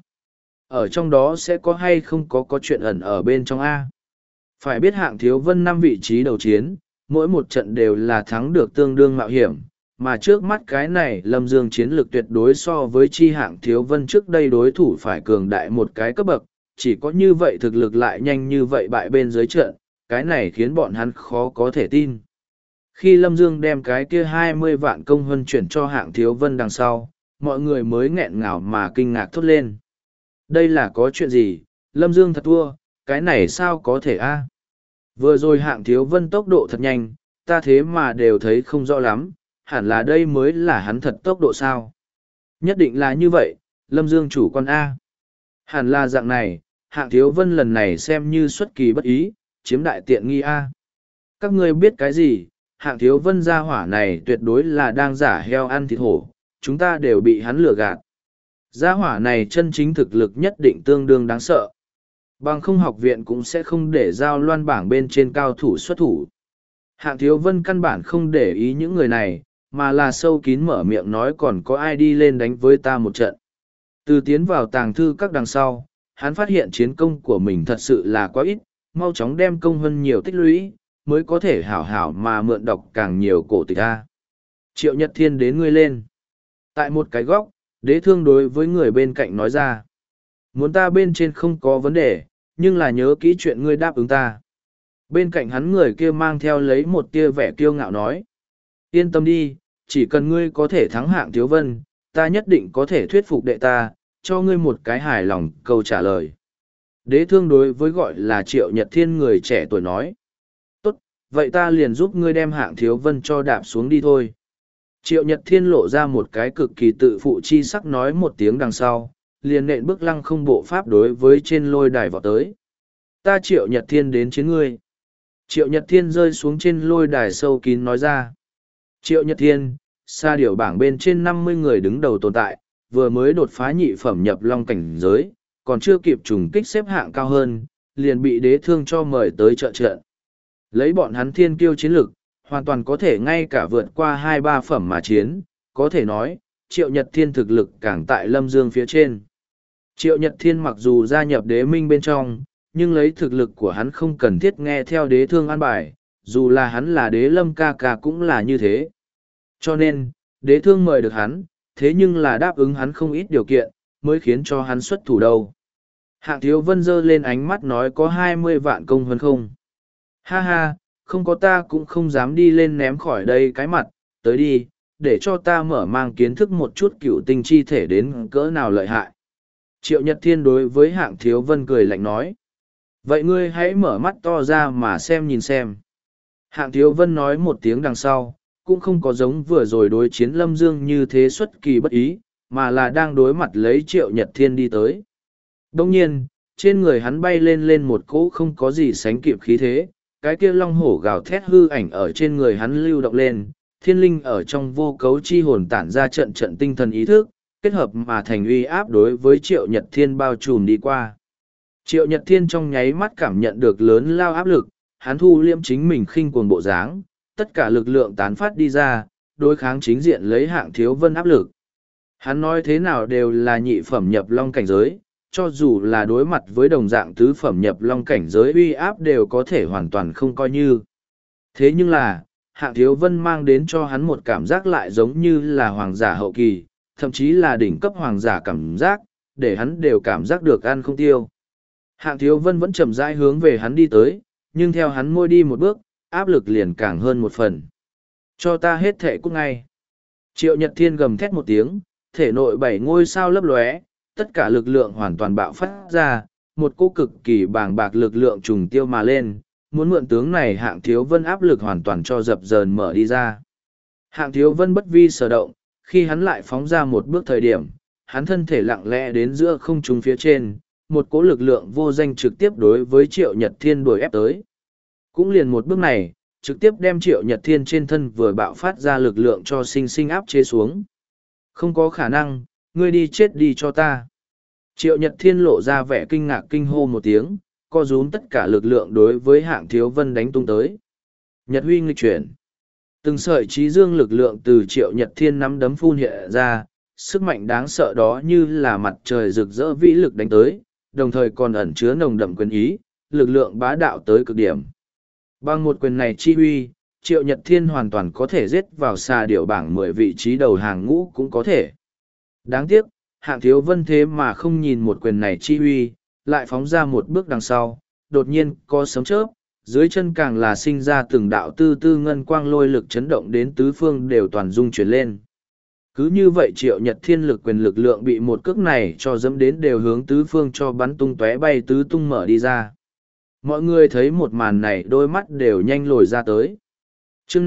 A: Ở trong đó sẽ có hay không có chuyện ẩn ở bên trong A. Phải biết Hạng Thiếu Vân 5 vị trí đầu chiến, mỗi một trận đều là thắng được tương đương mạo hiểm, mà trước mắt cái này Lâm Dương chiến lược tuyệt đối so với chi Hạng Thiếu Vân trước đây đối thủ phải cường đại một cái cấp bậc, chỉ có như vậy thực lực lại nhanh như vậy bại bên dưới trận, cái này khiến bọn hắn khó có thể tin. Khi Lâm Dương đem cái kia 20 vạn công huân chuyển cho Hạng Thiếu Vân đằng sau, mọi người mới nghẹn ngào mà kinh ngạc thốt lên. Đây là có chuyện gì, Lâm Dương thật thua, cái này sao có thể a? Vừa rồi Hạng Thiếu Vân tốc độ thật nhanh, ta thế mà đều thấy không rõ lắm, hẳn là đây mới là hắn thật tốc độ sao. Nhất định là như vậy, Lâm Dương chủ quan A. Hẳn là dạng này, Hạng Thiếu Vân lần này xem như xuất kỳ bất ý, chiếm đại tiện nghi A. Các ngươi biết cái gì, Hạng Thiếu Vân gia hỏa này tuyệt đối là đang giả heo ăn thịt hổ, chúng ta đều bị hắn lừa gạt. Gia hỏa này chân chính thực lực nhất định tương đương đáng sợ. Bằng không học viện cũng sẽ không để giao loan bảng bên trên cao thủ xuất thủ. Hạng Thiếu Vân căn bản không để ý những người này, mà là sâu kín mở miệng nói còn có ai đi lên đánh với ta một trận. Từ tiến vào tàng thư các đằng sau, hắn phát hiện chiến công của mình thật sự là quá ít, mau chóng đem công hơn nhiều tích lũy, mới có thể hảo hảo mà mượn đọc càng nhiều cổ tịch A. Triệu Nhật Thiên đến ngươi lên. Tại một cái góc, Đế Thương đối với người bên cạnh nói ra. Muốn ta bên trên không có vấn đề, nhưng là nhớ kỹ chuyện ngươi đáp ứng ta. Bên cạnh hắn người kia mang theo lấy một tia vẻ kiêu ngạo nói. Yên tâm đi, chỉ cần ngươi có thể thắng Hạng Thiếu Vân, ta nhất định có thể thuyết phục đệ ta, cho ngươi một cái hài lòng câu trả lời. Đế Thương đối với gọi là Triệu Nhật Thiên người trẻ tuổi nói. Tốt, vậy ta liền giúp ngươi đem Hạng Thiếu Vân cho đạp xuống đi thôi. Triệu Nhật Thiên lộ ra một cái cực kỳ tự phụ chi sắc nói một tiếng đằng sau, liền nện bước lăng không bộ pháp đối với trên lôi đài vọt tới. Ta Triệu Nhật Thiên đến chiến ngươi. Triệu Nhật Thiên rơi xuống trên lôi đài sâu kín nói ra. Triệu Nhật Thiên, xa điểu bảng bên trên 50 người đứng đầu tồn tại, vừa mới đột phá nhị phẩm nhập long cảnh giới, còn chưa kịp trùng kích xếp hạng cao hơn, liền bị Đế Thương cho mời tới trợ trận. Lấy bọn hắn thiên kiêu chiến lực, hoàn toàn có thể ngay cả vượt qua 2-3 phẩm mà chiến, có thể nói, Triệu Nhật Thiên thực lực càng tại Lâm Dương phía trên. Triệu Nhật Thiên mặc dù gia nhập đế minh bên trong, nhưng lấy thực lực của hắn không cần thiết nghe theo Đế Thương an bài, dù là hắn là Đế Lâm ca ca cũng là như thế. Cho nên, Đế Thương mời được hắn, thế nhưng là đáp ứng hắn không ít điều kiện, mới khiến cho hắn xuất thủ đâu. Hạng Thiếu Vân giơ lên ánh mắt nói có 20 vạn công hơn không? Ha ha, không có ta cũng không dám đi lên ném khỏi đây cái mặt, tới đi, để cho ta mở mang kiến thức một chút cựu tinh chi thể đến cỡ nào lợi hại. Triệu Nhật Thiên đối với Hạng Thiếu Vân cười lạnh nói. Vậy ngươi hãy mở mắt to ra mà xem nhìn xem. Hạng Thiếu Vân nói một tiếng đằng sau, cũng không có giống vừa rồi đối chiến Lâm Dương như thế xuất kỳ bất ý, mà là đang đối mặt lấy Triệu Nhật Thiên đi tới. Đông nhiên, trên người hắn bay lên một cỗ không có gì sánh kịp khí thế, cái kia long hổ gào thét hư ảnh ở trên người hắn lưu động lên, thiên linh ở trong vô cấu chi hồn tản ra trận trận tinh thần ý thức, kết hợp mà thành uy áp đối với Triệu Nhật Thiên bao trùm đi qua. Triệu Nhật Thiên trong nháy mắt cảm nhận được lớn lao áp lực, hắn thu liêm chính mình khinh cuồng bộ dáng, tất cả lực lượng tán phát đi ra, đối kháng chính diện lấy Hạng Thiếu Vân áp lực. Hắn nói thế nào đều là nhị phẩm nhập long cảnh giới, cho dù là đối mặt với đồng dạng tứ phẩm nhập long cảnh giới uy áp đều có thể hoàn toàn không coi như. Thế nhưng là, Hạng Thiếu Vân mang đến cho hắn một cảm giác lại giống như là hoàng giả hậu kỳ, thậm chí là đỉnh cấp hoàng giả cảm giác, để hắn đều cảm giác được ăn không tiêu. Hạng Thiếu Vân vẫn chậm rãi hướng về hắn đi tới, nhưng theo hắn môi đi một bước, áp lực liền càng hơn một phần. Cho ta hết thể cút ngay. Triệu Nhật Thiên gầm thét một tiếng, thể nội 7 ngôi sao lấp lóe, tất cả lực lượng hoàn toàn bạo phát ra, một cỗ cực kỳ bàng bạc lực lượng trùng tiêu mà lên, muốn mượn tướng này Hạng Thiếu Vân áp lực hoàn toàn cho dập dờn mở đi ra. Hạng Thiếu Vân bất vi sở động, khi hắn lại phóng ra một bước thời điểm, hắn thân thể lặng lẽ đến giữa không trung phía trên, một cỗ lực lượng vô danh trực tiếp đối với Triệu Nhật Thiên đuổi ép tới. Cũng liền một bước này, trực tiếp đem Triệu Nhật Thiên trên thân vừa bạo phát ra lực lượng cho sinh sinh áp chế xuống. Không có khả năng, ngươi đi chết đi cho ta. Triệu Nhật Thiên lộ ra vẻ kinh ngạc kinh hô một tiếng, co rúm tất cả lực lượng đối với Hạng Thiếu Vân đánh tung tới. Nhật huy nghịch chuyển. Từng sợi trí dương lực lượng từ Triệu Nhật Thiên nắm đấm phun hiện ra, sức mạnh đáng sợ đó như là mặt trời rực rỡ vĩ lực đánh tới, đồng thời còn ẩn chứa nồng đậm quyền ý, lực lượng bá đạo tới cực điểm. Bằng một quyền này chi huy, Triệu Nhật Thiên hoàn toàn có thể giết vào xà điểu bảng 10 vị trí đầu hàng ngũ cũng có thể. Đáng tiếc, Hạng Thiếu Vân thế mà không nhìn một quyền này chi huy, lại phóng ra một bước đằng sau, đột nhiên có sấm chớp, dưới chân càng là sinh ra từng đạo tư tư ngân quang lôi lực chấn động đến tứ phương đều toàn dung chuyển lên. Cứ như vậy Triệu Nhật Thiên lực quyền lực lượng bị một cước này cho dẫm đến đều hướng tứ phương cho bắn tung tóe bay tứ tung mở đi ra. Mọi người thấy một màn này đôi mắt đều nhanh lồi ra tới. Chương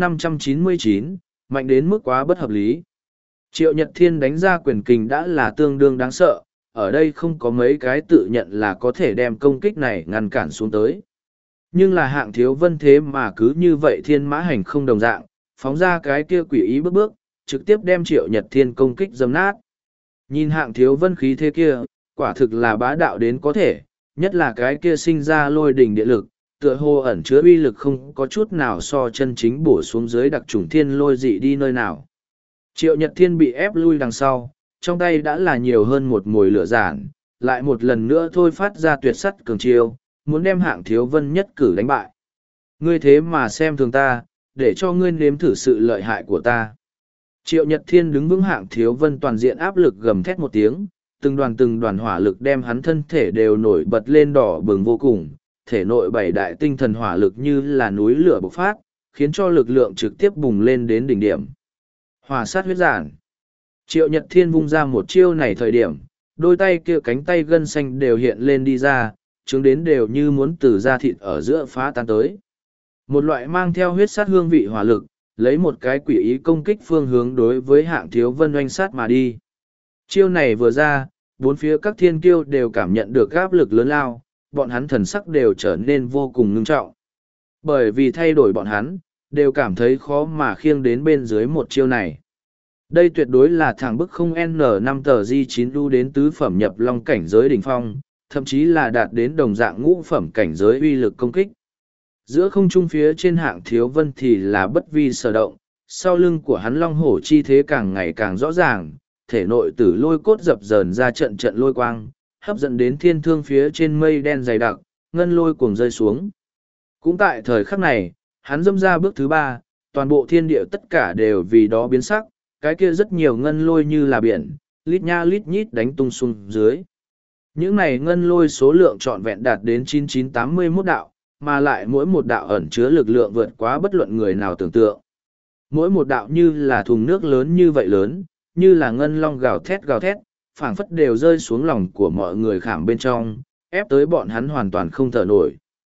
A: 599, mạnh đến mức quá bất hợp lý. Triệu Nhật Thiên đánh ra quyền kình đã là tương đương đáng sợ, ở đây không có mấy cái tự nhận là có thể đem công kích này ngăn cản xuống tới. Nhưng là Hạng Thiếu Vân thế mà cứ như vậy thiên mã hành không đồng dạng, phóng ra cái kia quỷ ý bước bước, trực tiếp đem Triệu Nhật Thiên công kích dâm nát. Nhìn Hạng Thiếu Vân khí thế kia, quả thực là bá đạo đến có thể, nhất là cái kia sinh ra lôi đỉnh địa lực, tựa hồ ẩn chứa uy lực không có chút nào so chân chính bổ xuống dưới đặc trùng thiên lôi dị đi nơi nào. Triệu Nhật Thiên bị ép lui đằng sau, trong tay đã là nhiều hơn một mồi lửa giản, lại một lần nữa thôi phát ra tuyệt sắt cường chiêu, muốn đem Hạng Thiếu Vân nhất cử đánh bại. Ngươi thế mà xem thường ta, để cho ngươi nếm thử sự lợi hại của ta. Triệu Nhật Thiên đứng vững Hạng Thiếu Vân toàn diện áp lực gầm thét một tiếng, từng đoàn hỏa lực đem hắn thân thể đều nổi bật lên đỏ bừng vô cùng, thể nội 7 đại tinh thần hỏa lực như là núi lửa bộc phát, khiến cho lực lượng trực tiếp bùng lên đến đỉnh điểm. Hỏa sát huyết giản. Triệu Nhật Thiên vung ra một chiêu này thời điểm, đôi tay kia cánh tay gân xanh đều hiện lên đi ra, chứng đến đều như muốn từ da thịt ở giữa phá tan tới. Một loại mang theo huyết sát hương vị hỏa lực, lấy một cái quỷ ý công kích phương hướng đối với Hạng Thiếu Vân oanh sát mà đi. Chiêu này vừa ra, bốn phía các thiên kiêu đều cảm nhận được áp lực lớn lao, bọn hắn thần sắc đều trở nên vô cùng ngưng trọng. Bởi vì thay đổi bọn hắn, đều cảm thấy khó mà khiêng đến bên dưới một chiêu này. Đây tuyệt đối là thẳng bức không N5 tờ Di9U đến tứ phẩm nhập long cảnh giới đỉnh phong, thậm chí là đạt đến đồng dạng ngũ phẩm cảnh giới uy lực công kích. Giữa không trung phía trên Hạng Thiếu Vân thì là bất vi sở động, sau lưng của hắn long hổ chi thế càng ngày càng rõ ràng, thể nội tử lôi cốt dập dờn ra trận trận lôi quang, hấp dẫn đến thiên thương phía trên mây đen dày đặc, ngân lôi cuồng rơi xuống. Cũng tại thời khắc này, hắn dâm ra bước thứ 3, toàn bộ thiên địa tất cả đều vì đó biến sắc, cái kia rất nhiều ngân lôi như là biển, lít nha lít nhít đánh tung xuống dưới. Những này ngân lôi số lượng trọn vẹn đạt đến 9981 đạo, mà lại mỗi một đạo ẩn chứa lực lượng vượt quá bất luận người nào tưởng tượng. Mỗi một đạo như là thùng nước lớn như vậy lớn, như là ngân long gào thét, phảng phất đều rơi xuống lòng của mọi người khảm bên trong, ép tới bọn hắn hoàn toàn không thở nổi.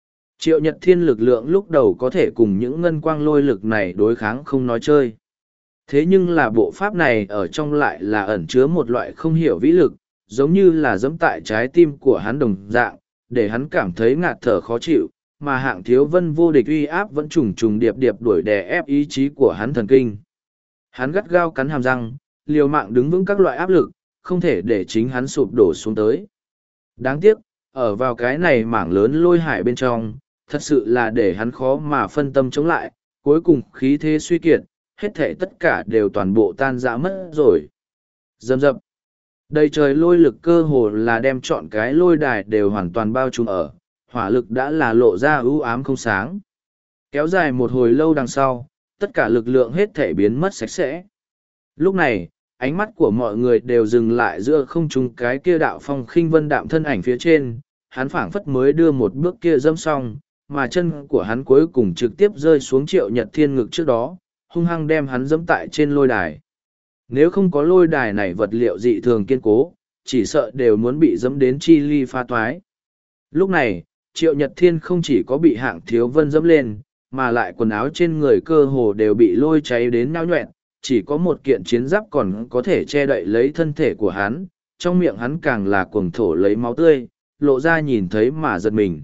A: Triệu Nhật Thiên lực lượng lúc đầu có thể cùng những ngân quang lôi lực này đối kháng không nói chơi. Thế nhưng là bộ pháp này ở trong lại là ẩn chứa một loại không hiểu vĩ lực, giống như là giẫm tại trái tim của hắn đồng dạng, để hắn cảm thấy ngạt thở khó chịu, mà Hạng Thiếu Vân vô địch uy áp vẫn trùng trùng điệp điệp đuổi đè ép ý chí của hắn thần kinh. Hắn gắt gao cắn hàm răng, liều mạng đứng vững các loại áp lực, không thể để chính hắn sụp đổ xuống tới. Đáng tiếc, ở vào cái này mảng lớn lôi hải bên trong, thật sự là để hắn khó mà phân tâm chống lại, cuối cùng khí thế suy kiệt, hết thể tất cả đều toàn bộ tan rã mất rồi. Dầm dập. Đầy trời lôi lực cơ hồ là đem trọn cái lôi đài đều hoàn toàn bao trùm ở, hỏa lực đã là lộ ra ưu ám không sáng. Kéo dài một hồi lâu đằng sau, tất cả lực lượng hết thể biến mất sạch sẽ. Lúc này, ánh mắt của mọi người đều dừng lại giữa không trung cái kia đạo phong khinh vân đạm thân ảnh phía trên, hắn phảng phất mới đưa một bước kia dâm xong, mà chân của hắn cuối cùng trực tiếp rơi xuống Triệu Nhật Thiên ngực trước đó, hung hăng đem hắn dẫm tại trên lôi đài. Nếu không có lôi đài này vật liệu dị thường kiên cố, chỉ sợ đều muốn bị dẫm đến chi ly pha toái. Lúc này, Triệu Nhật Thiên không chỉ có bị Hạng Thiếu Vân dẫm lên, mà lại quần áo trên người cơ hồ đều bị lôi cháy đến nao nhoẹn, chỉ có một kiện chiến giáp còn có thể che đậy lấy thân thể của hắn, trong miệng hắn càng là cuồng thổ lấy máu tươi, lộ ra nhìn thấy mà giật mình.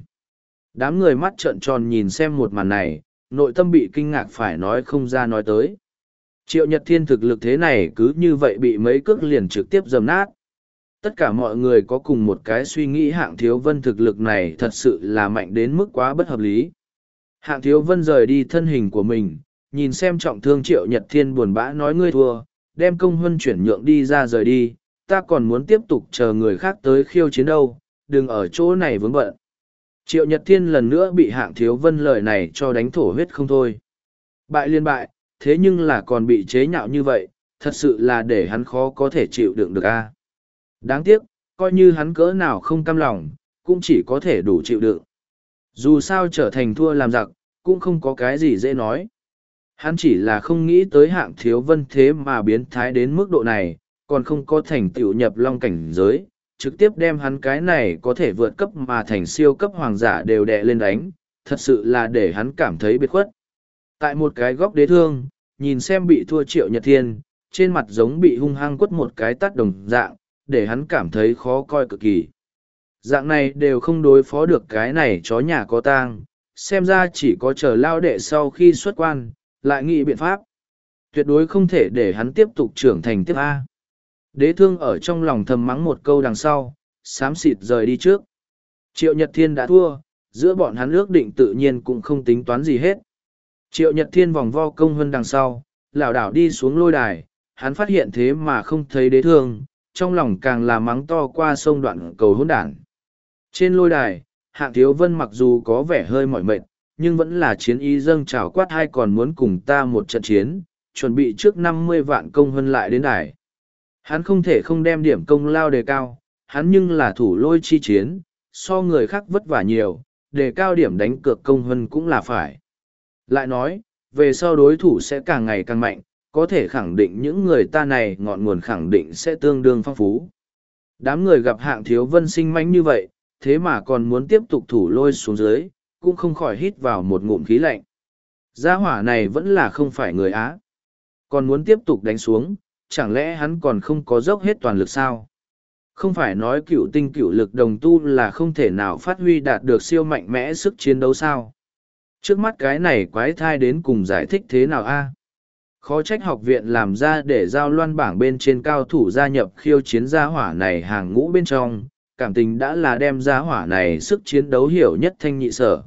A: Đám người mắt trợn tròn nhìn xem một màn này, nội tâm bị kinh ngạc phải nói không ra nói tới. Triệu Nhật Thiên thực lực thế này cứ như vậy bị mấy cước liền trực tiếp dầm nát. Tất cả mọi người có cùng một cái suy nghĩ Hạng Thiếu Vân thực lực này thật sự là mạnh đến mức quá bất hợp lý. Hạng Thiếu Vân rời đi thân hình của mình, nhìn xem trọng thương Triệu Nhật Thiên buồn bã nói ngươi thua, đem công huân chuyển nhượng đi ra rời đi, ta còn muốn tiếp tục chờ người khác tới khiêu chiến đâu, đừng ở chỗ này vướng bận. Triệu Nhật Thiên lần nữa bị Hạng Thiếu Vân lời này cho đánh thổ huyết không thôi. Bại liên bại, thế nhưng là còn bị chế nhạo như vậy, thật sự là để hắn khó có thể chịu đựng được a. Đáng tiếc, coi như hắn cỡ nào không cam lòng, cũng chỉ có thể đủ chịu đựng. Dù sao trở thành thua làm giặc, cũng không có cái gì dễ nói. Hắn chỉ là không nghĩ tới Hạng Thiếu Vân thế mà biến thái đến mức độ này, còn không có thành tựu nhập long cảnh giới, trực tiếp đem hắn cái này có thể vượt cấp mà thành siêu cấp hoàng giả đều đè lên đánh, thật sự là để hắn cảm thấy biệt khuất. Tại một cái góc đế thương, nhìn xem bị thua Triệu Nhật Thiên, trên mặt giống bị hung hăng quất một cái tát đồng dạng, để hắn cảm thấy khó coi cực kỳ. Dạng này đều không đối phó được cái này chó nhà có tang, xem ra chỉ có chờ lao đệ sau khi xuất quan, lại nghĩ biện pháp. Tuyệt đối không thể để hắn tiếp tục trưởng thành tiếp A. Đế thương ở trong lòng thầm mắng một câu đằng sau, xám xịt rời đi trước. Triệu Nhật Thiên đã thua, giữa bọn hắn ước định tự nhiên cũng không tính toán gì hết. Triệu Nhật Thiên vòng vo công hơn đằng sau, lảo đảo đi xuống lôi đài, hắn phát hiện thế mà không thấy đế thương, trong lòng càng là mắng to qua sông đoạn cầu hỗn đản. Trên lôi đài, Hạng Thiếu Vân mặc dù có vẻ hơi mỏi mệt, nhưng vẫn là chiến ý dâng trào quát hai còn muốn cùng ta một trận chiến, chuẩn bị trước 50 vạn công hơn lại đến đài. Hắn không thể không đem điểm công lao đề cao, hắn nhưng là thủ lôi chi chiến, so người khác vất vả nhiều, đề cao điểm đánh cược công hơn cũng là phải. Lại nói, về sau đối thủ sẽ càng ngày càng mạnh, có thể khẳng định những người ta này ngọn nguồn khẳng định sẽ tương đương phong phú. Đám người gặp Hạng Thiếu Vân sinh mánh như vậy, thế mà còn muốn tiếp tục thủ lôi xuống dưới, cũng không khỏi hít vào một ngụm khí lạnh. Gia hỏa này vẫn là không phải người Á. Còn muốn tiếp tục đánh xuống, chẳng lẽ hắn còn không có dốc hết toàn lực sao? Không phải nói cựu tinh cựu lực đồng tu là không thể nào phát huy đạt được siêu mạnh mẽ sức chiến đấu sao? Trước mắt cái này quái thai đến cùng giải thích thế nào a? Khó trách học viện làm ra để giao loan bảng bên trên cao thủ gia nhập khiêu chiến gia hỏa này hàng ngũ bên trong, cảm tình đã là đem gia hỏa này sức chiến đấu hiểu nhất thanh nhị sở.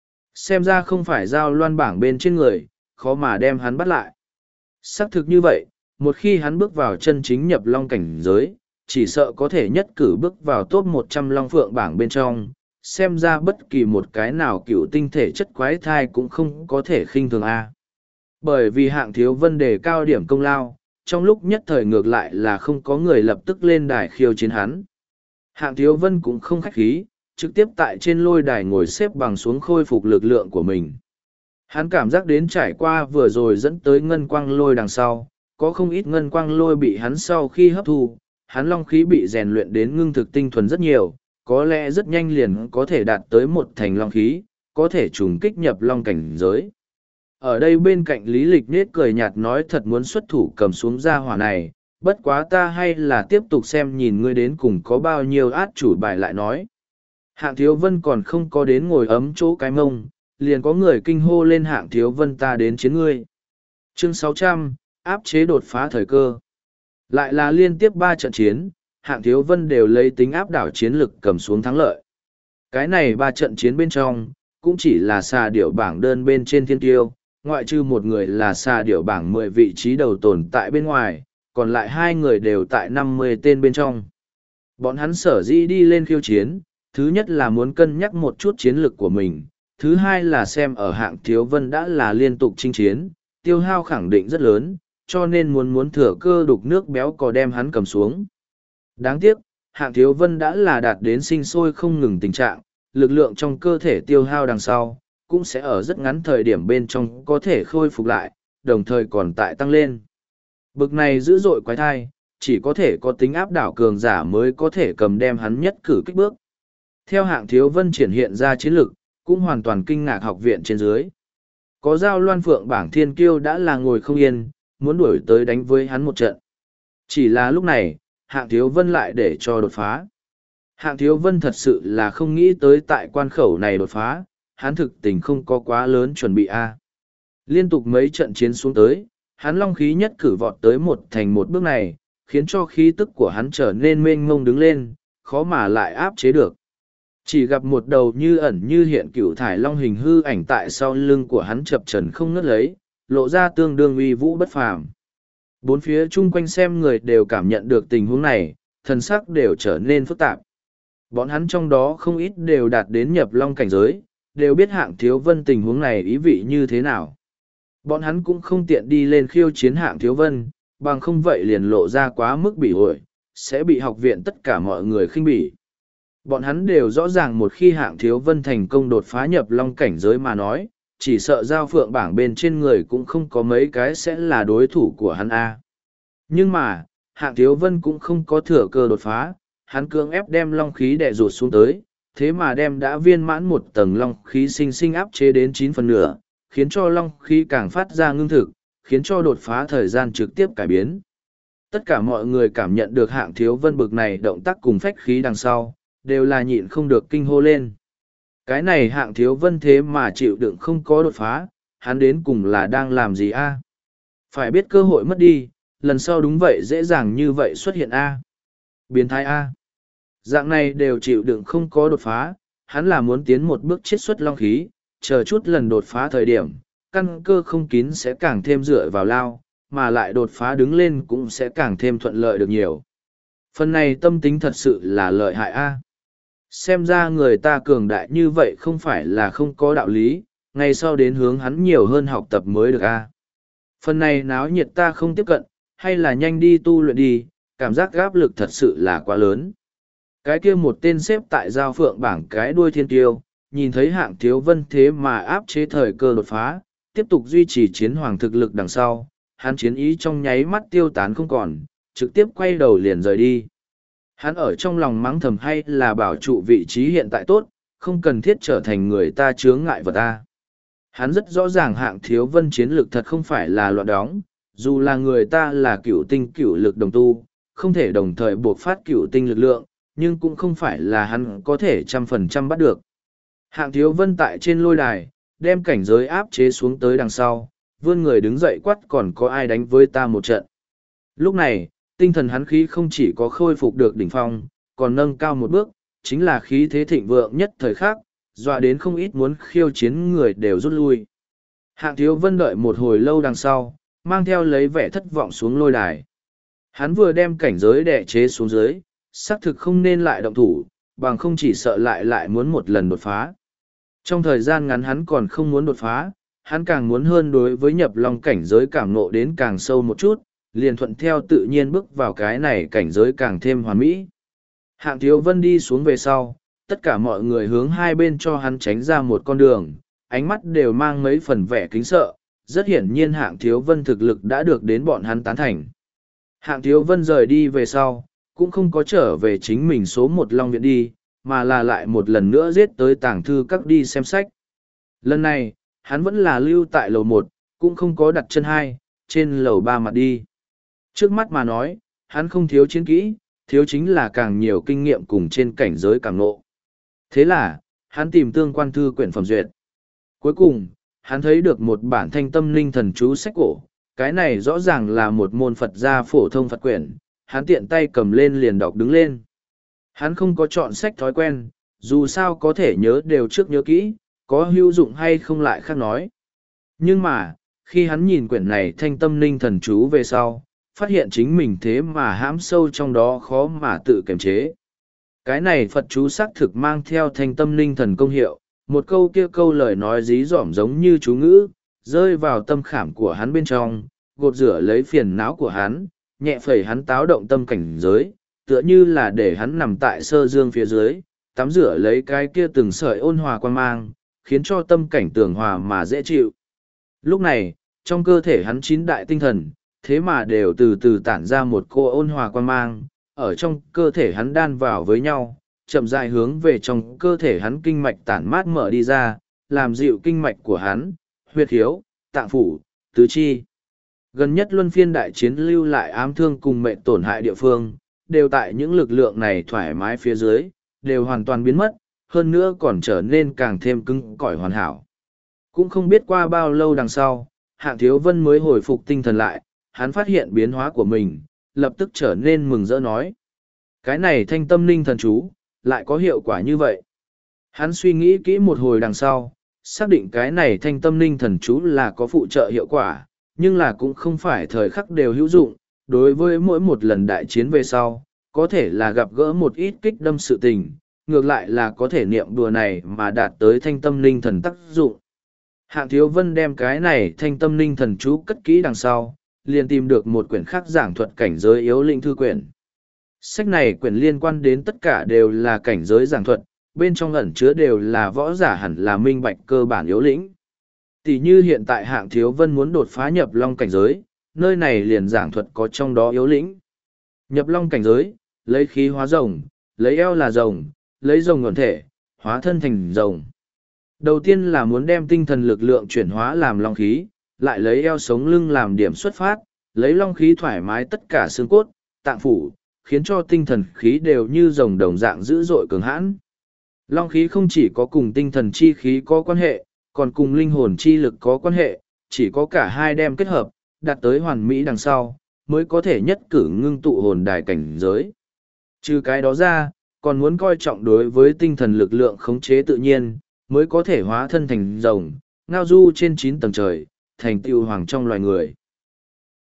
A: Xem ra không phải giao loan bảng bên trên người, khó mà đem hắn bắt lại. Xác thực như vậy, một khi hắn bước vào chân chính nhập long cảnh giới, chỉ sợ có thể nhất cử bước vào top 100 long phượng bảng bên trong, xem ra bất kỳ một cái nào cựu tinh thể chất quái thai cũng không có thể khinh thường a. Bởi vì Hạng Thiếu Vân đề cao điểm công lao, trong lúc nhất thời ngược lại là không có người lập tức lên đài khiêu chiến hắn. Hạng Thiếu Vân cũng không khách khí, trực tiếp tại trên lôi đài ngồi xếp bằng xuống khôi phục lực lượng của mình. Hắn cảm giác đến trải qua vừa rồi dẫn tới ngân quang lôi đằng sau, có không ít ngân quang lôi bị hắn sau khi hấp thu, hắn long khí bị rèn luyện đến ngưng thực tinh thuần rất nhiều, có lẽ rất nhanh liền có thể đạt tới một thành long khí, có thể trùng kích nhập long cảnh giới. Ở đây bên cạnh Lý Lịch nết cười nhạt nói thật muốn xuất thủ cầm xuống gia hỏa này, bất quá ta hay là tiếp tục xem nhìn ngươi đến cùng có bao nhiêu át chủ bài lại nói. Hạng Thiếu Vân còn không có đến ngồi ấm chỗ cái mông, liền có người kinh hô lên Hạng Thiếu Vân ta đến chiến ngươi. Chương 600, áp chế đột phá thời cơ. Lại là liên tiếp 3 trận chiến, Hạng Thiếu Vân đều lấy tính áp đảo chiến lực cầm xuống thắng lợi. Cái này 3 trận chiến bên trong, cũng chỉ là xà điểu bảng đơn bên trên thiên tiêu, ngoại trừ một người là xà điểu bảng 10 vị trí đầu tồn tại bên ngoài, còn lại 2 người đều tại 50 tên bên trong. Bọn hắn sở dĩ đi lên khiêu chiến, thứ nhất là muốn cân nhắc một chút chiến lực của mình, thứ hai là xem ở Hạng Thiếu Vân đã là liên tục chinh chiến, tiêu hao khẳng định rất lớn, cho nên muốn thừa cơ đục nước béo cò đem hắn cầm xuống. Đáng tiếc, Hạng Thiếu Vân đã là đạt đến sinh sôi không ngừng tình trạng, lực lượng trong cơ thể tiêu hao đằng sau, cũng sẽ ở rất ngắn thời điểm bên trong có thể khôi phục lại, đồng thời còn tại tăng lên. Bực này dữ dội quái thai, chỉ có thể có tính áp đảo cường giả mới có thể cầm đem hắn nhất cử kích bước. Theo Hạng Thiếu Vân triển hiện ra chiến lực, cũng hoàn toàn kinh ngạc học viện trên dưới. Có Giao Loan Phượng bảng thiên kiêu đã là ngồi không yên, muốn đuổi tới đánh với hắn một trận. Chỉ là lúc này, Hạng Thiếu Vân lại để cho đột phá. Hạng Thiếu Vân thật sự là không nghĩ tới tại quan khẩu này đột phá, hắn thực tình không có quá lớn chuẩn bị a. Liên tục mấy trận chiến xuống tới, hắn long khí nhất cử vọt tới một thành một bước này, khiến cho khí tức của hắn trở nên mênh mông đứng lên, khó mà lại áp chế được. Chỉ gặp một đầu như ẩn như hiện cựu thải long hình hư ảnh tại sau lưng của hắn chập trần không ngớt lấy, lộ ra tương đương uy vũ bất phàm. Bốn phía chung quanh xem người đều cảm nhận được tình huống này, thần sắc đều trở nên phức tạp. Bọn hắn trong đó không ít đều đạt đến nhập long cảnh giới, đều biết Hạng Thiếu Vân tình huống này ý vị như thế nào. Bọn hắn cũng không tiện đi lên khiêu chiến Hạng Thiếu Vân, bằng không vậy liền lộ ra quá mức bị ổi, sẽ bị học viện tất cả mọi người khinh bỉ. Bọn hắn đều rõ ràng một khi Hạng Thiếu Vân thành công đột phá nhập long cảnh giới mà nói, chỉ sợ Giao Phượng bảng bên trên người cũng không có mấy cái sẽ là đối thủ của hắn a. Nhưng mà, Hạng Thiếu Vân cũng không có thừa cơ đột phá, hắn cưỡng ép đem long khí đè rụt xuống tới, thế mà đem đã viên mãn một tầng long khí sinh sinh áp chế đến 9/10, khiến cho long khí càng phát ra ngưng thực, khiến cho đột phá thời gian trực tiếp cải biến. Tất cả mọi người cảm nhận được Hạng Thiếu Vân bực này động tác cùng phách khí đằng sau, đều là nhịn không được kinh hô lên. Cái này Hạng Thiếu Vân thế mà chịu đựng không có đột phá, hắn đến cùng là đang làm gì a? Phải biết cơ hội mất đi, lần sau đúng vậy dễ dàng như vậy xuất hiện a. Biến thái a. Dạng này đều chịu đựng không có đột phá, hắn là muốn tiến một bước chiết xuất long khí, chờ chút lần đột phá thời điểm, căn cơ không kín sẽ càng thêm dựa vào lao, mà lại đột phá đứng lên cũng sẽ càng thêm thuận lợi được nhiều. Phần này tâm tính thật sự là lợi hại a. Xem ra người ta cường đại như vậy không phải là không có đạo lý, ngày sau đến hướng hắn nhiều hơn học tập mới được a. Phần này náo nhiệt ta không tiếp cận, hay là nhanh đi tu luyện đi, cảm giác áp lực thật sự là quá lớn. Cái kia một tên xếp tại Giao Phượng bảng cái đuôi thiên tiêu, nhìn thấy Hạng Thiếu Vân thế mà áp chế thời cơ đột phá, tiếp tục duy trì chiến hoàng thực lực đằng sau, hắn chiến ý trong nháy mắt tiêu tán không còn, trực tiếp quay đầu liền rời đi. Hắn ở trong lòng mắng thầm hay là bảo trụ vị trí hiện tại tốt, không cần thiết trở thành người ta chướng ngại vật ta. Hắn rất rõ ràng Hạng Thiếu Vân chiến lực thật không phải là loạn đóng, dù là người ta là cửu tinh cửu lực đồng tu, không thể đồng thời buộc phát cửu tinh lực lượng, nhưng cũng không phải là hắn có thể 100% bắt được. Hạng Thiếu Vân tại trên lôi đài, đem cảnh giới áp chế xuống tới đằng sau, vươn người đứng dậy quát còn có ai đánh với ta một trận. Lúc này, tinh thần hắn khí không chỉ có khôi phục được đỉnh phong, còn nâng cao một bước, chính là khí thế thịnh vượng nhất thời khắc, dọa đến không ít muốn khiêu chiến người đều rút lui. Hạng Thiếu Vân đợi một hồi lâu đằng sau, mang theo lấy vẻ thất vọng xuống lôi đài. Hắn vừa đem cảnh giới đè chế xuống dưới, xác thực không nên lại động thủ, bằng không chỉ sợ lại muốn một lần đột phá. Trong thời gian ngắn hắn còn không muốn đột phá, hắn càng muốn hơn đối với nhập long cảnh giới cảm ngộ đến càng sâu một chút, liền thuận theo tự nhiên bước vào cái này cảnh giới càng thêm hoàn mỹ. Hạng Thiếu Vân đi xuống về sau, tất cả mọi người hướng hai bên cho hắn tránh ra một con đường, ánh mắt đều mang mấy phần vẻ kính sợ, rất hiển nhiên Hạng Thiếu Vân thực lực đã được đến bọn hắn tán thành. Hạng Thiếu Vân rời đi về sau, cũng không có trở về chính mình số 1 Long Viện đi, mà là lại một lần nữa giết tới tàng thư các đi xem sách. Lần này, hắn vẫn là lưu tại lầu 1, cũng không có đặt chân 2, trên lầu 3 mặt đi. Trước mắt mà nói, hắn không thiếu chiến kỹ, thiếu chính là càng nhiều kinh nghiệm cùng trên cảnh giới càng ngộ. Thế là, hắn tìm tương quan thư quyển phẩm duyệt. Cuối cùng, hắn thấy được một bản thanh tâm linh thần chú sách cổ, cái này rõ ràng là một môn Phật gia phổ thông Phật quyển, hắn tiện tay cầm lên liền đọc đứng lên. Hắn không có chọn sách thói quen, dù sao có thể nhớ đều trước nhớ kỹ, có hữu dụng hay không lại khác nói. Nhưng mà, khi hắn nhìn quyển này thanh tâm linh thần chú về sau, phát hiện chính mình thế mà hãm sâu trong đó khó mà tự kiềm chế. Cái này Phật chú xác thực mang theo thanh tâm linh thần công hiệu, một câu kia câu lời nói dí dỏm giống như chú ngữ, rơi vào tâm khảm của hắn bên trong, gột rửa lấy phiền não của hắn, nhẹ phẩy hắn táo động tâm cảnh giới, tựa như là để hắn nằm tại sơ dương phía dưới, tắm rửa lấy cái kia từng sợi ôn hòa quan mang, khiến cho tâm cảnh tường hòa mà dễ chịu. Lúc này, trong cơ thể hắn 9 đại tinh thần, thế mà đều từ từ tản ra một cô ôn hòa quan mang, ở trong cơ thể hắn đan vào với nhau, chậm rãi hướng về trong cơ thể hắn kinh mạch tản mát mở đi ra, làm dịu kinh mạch của hắn, huyệt khiếu, tạng phủ, tứ chi. Gần nhất luân phiên đại chiến lưu lại ám thương cùng mệnh tổn hại địa phương, đều tại những lực lượng này thoải mái phía dưới, đều hoàn toàn biến mất, hơn nữa còn trở nên càng thêm cứng cỏi hoàn hảo. Cũng không biết qua bao lâu đằng sau, Hạng Thiếu Vân mới hồi phục tinh thần lại, hắn phát hiện biến hóa của mình, lập tức trở nên mừng rỡ nói. Cái này thanh tâm linh thần chú, lại có hiệu quả như vậy. Hắn suy nghĩ kỹ một hồi đằng sau, xác định cái này thanh tâm linh thần chú là có phụ trợ hiệu quả, nhưng là cũng không phải thời khắc đều hữu dụng, đối với mỗi một lần đại chiến về sau, có thể là gặp gỡ một ít kích đâm sự tình, ngược lại là có thể niệm đùa này mà đạt tới thanh tâm linh thần tác dụng. Hạng Thiếu Vân đem cái này thanh tâm linh thần chú cất kỹ đằng sau, liền tìm được một quyển khác giảng thuật cảnh giới yếu lĩnh thư quyển. Sách này quyển liên quan đến tất cả đều là cảnh giới giảng thuật, bên trong ẩn chứa đều là võ giả hẳn là minh bạch cơ bản yếu lĩnh. Tỷ như hiện tại Hạng Thiếu Vân muốn đột phá nhập long cảnh giới, nơi này liền giảng thuật có trong đó yếu lĩnh. Nhập long cảnh giới, lấy khí hóa rồng, lấy eo là rồng, lấy rồng nguồn thể, hóa thân thành rồng. Đầu tiên là muốn đem tinh thần lực lượng chuyển hóa làm long khí, lại lấy eo sống lưng làm điểm xuất phát, lấy long khí thoải mái tất cả xương cốt, tạng phủ, khiến cho tinh thần khí đều như rồng đồng dạng dữ dội cường hãn. Long khí không chỉ có cùng tinh thần chi khí có quan hệ, còn cùng linh hồn chi lực có quan hệ, chỉ có cả hai đem kết hợp, đạt tới hoàn mỹ đằng sau, mới có thể nhất cử ngưng tụ hồn đài cảnh giới. Trừ cái đó ra, còn muốn coi trọng đối với tinh thần lực lượng khống chế tự nhiên, mới có thể hóa thân thành rồng, ngao du trên 9 tầng trời, thành tựu hoàng trong loài người.